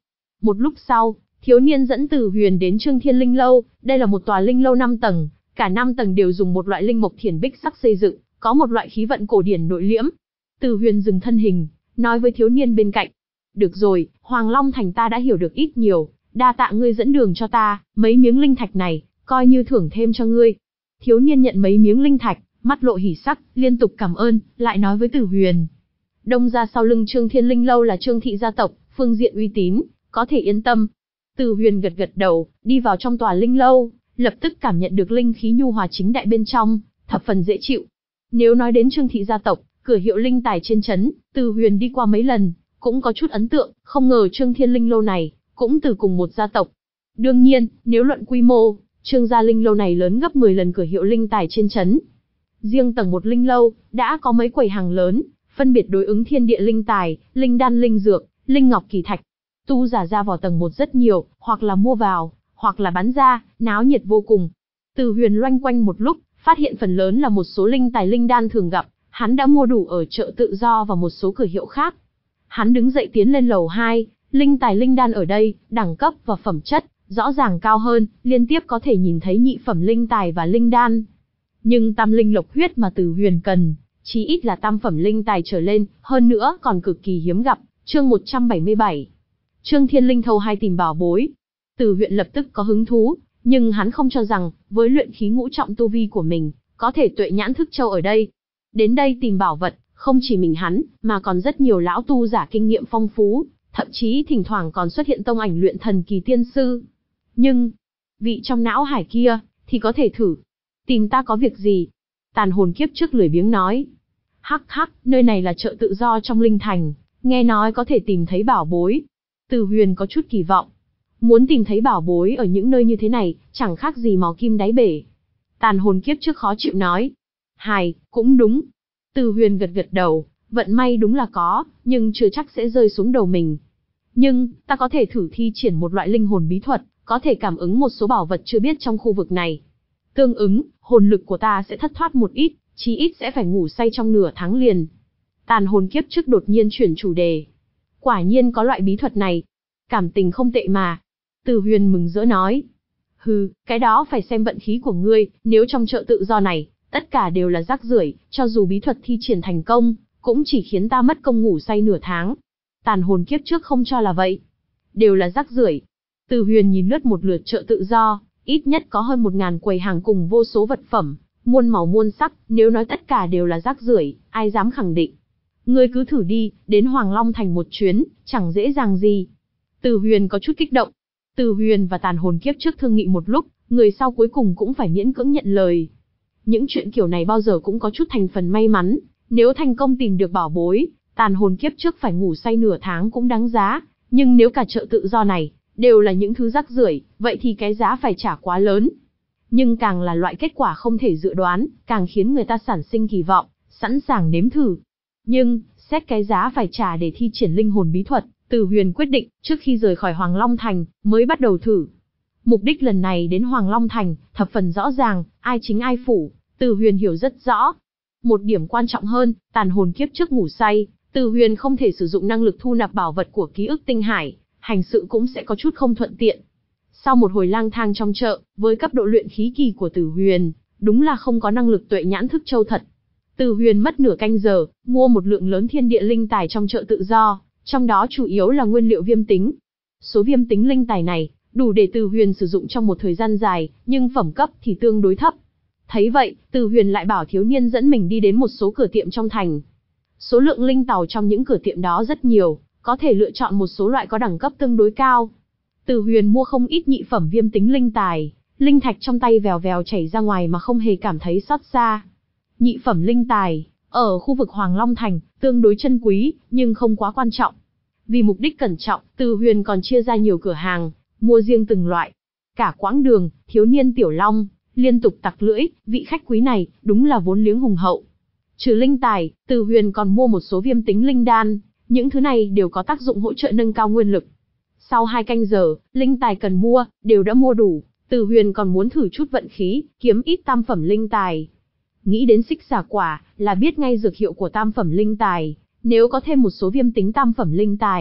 Một lúc sau, thiếu niên dẫn Từ Huyền đến Trương Thiên Linh Lâu, đây là một tòa linh lâu năm tầng, cả năm tầng đều dùng một loại linh mộc thiền bích sắc xây dựng, có một loại khí vận cổ điển nội liễm. Từ Huyền dừng thân hình, nói với thiếu niên bên cạnh, được rồi, Hoàng Long Thành ta đã hiểu được ít nhiều, đa tạ ngươi dẫn đường cho ta, mấy miếng linh thạch này, coi như thưởng thêm cho ngươi. Thiếu niên nhận mấy miếng linh thạch, mắt lộ hỉ sắc, liên tục cảm ơn, lại nói với Từ Huyền. Đông ra sau lưng Trương Thiên Linh Lâu là Trương thị gia tộc, phương diện uy tín, có thể yên tâm. Từ Huyền gật gật đầu, đi vào trong tòa linh lâu, lập tức cảm nhận được linh khí nhu hòa chính đại bên trong, thập phần dễ chịu. Nếu nói đến Trương thị gia tộc, cửa hiệu linh tài trên trấn, Từ Huyền đi qua mấy lần, cũng có chút ấn tượng, không ngờ Trương Thiên Linh Lâu này, cũng từ cùng một gia tộc. Đương nhiên, nếu luận quy mô, Trương gia linh lâu này lớn gấp mười lần cửa hiệu linh tài trên trấn. Riêng tầng một linh lâu, đã có mấy quầy hàng lớn, phân biệt đối ứng thiên địa linh tài, linh đan linh dược, linh ngọc kỳ thạch. Tu giả ra vào tầng một rất nhiều, hoặc là mua vào, hoặc là bán ra, náo nhiệt vô cùng. Từ Huyền loanh quanh một lúc, phát hiện phần lớn là một số linh tài linh đan thường gặp, hắn đã mua đủ ở chợ tự do và một số cửa hiệu khác. Hắn đứng dậy tiến lên lầu hai, linh tài linh đan ở đây, đẳng cấp và phẩm chất, rõ ràng cao hơn, liên tiếp có thể nhìn thấy nhị phẩm linh tài và linh đan. Nhưng tam linh lộc huyết mà Từ Huyền cần, chí ít là tam phẩm linh tài trở lên, hơn nữa còn cực kỳ hiếm gặp. Chương một trăm bảy mươi bảy. Trương Thiên Linh thâu hai tìm bảo bối. Từ Huyền lập tức có hứng thú, nhưng hắn không cho rằng, với luyện khí ngũ trọng tu vi của mình, có thể tuệ nhãn thức châu ở đây. Đến đây tìm bảo vật, không chỉ mình hắn, mà còn rất nhiều lão tu giả kinh nghiệm phong phú, thậm chí thỉnh thoảng còn xuất hiện tông ảnh luyện thần kỳ tiên sư. Nhưng, vị trong não hải kia, thì có thể thử. Tìm ta có việc gì? Tàn hồn kiếp trước lười biếng nói. Hắc hắc, nơi này là chợ tự do trong linh thành, nghe nói có thể tìm thấy bảo bối. Từ Huyền có chút kỳ vọng. Muốn tìm thấy bảo bối ở những nơi như thế này, chẳng khác gì mò kim đáy bể. Tàn hồn kiếp trước khó chịu nói. Hài, cũng đúng. Từ Huyền gật gật đầu, vận may đúng là có, nhưng chưa chắc sẽ rơi xuống đầu mình. Nhưng, ta có thể thử thi triển một loại linh hồn bí thuật, có thể cảm ứng một số bảo vật chưa biết trong khu vực này. Tương ứng, hồn lực của ta sẽ thất thoát một ít, chí ít sẽ phải ngủ say trong nửa tháng liền. Tàn hồn kiếp trước đột nhiên chuyển chủ đề. Quả nhiên có loại bí thuật này. Cảm tình không tệ mà. Từ Huyền mừng rỡ nói. Hừ, cái đó phải xem vận khí của ngươi, nếu trong chợ tự do này, tất cả đều là rác rưởi, cho dù bí thuật thi triển thành công, cũng chỉ khiến ta mất công ngủ say nửa tháng. Tàn hồn kiếp trước không cho là vậy. Đều là rác rưởi. Từ Huyền nhìn lướt một lượt chợ tự do, ít nhất có hơn một ngàn quầy hàng cùng vô số vật phẩm, muôn màu muôn sắc, nếu nói tất cả đều là rác rưởi, ai dám khẳng định. Ngươi cứ thử đi, đến Hoàng Long Thành một chuyến, chẳng dễ dàng gì. Từ Huyền có chút kích động. Từ Huyền và tàn hồn kiếp trước thương nghị một lúc, người sau cuối cùng cũng phải miễn cưỡng nhận lời. Những chuyện kiểu này bao giờ cũng có chút thành phần may mắn, nếu thành công tìm được bảo bối, tàn hồn kiếp trước phải ngủ say nửa tháng cũng đáng giá, nhưng nếu cả chợ tự do này đều là những thứ rác rưởi, vậy thì cái giá phải trả quá lớn. Nhưng càng là loại kết quả không thể dự đoán, càng khiến người ta sản sinh kỳ vọng, sẵn sàng nếm thử. Nhưng, xét cái giá phải trả để thi triển linh hồn bí thuật, Từ Huyền quyết định, trước khi rời khỏi Hoàng Long Thành, mới bắt đầu thử. Mục đích lần này đến Hoàng Long Thành, thập phần rõ ràng, ai chính ai phủ, Từ Huyền hiểu rất rõ. Một điểm quan trọng hơn, tàn hồn kiếp trước ngủ say, Từ Huyền không thể sử dụng năng lực thu nạp bảo vật của ký ức tinh hải, hành sự cũng sẽ có chút không thuận tiện. Sau một hồi lang thang trong chợ, với cấp độ luyện khí kỳ của Từ Huyền, đúng là không có năng lực tuệ nhãn thức châu thật. Từ Huyền mất nửa canh giờ, mua một lượng lớn thiên địa linh tài trong chợ tự do, trong đó chủ yếu là nguyên liệu viêm tính. Số viêm tính linh tài này, đủ để Từ Huyền sử dụng trong một thời gian dài, nhưng phẩm cấp thì tương đối thấp. Thấy vậy, Từ Huyền lại bảo thiếu niên dẫn mình đi đến một số cửa tiệm trong thành. Số lượng linh tàu trong những cửa tiệm đó rất nhiều, có thể lựa chọn một số loại có đẳng cấp tương đối cao. Từ Huyền mua không ít nhị phẩm viêm tính linh tài, linh thạch trong tay vèo vèo chảy ra ngoài mà không hề cảm thấy xót xa. Nhị phẩm linh tài, ở khu vực Hoàng Long Thành, tương đối chân quý, nhưng không quá quan trọng. Vì mục đích cẩn trọng, Từ Huyền còn chia ra nhiều cửa hàng, mua riêng từng loại. Cả quãng đường, thiếu niên Tiểu Long liên tục tặc lưỡi, vị khách quý này, đúng là vốn liếng hùng hậu. Trừ linh tài, Từ Huyền còn mua một số viêm tính linh đan, những thứ này đều có tác dụng hỗ trợ nâng cao nguyên lực. Sau hai canh giờ, linh tài cần mua, đều đã mua đủ, Từ Huyền còn muốn thử chút vận khí, kiếm ít tam phẩm linh tài. Nghĩ đến xích xà quả, là biết ngay dược hiệu của tam phẩm linh tài, nếu có thêm một số viêm tính tam phẩm linh tài,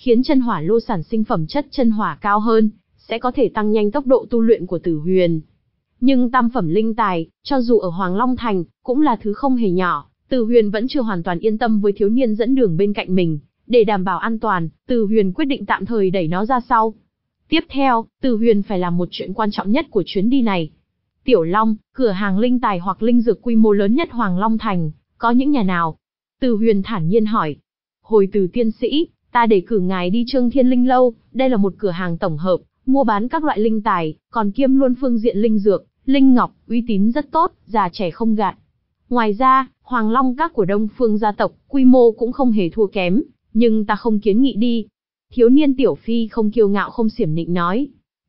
khiến chân hỏa lô sản sinh phẩm chất chân hỏa cao hơn, sẽ có thể tăng nhanh tốc độ tu luyện của Tử Huyền. Nhưng tam phẩm linh tài, cho dù ở Hoàng Long Thành, cũng là thứ không hề nhỏ, Tử Huyền vẫn chưa hoàn toàn yên tâm với thiếu niên dẫn đường bên cạnh mình. Để đảm bảo an toàn, Tử Huyền quyết định tạm thời đẩy nó ra sau. Tiếp theo, Tử Huyền phải làm một chuyện quan trọng nhất của chuyến đi này. Tiểu Long, cửa hàng linh tài hoặc linh dược quy mô lớn nhất Hoàng Long Thành, có những nhà nào? Tử Huyền thản nhiên hỏi. Hồi Từ tiên sĩ, ta đề cử ngài đi Trương Thiên Linh Lâu, đây là một cửa hàng tổng hợp, mua bán các loại linh tài, còn kiêm luôn phương diện linh dược, linh ngọc, uy tín rất tốt, già trẻ không gạt. Ngoài ra, Hoàng Long Các của Đông Phương gia tộc, quy mô cũng không hề thua kém, nhưng ta không kiến nghị đi. Thiếu niên Tiểu Phi không kiêu ngạo không xiểm nịnh nói.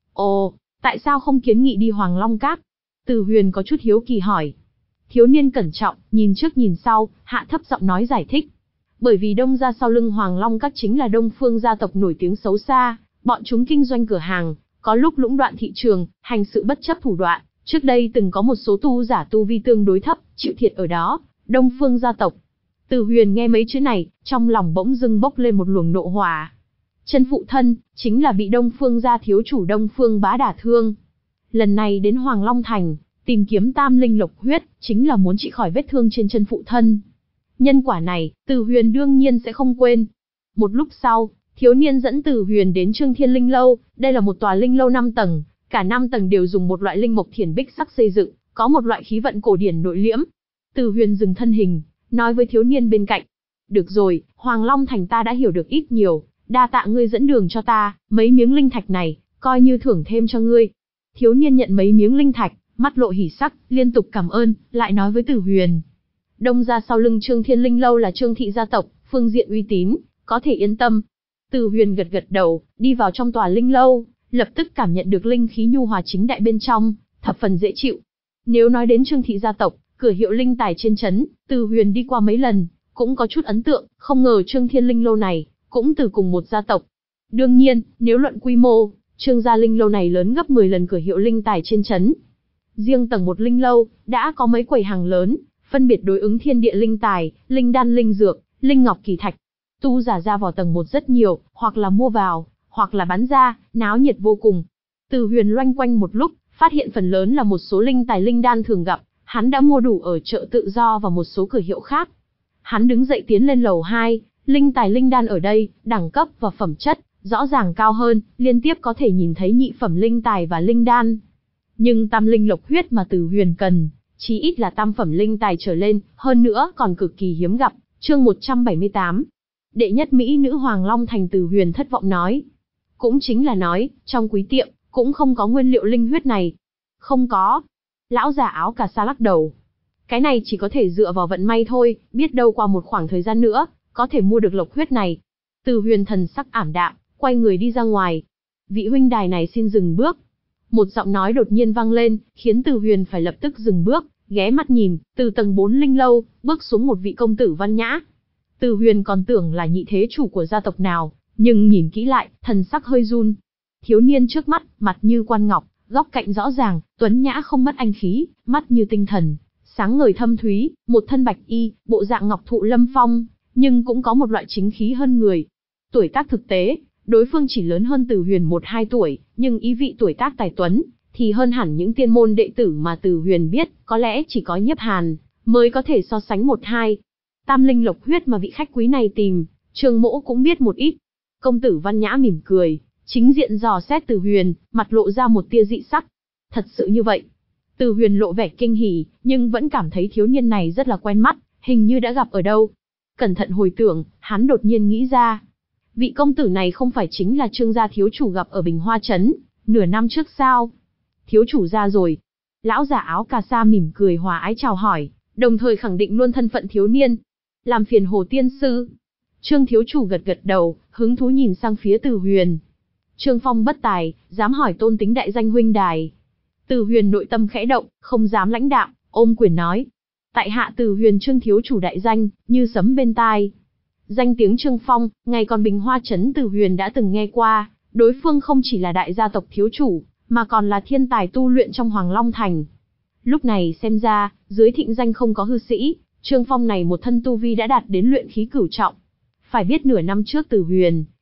Ồ, tại sao không kiến nghị đi Hoàng Long Các? Tử Huyền có chút hiếu kỳ hỏi. Thiếu niên cẩn trọng, nhìn trước nhìn sau, hạ thấp giọng nói giải thích. Bởi vì đông gia sau lưng Hoàng Long Các chính là Đông Phương gia tộc nổi tiếng xấu xa, bọn chúng kinh doanh cửa hàng, có lúc lũng đoạn thị trường, hành sự bất chấp thủ đoạn. Trước đây từng có một số tu giả tu vi tương đối thấp, chịu thiệt ở đó, Đông Phương gia tộc. Tử Huyền nghe mấy chữ này, trong lòng bỗng dưng bốc lên một luồng nộ hỏa. Chân phụ thân, chính là bị Đông Phương gia thiếu chủ Đông Phương Bá đả thương. Lần này đến Hoàng Long Thành, tìm kiếm tam linh lộc huyết, chính là muốn trị khỏi vết thương trên chân phụ thân. Nhân quả này, Tử Huyền đương nhiên sẽ không quên. Một lúc sau, thiếu niên dẫn Tử Huyền đến Trương Thiên Linh Lâu, đây là một tòa linh lâu năm tầng, cả năm tầng đều dùng một loại linh mộc thiền bích sắc xây dựng, có một loại khí vận cổ điển nội liễm. Tử Huyền dừng thân hình, nói với thiếu niên bên cạnh. Được rồi, Hoàng Long Thành ta đã hiểu được ít nhiều, đa tạ ngươi dẫn đường cho ta, mấy miếng linh thạch này, coi như thưởng thêm cho ngươi. Thiếu niên nhận mấy miếng linh thạch, mắt lộ hỉ sắc, liên tục cảm ơn, lại nói với Tử Huyền. Đông gia sau lưng Trương Thiên Linh Lâu là Trương thị gia tộc, phương diện uy tín, có thể yên tâm. Tử Huyền gật gật đầu, đi vào trong tòa linh lâu, lập tức cảm nhận được linh khí nhu hòa chính đại bên trong, thập phần dễ chịu. Nếu nói đến Trương thị gia tộc, cửa hiệu linh tài trên trấn, Tử Huyền đi qua mấy lần, cũng có chút ấn tượng, không ngờ Trương Thiên Linh Lâu này, cũng từ cùng một gia tộc. Đương nhiên, nếu luận quy mô, Trương gia linh lâu này lớn gấp mười lần cửa hiệu linh tài trên trấn. Riêng tầng một linh lâu, đã có mấy quầy hàng lớn, phân biệt đối ứng thiên địa linh tài, linh đan linh dược, linh ngọc kỳ thạch. Tu giả ra vào tầng một rất nhiều, hoặc là mua vào, hoặc là bán ra, náo nhiệt vô cùng. Tử Huyền loanh quanh một lúc, phát hiện phần lớn là một số linh tài linh đan thường gặp, hắn đã mua đủ ở chợ tự do và một số cửa hiệu khác. Hắn đứng dậy tiến lên lầu hai, linh tài linh đan ở đây, đẳng cấp và phẩm chất, rõ ràng cao hơn, liên tiếp có thể nhìn thấy nhị phẩm linh tài và linh đan. Nhưng tam linh lộc huyết mà Tử Huyền cần, chí ít là tam phẩm linh tài trở lên, hơn nữa còn cực kỳ hiếm gặp. Chương một trăm bảy mươi tám. Đệ nhất mỹ nữ Hoàng Long Thành. Tử Huyền thất vọng nói. Cũng chính là nói, trong quý tiệm, cũng không có nguyên liệu linh huyết này. Không có. Lão già áo cà sa lắc đầu. Cái này chỉ có thể dựa vào vận may thôi, biết đâu qua một khoảng thời gian nữa, có thể mua được lộc huyết này. Tử Huyền thần sắc ảm đạm, quay người đi ra ngoài. Vị huynh đài này xin dừng bước. Một giọng nói đột nhiên vang lên, khiến Tử Huyền phải lập tức dừng bước, ghé mắt nhìn, từ tầng bốn linh lâu, bước xuống một vị công tử văn nhã. Tử Huyền còn tưởng là nhị thế chủ của gia tộc nào, nhưng nhìn kỹ lại, thần sắc hơi run. Thiếu niên trước mắt, mặt như quan ngọc, góc cạnh rõ ràng, tuấn nhã không mất anh khí, mắt như tinh thần, sáng ngời thâm thúy, một thân bạch y, bộ dạng ngọc thụ lâm phong, nhưng cũng có một loại chính khí hơn người. Tuổi tác thực tế, đối phương chỉ lớn hơn Tử Huyền một hai tuổi, nhưng ý vị tuổi tác tài tuấn, thì hơn hẳn những tiên môn đệ tử mà Tử Huyền biết, có lẽ chỉ có Nhiếp Hàn mới có thể so sánh một hai. Tam linh lộc huyết mà vị khách quý này tìm, Trương Mỗ cũng biết một ít. Công tử văn nhã mỉm cười, chính diện dò xét Tử Huyền, mặt lộ ra một tia dị sắc. Thật sự như vậy. Tử Huyền lộ vẻ kinh hỉ, nhưng vẫn cảm thấy thiếu niên này rất là quen mắt, hình như đã gặp ở đâu. Cẩn thận hồi tưởng, hắn đột nhiên nghĩ ra. Vị công tử này không phải chính là Trương gia thiếu chủ gặp ở Bình Hoa Trấn, nửa năm trước sao? Thiếu chủ ra rồi. Lão già áo cà sa mỉm cười hòa ái chào hỏi, đồng thời khẳng định luôn thân phận thiếu niên. Làm phiền Hồ tiên sư. Trương thiếu chủ gật gật đầu, hứng thú nhìn sang phía Tử Huyền. Trương Phong bất tài, dám hỏi tôn tính đại danh huynh đài. Tử Huyền nội tâm khẽ động, không dám lãnh đạm, ôm quyền nói. Tại hạ Tử Huyền Trương thiếu chủ đại danh, như sấm bên tai. Danh tiếng Trương Phong, ngày còn Bình Hoa Trấn Tử Huyền đã từng nghe qua, đối phương không chỉ là đại gia tộc thiếu chủ, mà còn là thiên tài tu luyện trong Hoàng Long Thành. Lúc này xem ra, dưới thịnh danh không có hư sĩ, Trương Phong này một thân tu vi đã đạt đến luyện khí cửu trọng. Phải biết nửa năm trước Tử Huyền,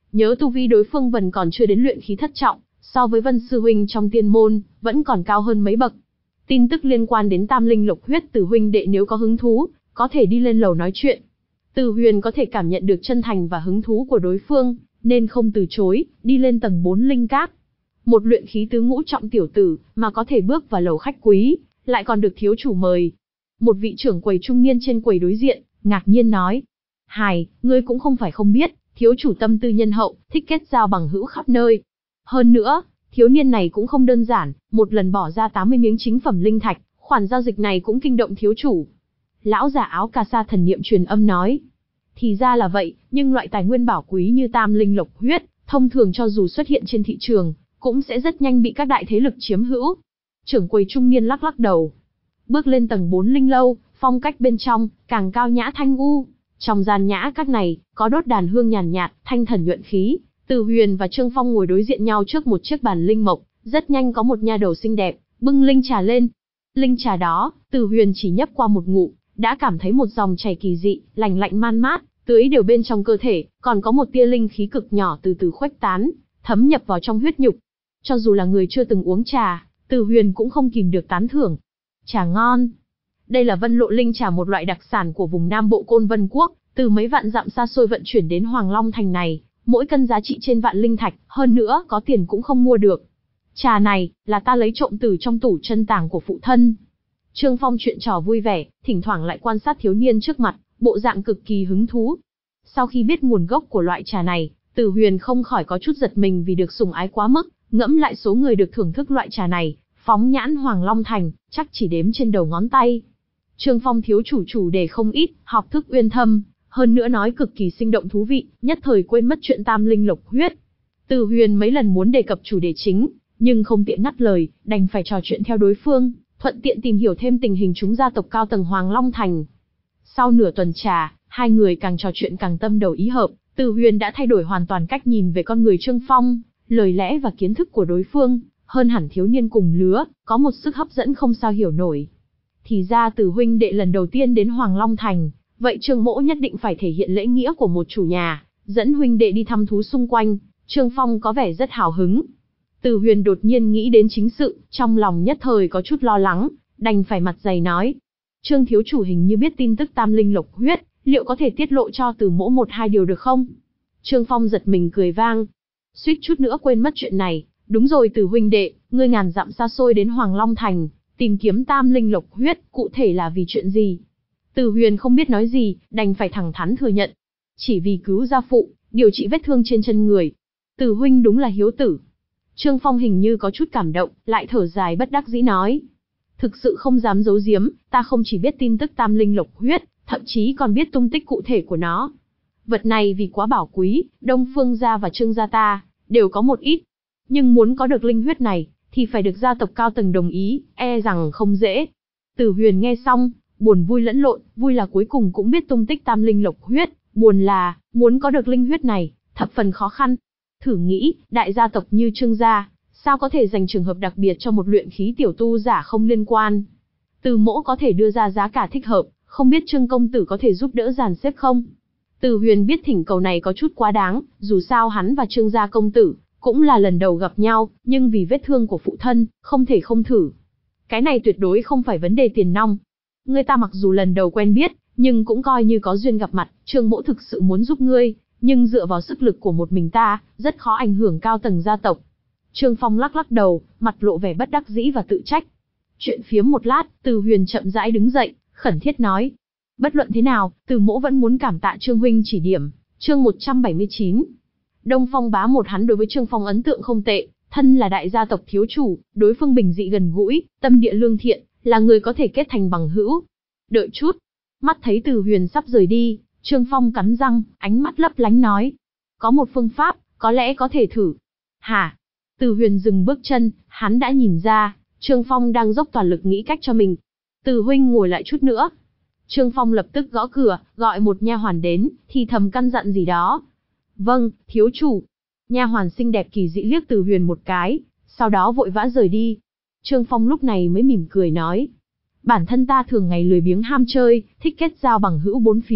Nhớ tu vi đối phương vẫn còn chưa đến luyện khí thất trọng, so với Vân sư huynh trong tiên môn, vẫn còn cao hơn mấy bậc. Tin tức liên quan đến tam linh lục huyết Từ huynh đệ nếu có hứng thú, có thể đi lên lầu nói chuyện. Từ Huyền có thể cảm nhận được chân thành và hứng thú của đối phương, nên không từ chối, đi lên tầng bốn linh cát. Một luyện khí tứ ngũ trọng tiểu tử, mà có thể bước vào lầu khách quý, lại còn được thiếu chủ mời. Một vị trưởng quầy trung niên trên quầy đối diện, ngạc nhiên nói. Hài, ngươi cũng không phải không biết, thiếu chủ tâm tư nhân hậu, thích kết giao bằng hữu khắp nơi. Hơn nữa, thiếu niên này cũng không đơn giản, một lần bỏ ra tám mươi miếng chính phẩm linh thạch, khoản giao dịch này cũng kinh động thiếu chủ. Lão giả áo cà sa thần niệm truyền âm nói. Thì ra là vậy, nhưng loại tài nguyên bảo quý như tam linh lục huyết, thông thường cho dù xuất hiện trên thị trường, cũng sẽ rất nhanh bị các đại thế lực chiếm hữu. Trưởng quầy trung niên lắc lắc đầu. Bước lên tầng bốn linh lâu, phong cách bên trong, càng cao nhã thanh u. Trong gian nhã các này, có đốt đàn hương nhàn nhạt, thanh thần nhuận khí. Từ Huyền và Trương Phong ngồi đối diện nhau trước một chiếc bàn linh mộc, rất nhanh có một nha đầu xinh đẹp, bưng linh trà lên. Linh trà đó, Từ Huyền chỉ nhấp qua một ngụm, đã cảm thấy một dòng chảy kỳ dị, lành lạnh man mát, tưới đều bên trong cơ thể, còn có một tia linh khí cực nhỏ từ từ khuếch tán, thấm nhập vào trong huyết nhục. Cho dù là người chưa từng uống trà, Từ Huyền cũng không kìm được tán thưởng. Trà ngon. Đây là Vân Lộ linh trà, một loại đặc sản của vùng Nam Bộ Côn Vân Quốc, từ mấy vạn dặm xa xôi vận chuyển đến Hoàng Long thành này, mỗi cân giá trị trên vạn linh thạch, hơn nữa có tiền cũng không mua được. Trà này là ta lấy trộm từ trong tủ chân tàng của phụ thân. Trương Phong chuyện trò vui vẻ, thỉnh thoảng lại quan sát thiếu niên trước mặt, bộ dạng cực kỳ hứng thú. Sau khi biết nguồn gốc của loại trà này, Từ Huyền không khỏi có chút giật mình vì được sủng ái quá mức, ngẫm lại số người được thưởng thức loại trà này, phóng nhãn Hoàng Long thành, chắc chỉ đếm trên đầu ngón tay. Trương Phong thiếu chủ chủ đề không ít, học thức uyên thâm, hơn nữa nói cực kỳ sinh động thú vị, nhất thời quên mất chuyện tam linh lục huyết. Từ Huyền mấy lần muốn đề cập chủ đề chính, nhưng không tiện ngắt lời, đành phải trò chuyện theo đối phương, thuận tiện tìm hiểu thêm tình hình chúng gia tộc cao tầng Hoàng Long thành. Sau nửa tuần trà, hai người càng trò chuyện càng tâm đầu ý hợp, Từ Huyền đã thay đổi hoàn toàn cách nhìn về con người Trương Phong, lời lẽ và kiến thức của đối phương, hơn hẳn thiếu niên cùng lứa, có một sức hấp dẫn không sao hiểu nổi. Thì ra Từ huynh đệ lần đầu tiên đến Hoàng Long thành, vậy Trương mỗ nhất định phải thể hiện lễ nghĩa của một chủ nhà, dẫn huynh đệ đi thăm thú xung quanh. Trương Phong có vẻ rất hào hứng. Từ Huyền đột nhiên nghĩ đến chính sự, trong lòng nhất thời có chút lo lắng, đành phải mặt dày nói. Trương thiếu chủ hình như biết tin tức tam linh lục huyết, liệu có thể tiết lộ cho Từ mỗ một hai điều được không? Trương Phong giật mình cười vang. Suýt chút nữa quên mất chuyện này, đúng rồi Từ huynh đệ, ngươi ngàn dặm xa xôi đến Hoàng Long thành, tìm kiếm tam linh lục huyết, cụ thể là vì chuyện gì? Từ Huyền không biết nói gì, đành phải thẳng thắn thừa nhận. Chỉ vì cứu gia phụ, điều trị vết thương trên chân người. Từ huynh đúng là hiếu tử. Trương Phong hình như có chút cảm động, lại thở dài bất đắc dĩ nói. Thực sự không dám giấu giếm, ta không chỉ biết tin tức tam linh lục huyết, thậm chí còn biết tung tích cụ thể của nó. Vật này vì quá bảo quý, Đông Phương gia và Trương gia ta đều có một ít. Nhưng muốn có được linh huyết này, thì phải được gia tộc cao tầng đồng ý, e rằng không dễ. Từ Huyền nghe xong, buồn vui lẫn lộn, vui là cuối cùng cũng biết tung tích tam linh lục huyết, buồn là, muốn có được linh huyết này, thập phần khó khăn. Thử nghĩ, đại gia tộc như Trương gia, sao có thể dành trường hợp đặc biệt cho một luyện khí tiểu tu giả không liên quan. Từ mỗ có thể đưa ra giá cả thích hợp, không biết Trương công tử có thể giúp đỡ dàn xếp không? Từ Huyền biết thỉnh cầu này có chút quá đáng, dù sao hắn và Trương gia công tử cũng là lần đầu gặp nhau, nhưng vì vết thương của phụ thân, không thể không thử. Cái này tuyệt đối không phải vấn đề tiền nong. Người ta mặc dù lần đầu quen biết, nhưng cũng coi như có duyên gặp mặt, Trương mỗ thực sự muốn giúp ngươi, nhưng dựa vào sức lực của một mình ta, rất khó ảnh hưởng cao tầng gia tộc. Trương Phong lắc lắc đầu, mặt lộ vẻ bất đắc dĩ và tự trách. Chuyện phiếm một lát, Từ Huyền chậm rãi đứng dậy, khẩn thiết nói. Bất luận thế nào, Từ mỗ vẫn muốn cảm tạ Trương huynh chỉ điểm. Chương một trăm bảy mươi chín. Đông Phong bá một hắn đối với Trương Phong ấn tượng không tệ, thân là đại gia tộc thiếu chủ, đối phương bình dị gần gũi, tâm địa lương thiện, là người có thể kết thành bằng hữu. Đợi chút, mắt thấy Từ Huyền sắp rời đi, Trương Phong cắn răng, ánh mắt lấp lánh nói. Có một phương pháp, có lẽ có thể thử. Hả? Từ Huyền dừng bước chân, hắn đã nhìn ra, Trương Phong đang dốc toàn lực nghĩ cách cho mình. Từ huynh ngồi lại chút nữa. Trương Phong lập tức gõ cửa, gọi một nha hoàn đến, thì thầm căn dặn gì đó. Vâng, thiếu chủ. Nha hoàn xinh đẹp kỳ dị liếc Từ Huyền một cái, sau đó vội vã rời đi. Trương Phong lúc này mới mỉm cười nói. Bản thân ta thường ngày lười biếng ham chơi, thích kết giao bằng hữu bốn phía,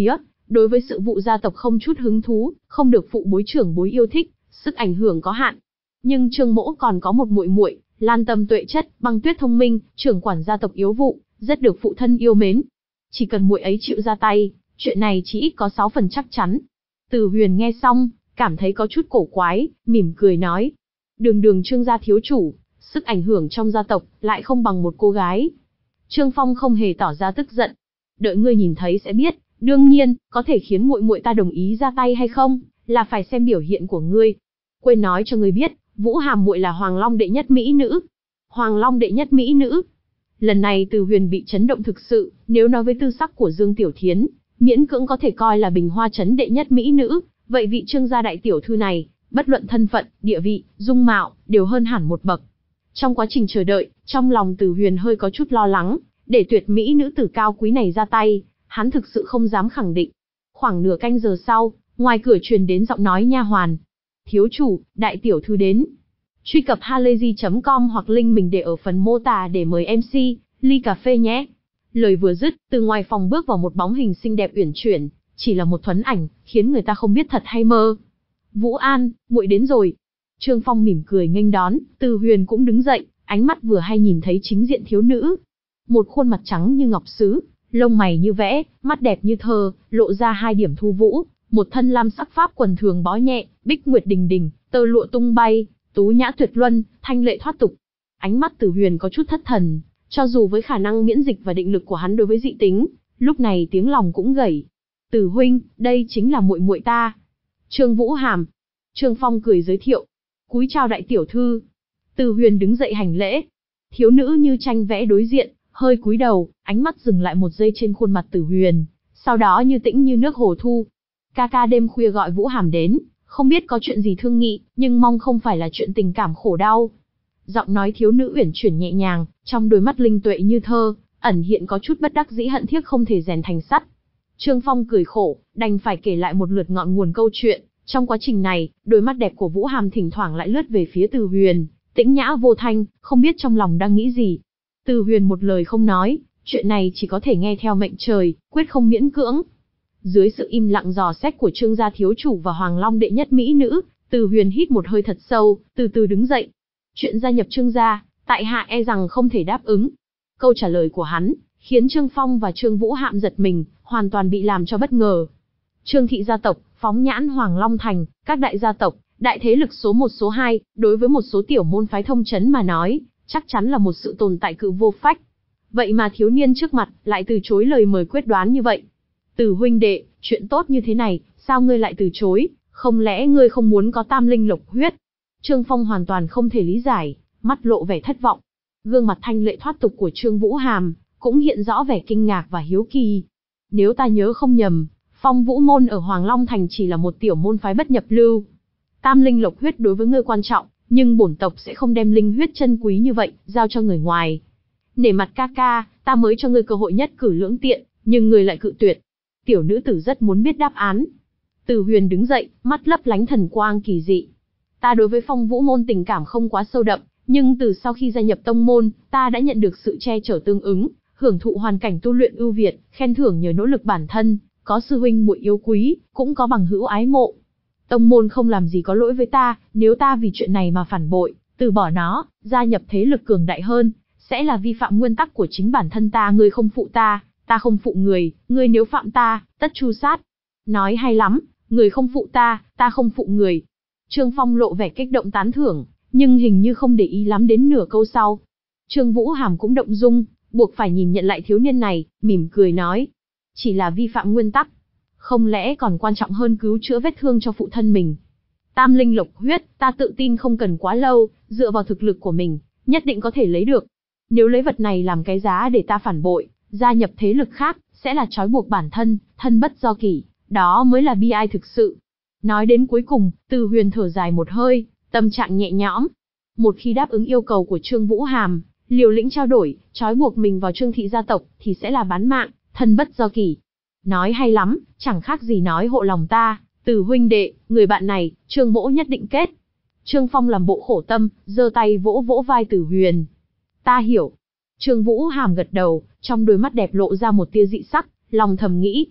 đối với sự vụ gia tộc không chút hứng thú, không được phụ bối trưởng bối yêu thích, sức ảnh hưởng có hạn. Nhưng Trương Mỗ còn có một muội muội, Lan Tâm tuệ chất, băng tuyết thông minh, trưởng quản gia tộc yếu vụ, rất được phụ thân yêu mến. Chỉ cần muội ấy chịu ra tay, chuyện này chỉ ít có sáu phần chắc chắn. Từ Huyền nghe xong, cảm thấy có chút cổ quái, mỉm cười nói. Đường đường Trương gia thiếu chủ, sức ảnh hưởng trong gia tộc, lại không bằng một cô gái. Trương Phong không hề tỏ ra tức giận. Đợi ngươi nhìn thấy sẽ biết, đương nhiên, có thể khiến muội muội ta đồng ý ra tay hay không, là phải xem biểu hiện của ngươi. Quên nói cho ngươi biết, Vũ Hàm muội là Hoàng Long đệ nhất mỹ nữ. Hoàng Long đệ nhất mỹ nữ. Lần này Từ Huyền bị chấn động thực sự, nếu nói với tư sắc của Dương Tiểu Thiến, miễn cưỡng có thể coi là Bình Hoa trấn đệ nhất mỹ nữ, vậy vị Trương gia đại tiểu thư này, bất luận thân phận, địa vị, dung mạo, đều hơn hẳn một bậc. Trong quá trình chờ đợi, trong lòng Từ Huyền hơi có chút lo lắng, để tuyệt mỹ nữ tử cao quý này ra tay, hắn thực sự không dám khẳng định. Khoảng nửa canh giờ sau, ngoài cửa truyền đến giọng nói nha hoàn. Thiếu chủ, đại tiểu thư đến. Truy cập halayzi chấm com hoặc link mình để ở phần mô tả để mời em xê, ly cà phê nhé. Lời vừa dứt, từ ngoài phòng bước vào một bóng hình xinh đẹp uyển chuyển, chỉ là một thuấn ảnh, khiến người ta không biết thật hay mơ. Vũ An, muội đến rồi. Trương Phong mỉm cười nghênh đón, Từ Huyền cũng đứng dậy, ánh mắt vừa hay nhìn thấy chính diện thiếu nữ. Một khuôn mặt trắng như ngọc sứ, lông mày như vẽ, mắt đẹp như thơ, lộ ra hai điểm thu vũ, một thân lam sắc pháp quần thường bó nhẹ, bích nguyệt đình đình, tơ lụa tung bay, tú nhã tuyệt luân, thanh lệ thoát tục. Ánh mắt Từ Huyền có chút thất thần, cho dù với khả năng miễn dịch và định lực của hắn đối với dị tính, lúc này tiếng lòng cũng gẩy. Từ huynh, đây chính là muội muội ta. Trương Vũ Hàm. Trương Phong cười giới thiệu. Cúi chào đại tiểu thư. Từ Huyền đứng dậy hành lễ. Thiếu nữ như tranh vẽ đối diện, hơi cúi đầu, ánh mắt dừng lại một giây trên khuôn mặt Từ Huyền, sau đó như tĩnh như nước hồ thu. Ca ca đêm khuya gọi Vũ Hàm đến, không biết có chuyện gì thương nghị, nhưng mong không phải là chuyện tình cảm khổ đau. Giọng nói thiếu nữ uyển chuyển nhẹ nhàng, trong đôi mắt linh tuệ như thơ, ẩn hiện có chút bất đắc dĩ hận tiếc không thể rèn thành sắt. Trương Phong cười khổ, đành phải kể lại một lượt ngọn nguồn câu chuyện. Trong quá trình này, đôi mắt đẹp của Vũ Hàm thỉnh thoảng lại lướt về phía Từ Huyền, tĩnh nhã vô thanh, không biết trong lòng đang nghĩ gì. Từ Huyền một lời không nói, chuyện này chỉ có thể nghe theo mệnh trời, quyết không miễn cưỡng. Dưới sự im lặng dò xét của Trương gia thiếu chủ và Hoàng Long đệ nhất mỹ nữ, Từ Huyền hít một hơi thật sâu, từ từ đứng dậy. Chuyện gia nhập Trương gia, tại hạ e rằng không thể đáp ứng. Câu trả lời của hắn khiến Trương Phong và Trương Vũ Hạm giật mình, hoàn toàn bị làm cho bất ngờ. Trương thị gia tộc, phóng nhãn Hoàng Long thành, các đại gia tộc, đại thế lực số một số hai, đối với một số tiểu môn phái thông trấn mà nói, chắc chắn là một sự tồn tại cự vô phách. Vậy mà thiếu niên trước mặt lại từ chối lời mời quyết đoán như vậy. Từ huynh đệ, chuyện tốt như thế này, sao ngươi lại từ chối, không lẽ ngươi không muốn có tam linh lộc huyết? Trương Phong hoàn toàn không thể lý giải, mắt lộ vẻ thất vọng. Gương mặt thanh lệ thoát tục của Trương Vũ Hàm cũng hiện rõ vẻ kinh ngạc và hiếu kỳ. Nếu ta nhớ không nhầm, Phong Vũ môn ở Hoàng Long thành chỉ là một tiểu môn phái bất nhập lưu. Tam linh lộc huyết đối với ngươi quan trọng, nhưng bổn tộc sẽ không đem linh huyết chân quý như vậy giao cho người ngoài. Nể mặt ca ca, ta mới cho ngươi cơ hội nhất cử lưỡng tiện, nhưng ngươi lại cự tuyệt. Tiểu nữ tử rất muốn biết đáp án. Từ Huyền đứng dậy, mắt lấp lánh thần quang kỳ dị. Ta đối với Phong Vũ môn tình cảm không quá sâu đậm, nhưng từ sau khi gia nhập tông môn, ta đã nhận được sự che chở tương ứng, hưởng thụ hoàn cảnh tu luyện ưu việt, khen thưởng nhờ nỗ lực bản thân, có sư huynh muội yêu quý, cũng có bằng hữu ái mộ. Tông môn không làm gì có lỗi với ta, nếu ta vì chuyện này mà phản bội, từ bỏ nó, gia nhập thế lực cường đại hơn, sẽ là vi phạm nguyên tắc của chính bản thân ta. Ngươi không phụ ta, ta không phụ người, ngươi nếu phạm ta, tất tru sát. Nói hay lắm, người không phụ ta, ta không phụ người. Trương Phong lộ vẻ kích động tán thưởng, nhưng hình như không để ý lắm đến nửa câu sau. Trương Vũ Hàm cũng động dung, buộc phải nhìn nhận lại thiếu niên này, mỉm cười nói. Chỉ là vi phạm nguyên tắc, không lẽ còn quan trọng hơn cứu chữa vết thương cho phụ thân mình. Tam linh lộc huyết, ta tự tin không cần quá lâu, dựa vào thực lực của mình, nhất định có thể lấy được. Nếu lấy vật này làm cái giá để ta phản bội, gia nhập thế lực khác, sẽ là trói buộc bản thân, thân bất do kỷ, đó mới là bi ai thực sự. Nói đến cuối cùng, Từ Huyền thở dài một hơi, tâm trạng nhẹ nhõm. Một khi đáp ứng yêu cầu của Trương Vũ Hàm, liều lĩnh trao đổi, trói buộc mình vào Trương thị gia tộc, thì sẽ là bán mạng, thân bất do kỷ. Nói hay lắm, chẳng khác gì nói hộ lòng ta, Từ huynh đệ, người bạn này, Trương mỗ nhất định kết. Trương Phong làm bộ khổ tâm, giơ tay vỗ vỗ vai Từ Huyền. Ta hiểu. Trương Vũ Hàm gật đầu, trong đôi mắt đẹp lộ ra một tia dị sắc, lòng thầm nghĩ.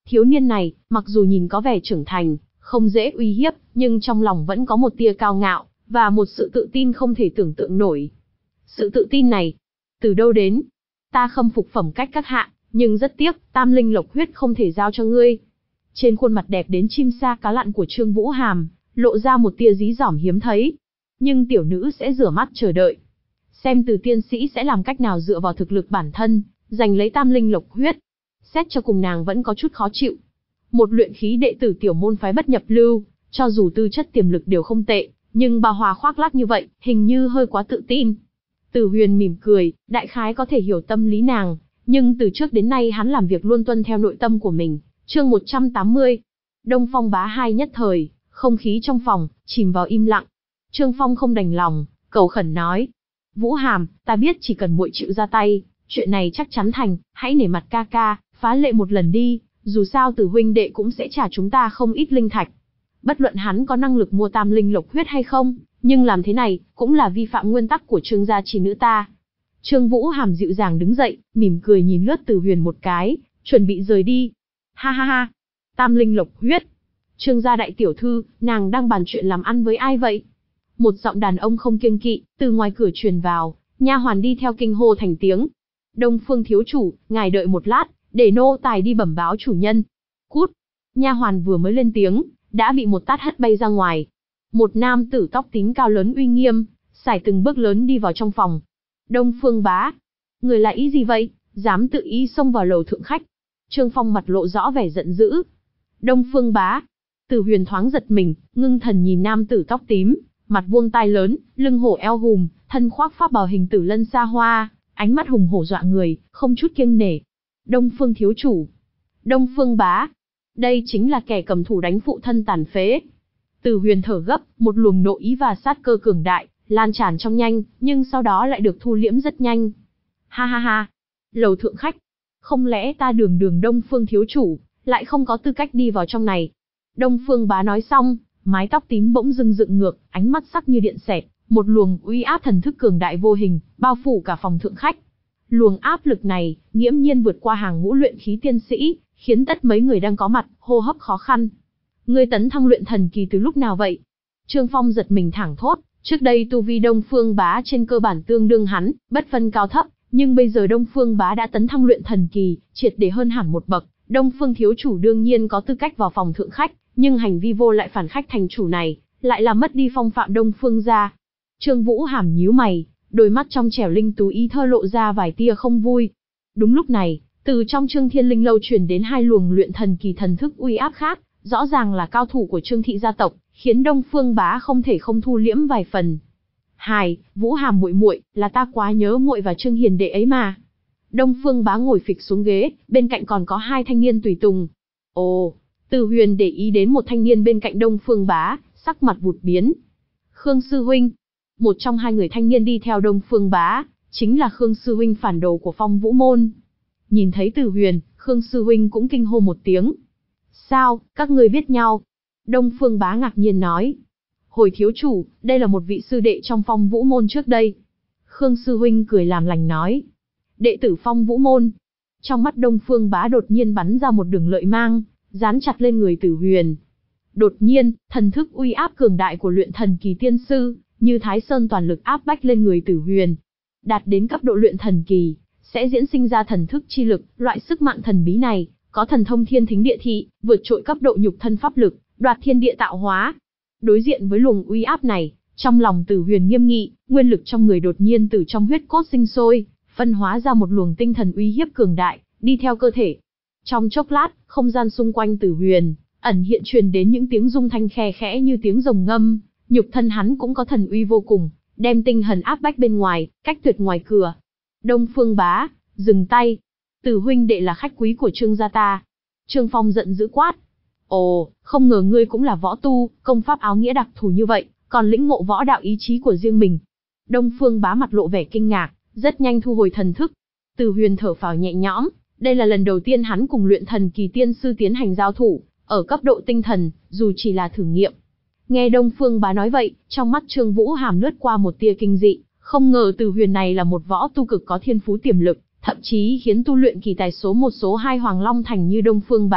Thiếu niên này, mặc dù nhìn có vẻ trưởng thành, không dễ uy hiếp, nhưng trong lòng vẫn có một tia cao ngạo, và một sự tự tin không thể tưởng tượng nổi. Sự tự tin này, từ đâu đến? Ta khâm phục phẩm cách các hạ, nhưng rất tiếc, tam linh lộc huyết không thể giao cho ngươi. Trên khuôn mặt đẹp đến chim sa cá lặn của Trương Vũ Hàm, lộ ra một tia dí dỏm hiếm thấy. Nhưng tiểu nữ sẽ rửa mắt chờ đợi. Xem từ tiên sĩ sẽ làm cách nào dựa vào thực lực bản thân, giành lấy tam linh lộc huyết. Xét cho cùng nàng vẫn có chút khó chịu. Một luyện khí đệ tử tiểu môn phái bất nhập lưu, cho dù tư chất tiềm lực đều không tệ, nhưng bà Hòa khoác lác như vậy, hình như hơi quá tự tin. Tử Huyền mỉm cười, đại khái có thể hiểu tâm lý nàng, nhưng từ trước đến nay hắn làm việc luôn tuân theo nội tâm của mình. Chương một trăm tám mươi. Đông Phong bá hai nhất thời, không khí trong phòng chìm vào im lặng. Trương Phong không đành lòng, cầu khẩn nói: "Vũ Hàm, ta biết chỉ cần muội chịu ra tay, chuyện này chắc chắn thành, hãy nể mặt ca ca, phá lệ một lần đi, dù sao Tử huynh đệ cũng sẽ trả chúng ta không ít linh thạch. Bất luận hắn có năng lực mua tam linh lộc huyết hay không, nhưng làm thế này cũng là vi phạm nguyên tắc của Trương gia chỉ nữ ta." Trương Vũ Hàm dịu dàng đứng dậy, mỉm cười nhìn lướt Tử Huyền một cái, chuẩn bị rời đi. Ha ha ha, tam linh lộc huyết. Trương gia đại tiểu thư, nàng đang bàn chuyện làm ăn với ai vậy? Một giọng đàn ông không kiêng kỵ, từ ngoài cửa truyền vào, nha hoàn đi theo kinh hô thành tiếng. Đông Phương thiếu chủ, ngài đợi một lát, để nô tài đi bẩm báo chủ nhân. Cút! Nha hoàn vừa mới lên tiếng, đã bị một tát hất bay ra ngoài. Một nam tử tóc tím cao lớn uy nghiêm, sải từng bước lớn đi vào trong phòng. Đông Phương bá, người là ý gì vậy, dám tự ý xông vào lầu thượng khách? Trương Phong mặt lộ rõ vẻ giận dữ. Đông Phương bá. Tử Huyền thoáng giật mình, ngưng thần nhìn nam tử tóc tím, mặt vuông tai lớn, lưng hổ eo hùm, thân khoác pháp bào hình tử lân xa hoa, ánh mắt hùng hổ dọa người, không chút kiêng nể. Đông Phương thiếu chủ. Đông Phương bá. Đây chính là kẻ cầm thủ đánh phụ thân tàn phế. Tử Huyền thở gấp, một luồng nội ý và sát cơ cường đại, lan tràn trong nhanh, nhưng sau đó lại được thu liễm rất nhanh. Ha ha ha. Lầu thượng khách. Không lẽ ta đường đường Đông Phương thiếu chủ, lại không có tư cách đi vào trong này? Đông Phương bá nói xong, mái tóc tím bỗng dưng dựng ngược, ánh mắt sắc như điện xẹt, một luồng uy áp thần thức cường đại vô hình, bao phủ cả phòng thượng khách. Luồng áp lực này, nghiễm nhiên vượt qua hàng ngũ luyện khí tiên sĩ, khiến tất mấy người đang có mặt, hô hấp khó khăn. Ngươi tấn thăng luyện thần kỳ từ lúc nào vậy? Trương Phong giật mình thảng thốt, trước đây tu vi Đông Phương bá trên cơ bản tương đương hắn, bất phân cao thấp, nhưng bây giờ Đông Phương bá đã tấn thăng luyện thần kỳ, triệt để hơn hẳn một bậc. Đông Phương thiếu chủ đương nhiên có tư cách vào phòng thượng khách, nhưng hành vi vô lại phản khách thành chủ này, lại làm mất đi phong phạm Đông Phương gia. Trương Vũ Hàm nhíu mày, đôi mắt trong trẻo linh tú ý thơ lộ ra vài tia không vui. Đúng lúc này, từ trong Trương Thiên Linh lâu truyền đến hai luồng luyện thần kỳ thần thức uy áp khác, rõ ràng là cao thủ của Trương thị gia tộc, khiến Đông Phương bá không thể không thu liễm vài phần. Hài, Vũ Hàm muội muội, là ta quá nhớ muội và Trương hiền đệ ấy mà. Đông Phương bá ngồi phịch xuống ghế, bên cạnh còn có hai thanh niên tùy tùng. Ồ, Từ Huyền để ý đến một thanh niên bên cạnh Đông Phương bá, sắc mặt vụt biến. Khương sư huynh. Một trong hai người thanh niên đi theo Đông Phương bá, chính là Khương sư huynh phản đồ của Phong Vũ môn. Nhìn thấy Từ Huyền, Khương sư huynh cũng kinh hô một tiếng. Sao, các ngươi biết nhau? Đông Phương bá ngạc nhiên nói. Hồi thiếu chủ, đây là một vị sư đệ trong Phong Vũ môn trước đây. Khương sư huynh cười làm lành nói. Đệ tử Phong Vũ môn. Trong mắt Đông Phương bá đột nhiên bắn ra một đường lợi mang, dán chặt lên người Tử Huyền. Đột nhiên, thần thức uy áp cường đại của luyện thần kỳ tiên sư, như Thái Sơn toàn lực áp bách lên người Tử Huyền. Đạt đến cấp độ luyện thần kỳ, sẽ diễn sinh ra thần thức chi lực, loại sức mạnh thần bí này, có thần thông thiên thính địa thị, vượt trội cấp độ nhục thân pháp lực, đoạt thiên địa tạo hóa. Đối diện với luồng uy áp này, trong lòng Tử Huyền nghiêm nghị, nguyên lực trong người đột nhiên từ trong huyết cốt sinh sôi, phân hóa ra một luồng tinh thần uy hiếp cường đại, đi theo cơ thể. Trong chốc lát, không gian xung quanh Tử Huyền, ẩn hiện truyền đến những tiếng rung thanh khe khẽ như tiếng rồng ngâm, nhục thân hắn cũng có thần uy vô cùng, đem tinh thần áp bách bên ngoài, cách tuyệt ngoài cửa. Đông Phương bá, dừng tay. Tử huynh đệ là khách quý của Trương gia ta. Trương Phong giận dữ quát. Ồ, không ngờ ngươi cũng là võ tu, công pháp áo nghĩa đặc thù như vậy, còn lĩnh ngộ võ đạo ý chí của riêng mình. Đông Phương bá mặt lộ vẻ kinh ngạc, rất nhanh thu hồi thần thức. Tử Huyền thở phào nhẹ nhõm, đây là lần đầu tiên hắn cùng luyện thần kỳ tiên sư tiến hành giao thủ, ở cấp độ tinh thần, dù chỉ là thử nghiệm. Nghe Đông Phương bá nói vậy, trong mắt Trương Vũ Hàm lướt qua một tia kinh dị, không ngờ Tử Huyền này là một võ tu cực có thiên phú tiềm lực, thậm chí khiến tu luyện kỳ tài số một số hai Hoàng Long Thành như Đông Phương bá,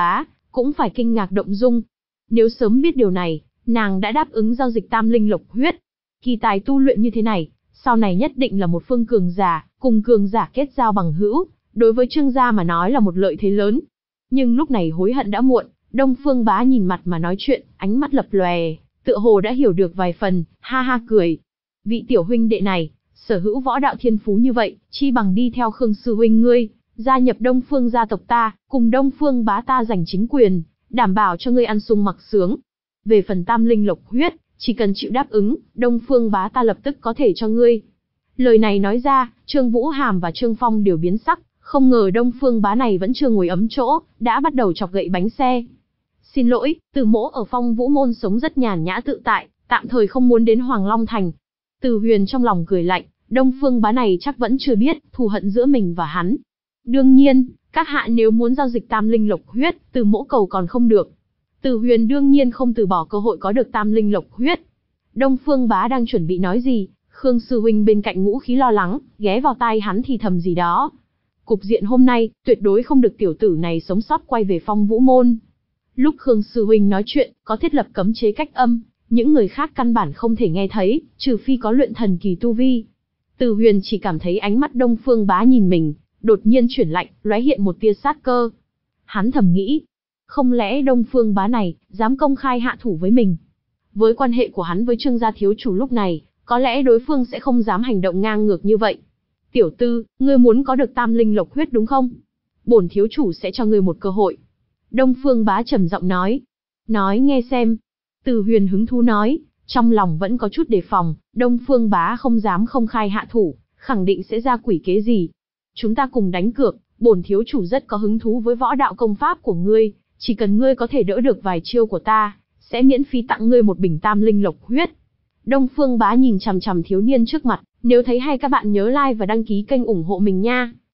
cũng phải kinh ngạc động dung. Nếu sớm biết điều này, nàng đã đáp ứng giao dịch tam linh lộc huyết. Kỳ tài tu luyện như thế này, sau này nhất định là một phương cường giả, cùng cường giả kết giao bằng hữu, đối với Trương gia mà nói là một lợi thế lớn. Nhưng lúc này hối hận đã muộn, Đông Phương Bá nhìn mặt mà nói chuyện, ánh mắt lập lòe, tựa hồ đã hiểu được vài phần, ha ha cười. Vị tiểu huynh đệ này, sở hữu võ đạo thiên phú như vậy, chi bằng đi theo Khương sư huynh ngươi, gia nhập Đông Phương gia tộc ta, cùng Đông Phương Bá ta giành chính quyền, đảm bảo cho ngươi ăn sung mặc sướng. Về phần tam linh lộc huyết, chỉ cần chịu đáp ứng, Đông Phương Bá ta lập tức có thể cho ngươi. Lời này nói ra, Trương Vũ Hàm và Trương Phong đều biến sắc, không ngờ Đông Phương Bá này vẫn chưa ngồi ấm chỗ, đã bắt đầu chọc gậy bánh xe. Xin lỗi, Từ Mỗ ở Phong Vũ môn sống rất nhàn nhã tự tại, tạm thời không muốn đến Hoàng Long thành. Từ Huyền trong lòng cười lạnh, Đông Phương Bá này chắc vẫn chưa biết thù hận giữa mình và hắn. Đương nhiên, các hạ nếu muốn giao dịch tam linh lộc huyết, Từ Mỗ cầu còn không được. Từ Huyền đương nhiên không từ bỏ cơ hội có được tam linh lộc huyết. Đông Phương Bá đang chuẩn bị nói gì, Khương sư huynh bên cạnh ngũ khí lo lắng, ghé vào tai hắn thì thầm gì đó. Cục diện hôm nay, tuyệt đối không được tiểu tử này sống sót quay về Phong Vũ môn. Lúc Khương sư huynh nói chuyện, có thiết lập cấm chế cách âm, những người khác căn bản không thể nghe thấy, trừ phi có luyện thần kỳ tu vi. Từ Huyền chỉ cảm thấy ánh mắt Đông Phương Bá nhìn mình, đột nhiên chuyển lạnh, lóe hiện một tia sát cơ. Hắn thầm nghĩ, không lẽ Đông Phương Bá này dám công khai hạ thủ với mình? Với quan hệ của hắn với Trương gia thiếu chủ lúc này, có lẽ đối phương sẽ không dám hành động ngang ngược như vậy. Tiểu tư, ngươi muốn có được tam linh lộc huyết đúng không? Bổn thiếu chủ sẽ cho ngươi một cơ hội. Đông Phương Bá trầm giọng nói. Nói nghe xem. Từ Huyền hứng thú nói, trong lòng vẫn có chút đề phòng, Đông Phương Bá không dám không khai hạ thủ, khẳng định sẽ ra quỷ kế gì. Chúng ta cùng đánh cược, bổn thiếu chủ rất có hứng thú với võ đạo công pháp của ngươi, chỉ cần ngươi có thể đỡ được vài chiêu của ta, sẽ miễn phí tặng ngươi một bình tam linh lộc huyết. Đông Phương Bá nhìn chằm chằm thiếu niên trước mặt, nếu thấy hay các bạn nhớ like và đăng ký kênh ủng hộ mình nha.